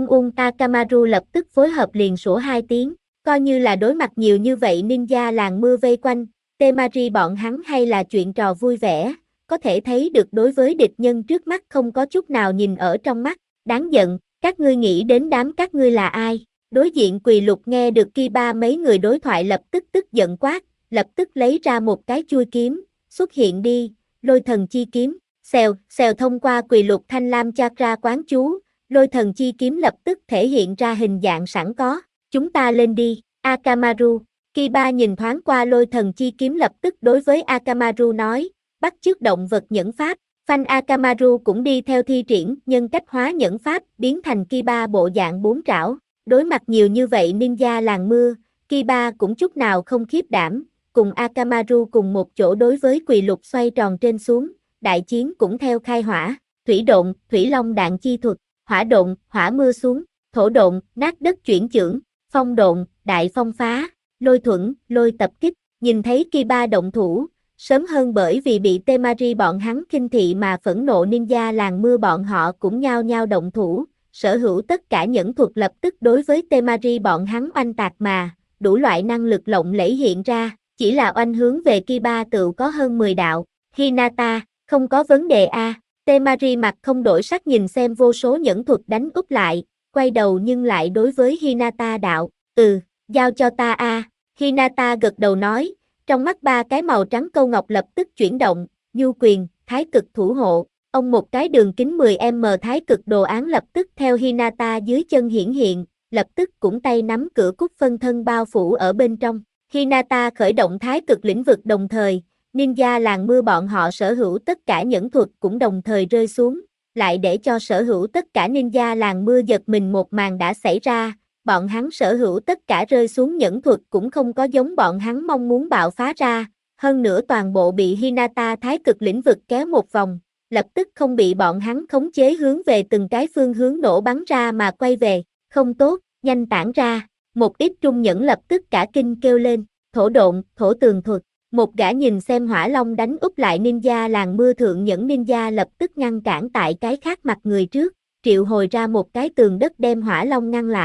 Speaker 1: Akamaru lập tức phối hợp liền sủa hai tiếng, coi như là đối mặt nhiều như vậy ninja làng mưa vây quanh, Temari bọn hắn hay là chuyện trò vui vẻ, có thể thấy được đối với địch nhân trước mắt không có chút nào nhìn ở trong mắt, đáng giận, các ngươi nghĩ đến đám các ngươi là ai? Đối diện Quỳ Lục nghe được Kiba mấy người đối thoại lập tức tức giận quát, lập tức lấy ra một cái chuôi kiếm, xuất hiện đi, lôi thần chi kiếm, xèo thông qua Quỳ Lục Thanh Lam chakra quán chú, lôi thần chi kiếm lập tức thể hiện ra hình dạng sẵn có, chúng ta lên đi, Akamaru. Kiba nhìn thoáng qua lôi thần chi kiếm lập tức đối với Akamaru nói, bắt chước động vật nhẫn pháp, phanh Akamaru cũng đi theo thi triển nhân cách hóa nhẫn pháp biến thành Kiba bộ dạng bốn trảo. Đối mặt nhiều như vậy ninja làng mưa, Kiba cũng chút nào không khiếp đảm, cùng Akamaru cùng một chỗ đối với Quỳ Lục xoay tròn trên xuống, đại chiến cũng theo khai hỏa, thủy độn, thủy long đạn chi thuật, hỏa độn, hỏa mưa xuống, thổ độn, nát đất chuyển chưởng, phong độn, đại phong phá, lôi thuẫn, lôi tập kích, nhìn thấy Kiba động thủ, sớm hơn bởi vì bị Temari bọn hắn khinh thị mà phẫn nộ ninja làng mưa bọn họ cũng nhao nhao động thủ. Sở hữu tất cả nhẫn thuật lập tức đối với Temari bọn hắn oanh tạc mà, đủ loại năng lực lộng lẫy hiện ra, chỉ là oanh hướng về Kiba tựu có hơn 10 đạo. Hinata, không có vấn đề a. Temari mặt không đổi sắc nhìn xem vô số nhẫn thuật đánh úp lại, quay đầu nhưng lại đối với Hinata đạo, giao cho ta a. Hinata gật đầu nói, trong mắt ba cái màu trắng câu ngọc lập tức chuyển động, nhu quyền, thái cực thủ hộ. Ông một cái đường kính 10m thái cực đồ án lập tức theo Hinata dưới chân hiển hiện, lập tức cũng tay nắm cửa cúc phân thân bao phủ ở bên trong. Hinata khởi động thái cực lĩnh vực đồng thời, ninja làng mưa bọn họ sở hữu tất cả nhẫn thuật cũng đồng thời rơi xuống, lại để cho sở hữu tất cả ninja làng mưa giật mình một màn đã xảy ra, bọn hắn sở hữu tất cả rơi xuống nhẫn thuật cũng không có giống bọn hắn mong muốn bạo phá ra, hơn nữa toàn bộ bị Hinata thái cực lĩnh vực kéo một vòng. Lập tức không bị bọn hắn khống chế hướng về từng cái phương hướng nổ bắn ra mà quay về, không tốt, nhanh tản ra, một ít trung nhẫn lập tức cả kinh kêu lên, thổ độn, thổ tường thuật, một gã nhìn xem hỏa long đánh úp lại ninja làng mưa thượng nhẫn ninja lập tức ngăn cản tại cái khác mặt người trước, triệu hồi ra một cái tường đất đem hỏa long ngăn lại,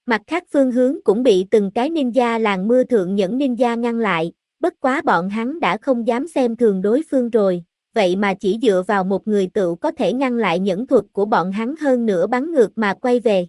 Speaker 1: Mặt khác phương hướng cũng bị từng cái ninja làng mưa thượng nhẫn ninja ngăn lại, bất quá bọn hắn đã không dám xem thường đối phương rồi, vậy mà chỉ dựa vào một người tựu có thể ngăn lại nhẫn thuật của bọn hắn hơn nữa bắn ngược mà quay về.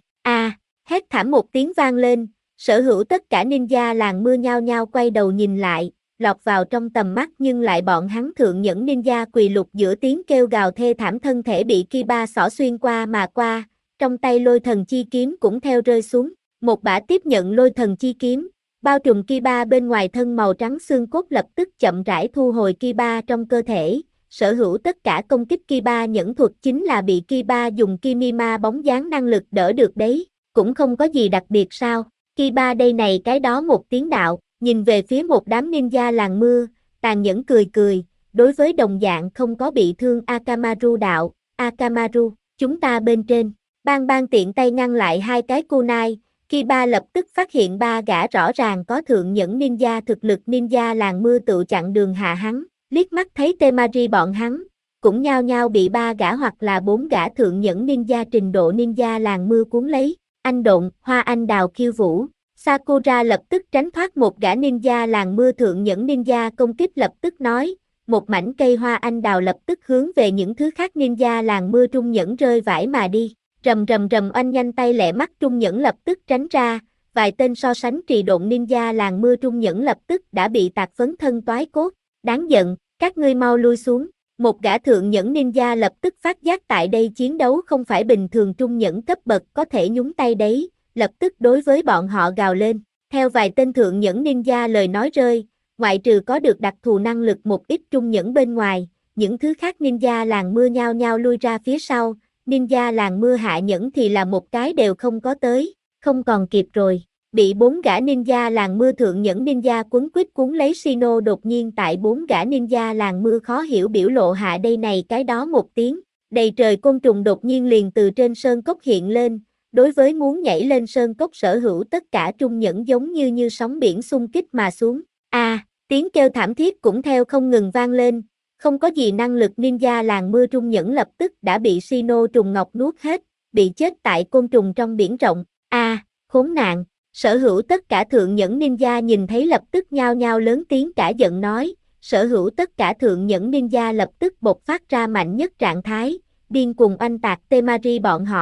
Speaker 1: Hét thảm một tiếng vang lên, sở hữu tất cả ninja làng mưa nhao nhao quay đầu nhìn lại, lọt vào trong tầm mắt nhưng lại bọn hắn thượng nhẫn ninja quỳ lục giữa tiếng kêu gào thê thảm thân thể bị Kiba xỏ xuyên qua mà qua, trong tay lôi thần chi kiếm cũng theo rơi xuống, một bả tiếp nhận lôi thần chi kiếm, bao trùm Kiba bên ngoài thân màu trắng xương cốt lập tức chậm rãi thu hồi Kiba trong cơ thể, sở hữu tất cả công kích Kiba nhẫn thuật chính là bị Kiba dùng Kimima bóng dáng năng lực đỡ được đấy, cũng không có gì đặc biệt sao, Kiba đây này cái đó một tiếng đạo, nhìn về phía một đám ninja làng mưa, tàn nhẫn cười cười, đối với đồng dạng không có bị thương Akamaru đạo, Akamaru, chúng ta bên trên, bang bang tiện tay ngăn lại hai cái kunai, Kiba lập tức phát hiện ba gã rõ ràng có thượng nhẫn ninja thực lực ninja làng mưa tự chặn đường hạ hắn, liếc mắt thấy Temari bọn hắn, cũng nhao nhao bị ba gã hoặc là bốn gã thượng nhẫn ninja trình độ ninja làng mưa cuốn lấy, anh độn, hoa anh đào khiêu vũ. Sakura lập tức tránh thoát một gã ninja làng mưa thượng nhẫn ninja công kích lập tức nói, một mảnh cây hoa anh đào lập tức hướng về những thứ khác ninja làng mưa trung nhẫn rơi vãi mà đi, rầm rầm rầm oanh nhanh tay lẹ mắt trung nhẫn lập tức tránh ra, vài tên so sánh trì độn ninja làng mưa trung nhẫn lập tức đã bị tạc phấn thân toái cốt, đáng giận, các ngươi mau lui xuống. Một gã thượng nhẫn ninja lập tức phát giác tại đây chiến đấu không phải bình thường trung nhẫn cấp bậc có thể nhúng tay đấy, lập tức đối với bọn họ gào lên. Theo vài tên thượng nhẫn ninja lời nói rơi, ngoại trừ có được đặc thù năng lực một ít trung nhẫn bên ngoài, những thứ khác ninja làng mưa nhao nhao lui ra phía sau, ninja làng mưa hạ nhẫn thì là một cái đều không có tới, không còn kịp rồi. Bị bốn gã ninja làng mưa thượng nhẫn ninja quấn quýt cuốn lấy Shino đột nhiên tại bốn gã ninja làng mưa khó hiểu biểu lộ hạ đây này cái đó một tiếng, đầy trời côn trùng đột nhiên liền từ trên sơn cốc hiện lên, đối với muốn nhảy lên sơn cốc sở hữu tất cả trung nhẫn giống như sóng biển xung kích mà xuống. Tiếng kêu thảm thiết cũng theo không ngừng vang lên, không có gì năng lực ninja làng mưa trung nhẫn lập tức đã bị Shino trùng ngọc nuốt hết, bị chết tại côn trùng trong biển rộng. Khốn nạn! Sở hữu tất cả thượng nhẫn ninja nhìn thấy lập tức nhao nhao lớn tiếng cả giận nói, sở hữu tất cả thượng nhẫn ninja lập tức bộc phát ra mạnh nhất trạng thái, điên cuồng oanh tạc Temari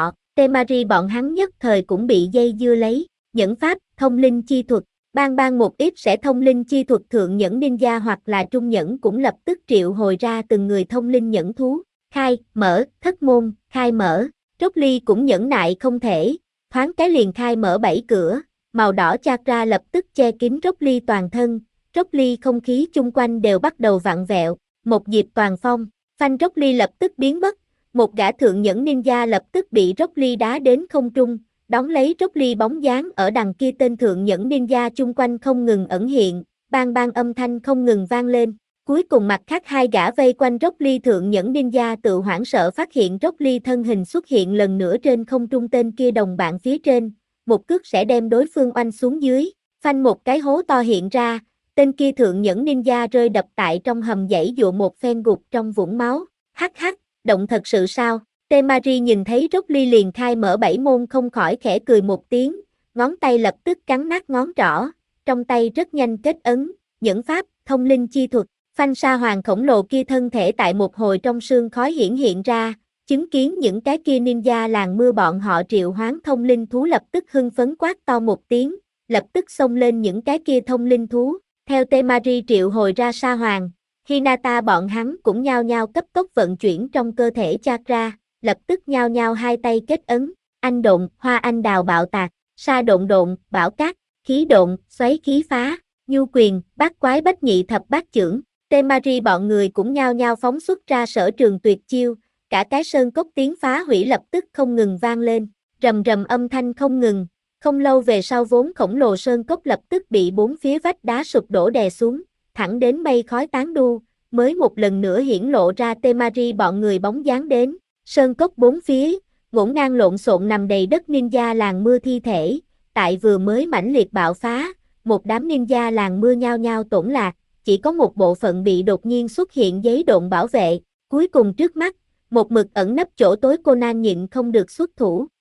Speaker 1: bọn hắn nhất thời cũng bị dây dưa lấy, nhẫn pháp, thông linh chi thuật, bang một ít sẽ thông linh chi thuật thượng nhẫn ninja hoặc là trung nhẫn cũng lập tức triệu hồi ra từng người thông linh nhẫn thú, khai, mở, thất môn, khai mở, Trốc Ly cũng nhẫn nại không thể, thoáng cái liền khai mở 7 cửa. Màu đỏ chakra lập tức che kín Trốc Ly toàn thân, Trốc Ly không khí chung quanh đều bắt đầu vặn vẹo, một dịp toàn phong, phanh Trốc Ly lập tức biến mất, một gã thượng nhẫn ninja lập tức bị Trốc Ly đá đến không trung, đón lấy Trốc Ly bóng dáng ở đằng kia tên thượng nhẫn ninja chung quanh không ngừng ẩn hiện, bang bang âm thanh không ngừng vang lên, cuối cùng mặt khác hai gã vây quanh Trốc Ly thượng nhẫn ninja tự hoảng sợ phát hiện Trốc Ly thân hình xuất hiện lần nữa trên không trung tên kia đồng bạn phía trên. Một cước sẽ đem đối phương oanh xuống dưới, phanh một cái hố to hiện ra, tên kia thượng nhẫn ninja rơi đập tại trong hầm giãy dụa một phen gục trong vũng máu, hắc, động thật sự sao, Temari nhìn thấy Trốc Ly liền khai mở 7 môn không khỏi khẽ cười một tiếng, ngón tay lập tức cắn nát ngón trỏ, trong tay rất nhanh kết ấn, nhẫn pháp, thông linh chi thuật, phanh sa hoàng khổng lồ kia thân thể tại một hồi trong sương khói hiện ra, chứng kiến những cái kia ninja làng mưa bọn họ triệu hoán thông linh thú lập tức hưng phấn quát to một tiếng, lập tức xông lên những cái kia thông linh thú, theo Temari triệu hồi ra sa hoàng, Hinata bọn hắn cũng nhao nhao cấp tốc vận chuyển trong cơ thể chakra, lập tức nhao nhao hai tay kết ấn, anh độn, hoa anh đào bạo tạc, sa độn độn, bão cát, khí độn, xoáy khí phá, nhu quyền, bát quái bách nhị thập bát chưởng, Temari bọn người cũng nhao nhao phóng xuất ra sở trường tuyệt chiêu. Cả cái sơn cốc tiếng phá hủy lập tức không ngừng vang lên, rầm rầm âm thanh không ngừng, không lâu về sau vốn khổng lồ sơn cốc lập tức bị bốn phía vách đá sụp đổ đè xuống, thẳng đến mây khói tán đu, mới một lần nữa hiển lộ ra Temari bọn người bóng dáng đến, sơn cốc bốn phía, ngổn ngang lộn xộn nằm đầy đất ninja làng mưa thi thể, tại vừa mới mãnh liệt bạo phá, một đám ninja làng mưa nhao nhao tổn lạc, chỉ có một bộ phận bị đột nhiên xuất hiện giấy độn bảo vệ, cuối cùng trước mắt, một mực ẩn nấp chỗ tối Conan nhịn không được xuất thủ,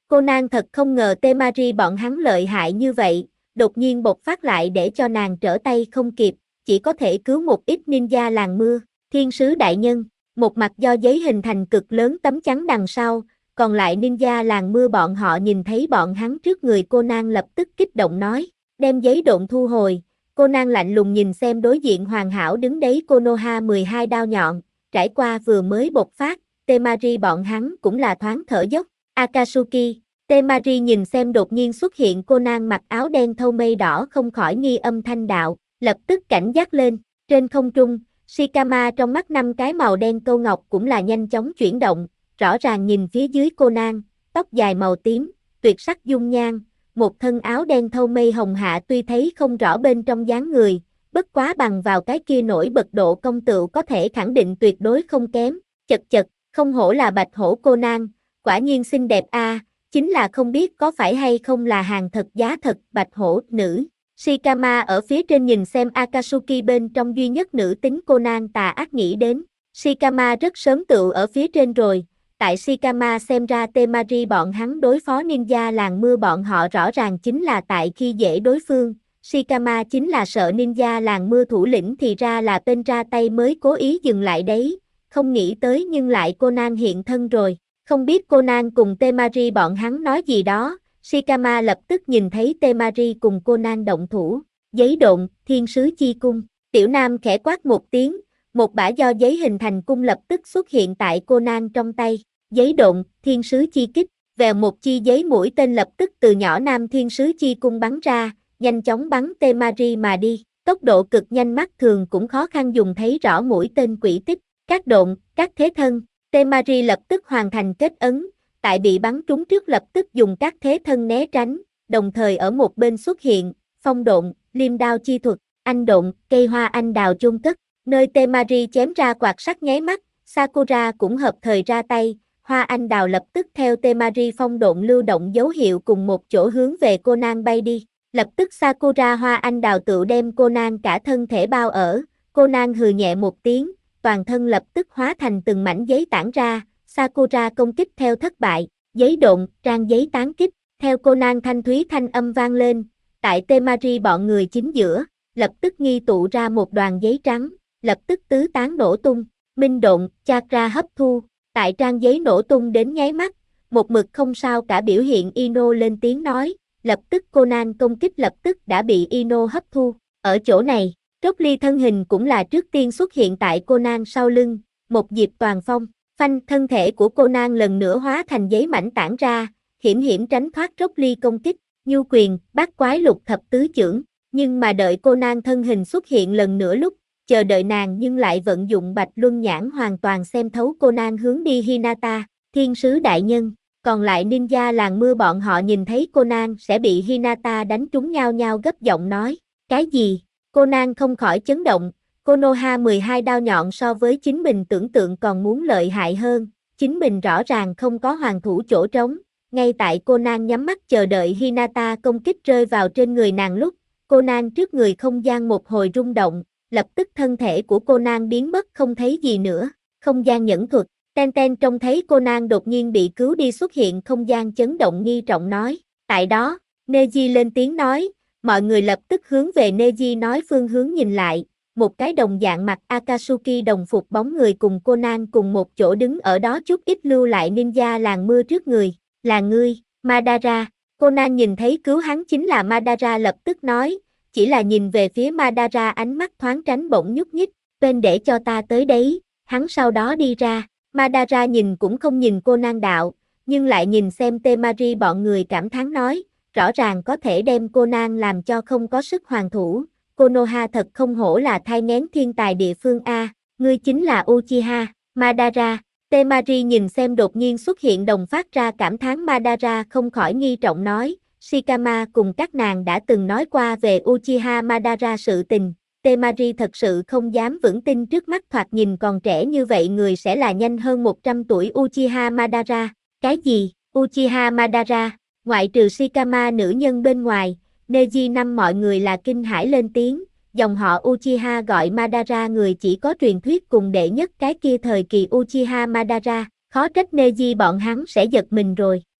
Speaker 1: Conan thật không ngờ Temari bọn hắn lợi hại như vậy, đột nhiên bộc phát lại để cho nàng trở tay không kịp, chỉ có thể cứu một ít ninja làng mưa. Thiên sứ đại nhân, một mặt do giấy hình thành cực lớn tấm chắn đằng sau, còn lại ninja làng mưa bọn họ nhìn thấy bọn hắn trước người Conan lập tức kích động nói, đem giấy độn thu hồi. Conan lạnh lùng nhìn xem đối diện hoàn hảo đứng đấy Konoha 12 đao nhọn, trải qua vừa mới bộc phát, Temari bọn hắn cũng là thoáng thở dốc. Akatsuki, Temari nhìn xem đột nhiên xuất hiện Conan mặc áo đen thâu mây đỏ không khỏi nghi âm thanh đạo, lập tức cảnh giác lên. Trên không trung, Shikama trong mắt 5 cái màu đen câu ngọc cũng là nhanh chóng chuyển động, rõ ràng nhìn phía dưới Conan, tóc dài màu tím, tuyệt sắc dung nhan, một thân áo đen thâu mây hồng hạ tuy thấy không rõ bên trong dáng người, bất quá bằng vào cái kia nổi bật độ công tựu có thể khẳng định tuyệt đối không kém. Chật chật, không hổ là bạch hổ Conan, quả nhiên xinh đẹp a, chính là không biết có phải hay không là hàng thật giá thật bạch hổ nữ. Shikama ở phía trên nhìn xem Akatsuki bên trong duy nhất nữ tính Conan tà ác nghĩ đến. Shikama rất sớm tựu ở phía trên rồi, tại Shikama xem ra Temari bọn hắn đối phó ninja làng mưa bọn họ rõ ràng chính là tại khi dễ đối phương. Shikama chính là sợ ninja làng mưa thủ lĩnh thì ra là bên ra tay mới cố ý dừng lại đấy, không nghĩ tới nhưng lại Conan hiện thân rồi. Không biết Conan cùng Temari bọn hắn nói gì đó, Shikama lập tức nhìn thấy Temari cùng Conan động thủ. Giấy độn, thiên sứ chi cung. Tiểu Nam khẽ quát một tiếng, một bả do giấy hình thành cung lập tức xuất hiện tại Conan trong tay. Giấy độn, thiên sứ chi kích, vèo một chi giấy mũi tên lập tức từ nhỏ nam thiên sứ chi cung bắn ra, nhanh chóng bắn Temari mà đi. Tốc độ cực nhanh mắt thường cũng khó khăn dùng thấy rõ mũi tên quỷ tích. Các độn, các thế thân. Temari lập tức hoàn thành kết ấn, tại bị bắn trúng trước lập tức dùng các thế thân né tránh, đồng thời ở một bên xuất hiện, phong độn, liêm đao chi thuật, anh độn, cây hoa anh đào chôn cất, nơi Temari chém ra quạt sắt nháy mắt, Sakura cũng hợp thời ra tay, hoa anh đào lập tức theo Temari phong độn lưu động dấu hiệu cùng một chỗ hướng về Conan bay đi, lập tức Sakura hoa anh đào tự đem Conan cả thân thể bao ở, Conan hừ nhẹ một tiếng, toàn thân lập tức hóa thành từng mảnh giấy tản ra, Sakura công kích theo thất bại, giấy độn, trang giấy tán kích, theo Conan thanh thúy thanh âm vang lên, tại Temari bọn người chính giữa, lập tức nghi tụ ra một đoàn giấy trắng, lập tức tứ tán nổ tung, minh độn, chakra hấp thu, tại trang giấy nổ tung đến nháy mắt, một mực không sao cả biểu hiện Ino lên tiếng nói, lập tức Conan công kích lập tức đã bị Ino hấp thu, ở chỗ này. Rock Lee thân hình cũng là trước tiên xuất hiện tại Conan sau lưng, một dịp toàn phong, phanh thân thể của Conan lần nữa hóa thành giấy mảnh tản ra, hiểm hiểm tránh thoát Rock Lee công kích, nhu quyền, bát quái lục thập tứ chưởng, nhưng mà đợi Conan thân hình xuất hiện lần nữa lúc, chờ đợi nàng nhưng lại vận dụng bạch luân nhãn hoàn toàn xem thấu Conan hướng đi Hinata, thiên sứ đại nhân, còn lại ninja làng mưa bọn họ nhìn thấy Conan sẽ bị Hinata đánh trúng nhao nhao gấp giọng nói, cái gì? Conan không khỏi chấn động, Konoha 12 đao nhọn so với chính mình tưởng tượng còn muốn lợi hại hơn, chính mình rõ ràng không có hoàn thủ chỗ trống, ngay tại Conan nhắm mắt chờ đợi Hinata công kích rơi vào trên người nàng lúc, Conan trước người không gian một hồi rung động, lập tức thân thể của Conan biến mất không thấy gì nữa, không gian nhẫn thuật, Ten Ten trông thấy Conan đột nhiên bị cứu đi xuất hiện không gian chấn động nghi trọng nói, tại đó, Neji lên tiếng nói, mọi người lập tức hướng về Neji nói phương hướng nhìn lại, một cái đồng dạng mặc Akatsuki đồng phục bóng người cùng Conan cùng một chỗ đứng ở đó chút ít lưu lại ninja làng mưa trước người, là ngươi, Madara, Conan nhìn thấy cứu hắn chính là Madara lập tức nói, chỉ là nhìn về phía Madara ánh mắt thoáng tránh bỗng nhúc nhích, bên để cho ta tới đấy, hắn sau đó đi ra, Madara nhìn cũng không nhìn Conan đạo, nhưng lại nhìn xem Temari bọn người cảm thán nói, rõ ràng có thể đem Conan làm cho không có sức hoàn thủ, Konoha thật không hổ là thai nghén thiên tài địa phương A, ngươi chính là Uchiha, Madara, Temari nhìn xem đột nhiên xuất hiện đồng phát ra cảm thán Madara không khỏi nghi trọng nói, Shikama cùng các nàng đã từng nói qua về Uchiha Madara sự tình, Temari thật sự không dám vững tin trước mắt thoạt nhìn còn trẻ như vậy người sẽ là nhanh hơn 100 tuổi Uchiha Madara, cái gì, Uchiha Madara? Ngoại trừ Shikama nữ nhân bên ngoài, Neji năm mọi người là kinh hãi lên tiếng, dòng họ Uchiha gọi Madara người chỉ có truyền thuyết cùng đệ nhất cái kia thời kỳ Uchiha Madara, khó trách Neji bọn hắn sẽ giật mình rồi.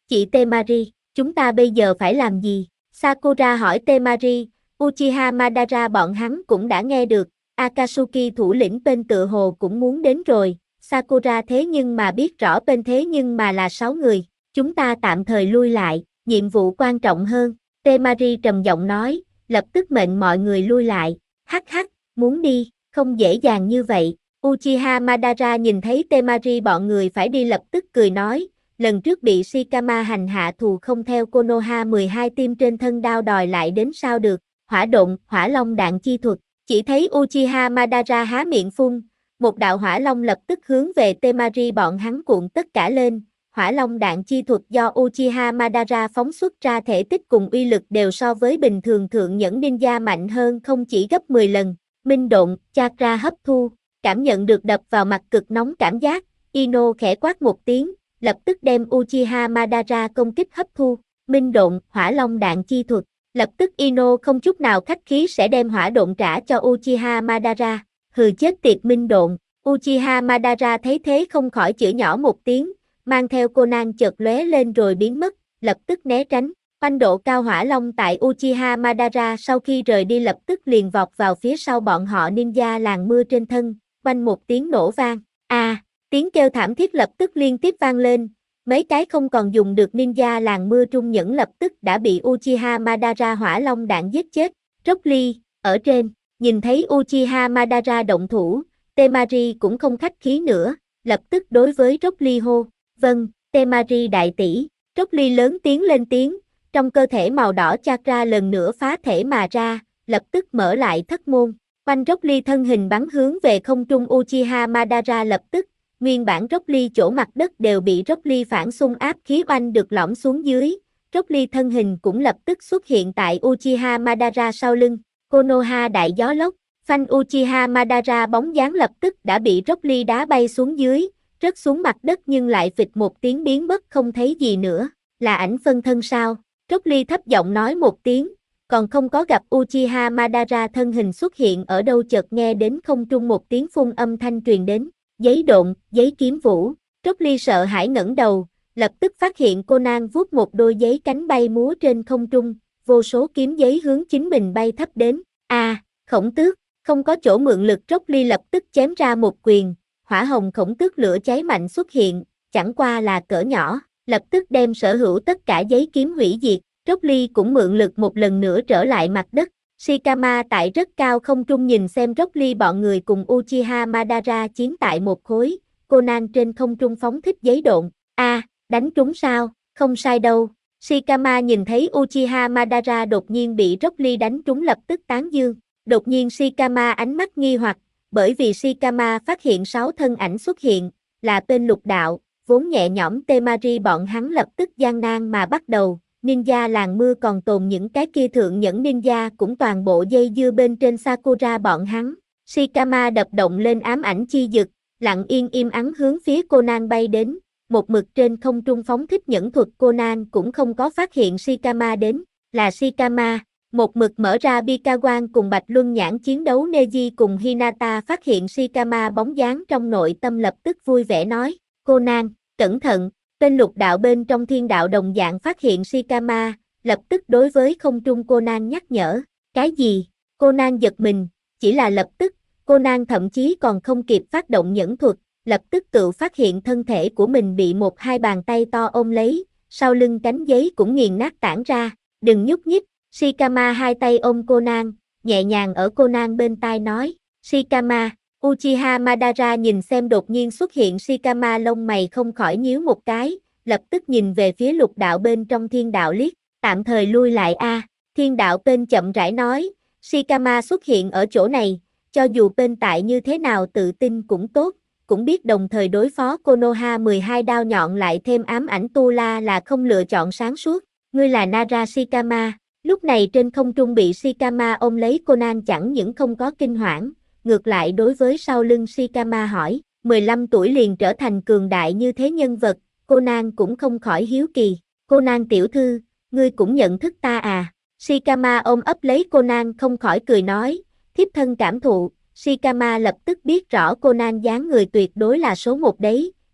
Speaker 1: Chị Temari, chúng ta bây giờ phải làm gì? Sakura hỏi Temari, Uchiha Madara bọn hắn cũng đã nghe được, Akatsuki thủ lĩnh bên tựa hồ cũng muốn đến rồi, Sakura thế nhưng mà biết rõ bên thế nhưng mà là 6 người, chúng ta tạm thời lui lại, nhiệm vụ quan trọng hơn, Temari trầm giọng nói, lập tức mệnh mọi người lui lại, hắc hắc, muốn đi, không dễ dàng như vậy, Uchiha Madara nhìn thấy Temari bọn người phải đi lập tức cười nói, lần trước bị Shikama hành hạ thù không theo Konoha 12 tim trên thân đao đòi lại đến sao được, hỏa độn, hỏa long đạn chi thuật, chỉ thấy Uchiha Madara há miệng phun, một đạo hỏa long lập tức hướng về Temari bọn hắn cuộn tất cả lên, hỏa long đạn chi thuật do Uchiha Madara phóng xuất ra thể tích cùng uy lực đều so với bình thường thượng nhẫn ninja mạnh hơn không chỉ gấp 10 lần, minh độn, chakra hấp thu, cảm nhận được đập vào mặt cực nóng cảm giác, Ino khẽ quát một tiếng, lập tức đem Uchiha Madara công kích hấp thu, minh độn, hỏa long đạn chi thuật, lập tức Ino không chút nào khách khí sẽ đem hỏa độn trả cho Uchiha Madara, hừ chết tiệt minh độn, Uchiha Madara thấy thế không khỏi chửi nhỏ một tiếng, mang theo Conan chợt lóe lên rồi biến mất, lập tức né tránh, oanh độ cao hỏa long tại Uchiha Madara sau khi rời đi lập tức liền vọt vào phía sau bọn họ ninja làng mưa trên thân, oanh một tiếng nổ vang, tiếng kêu thảm thiết lập tức liên tiếp vang lên, mấy cái không còn dùng được ninja làng mưa trung nhẫn lập tức đã bị Uchiha Madara hỏa long đạn giết chết, Rock Lee, ở trên, nhìn thấy Uchiha Madara động thủ, Temari cũng không khách khí nữa, lập tức đối với Rock Lee hô, vâng, Temari đại tỷ, Rock Lee lớn tiếng lên tiếng, trong cơ thể màu đỏ chakra lần nữa phá thể mà ra, lập tức mở lại thất môn, quanh Rock Lee thân hình bắn hướng về không trung Uchiha Madara lập tức, nguyên bản Rock Lee chỗ mặt đất đều bị Rock Lee phản xung áp khí oanh được lõm xuống dưới, Rock Lee thân hình cũng lập tức xuất hiện tại Uchiha Madara sau lưng, Konoha đại gió lốc, phanh Uchiha Madara bóng dáng lập tức đã bị Rock Lee đá bay xuống dưới, rớt xuống mặt đất nhưng lại phịch một tiếng biến mất không thấy gì nữa, là ảnh phân thân sao, Rock Lee thấp giọng nói một tiếng, còn không có gặp Uchiha Madara thân hình xuất hiện ở đâu chợt nghe đến không trung một tiếng phun âm thanh truyền đến. Giấy độn, giấy kiếm vũ, Rock Lee sợ hãi ngẩng đầu, lập tức phát hiện Conan vuốt một đôi giấy cánh bay múa trên không trung, vô số kiếm giấy hướng chính mình bay thấp đến, khổng tước, không có chỗ mượn lực Rock Lee lập tức chém ra một quyền, hỏa hồng khổng tước lửa cháy mạnh xuất hiện, chẳng qua là cỡ nhỏ, lập tức đem sở hữu tất cả giấy kiếm hủy diệt, Rock Lee cũng mượn lực một lần nữa trở lại mặt đất. Shikama tại rất cao không trung nhìn xem Rock Lee bọn người cùng Uchiha Madara chiến tại một khối, Conan trên không trung phóng thích giấy độn, đánh trúng sao, không sai đâu, Shikama nhìn thấy Uchiha Madara đột nhiên bị Rock Lee đánh trúng lập tức tán dương, đột nhiên Shikama ánh mắt nghi hoặc, bởi vì Shikama phát hiện 6 thân ảnh xuất hiện, là tên lục đạo, vốn nhẹ nhõm Temari bọn hắn lập tức gian nan mà bắt đầu. Ninja làng mưa còn tồn những cái kia thượng nhẫn ninja cũng toàn bộ dây dưa bên trên Sakura bọn hắn. Shikama đập động lên ám ảnh chi dực, lặng yên im ắng hướng phía Conan bay đến, một mực trên không trung phóng thích nhẫn thuật Conan cũng không có phát hiện Shikama đến, là Shikama, một mực mở ra Bikawan cùng Bạch Luân nhãn chiến đấu Neji cùng Hinata phát hiện Shikama bóng dáng trong nội tâm lập tức vui vẻ nói, Conan, cẩn thận. Tên lục đạo bên trong thiên đạo đồng dạng phát hiện Shikama, lập tức đối với không trung Conan nhắc nhở, cái gì? Conan giật mình, chỉ là lập tức, Conan thậm chí còn không kịp phát động nhẫn thuật, lập tức tự phát hiện thân thể của mình bị một hai bàn tay to ôm lấy, sau lưng cánh giấy cũng nghiền nát tản ra, đừng nhúc nhích, Shikama hai tay ôm Conan, nhẹ nhàng ở Conan bên tai nói, Shikama. Uchiha Madara nhìn xem đột nhiên xuất hiện Shikama lông mày không khỏi nhíu một cái, lập tức nhìn về phía lục đạo bên trong thiên đạo liếc, tạm thời lui lại thiên đạo bên chậm rãi nói, Shikama xuất hiện ở chỗ này, cho dù bên tại như thế nào tự tin cũng tốt, cũng biết đồng thời đối phó Konoha 12 đao nhọn lại thêm ám ảnh Tu La là không lựa chọn sáng suốt, ngươi là Nara Shikama, lúc này trên không trung bị Shikama ôm lấy Conan chẳng những không có kinh hoảng, ngược lại đối với sau lưng Shikama hỏi, 15 tuổi liền trở thành cường đại như thế nhân vật, Conan cũng không khỏi hiếu kỳ, Conan tiểu thư, ngươi cũng nhận thức ta à, Shikama ôm ấp lấy Conan không khỏi cười nói, thiếp thân cảm thụ, Shikama lập tức biết rõ Conan dáng người tuyệt đối là số một đấy,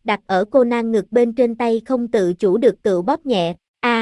Speaker 1: đặt ở Conan ngực bên trên tay không tự chủ được tự bóp nhẹ.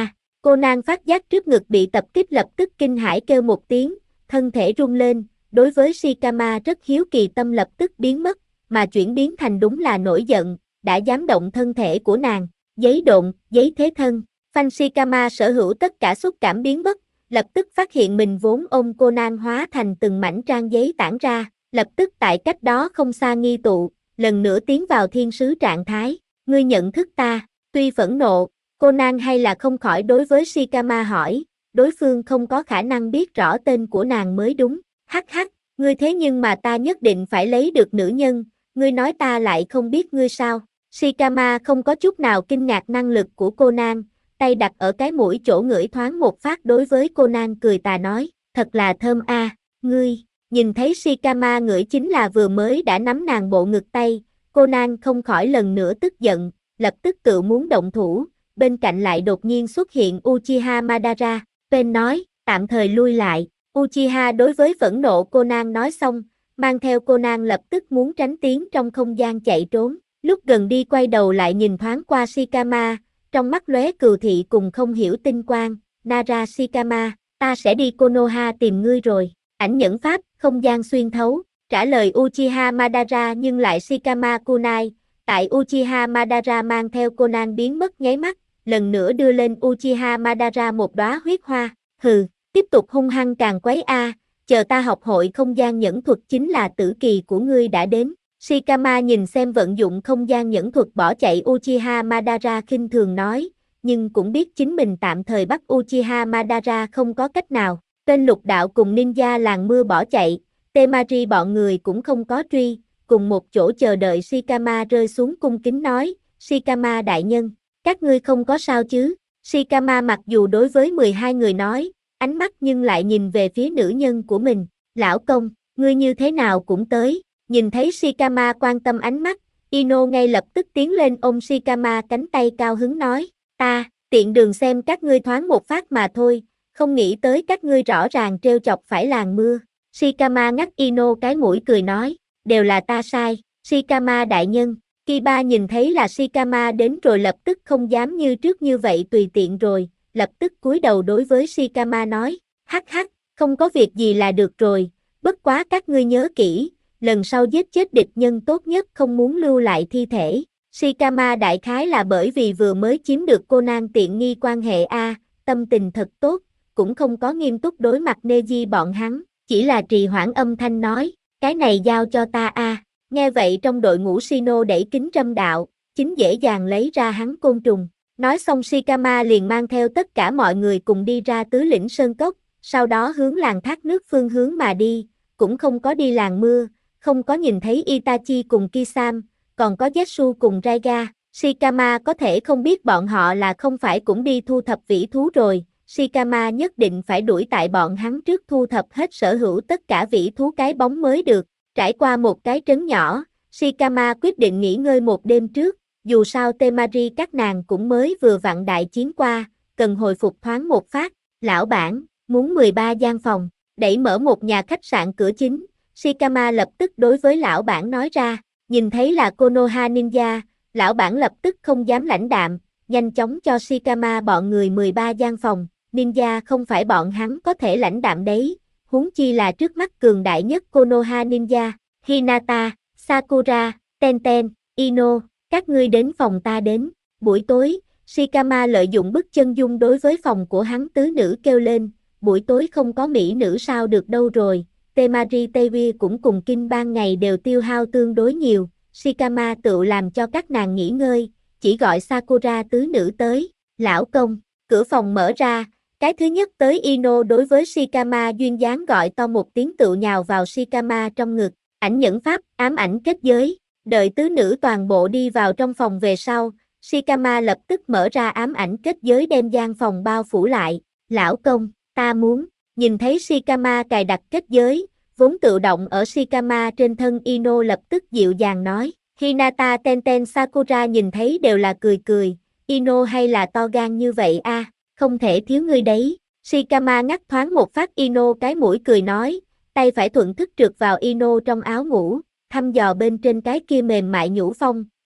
Speaker 1: Conan phát giác trước ngực bị tập kích lập tức kinh hãi kêu một tiếng, thân thể rung lên, đối với Shikama rất hiếu kỳ tâm lập tức biến mất, mà chuyển biến thành đúng là nổi giận, đã dám động thân thể của nàng, giấy độn, giấy thế thân. Phanh Shikama sở hữu tất cả xúc cảm biến mất, lập tức phát hiện mình vốn ôm Conan hóa thành từng mảnh trang giấy tản ra, lập tức tại cách đó không xa nghi tụ, lần nữa tiến vào thiên sứ trạng thái. Ngươi nhận thức ta, tuy phẫn nộ, Conan hay là không khỏi đối với Shikama hỏi, đối phương không có khả năng biết rõ tên của nàng mới đúng. Hắc hắc, ngươi thế nhưng mà ta nhất định phải lấy được nữ nhân, ngươi nói ta lại không biết ngươi sao? Shikama không có chút nào kinh ngạc năng lực của Conan, tay đặt ở cái mũi chỗ ngửi thoáng một phát đối với Conan cười tà nói, thật là thơm a, ngươi. Nhìn thấy Shikama ngửi chính là vừa mới đã nắm nàng bộ ngực tay, Conan không khỏi lần nữa tức giận, lập tức tự muốn động thủ, bên cạnh lại đột nhiên xuất hiện Uchiha Madara, Pain nói, tạm thời lui lại. Uchiha đối với phẫn nộ Conan nói xong, mang theo Conan lập tức muốn tránh tiến trong không gian chạy trốn, lúc gần đi quay đầu lại nhìn thoáng qua Shikama, trong mắt lóe cừu thị cùng không hiểu tinh quang, Nara Shikama, ta sẽ đi Konoha tìm ngươi rồi, ảnh nhẫn pháp, không gian xuyên thấu, trả lời Uchiha Madara nhưng lại Shikama Kunai, tại Uchiha Madara mang theo Conan biến mất nháy mắt, lần nữa đưa lên Uchiha Madara một đóa huyết hoa, hừ. Tiếp tục hung hăng càng quấy chờ ta học hội không gian nhẫn thuật chính là tử kỳ của ngươi đã đến. Shikama nhìn xem vận dụng không gian nhẫn thuật bỏ chạy Uchiha Madara khinh thường nói, nhưng cũng biết chính mình tạm thời bắt Uchiha Madara không có cách nào. Tên lục đạo cùng ninja làng mưa bỏ chạy, Temari bọn người cũng không có truy, cùng một chỗ chờ đợi Shikama rơi xuống cung kính nói, Shikama đại nhân, các ngươi không có sao chứ? Shikama mặc dù đối với 12 người nói, ánh mắt nhưng lại nhìn về phía nữ nhân của mình, lão công, ngươi như thế nào cũng tới, nhìn thấy Shikama quan tâm ánh mắt, Ino ngay lập tức tiến lên ôm Shikama cánh tay cao hứng nói, ta, tiện đường xem các ngươi thoáng một phát mà thôi, không nghĩ tới các ngươi rõ ràng trêu chọc phải làng mưa. Shikama ngắt Ino cái mũi cười nói, đều là ta sai, Shikama đại nhân. Kiba nhìn thấy là Shikama đến rồi lập tức không dám như trước như vậy tùy tiện rồi, lập tức cúi đầu đối với Shikama nói, hắc hắc, không có việc gì là được rồi, bất quá các ngươi nhớ kỹ, lần sau giết chết địch nhân tốt nhất không muốn lưu lại thi thể. Shikama đại khái là bởi vì vừa mới chiếm được Conan tiện nghi quan hệ tâm tình thật tốt, cũng không có nghiêm túc đối mặt Neji bọn hắn, chỉ là trì hoãn âm thanh nói, cái này giao cho ta Nghe vậy trong đội ngũ Shino đẩy kính Trâm đạo, chính dễ dàng lấy ra hắn côn trùng. Nói xong Shikama liền mang theo tất cả mọi người cùng đi ra tứ lĩnh Sơn Cốc, sau đó hướng làng thác nước phương hướng mà đi, cũng không có đi làng mưa, không có nhìn thấy Itachi cùng Kisam, còn có Zetsu cùng Raiga. Shikama có thể không biết bọn họ là không phải cũng đi thu thập vĩ thú rồi, Shikama nhất định phải đuổi tại bọn hắn trước thu thập hết sở hữu tất cả vĩ thú cái bóng mới được. Trải qua một cái trấn nhỏ, Shikama quyết định nghỉ ngơi một đêm trước, dù sao Temari các nàng cũng mới vừa vặn đại chiến qua, cần hồi phục thoáng một phát. Lão bản, muốn 13 gian phòng, đẩy mở một nhà khách sạn cửa chính, Shikama lập tức đối với lão bản nói ra, nhìn thấy là Konoha Ninja, lão bản lập tức không dám lãnh đạm, nhanh chóng cho Shikama bọn người 13 gian phòng, Ninja không phải bọn hắn có thể lãnh đạm đấy, huống chi là trước mắt cường đại nhất Konoha Ninja, Hinata, Sakura, Tenten, Ino, các ngươi đến phòng ta đến. Buổi tối, Shikama lợi dụng bức chân dung đối với phòng của hắn tứ nữ kêu lên, buổi tối không có mỹ nữ sao được đâu rồi, Temari Tevi cũng cùng Kinh ban ngày đều tiêu hao tương đối nhiều, Shikama tự làm cho các nàng nghỉ ngơi, chỉ gọi Sakura tứ nữ tới, lão công, cửa phòng mở ra, cái thứ nhất tới Ino đối với Shikama duyên dáng gọi to một tiếng tự nhào vào Shikama trong ngực, ảnh nhẫn pháp, ám ảnh kết giới, đợi tứ nữ toàn bộ đi vào trong phòng về sau, Shikama lập tức mở ra ám ảnh kết giới đem gian phòng bao phủ lại, lão công, ta muốn, nhìn thấy Shikama cài đặt kết giới, vốn tự động ở Shikama trên thân Ino lập tức dịu dàng nói, Hinata Tenten Sakura nhìn thấy đều là cười cười, Ino hay là to gan như vậy không thể thiếu ngươi đấy, Shikama ngắt thoáng một phát Ino cái mũi cười nói, tay phải thuận thức trượt vào Ino trong áo ngủ, thăm dò bên trên cái kia mềm mại nhũ phong,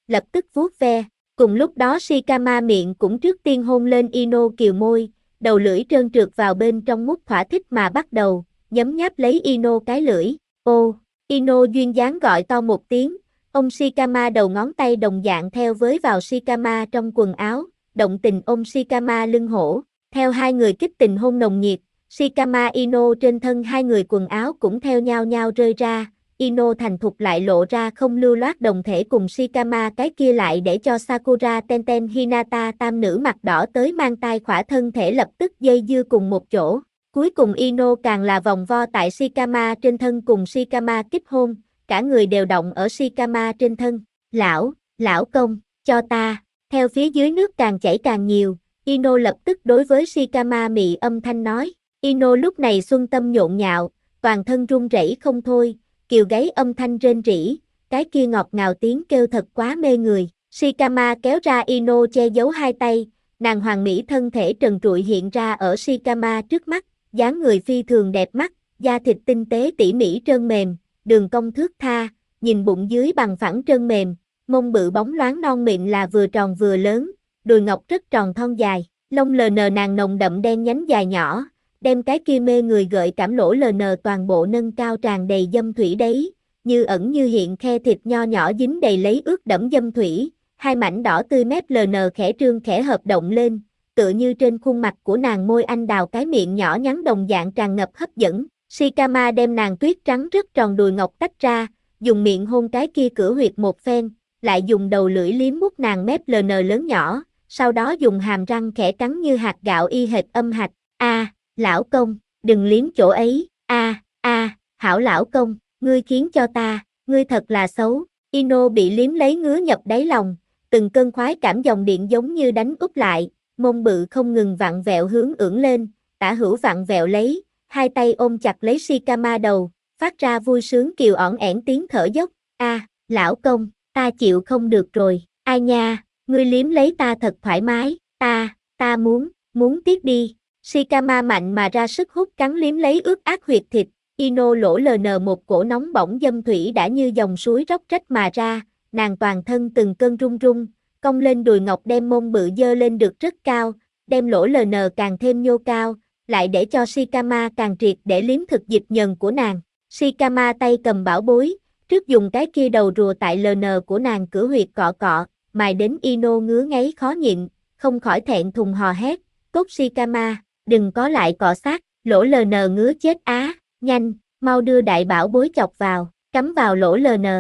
Speaker 1: lập tức vuốt ve. Cùng lúc đó Shikama miệng cũng trước tiên hôn lên Ino kiều môi, đầu lưỡi trơn trượt vào bên trong mút thỏa thích mà bắt đầu, nhấm nháp lấy Ino cái lưỡi. Ô, Ino duyên dáng gọi to một tiếng, ông Shikama đầu ngón tay đồng dạng theo với vào Shikama trong quần áo, động tình ôm Shikama lưng hổ, theo hai người kích tình hôn nồng nhiệt, Shikama Ino trên thân hai người quần áo cũng theo nhau nhau rơi ra, Ino thành thục lại lộ ra không lưu loát đồng thể cùng Shikama cái kia lại để cho Sakura Tenten Hinata tam nữ mặt đỏ tới mang tai khỏa thân thể lập tức dây dưa cùng một chỗ. Cuối cùng Ino càng là vòng vo tại Shikama trên thân cùng Shikama kích hôn, cả người đều động ở Shikama trên thân. Lão công, cho ta. Theo phía dưới nước càng chảy càng nhiều, Ino lập tức đối với Shikama mị âm thanh nói. Ino lúc này xuân tâm nhộn nhạo, toàn thân run rẩy không thôi, kiều gáy âm thanh rên rỉ, cái kia ngọt ngào tiếng kêu thật quá mê người. Shikama kéo ra Ino che giấu hai tay, nàng hoàng mỹ thân thể trần trụi hiện ra ở Shikama trước mắt, dáng người phi thường đẹp mắt, da thịt tinh tế tỉ mỉ trơn mềm, đường cong thướt tha, nhìn bụng dưới bằng phẳng trơn mềm, mông bự bóng loáng non mịn là vừa tròn vừa lớn, đùi ngọc rất tròn thon dài, lông lờ nờ nàng nồng đậm đen nhánh dài nhỏ, đem cái kia mê người gợi cảm lỗ lờ nờ toàn bộ nâng cao tràn đầy dâm thủy đấy, như ẩn như hiện khe thịt nho nhỏ dính đầy lấy ướt đẫm dâm thủy, hai mảnh đỏ tươi mép lờ nờ khẽ trương khẽ hợp động lên, tựa như trên khuôn mặt của nàng môi anh đào cái miệng nhỏ nhắn đồng dạng tràn ngập hấp dẫn. Shikama đem nàng tuyết trắng rất tròn đùi ngọc tách ra, dùng miệng hôn cái kia cửa huyệt một phen, lại dùng đầu lưỡi liếm mút nàng mép lờ nờ lớn nhỏ, sau đó dùng hàm răng khẽ cắn như hạt gạo y hệt âm hạch. Lão công, đừng liếm chỗ ấy. Hảo lão công, ngươi khiến cho ta, ngươi thật là xấu. Ino bị liếm lấy ngứa nhập đáy lòng, từng cơn khoái cảm dòng điện giống như đánh úp lại, mông bự không ngừng vặn vẹo hướng ưỡn lên, tả hữu vặn vẹo lấy, hai tay ôm chặt lấy Shikama đầu, phát ra vui sướng kiều ỏn ẻn tiếng thở dốc. Lão công, ta chịu không được rồi. Ai nha, ngươi liếm lấy ta thật thoải mái, ta muốn tiếp đi. Shikama mạnh mà ra sức hút cắn liếm lấy ướt át huyệt thịt, Ino lỗ lờ nờ một cổ nóng bỏng dâm thủy đã như dòng suối róc rách mà ra, nàng toàn thân từng cơn run run, cong lên đùi ngọc đem mông bự dơ lên được rất cao, đem lỗ lờ nờ càng thêm nhô cao, lại để cho Shikama càng triệt để liếm thực dịch nhờn của nàng. Shikama tay cầm bảo bối, trước dùng cái kia đầu rùa tại lờ nờ của nàng cửa huyệt cọ cọ, mài đến Ino ngứa ngáy khó nhịn, không khỏi thẹn thùng hò hét, tốt Shikama, đừng có lại cọ sát, lỗ lờ nờ ngứa chết á, nhanh, mau đưa đại bảo bối chọc vào, cắm vào lỗ lờ nờ,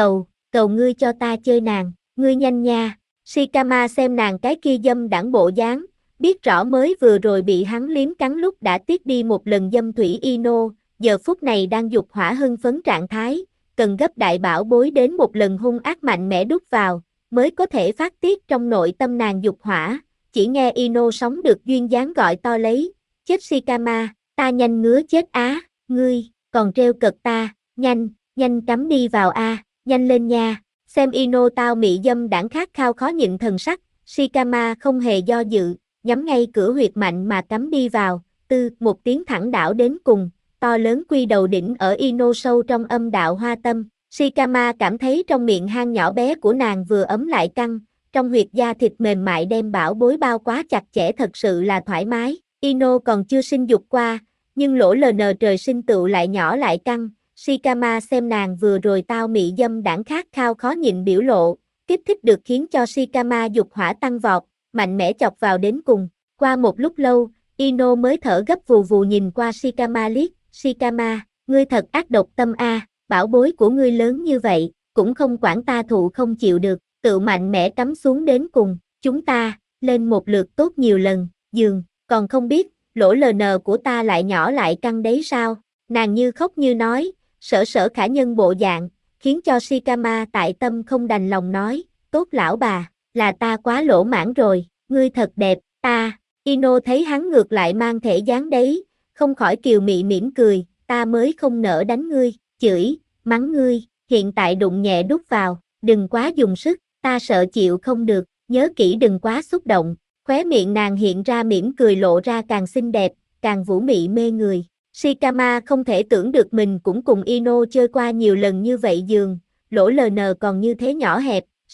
Speaker 1: cầu ngươi cho ta chơi nàng, ngươi nhanh nha. Shikama xem nàng cái kia dâm đãng bộ dáng, biết rõ mới vừa rồi bị hắn liếm cắn lúc đã tiết đi một lần dâm thủy Ino, giờ phút này đang dục hỏa hưng phấn trạng thái, cần gấp đại bảo bối đến một lần hung ác mạnh mẽ đút vào, mới có thể phát tiết trong nội tâm nàng dục hỏa. Chỉ nghe Ino sống được duyên dáng gọi to lấy, chết Shikama, ta nhanh ngứa chết á, ngươi, còn treo cợt ta, nhanh cắm đi vào nhanh lên nha. Xem Ino tao mị dâm đãng khát khao khó nhịn thần sắc, Shikama không hề do dự, nhắm ngay cửa huyệt mạnh mà cắm đi vào, một tiếng thẳng đảo đến cùng, to lớn quy đầu đỉnh ở Ino sâu trong âm đạo hoa tâm. Shikama cảm thấy trong miệng hang nhỏ bé của nàng vừa ấm lại căng, trong huyệt da thịt mềm mại đem bảo bối bao quá chặt chẽ thật sự là thoải mái. Ino còn chưa sinh dục qua, nhưng lỗ lờ nờ trời sinh tựu lại nhỏ lại căng. Shikama xem nàng vừa rồi tao mị dâm đãng khát khao khó nhịn biểu lộ, kích thích được khiến cho Shikama dục hỏa tăng vọt, mạnh mẽ chọc vào đến cùng. Qua một lúc lâu, Ino mới thở gấp vù vù nhìn qua Shikama liếc, Shikama, ngươi thật ác độc tâm bảo bối của ngươi lớn như vậy, cũng không quản ta thụ không chịu được, tự mạnh mẽ cắm xuống đến cùng, chúng ta, lên một lượt tốt nhiều lần, giường, còn không biết, lỗ lờ nờ của ta lại nhỏ lại căng đấy sao, nàng như khóc như nói, sở khả nhân bộ dạng, khiến cho Shikama tại tâm không đành lòng nói, tốt lão bà, là ta quá lỗ mãn rồi, ngươi thật đẹp, Ino thấy hắn ngược lại mang thể dáng đấy, không khỏi kiều mị mỉm cười, ta mới không nỡ đánh ngươi, chửi, mắng ngươi, hiện tại đụng nhẹ đút vào, đừng quá dùng sức, ta sợ chịu không được, nhớ kỹ đừng quá xúc động, khóe miệng nàng hiện ra mỉm cười lộ ra càng xinh đẹp, càng vũ mị mê người. Shikama không thể tưởng được mình cũng cùng Ino chơi qua nhiều lần như vậy giường, lỗ lờ nờ còn như thế nhỏ hẹp,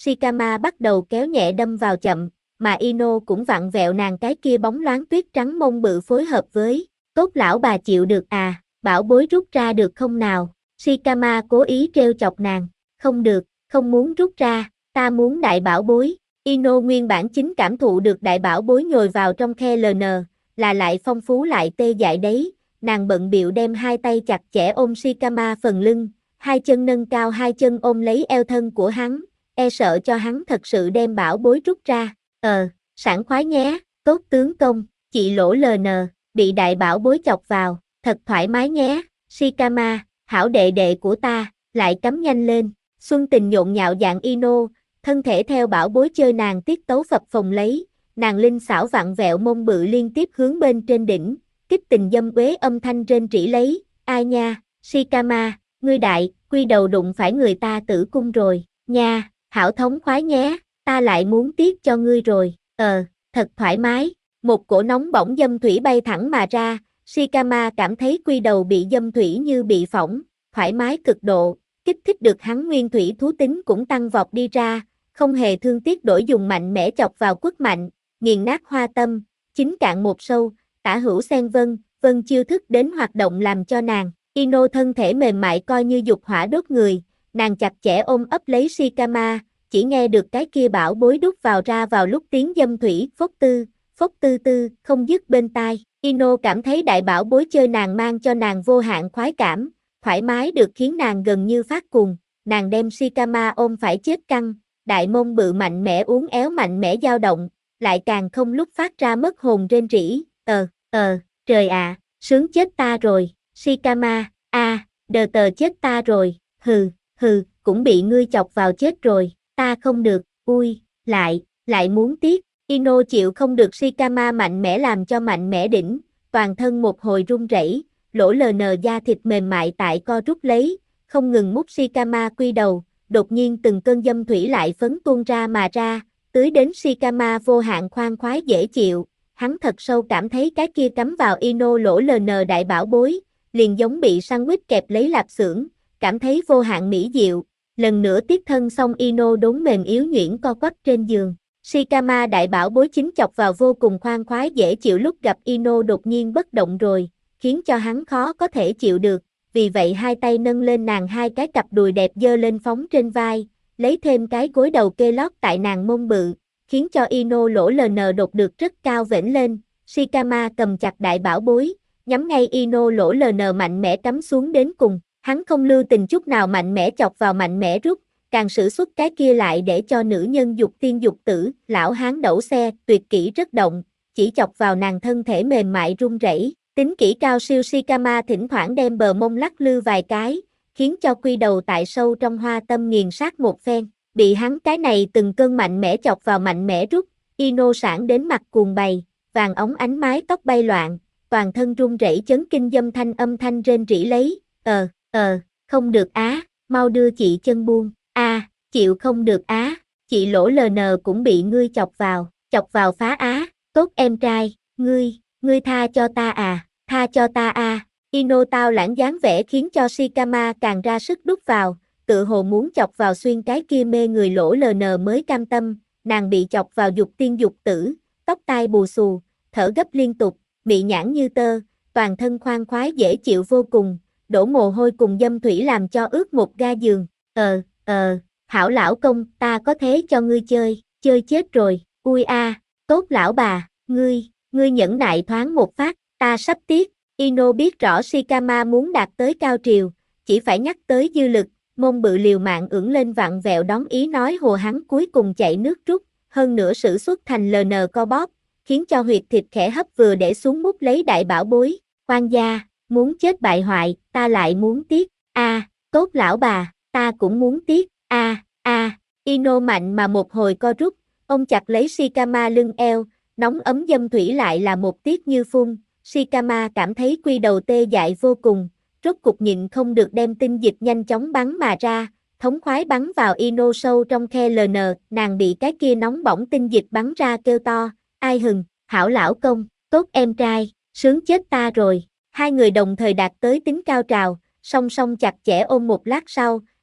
Speaker 1: Shikama bắt đầu kéo nhẹ đâm vào chậm, mà Ino cũng vặn vẹo nàng cái kia bóng loáng tuyết trắng mông bự phối hợp với. Tốt lão bà chịu được à, bảo bối rút ra được không nào? Shikama cố ý trêu chọc nàng. Không được, không muốn rút ra, ta muốn đại bảo bối. Ino nguyên bản chính cảm thụ được đại bảo bối nhồi vào trong khe LN, là lại phong phú lại tê dại đấy. Nàng bận bịu đem hai tay chặt chẽ ôm Shikama phần lưng, hai chân nâng cao hai chân ôm lấy eo thân của hắn, e sợ cho hắn thật sự đem bảo bối rút ra. Sảng khoái nhé, tốt tướng công, chị lỗ LN, bị đại bảo bối chọc vào, thật thoải mái nhé, Shikama, hảo đệ đệ của ta, lại cắm nhanh lên. Xuân tình nhộn nhạo dạng Ino, thân thể theo bảo bối chơi nàng tiết tấu phập phồng lấy, nàng linh xảo vặn vẹo mông bự liên tiếp hướng bên trên đỉnh, kích tình dâm uế âm thanh rên rỉ lấy, ai nha, Shikama, ngươi đại, quy đầu đụng phải người ta tử cung rồi, nha, hảo thống khoái nhé, ta lại muốn tiếc cho ngươi rồi, thật thoải mái, một cổ nóng bỏng dâm thủy bay thẳng mà ra, Shikama cảm thấy quy đầu bị dâm thủy như bị phỏng, thoải mái cực độ, kích thích được hắn nguyên thủy thú tính cũng tăng vọt đi ra, không hề thương tiếc đổi dùng mạnh mẽ chọc vào quất mạnh, nghiền nát hoa tâm, chính cạn một sâu, tả hữu xen vân chiêu thức đến hoạt động làm cho nàng, Ino thân thể mềm mại coi như dục hỏa đốt người, nàng chặt chẽ ôm ấp lấy Shikama, chỉ nghe được cái kia bảo bối đút vào ra vào lúc tiếng dâm thủy, phốc tư tư, không dứt bên tai, Ino cảm thấy đại bảo bối chơi nàng mang cho nàng vô hạn khoái cảm, thoải mái được khiến nàng gần như phát cuồng, nàng đem Shikama ôm phải chết căng, đại mông bự mạnh mẽ uốn éo mạnh mẽ dao động, lại càng không lúc phát ra mất hồn rên rỉ, trời ạ, sướng chết ta rồi, Shikama, đờ tờ chết ta rồi, hừ, cũng bị ngươi chọc vào chết rồi, ta không được, ui, lại muốn tiếc, Ino chịu không được Shikama mạnh mẽ làm cho mạnh mẽ đỉnh, toàn thân một hồi run rẩy, lỗ LN da thịt mềm mại tại co rút lấy, không ngừng mút Shikama quy đầu, đột nhiên từng cơn dâm thủy lại phấn tuôn ra mà ra, tưới đến Shikama vô hạn khoan khoái dễ chịu, hắn thật sâu cảm thấy cái kia cắm vào Ino lỗ LN đại bảo bối, liền giống bị sandwich kẹp lấy lạp xưởng, cảm thấy vô hạn mỹ diệu, lần nữa tiếp thân xong Ino đốn mềm yếu nhuyễn co quắp trên giường. Shikama đại bảo bối chính chọc vào vô cùng khoan khoái dễ chịu lúc gặp Ino đột nhiên bất động rồi, khiến cho hắn khó có thể chịu được, vì vậy hai tay nâng lên nàng hai cái cặp đùi đẹp dơ lên phóng trên vai, lấy thêm cái gối đầu kê lót tại nàng mông bự, khiến cho Ino lỗ LN đột được rất cao vểnh lên, Shikama cầm chặt đại bảo bối, nhắm ngay Ino lỗ LN mạnh mẽ cắm xuống đến cùng, hắn không lưu tình chút nào mạnh mẽ chọc vào mạnh mẽ rút, càng sử xuất cái kia lại để cho nữ nhân dục tiên dục tử, lão hán đẩu xe, tuyệt kỹ rất động, chỉ chọc vào nàng thân thể mềm mại run rẩy, tính kỹ cao siêu Shikama thỉnh thoảng đem bờ mông lắc lư vài cái, khiến cho quy đầu tại sâu trong hoa tâm nghiền sát một phen, bị hắn cái này từng cơn mạnh mẽ chọc vào mạnh mẽ rút, Ino sản đến mặt cuồng bày, vàng óng ánh mái tóc bay loạn, toàn thân run rẩy chấn kinh dâm thanh âm thanh rên rỉ lấy, không được á, mau đưa chị chân buông. Chịu không được á, chị lỗ LN cũng bị ngươi chọc vào phá á, tốt em trai, ngươi tha cho ta tha cho ta Ino tao lãng dáng vẻ khiến cho Shikama càng ra sức đút vào, tự hồ muốn chọc vào xuyên cái kia mê người lỗ LN mới cam tâm, nàng bị chọc vào dục tiên dục tử, tóc tai bù xù, thở gấp liên tục, mị nhãn như tơ, toàn thân khoan khoái dễ chịu vô cùng, đổ mồ hôi cùng dâm thủy làm cho ướt một ga giường, hảo lão công, ta có thế cho ngươi chơi chết rồi, ui tốt lão bà, ngươi nhẫn nại thoáng một phát, ta sắp tiếc, Ino biết rõ Shikama muốn đạt tới cao triều, chỉ phải nhắc tới dư lực, mông bự liều mạng ưỡn lên vặn vẹo đón ý nói hồ hắn cuối cùng chạy nước rút, hơn nữa sử xuất thành LN co bóp, khiến cho huyệt thịt khẽ hấp vừa để xuống mút lấy đại bảo bối, quan gia, muốn chết bại hoại, ta lại muốn tiếc, tốt lão bà, ta cũng muốn tiếc, Ino mạnh mà một hồi co rút, ông chặt lấy Shikama lưng eo, nóng ấm dâm thủy lại là một tiết như phun, Shikama cảm thấy quy đầu tê dại vô cùng, rốt cục nhịn không được đem tinh dịch nhanh chóng bắn mà ra, thống khoái bắn vào Ino sâu trong khe LN, nàng bị cái kia nóng bỏng tinh dịch bắn ra kêu to, ai hừng, hảo lão công, tốt em trai, sướng chết ta rồi, hai người đồng thời đạt tới tính cao trào, song song chặt chẽ ôm một lát sau,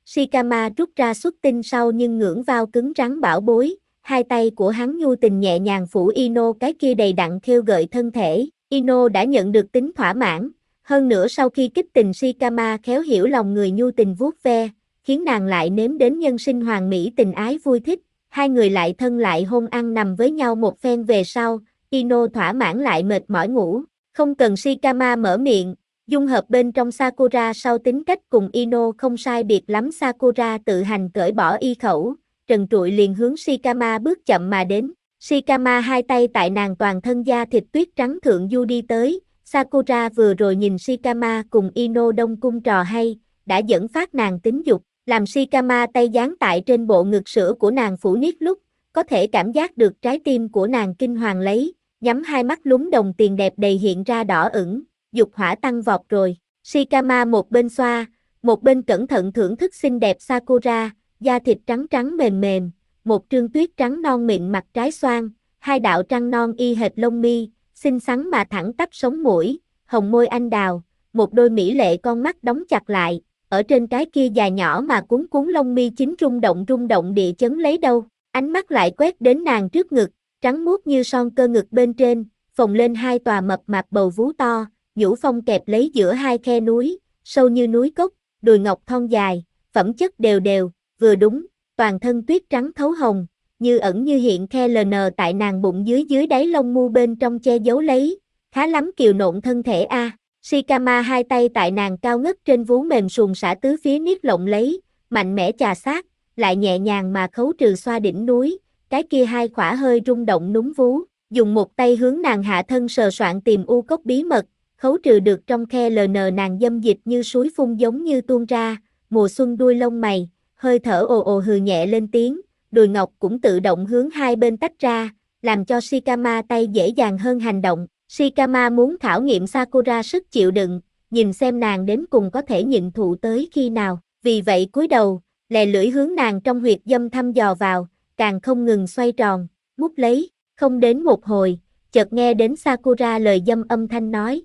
Speaker 1: Shikama rút ra xuất tinh sau nhưng ngưỡng vào cứng rắn bảo bối, hai tay của hắn nhu tình nhẹ nhàng phủ Ino cái kia đầy đặn khêu gợi thân thể. Ino đã nhận được tính thỏa mãn, hơn nữa sau khi kích tình Shikama khéo hiểu lòng người nhu tình vuốt ve, khiến nàng lại nếm đến nhân sinh hoàn mỹ tình ái vui thích, hai người lại thân lại hôn ăn nằm với nhau một phen về sau, Ino thỏa mãn lại mệt mỏi ngủ, không cần Shikama mở miệng, dung hợp bên trong Sakura sau tính cách cùng Ino không sai biệt lắm. Sakura tự hành cởi bỏ y khẩu, trần trụi liền hướng Shikama bước chậm mà đến. Shikama hai tay tại nàng toàn thân da thịt tuyết trắng thượng du đi tới, Sakura vừa rồi nhìn Shikama cùng Ino đông cung trò hay, đã dẫn phát nàng tính dục, làm Shikama tay dán tại trên bộ ngực sữa của nàng phủ niết lúc, có thể cảm giác được trái tim của nàng kinh hoàng lấy, nhắm hai mắt lúng đồng tiền đẹp đầy hiện ra đỏ ửng, dục hỏa tăng vọt rồi. Shikama một bên xoa, một bên cẩn thận thưởng thức xinh đẹp Sakura, da thịt trắng trắng mềm mềm, một trương tuyết trắng non mịn mặt trái xoan, hai đạo trăng non y hệt lông mi, xinh xắn mà thẳng tắp sống mũi, hồng môi anh đào, một đôi mỹ lệ con mắt đóng chặt lại, ở trên cái kia dài nhỏ mà cuốn cuốn lông mi chính rung động địa chấn lấy đâu, ánh mắt lại quét đến nàng trước ngực, trắng muốt như son cơ ngực bên trên, phồng lên hai tòa mập mạp bầu vú to, nhũ phong kẹp lấy giữa hai khe núi, sâu như núi cốc, đùi ngọc thon dài, phẩm chất đều đều, vừa đúng, toàn thân tuyết trắng thấu hồng, như ẩn như hiện khe LN tại nàng bụng dưới đáy lông mu bên trong che giấu lấy, khá lắm kiều nộn thân thể a. Shikama hai tay tại nàng cao ngất trên vú mềm suồn xả tứ phía niết lộng lấy, mạnh mẽ chà sát, lại nhẹ nhàng mà khấu trừ xoa đỉnh núi, cái kia hai khỏa hơi rung động núng vú, dùng một tay hướng nàng hạ thân sờ soạn tìm u cốc bí mật, khấu trừ được trong khe LN nàng dâm dịch như suối phun giống như tuôn ra, mùa xuân đuôi lông mày, hơi thở ồ ồ hừ nhẹ lên tiếng, đùi ngọc cũng tự động hướng hai bên tách ra, làm cho Shikama tay dễ dàng hơn hành động. Shikama muốn khảo nghiệm Sakura sức chịu đựng, nhìn xem nàng đến cùng có thể nhịn thụ tới khi nào, vì vậy cúi đầu, lè lưỡi hướng nàng trong huyệt dâm thăm dò vào, càng không ngừng xoay tròn, mút lấy, không đến một hồi, chợt nghe đến Sakura lời dâm âm thanh nói,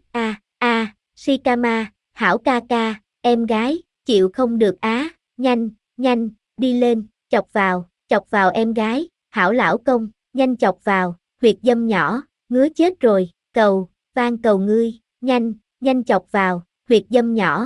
Speaker 1: Shikama, hảo ca ca, em gái, chịu không được á, nhanh, nhanh, đi lên, chọc vào em gái, hảo lão công, nhanh chọc vào, huyệt dâm nhỏ, ngứa chết rồi, van cầu ngươi, nhanh, nhanh chọc vào, huyệt dâm nhỏ,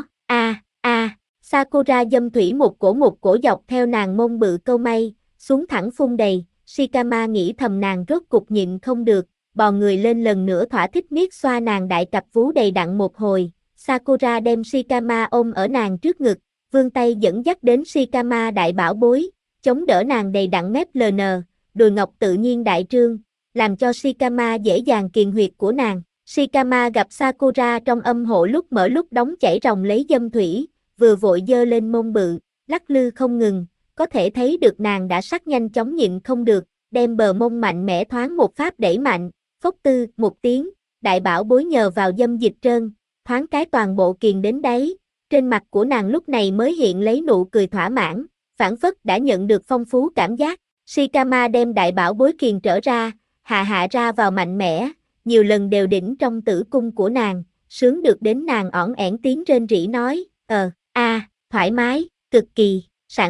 Speaker 1: Sakura dâm thủy một cổ dọc theo nàng mông bự câu may, xuống thẳng phun đầy, Shikama nghĩ thầm nàng rốt cục nhịn không được, bò người lên lần nữa thỏa thích miết xoa nàng đại cặp vú đầy đặn một hồi, Sakura đem Shikama ôm ở nàng trước ngực, vươn tay dẫn dắt đến Shikama đại bảo bối, chống đỡ nàng đầy đặn mép LN, đùi ngọc tự nhiên đại trương, làm cho Shikama dễ dàng kiền huyệt của nàng. Shikama gặp Sakura trong âm hộ lúc mở lúc đóng chảy ròng lấy dâm thủy, vừa vội dơ lên mông bự, lắc lư không ngừng, có thể thấy được nàng đã sắc nhanh chóng nhịn không được, đem bờ mông mạnh mẽ thoáng một phát đẩy mạnh, phốc tư, một tiếng, đại bảo bối nhờ vào dâm dịch trơn, thoáng cái toàn bộ kiền đến đáy, trên mặt của nàng lúc này mới hiện lấy nụ cười thỏa mãn, phảng phất đã nhận được phong phú cảm giác. Shikama đem đại bảo bối kiền trở ra, hạ ra vào mạnh mẽ, nhiều lần đều đỉnh trong tử cung của nàng, sướng được đến nàng ỏn ẻn tiếng rên rỉ nói, thoải mái, cực kỳ,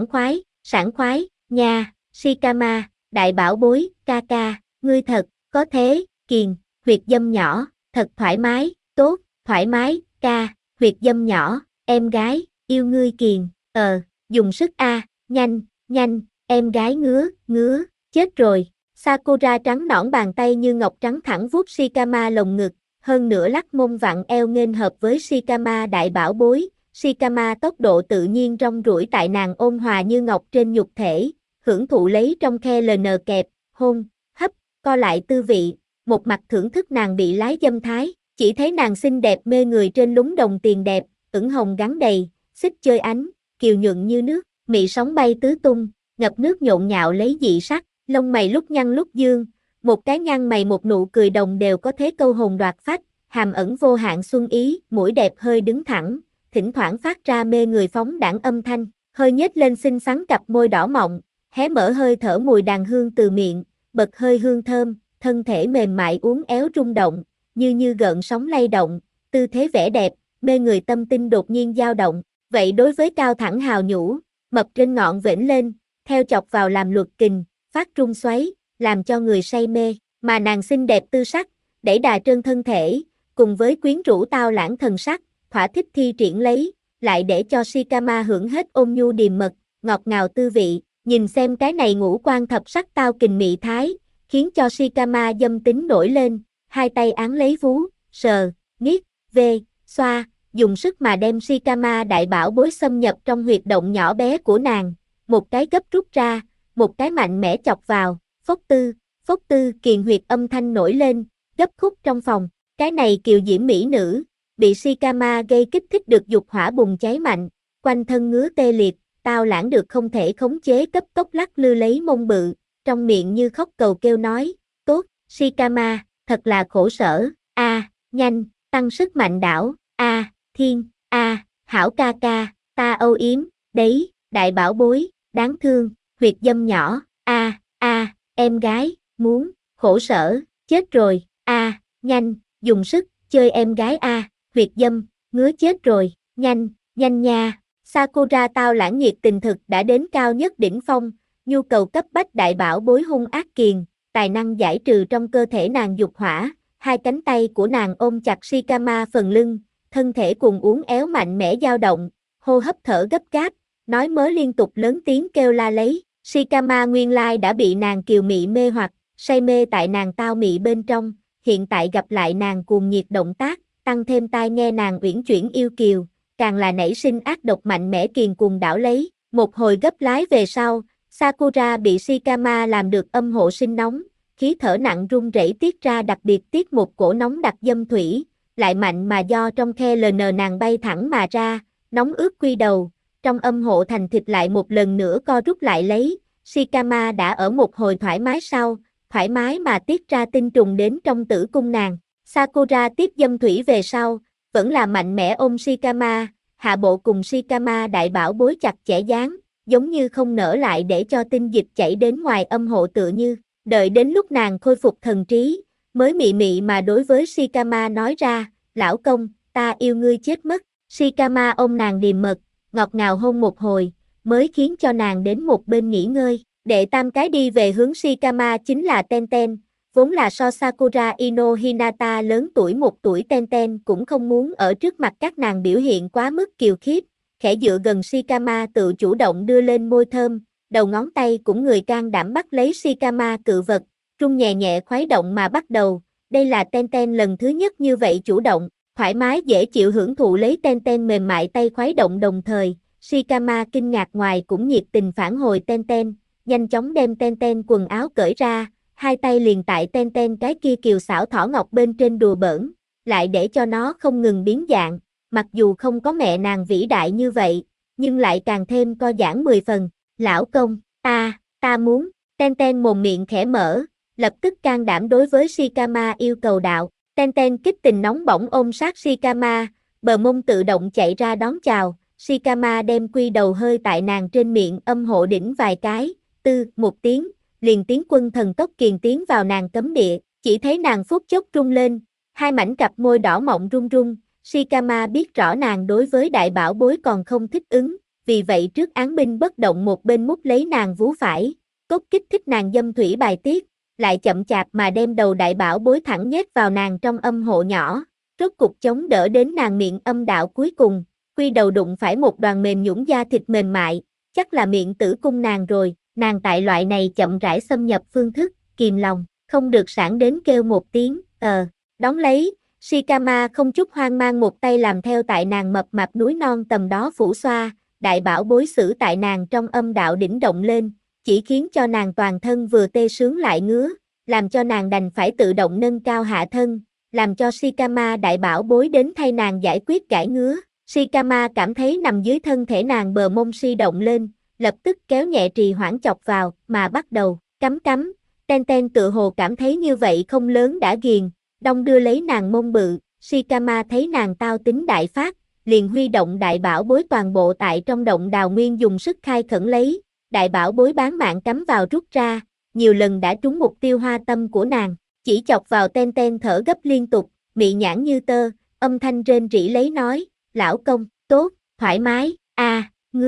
Speaker 1: sảng khoái, nha, Shikama, đại bảo bối, ca ca, ngươi thật, có thế, kiền, huyệt dâm nhỏ, thật thoải mái, tốt, thoải mái, ca, huyệt dâm nhỏ, em gái, yêu ngươi kiền, dùng sức nhanh, em gái ngứa, chết rồi. Sakura trắng nõn bàn tay như ngọc trắng thẳng vuốt Shikama lồng ngực, hơn nữa lắc mông vặn eo nghênh hợp với Shikama đại bảo bối, Shikama tốc độ tự nhiên rong ruổi tại nàng ôn hòa như ngọc trên nhục thể, hưởng thụ lấy trong khe LN kẹp, hôn, hấp, co lại tư vị, một mặt thưởng thức nàng bị lái dâm thái, chỉ thấy nàng xinh đẹp mê người trên lúng đồng tiền đẹp, ửng hồng gắn đầy, xích chơi ánh, kiều nhuận như nước, mị sóng bay tứ tung, ngập nước nhộn nhạo lấy dị sắc. Lông mày lúc nhăn lúc dương, một cái nhăn mày một nụ cười đồng đều có thế câu hồn đoạt phách, hàm ẩn vô hạn xuân ý, mũi đẹp hơi đứng thẳng, thỉnh thoảng phát ra mê người phóng đãng âm thanh, hơi nhếch lên xinh xắn cặp môi đỏ mọng, hé mở hơi thở mùi đàn hương từ miệng, bật hơi hương thơm, thân thể mềm mại uốn éo rung động, như gợn sóng lay động, tư thế vẻ đẹp, mê người tâm tinh đột nhiên dao động, vậy đối với cao thẳng hào nhũ, mập trên ngọn vểnh lên, theo chọc vào làm luật kình, phát trung xoáy, làm cho người say mê, mà nàng xinh đẹp tư sắc, đẩy đà trơn thân thể, cùng với quyến rũ tao lãng thần sắc, thỏa thích thi triển lấy, lại để cho Shikama hưởng hết ôn nhu điềm mật, ngọt ngào tư vị, nhìn xem cái này ngũ quan thập sắc tao kình mị thái, khiến cho Shikama dâm tính nổi lên, hai tay án lấy vú, sờ, nghiết, vê, xoa, dùng sức mà đem Shikama đại bảo bối xâm nhập trong huyệt động nhỏ bé của nàng, một cái gấp rút ra, một cái mạnh mẽ chọc vào, phốc tư kiền huyệt âm thanh nổi lên, gấp khúc trong phòng, cái này kiều diễm mỹ nữ, bị Shikama gây kích thích được dục hỏa bùng cháy mạnh, quanh thân ngứa tê liệt, tao lãng được không thể khống chế cấp tốc lắc lư lấy mông bự, trong miệng như khóc cầu kêu nói, tốt, Shikama, thật là khổ sở, nhanh, tăng sức mạnh đảo, thiên, hảo ca ca, ta âu yếm, đấy, đại bảo bối, đáng thương, huyệt dâm nhỏ, em gái, muốn, khổ sở, chết rồi, nhanh, dùng sức, chơi em gái huyệt dâm, ngứa chết rồi, nhanh nha, Sakura tao lãng nhiệt tình thực đã đến cao nhất đỉnh phong, nhu cầu cấp bách đại bảo bối hung ác kiền, tài năng giải trừ trong cơ thể nàng dục hỏa, hai cánh tay của nàng ôm chặt Shikama phần lưng, thân thể cuồng uốn éo mạnh mẽ dao động, hô hấp thở gấp gáp, nói mớ liên tục lớn tiếng kêu la lấy, Shikama nguyên lai đã bị nàng kiều mị mê hoặc, say mê tại nàng tao mị bên trong, hiện tại gặp lại nàng cuồng nhiệt động tác, tăng thêm tai nghe nàng uyển chuyển yêu kiều, càng là nảy sinh ác độc mạnh mẽ kiền cuồng đảo lấy, một hồi gấp lái về sau, Sakura bị Shikama làm được âm hộ sinh nóng, khí thở nặng run rẩy tiết ra đặc biệt tiết một cổ nóng đặc dâm thủy, lại mạnh mà do trong khe LN nàng bay thẳng mà ra, nóng ướt quy đầu, trong âm hộ thành thịt lại một lần nữa co rút lại lấy, Shikama đã ở một hồi thoải mái sau, thoải mái mà tiết ra tinh trùng đến trong tử cung nàng. Sakura tiếp dâm thủy về sau, vẫn là mạnh mẽ ôm Shikama, hạ bộ cùng Shikama đại bảo bối chặt chẽ dán, giống như không nỡ lại để cho tinh dịch chảy đến ngoài âm hộ tựa như, đợi đến lúc nàng khôi phục thần trí, mới mị mị mà đối với Shikama nói ra, lão công, ta yêu ngươi chết mất, Shikama ôm nàng điềm mật, ngọt ngào hôn một hồi, mới khiến cho nàng đến một bên nghỉ ngơi, đệ tam cái đi về hướng Shikama chính là Tenten, vốn là so Sakura Ino Hinata lớn tuổi 1 tuổi Tenten cũng không muốn ở trước mặt các nàng biểu hiện quá mức kiều khiếp, khẽ dựa gần Shikama tự chủ động đưa lên môi thơm, đầu ngón tay cũng người can đảm bắt lấy Shikama cự vật, trung nhẹ nhẹ khuấy động mà bắt đầu, đây là Tenten lần thứ nhất như vậy chủ động, thoải mái dễ chịu hưởng thụ lấy Tenten mềm mại tay khuấy động đồng thời, Shikama kinh ngạc ngoài cũng nhiệt tình phản hồi Tenten, nhanh chóng đem Tenten quần áo cởi ra, hai tay liền tại Tenten cái kia kiều xảo thỏ ngọc bên trên đùa bỡn, lại để cho nó không ngừng biến dạng, mặc dù không có mẹ nàng vĩ đại như vậy, nhưng lại càng thêm co giãn 10 phần, lão công, ta muốn, Tenten mồm miệng khẽ mở, lập tức can đảm đối với Shikama yêu cầu đạo, Tenten kích tình nóng bỏng ôm sát Shikama, bờ mông tự động chạy ra đón chào, Shikama đem quy đầu hơi tại nàng trên miệng âm hộ đỉnh vài cái, một tiếng, liền tiến quân thần tốc kiền tiến vào nàng cấm địa, chỉ thấy nàng phút chốc rung lên, hai mảnh cặp môi đỏ mọng run run, Shikama biết rõ nàng đối với đại bảo bối còn không thích ứng, vì vậy trước án binh bất động một bên mút lấy nàng vú phải, cốt kích thích nàng dâm thủy bài tiết, lại chậm chạp mà đem đầu đại bảo bối thẳng nhét vào nàng trong âm hộ nhỏ, rốt cục chống đỡ đến nàng miệng âm đạo cuối cùng, quy đầu đụng phải một đoàn mềm nhũn da thịt mềm mại, chắc là miệng tử cung nàng rồi, nàng tại loại này chậm rãi xâm nhập phương thức, kìm lòng, không được sảng đến kêu một tiếng, đón lấy, Shikama không chút hoang mang một tay làm theo tại nàng mập mạp núi non tầm đó phủ xoa, đại bảo bối xử tại nàng trong âm đạo đỉnh động lên, chỉ khiến cho nàng toàn thân vừa tê sướng lại ngứa, làm cho nàng đành phải tự động nâng cao hạ thân, làm cho Shikama đại bảo bối đến thay nàng giải quyết gãi ngứa. Shikama cảm thấy nằm dưới thân thể nàng bờ mông si động lên, lập tức kéo nhẹ trì hoãn chọc vào, mà bắt đầu, cắm, Tenten tự hồ cảm thấy như vậy không lớn đã ghiền, đong đưa lấy nàng mông bự, Shikama thấy nàng tao tính đại phát, liền huy động đại bảo bối toàn bộ tại trong động đào nguyên dùng sức khai khẩn lấy, đại bảo bối bán mạng cắm vào rút ra, nhiều lần đã trúng mục tiêu hoa tâm của nàng, chỉ chọc vào Tenten thở gấp liên tục, mị nhãn như tơ, âm thanh rên rỉ lấy nói, lão công, tốt, thoải mái, ngươi,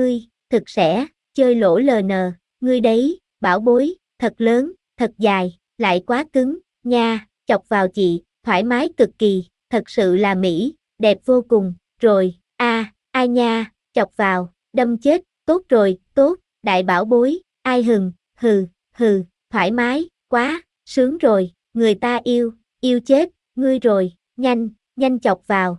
Speaker 1: thực sẽ, chơi lỗ LN, ngươi đấy, bảo bối, thật lớn, thật dài, lại quá cứng, nha, chọc vào chị, thoải mái cực kỳ, thật sự là mỹ, đẹp vô cùng, rồi, ai nha, chọc vào, đâm chết, tốt rồi, tốt, đại bảo bối, ai hừ, thoải mái, quá, sướng rồi, người ta yêu chết, ngươi rồi, nhanh chọc vào,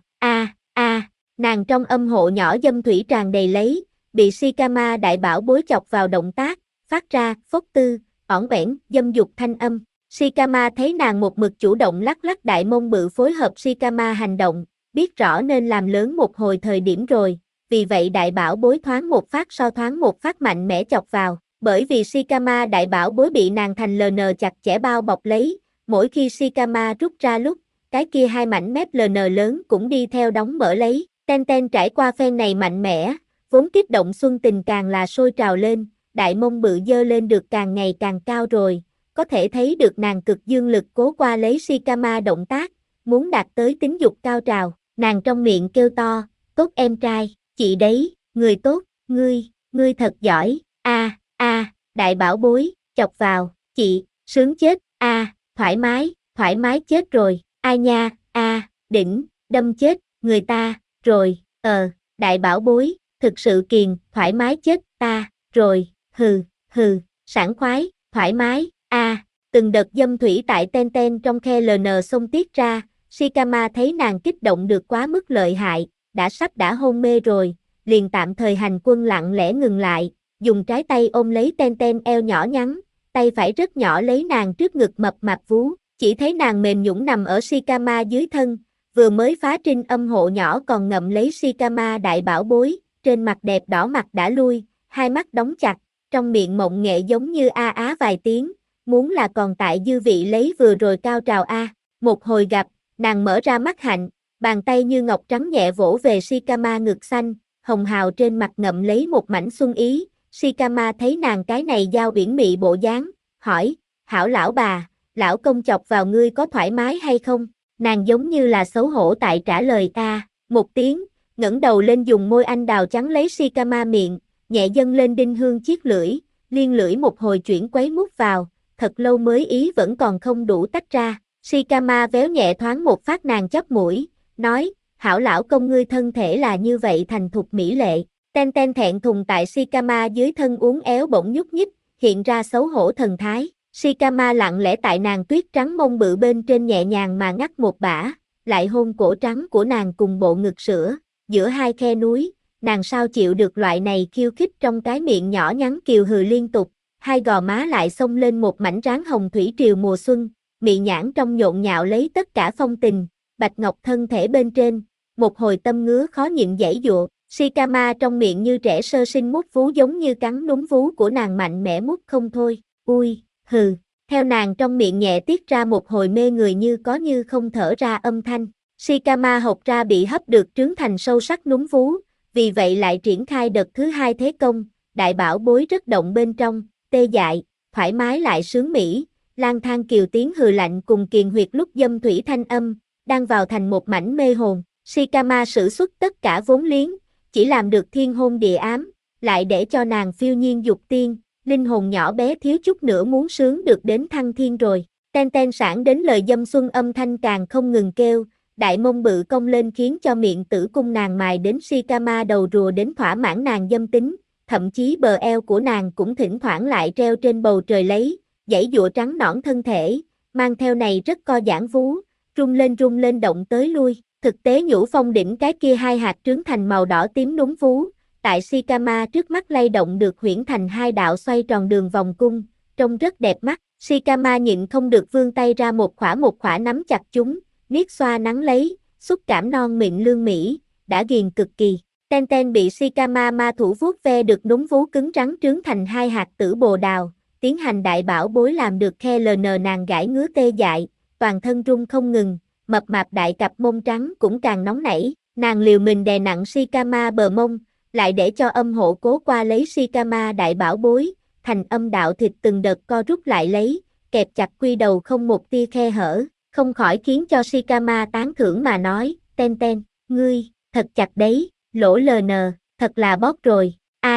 Speaker 1: nàng trong âm hộ nhỏ dâm thủy tràn đầy lấy, bị Shikama đại bảo bối chọc vào động tác, phát ra, phốc tư, ỏn ẻn, dâm dục thanh âm. Shikama thấy nàng một mực chủ động lắc lắc đại mông bự phối hợp Shikama hành động, biết rõ nên làm lớn một hồi thời điểm rồi, vì vậy đại bảo bối thoáng một phát so thoáng một phát mạnh mẽ chọc vào, bởi vì Shikama đại bảo bối bị nàng thành LN chặt chẽ bao bọc lấy, mỗi khi Shikama rút ra lúc, cái kia hai mảnh mép LN lớn cũng đi theo đóng mở lấy, Ten trải qua phen này mạnh mẽ, vốn kích động xuân tình càng là sôi trào lên, đại mông bự dơ lên được càng ngày càng cao rồi, có thể thấy được nàng cực dương lực cố qua lấy Shikama động tác, muốn đạt tới tính dục cao trào, nàng trong miệng kêu to, tốt em trai, chị đấy, người tốt, ngươi thật giỏi, đại bảo bối, chọc vào, chị, sướng chết, thoải mái chết rồi, ai nha, đỉnh, đâm chết, người ta, rồi, đại bảo bối, thực sự kiền, thoải mái chết, ta, rồi, hừ, sảng khoái, thoải mái, từng đợt dâm thủy tại Ten trong khe LN xông tiết ra, Shikama thấy nàng kích động được quá mức lợi hại, đã hôn mê rồi, liền tạm thời hành quân lặng lẽ ngừng lại, dùng trái tay ôm lấy Ten eo nhỏ nhắn, tay phải rất nhỏ lấy nàng trước ngực mập mạp vú, chỉ thấy nàng mềm nhũn nằm ở Shikama dưới thân, vừa mới phá trinh âm hộ nhỏ còn ngậm lấy Shikama đại bảo bối, trên mặt đẹp đỏ mặt đã lui, hai mắt đóng chặt, trong miệng mộng nghệ giống như á vài tiếng, muốn là còn tại dư vị lấy vừa rồi cao trào một hồi gặp, nàng mở ra mắt hạnh, bàn tay như ngọc trắng nhẹ vỗ về Shikama ngực xanh, hồng hào trên mặt ngậm lấy một mảnh xuân ý, Shikama thấy nàng cái này giao uyển mị bộ dáng, hỏi, hảo lão bà, lão công chọc vào ngươi có thoải mái hay không? Nàng giống như là xấu hổ tại trả lời một tiếng, ngẩng đầu lên dùng môi anh đào trắng lấy Shikama miệng, nhẹ dâng lên đinh hương chiếc lưỡi, liên lưỡi một hồi chuyển quấy mút vào, thật lâu mới ý vẫn còn không đủ tách ra. Shikama véo nhẹ thoáng một phát nàng chóp mũi, nói, hảo lão công ngươi thân thể là như vậy thành thục mỹ lệ. Ten thẹn thùng tại Shikama dưới thân uốn éo bỗng nhúc nhích, hiện ra xấu hổ thần thái. Shikama lặng lẽ tại nàng tuyết trắng mông bự bên trên nhẹ nhàng mà ngắt một bả, lại hôn cổ trắng của nàng cùng bộ ngực sữa, giữa hai khe núi, nàng sao chịu được loại này khiêu khích trong cái miệng nhỏ nhắn kiều hừ liên tục, hai gò má lại xông lên một mảnh ráng hồng thủy triều mùa xuân, mị nhãn trong nhộn nhạo lấy tất cả phong tình, bạch ngọc thân thể bên trên, một hồi tâm ngứa khó nhịn giãy giụa, Shikama trong miệng như trẻ sơ sinh mút vú giống như cắn núm vú của nàng mạnh mẽ mút không thôi, ui, hừ, theo nàng trong miệng nhẹ tiết ra một hồi mê người như có như không thở ra âm thanh, Shikama hộc ra bị hấp được trướng thành sâu sắc núm vú, vì vậy lại triển khai đợt thứ hai thế công, đại bảo bối rất động bên trong, tê dại, thoải mái lại sướng mỹ, lang thang kiều tiếng hừ lạnh cùng kiền huyệt lúc dâm thủy thanh âm, đang vào thành một mảnh mê hồn, Shikama sử xuất tất cả vốn liếng, chỉ làm được thiên hôn địa ám, lại để cho nàng phiêu nhiên dục tiên, linh hồn nhỏ bé thiếu chút nữa muốn sướng được đến thăng thiên rồi. Ten sản đến lời dâm xuân âm thanh càng không ngừng kêu, đại mông bự cong lên khiến cho miệng tử cung nàng mài đến Shikama đầu rùa đến thỏa mãn nàng dâm tính, thậm chí bờ eo của nàng cũng thỉnh thoảng lại treo trên bầu trời lấy, dãy dụa trắng nõn thân thể, mang theo này rất co giãn vú, rung lên động tới lui, thực tế nhũ phong đỉnh cái kia hai hạt trướng thành màu đỏ tím núm vú, tại Shikama trước mắt lay động được huyễn thành hai đạo xoay tròn đường vòng cung, trông rất đẹp mắt, Shikama nhịn không được vươn tay ra một khỏa nắm chặt chúng, niết xoa nắng lấy, xúc cảm non mịn lương mỹ, đã ghiền cực kỳ. Ten bị Shikama ma thủ vuốt ve được núm vú cứng rắn trướng thành hai hạt tử bồ đào, tiến hành đại bảo bối làm được khe LN nàng gãi ngứa tê dại, toàn thân rung không ngừng, mập mạp đại cặp mông trắng cũng càng nóng nảy, nàng liều mình đè nặng Shikama bờ mông, lại để cho âm hộ cố qua lấy Shikama đại bảo bối, thành âm đạo thịt từng đợt co rút lại lấy, kẹp chặt quy đầu không một tia khe hở, không khỏi khiến cho Shikama tán thưởng mà nói, Ten, ngươi, thật chặt đấy, lỗ LN, thật là bóp rồi, ai,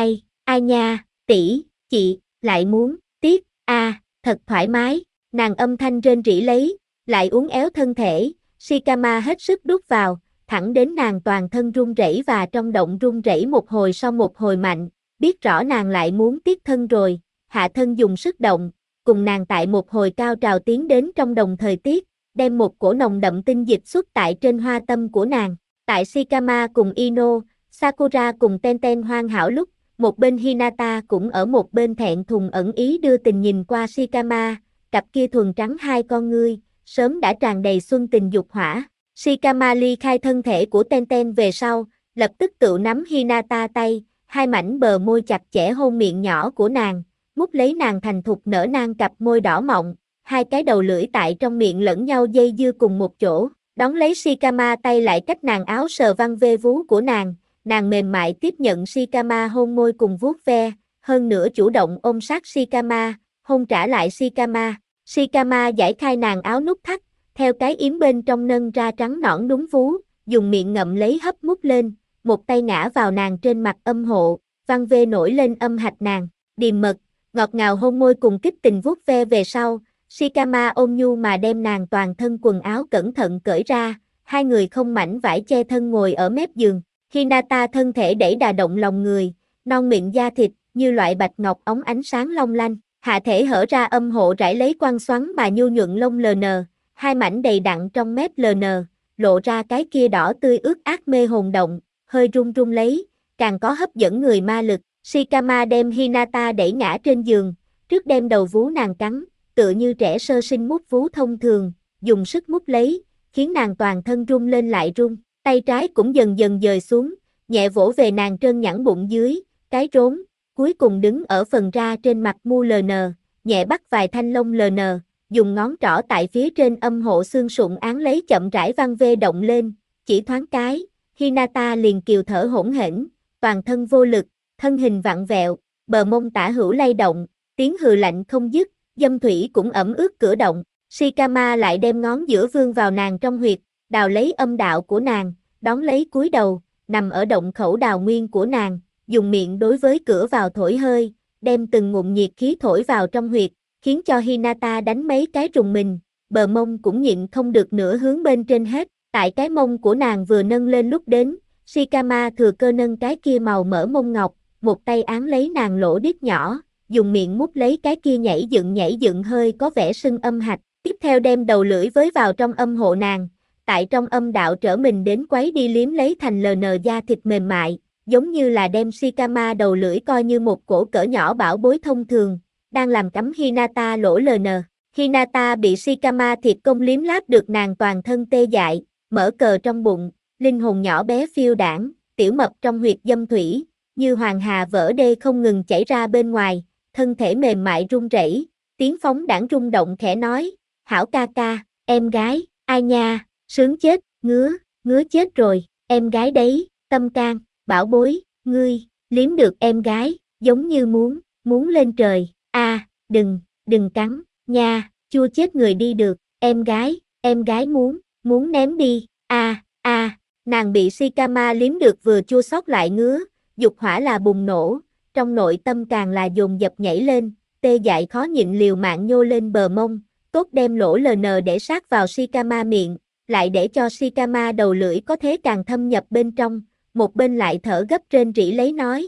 Speaker 1: Ai nha, tỷ, chị, lại muốn, tiếc, thật thoải mái, nàng âm thanh rên rỉ lấy, lại uốn éo thân thể, Shikama hết sức đút vào, thẳng đến nàng toàn thân run rẩy và trong động run rẩy một hồi sau một hồi mạnh, biết rõ nàng lại muốn tiếc thân rồi, hạ thân dùng sức động, cùng nàng tại một hồi cao trào tiến đến trong đồng thời tiết, đem một cổ nồng đậm tinh dịch xuất tại trên hoa tâm của nàng. Tại Shikama cùng Ino, Sakura cùng Tenten hoàn hảo lúc, một bên Hinata cũng ở một bên thẹn thùng ẩn ý đưa tình nhìn qua Shikama, cặp kia thuần trắng hai con ngươi, sớm đã tràn đầy xuân tình dục hỏa. Shikama ly khai thân thể của Tenten về sau, lập tức tự nắm Hinata tay, hai mảnh bờ môi chặt chẽ hôn miệng nhỏ của nàng, mút lấy nàng thành thục nở nang cặp môi đỏ mọng, hai cái đầu lưỡi tại trong miệng lẫn nhau dây dưa cùng một chỗ, đón lấy Shikama tay lại cách nàng áo sờ văng ve vú của nàng mềm mại tiếp nhận Shikama hôn môi cùng vuốt ve, hơn nữa chủ động ôm sát Shikama, hôn trả lại Shikama. Shikama giải khai nàng áo nút thắt, theo cái yếm bên trong nâng ra trắng nõn đúng vú, dùng miệng ngậm lấy hấp mút lên, một tay ngã vào nàng trên mặt âm hộ, văng ve nổi lên âm hạch nàng, điềm mật, ngọt ngào hôn môi cùng kích tình vuốt ve về sau, Shikama ôm nhu mà đem nàng toàn thân quần áo cẩn thận cởi ra, hai người không mảnh vải che thân ngồi ở mép giường. Hinata thân thể đẩy đà động lòng người, non mịn da thịt, như loại bạch ngọc óng ánh sáng long lanh, hạ thể hở ra âm hộ rải lấy quăng xoắn mà nhu nhuận lông LN, hai mảnh đầy đặn trong mép LN, lộ ra cái kia đỏ tươi ướt át mê hồn động, hơi run run lấy, càng có hấp dẫn người ma lực. Shikama đem Hinata đẩy ngã trên giường, trước đem đầu vú nàng cắn, tựa như trẻ sơ sinh mút vú thông thường, dùng sức mút lấy, khiến nàng toàn thân run lên lại run. Tay trái cũng dần dần dời xuống, nhẹ vỗ về nàng trơn nhẵn bụng dưới, cái rốn, cuối cùng đứng ở phần ra trên mặt mu LN, nhẹ bắt vài thanh lông LN, dùng ngón trỏ tại phía trên âm hộ xương sụn án lấy chậm rãi văng ve động lên, chỉ thoáng cái, Hinata liền kiều thở hỗn hển, toàn thân vô lực, thân hình vặn vẹo, bờ mông tả hữu lay động, tiếng hừ lạnh không dứt, dâm thủy cũng ẩm ướt cửa động, Shikama lại đem ngón giữa vươn vào nàng trong huyệt, đào lấy âm đạo của nàng, đón lấy cúi đầu, nằm ở động khẩu đào nguyên của nàng, dùng miệng đối với cửa vào thổi hơi, đem từng ngụm nhiệt khí thổi vào trong huyệt, khiến cho Hinata đánh mấy cái rùng mình, bờ mông cũng nhịn không được nữa hướng bên trên hết, tại cái mông của nàng vừa nâng lên lúc đến, Shikama thừa cơ nâng cái kia màu mỡ mông ngọc, một tay án lấy nàng lỗ đít nhỏ, dùng miệng mút lấy cái kia nhảy dựng hơi có vẻ sưng âm hạch, tiếp theo đem đầu lưỡi với vào trong âm hộ nàng, tại trong âm đạo trở mình đến quấy đi liếm lấy thành LN da thịt mềm mại, giống như là đem Shikama đầu lưỡi coi như một cổ cỡ nhỏ bảo bối thông thường, đang làm cắm Hinata lỗ LN. Hinata bị Shikama thịt công liếm láp được nàng toàn thân tê dại, mở cờ trong bụng, linh hồn nhỏ bé phiêu đảng, tiểu mập trong huyệt dâm thủy, như hoàng hà vỡ đê không ngừng chảy ra bên ngoài, thân thể mềm mại run rẩy, tiếng phóng đãng rung động khẽ nói, hảo ca ca, em gái, ai nha, sướng chết, ngứa chết rồi, em gái đấy, tâm can, bảo bối, ngươi, liếm được em gái, giống như muốn lên trời, đừng cắn, nha, chua chết người đi được, em gái muốn ném đi, nàng bị Shikama liếm được vừa chua xót lại ngứa, dục hỏa là bùng nổ, trong nội tâm càng là dồn dập nhảy lên, tê dại khó nhịn liều mạng nhô lên bờ mông, tốt đem lỗ LN để sát vào Shikama miệng, lại để cho Shikama đầu lưỡi có thế càng thâm nhập bên trong, một bên lại thở gấp rên rỉ lấy nói,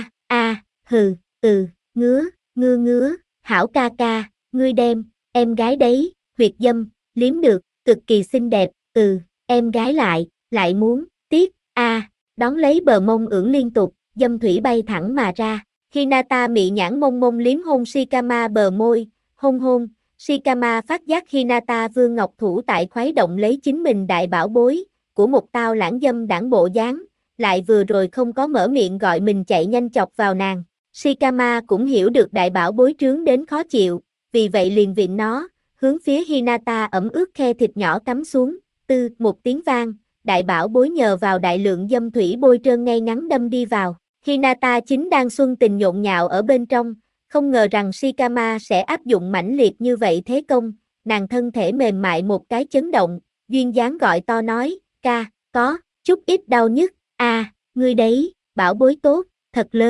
Speaker 1: ngứa, hảo ca ca, ngươi đem, em gái đấy, huyệt dâm, liếm được, cực kỳ xinh đẹp, em gái lại muốn, tiếc, đón lấy bờ mông ưỡn liên tục, dâm thủy bay thẳng mà ra, Hinata mị nhãn mông mông liếm hôn Shikama bờ môi, hôn, Shikama phát giác Hinata vương ngọc thủ tại khuấy động lấy chính mình đại bảo bối, của một tao lãng dâm đảng bộ dáng, lại vừa rồi không có mở miệng gọi mình chạy nhanh chọc vào nàng. Shikama cũng hiểu được đại bảo bối trướng đến khó chịu, vì vậy liền vịn nó, hướng phía Hinata ẩm ướt khe thịt nhỏ cắm xuống, một tiếng vang, đại bảo bối nhờ vào đại lượng dâm thủy bôi trơn ngay ngắn đâm đi vào. Hinata chính đang xuân tình nhộn nhạo ở bên trong, không ngờ rằng Shikama sẽ áp dụng mãnh liệt như vậy thế công, nàng thân thể mềm mại một cái chấn động, duyên dáng gọi to nói, ca, có chút ít đau nhức, ngươi đấy, bảo bối tốt, thật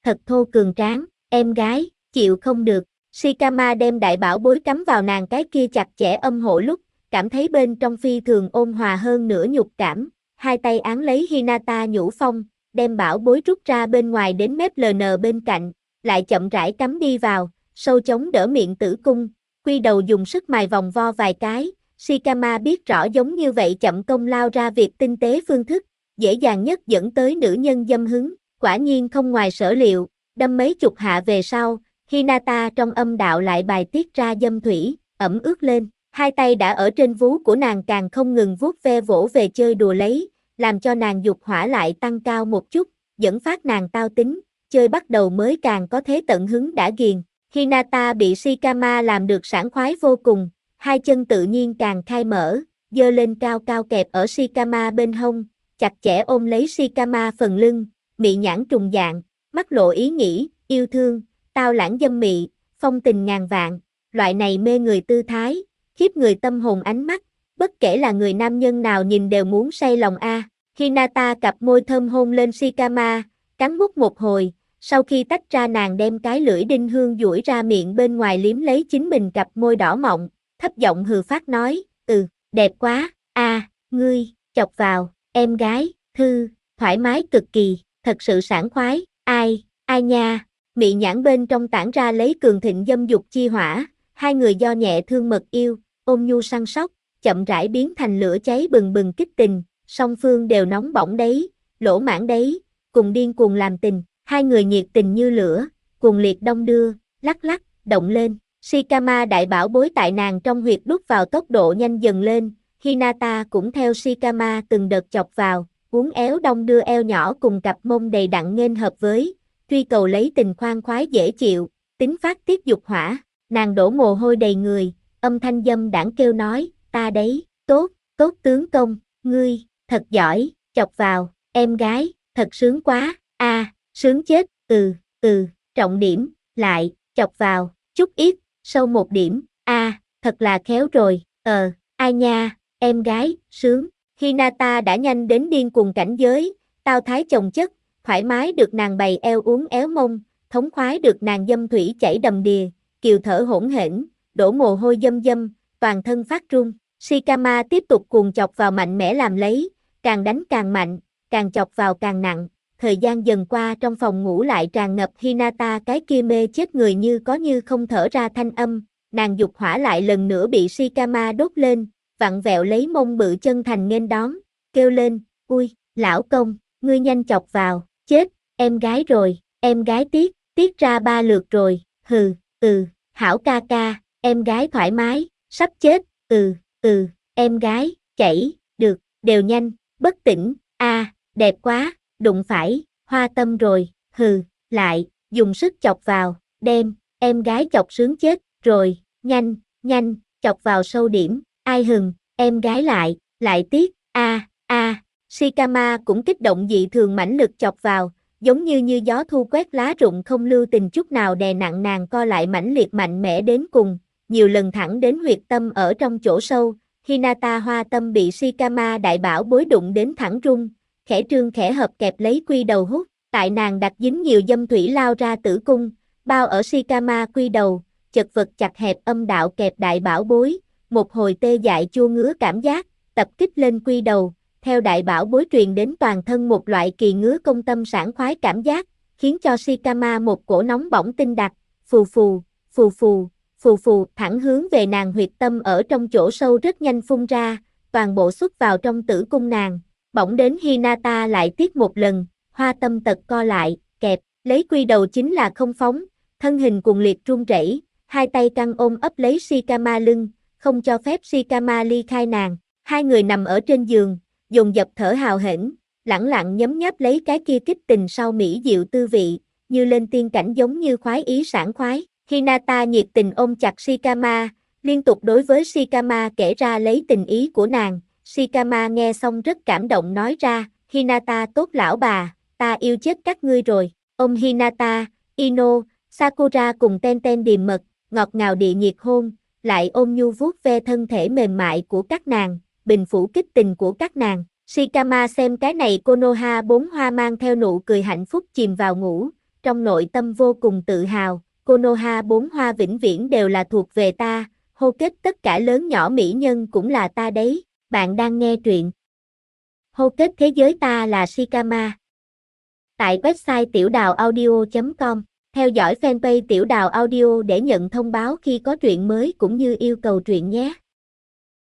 Speaker 1: thật thô cường tráng, em gái, chịu không được. Shikama đem đại bảo bối cắm vào nàng cái kia chặt chẽ âm hộ lúc, cảm thấy bên trong phi thường ôn hòa hơn nửa nhục cảm, hai tay án lấy Hinata nhũ phong, đem bảo bối rút ra bên ngoài đến mép LN bên cạnh, lại chậm rãi cắm đi vào, sâu chống đỡ miệng tử cung, quy đầu dùng sức mài vòng vo vài cái. Shikama biết rõ giống như vậy chậm công lao ra việc tinh tế phương thức, dễ dàng nhất dẫn tới nữ nhân dâm hứng, quả nhiên không ngoài sở liệu, đâm mấy chục hạ về sau, Hinata trong âm đạo lại bài tiết ra dâm thủy, ẩm ướt lên, hai tay đã ở trên vú của nàng càng không ngừng vuốt ve vỗ về chơi đùa lấy, làm cho nàng dục hỏa lại tăng cao một chút, dẫn phát nàng tao tính, chơi bắt đầu mới càng có thế tận hứng đã ghiền. Hinata bị Shikama làm được sảng khoái vô cùng, hai chân tự nhiên càng khai mở, giơ lên cao cao kẹp ở Shikama bên hông, chặt chẽ ôm lấy Shikama phần lưng, mị nhãn trùng dạng, mắt lộ ý nghĩ, yêu thương, tao lãng dâm mị, phong tình ngàn vạn, loại này mê người tư thái, khiếp người tâm hồn ánh mắt, bất kể là người nam nhân nào nhìn đều muốn say lòng a. Hinata cặp môi thơm hôn lên Shikama, cắn mút một hồi, sau khi tách ra nàng đem cái lưỡi đinh hương duỗi ra miệng bên ngoài liếm lấy chính mình cặp môi đỏ mọng, thấp giọng hừ phát nói, đẹp quá, ngươi, chọc vào, em gái, thoải mái cực kỳ, thật sự sảng khoái, ai nha, mị nhãn bên trong tản ra lấy cường thịnh dâm dục chi hỏa, hai người do nhẹ thương mật yêu, ôm nhu săn sóc, chậm rãi biến thành lửa cháy bừng bừng kích tình, song phương đều nóng bỏng đấy, lỗ mãn đấy, cùng điên cuồng làm tình, hai người nhiệt tình như lửa, cuồng liệt đong đưa, lắc lắc, động lên, Shikama đại bảo bối tại nàng trong huyệt đút vào tốc độ nhanh dần lên, Hinata cũng theo Shikama từng đợt chọc vào, uốn éo đong đưa eo nhỏ cùng cặp mông đầy đặn nghênh hợp với, truy cầu lấy tình khoan khoái dễ chịu, tính phát tiết dục hỏa, nàng đổ mồ hôi đầy người, âm thanh dâm đãng kêu nói, ta đấy, tốt tướng công, ngươi, thật giỏi, chọc vào, em gái, thật sướng quá, sướng chết, trọng điểm, lại, chọc vào, chút ít, sâu một điểm, thật là khéo rồi, ai nha, em gái, sướng, Hinata đã nhanh đến điên cuồng cảnh giới, tao thái chồng chất, thoải mái được nàng bày eo uốn éo mông, thống khoái được nàng dâm thủy chảy đầm đìa, kiều thở hỗn hển, đổ mồ hôi dâm dâm, toàn thân phát run. Shikama tiếp tục cuồng chọc vào mạnh mẽ làm lấy, càng đánh càng mạnh, càng chọc vào càng nặng. Thời gian dần qua trong phòng ngủ lại tràn ngập Hinata cái kia mê chết người như có như không thở ra thanh âm, nàng dục hỏa lại lần nữa bị Shikama đốt lên, vặn vẹo lấy mông bự chân thành nghênh đón, kêu lên, ui, lão công, ngươi nhanh chọc vào, chết, em gái rồi, em gái tiết ra 3 lượt rồi, hảo ca ca, em gái thoải mái, sắp chết, em gái, chảy, được, đều nhanh, bất tỉnh, đẹp quá, đụng phải, hoa tâm rồi, lại, dùng sức chọc vào, đem, em gái chọc sướng chết, rồi, nhanh, chọc vào sâu điểm, ai hừng, em gái lại tiếc, Shikama cũng kích động dị thường mãnh lực chọc vào, giống như gió thu quét lá rụng không lưu tình chút nào đè nặng nàng co lại mãnh liệt mạnh mẽ đến cùng, nhiều lần thẳng đến huyệt tâm ở trong chỗ sâu, Hinata hoa tâm bị Shikama đại bảo bối đụng đến thẳng rung, khẽ trương khẽ hợp kẹp lấy quy đầu hút, tại nàng đặt dính nhiều dâm thủy lao ra tử cung, bao ở Shikama quy đầu, chật vật chặt hẹp âm đạo kẹp đại bảo bối, một hồi tê dại chua ngứa cảm giác, tập kích lên quy đầu, theo đại bảo bối truyền đến toàn thân một loại kỳ ngứa công tâm sảng khoái cảm giác, khiến cho Shikama một cổ nóng bỏng tinh đặc, phù phù, thẳng hướng về nàng huyệt tâm ở trong chỗ sâu rất nhanh phun ra, toàn bộ xuất vào trong tử cung nàng, bỗng đến Hinata lại tiếc một lần, hoa tâm tật co lại, kẹp, lấy quy đầu chính là không phóng, thân hình cuồng liệt run rẩy, hai tay căng ôm ấp lấy Shikama lưng, không cho phép Shikama ly khai nàng, hai người nằm ở trên giường, dồn dập thở hào hển, lẳng lặng nhấm nháp lấy cái kia kích tình sau mỹ diệu tư vị, như lên tiên cảnh giống như khoái ý sảng khoái. Hinata nhiệt tình ôm chặt Shikama, liên tục đối với Shikama kể ra lấy tình ý của nàng. Shikama nghe xong rất cảm động nói ra, Hinata tốt lão bà, ta yêu chết các ngươi rồi. Ôm Hinata, Ino, Sakura cùng Ten Ten điềm mật, ngọt ngào địa nhiệt hôn, lại ôm nhu vuốt ve thân thể mềm mại của các nàng, bình phủ kích tình của các nàng. Shikama xem cái này Konoha 4 hoa mang theo nụ cười hạnh phúc chìm vào ngủ, trong nội tâm vô cùng tự hào, Konoha 4 hoa vĩnh viễn đều là thuộc về ta, hô kết tất cả lớn nhỏ mỹ nhân cũng là ta đấy, bạn đang nghe truyện. Hô kết thế giới ta là Shikama. Tại website tiểu đào audio.com, theo dõi fanpage tiểu đào audio để nhận thông báo khi có truyện mới cũng như yêu cầu truyện nhé.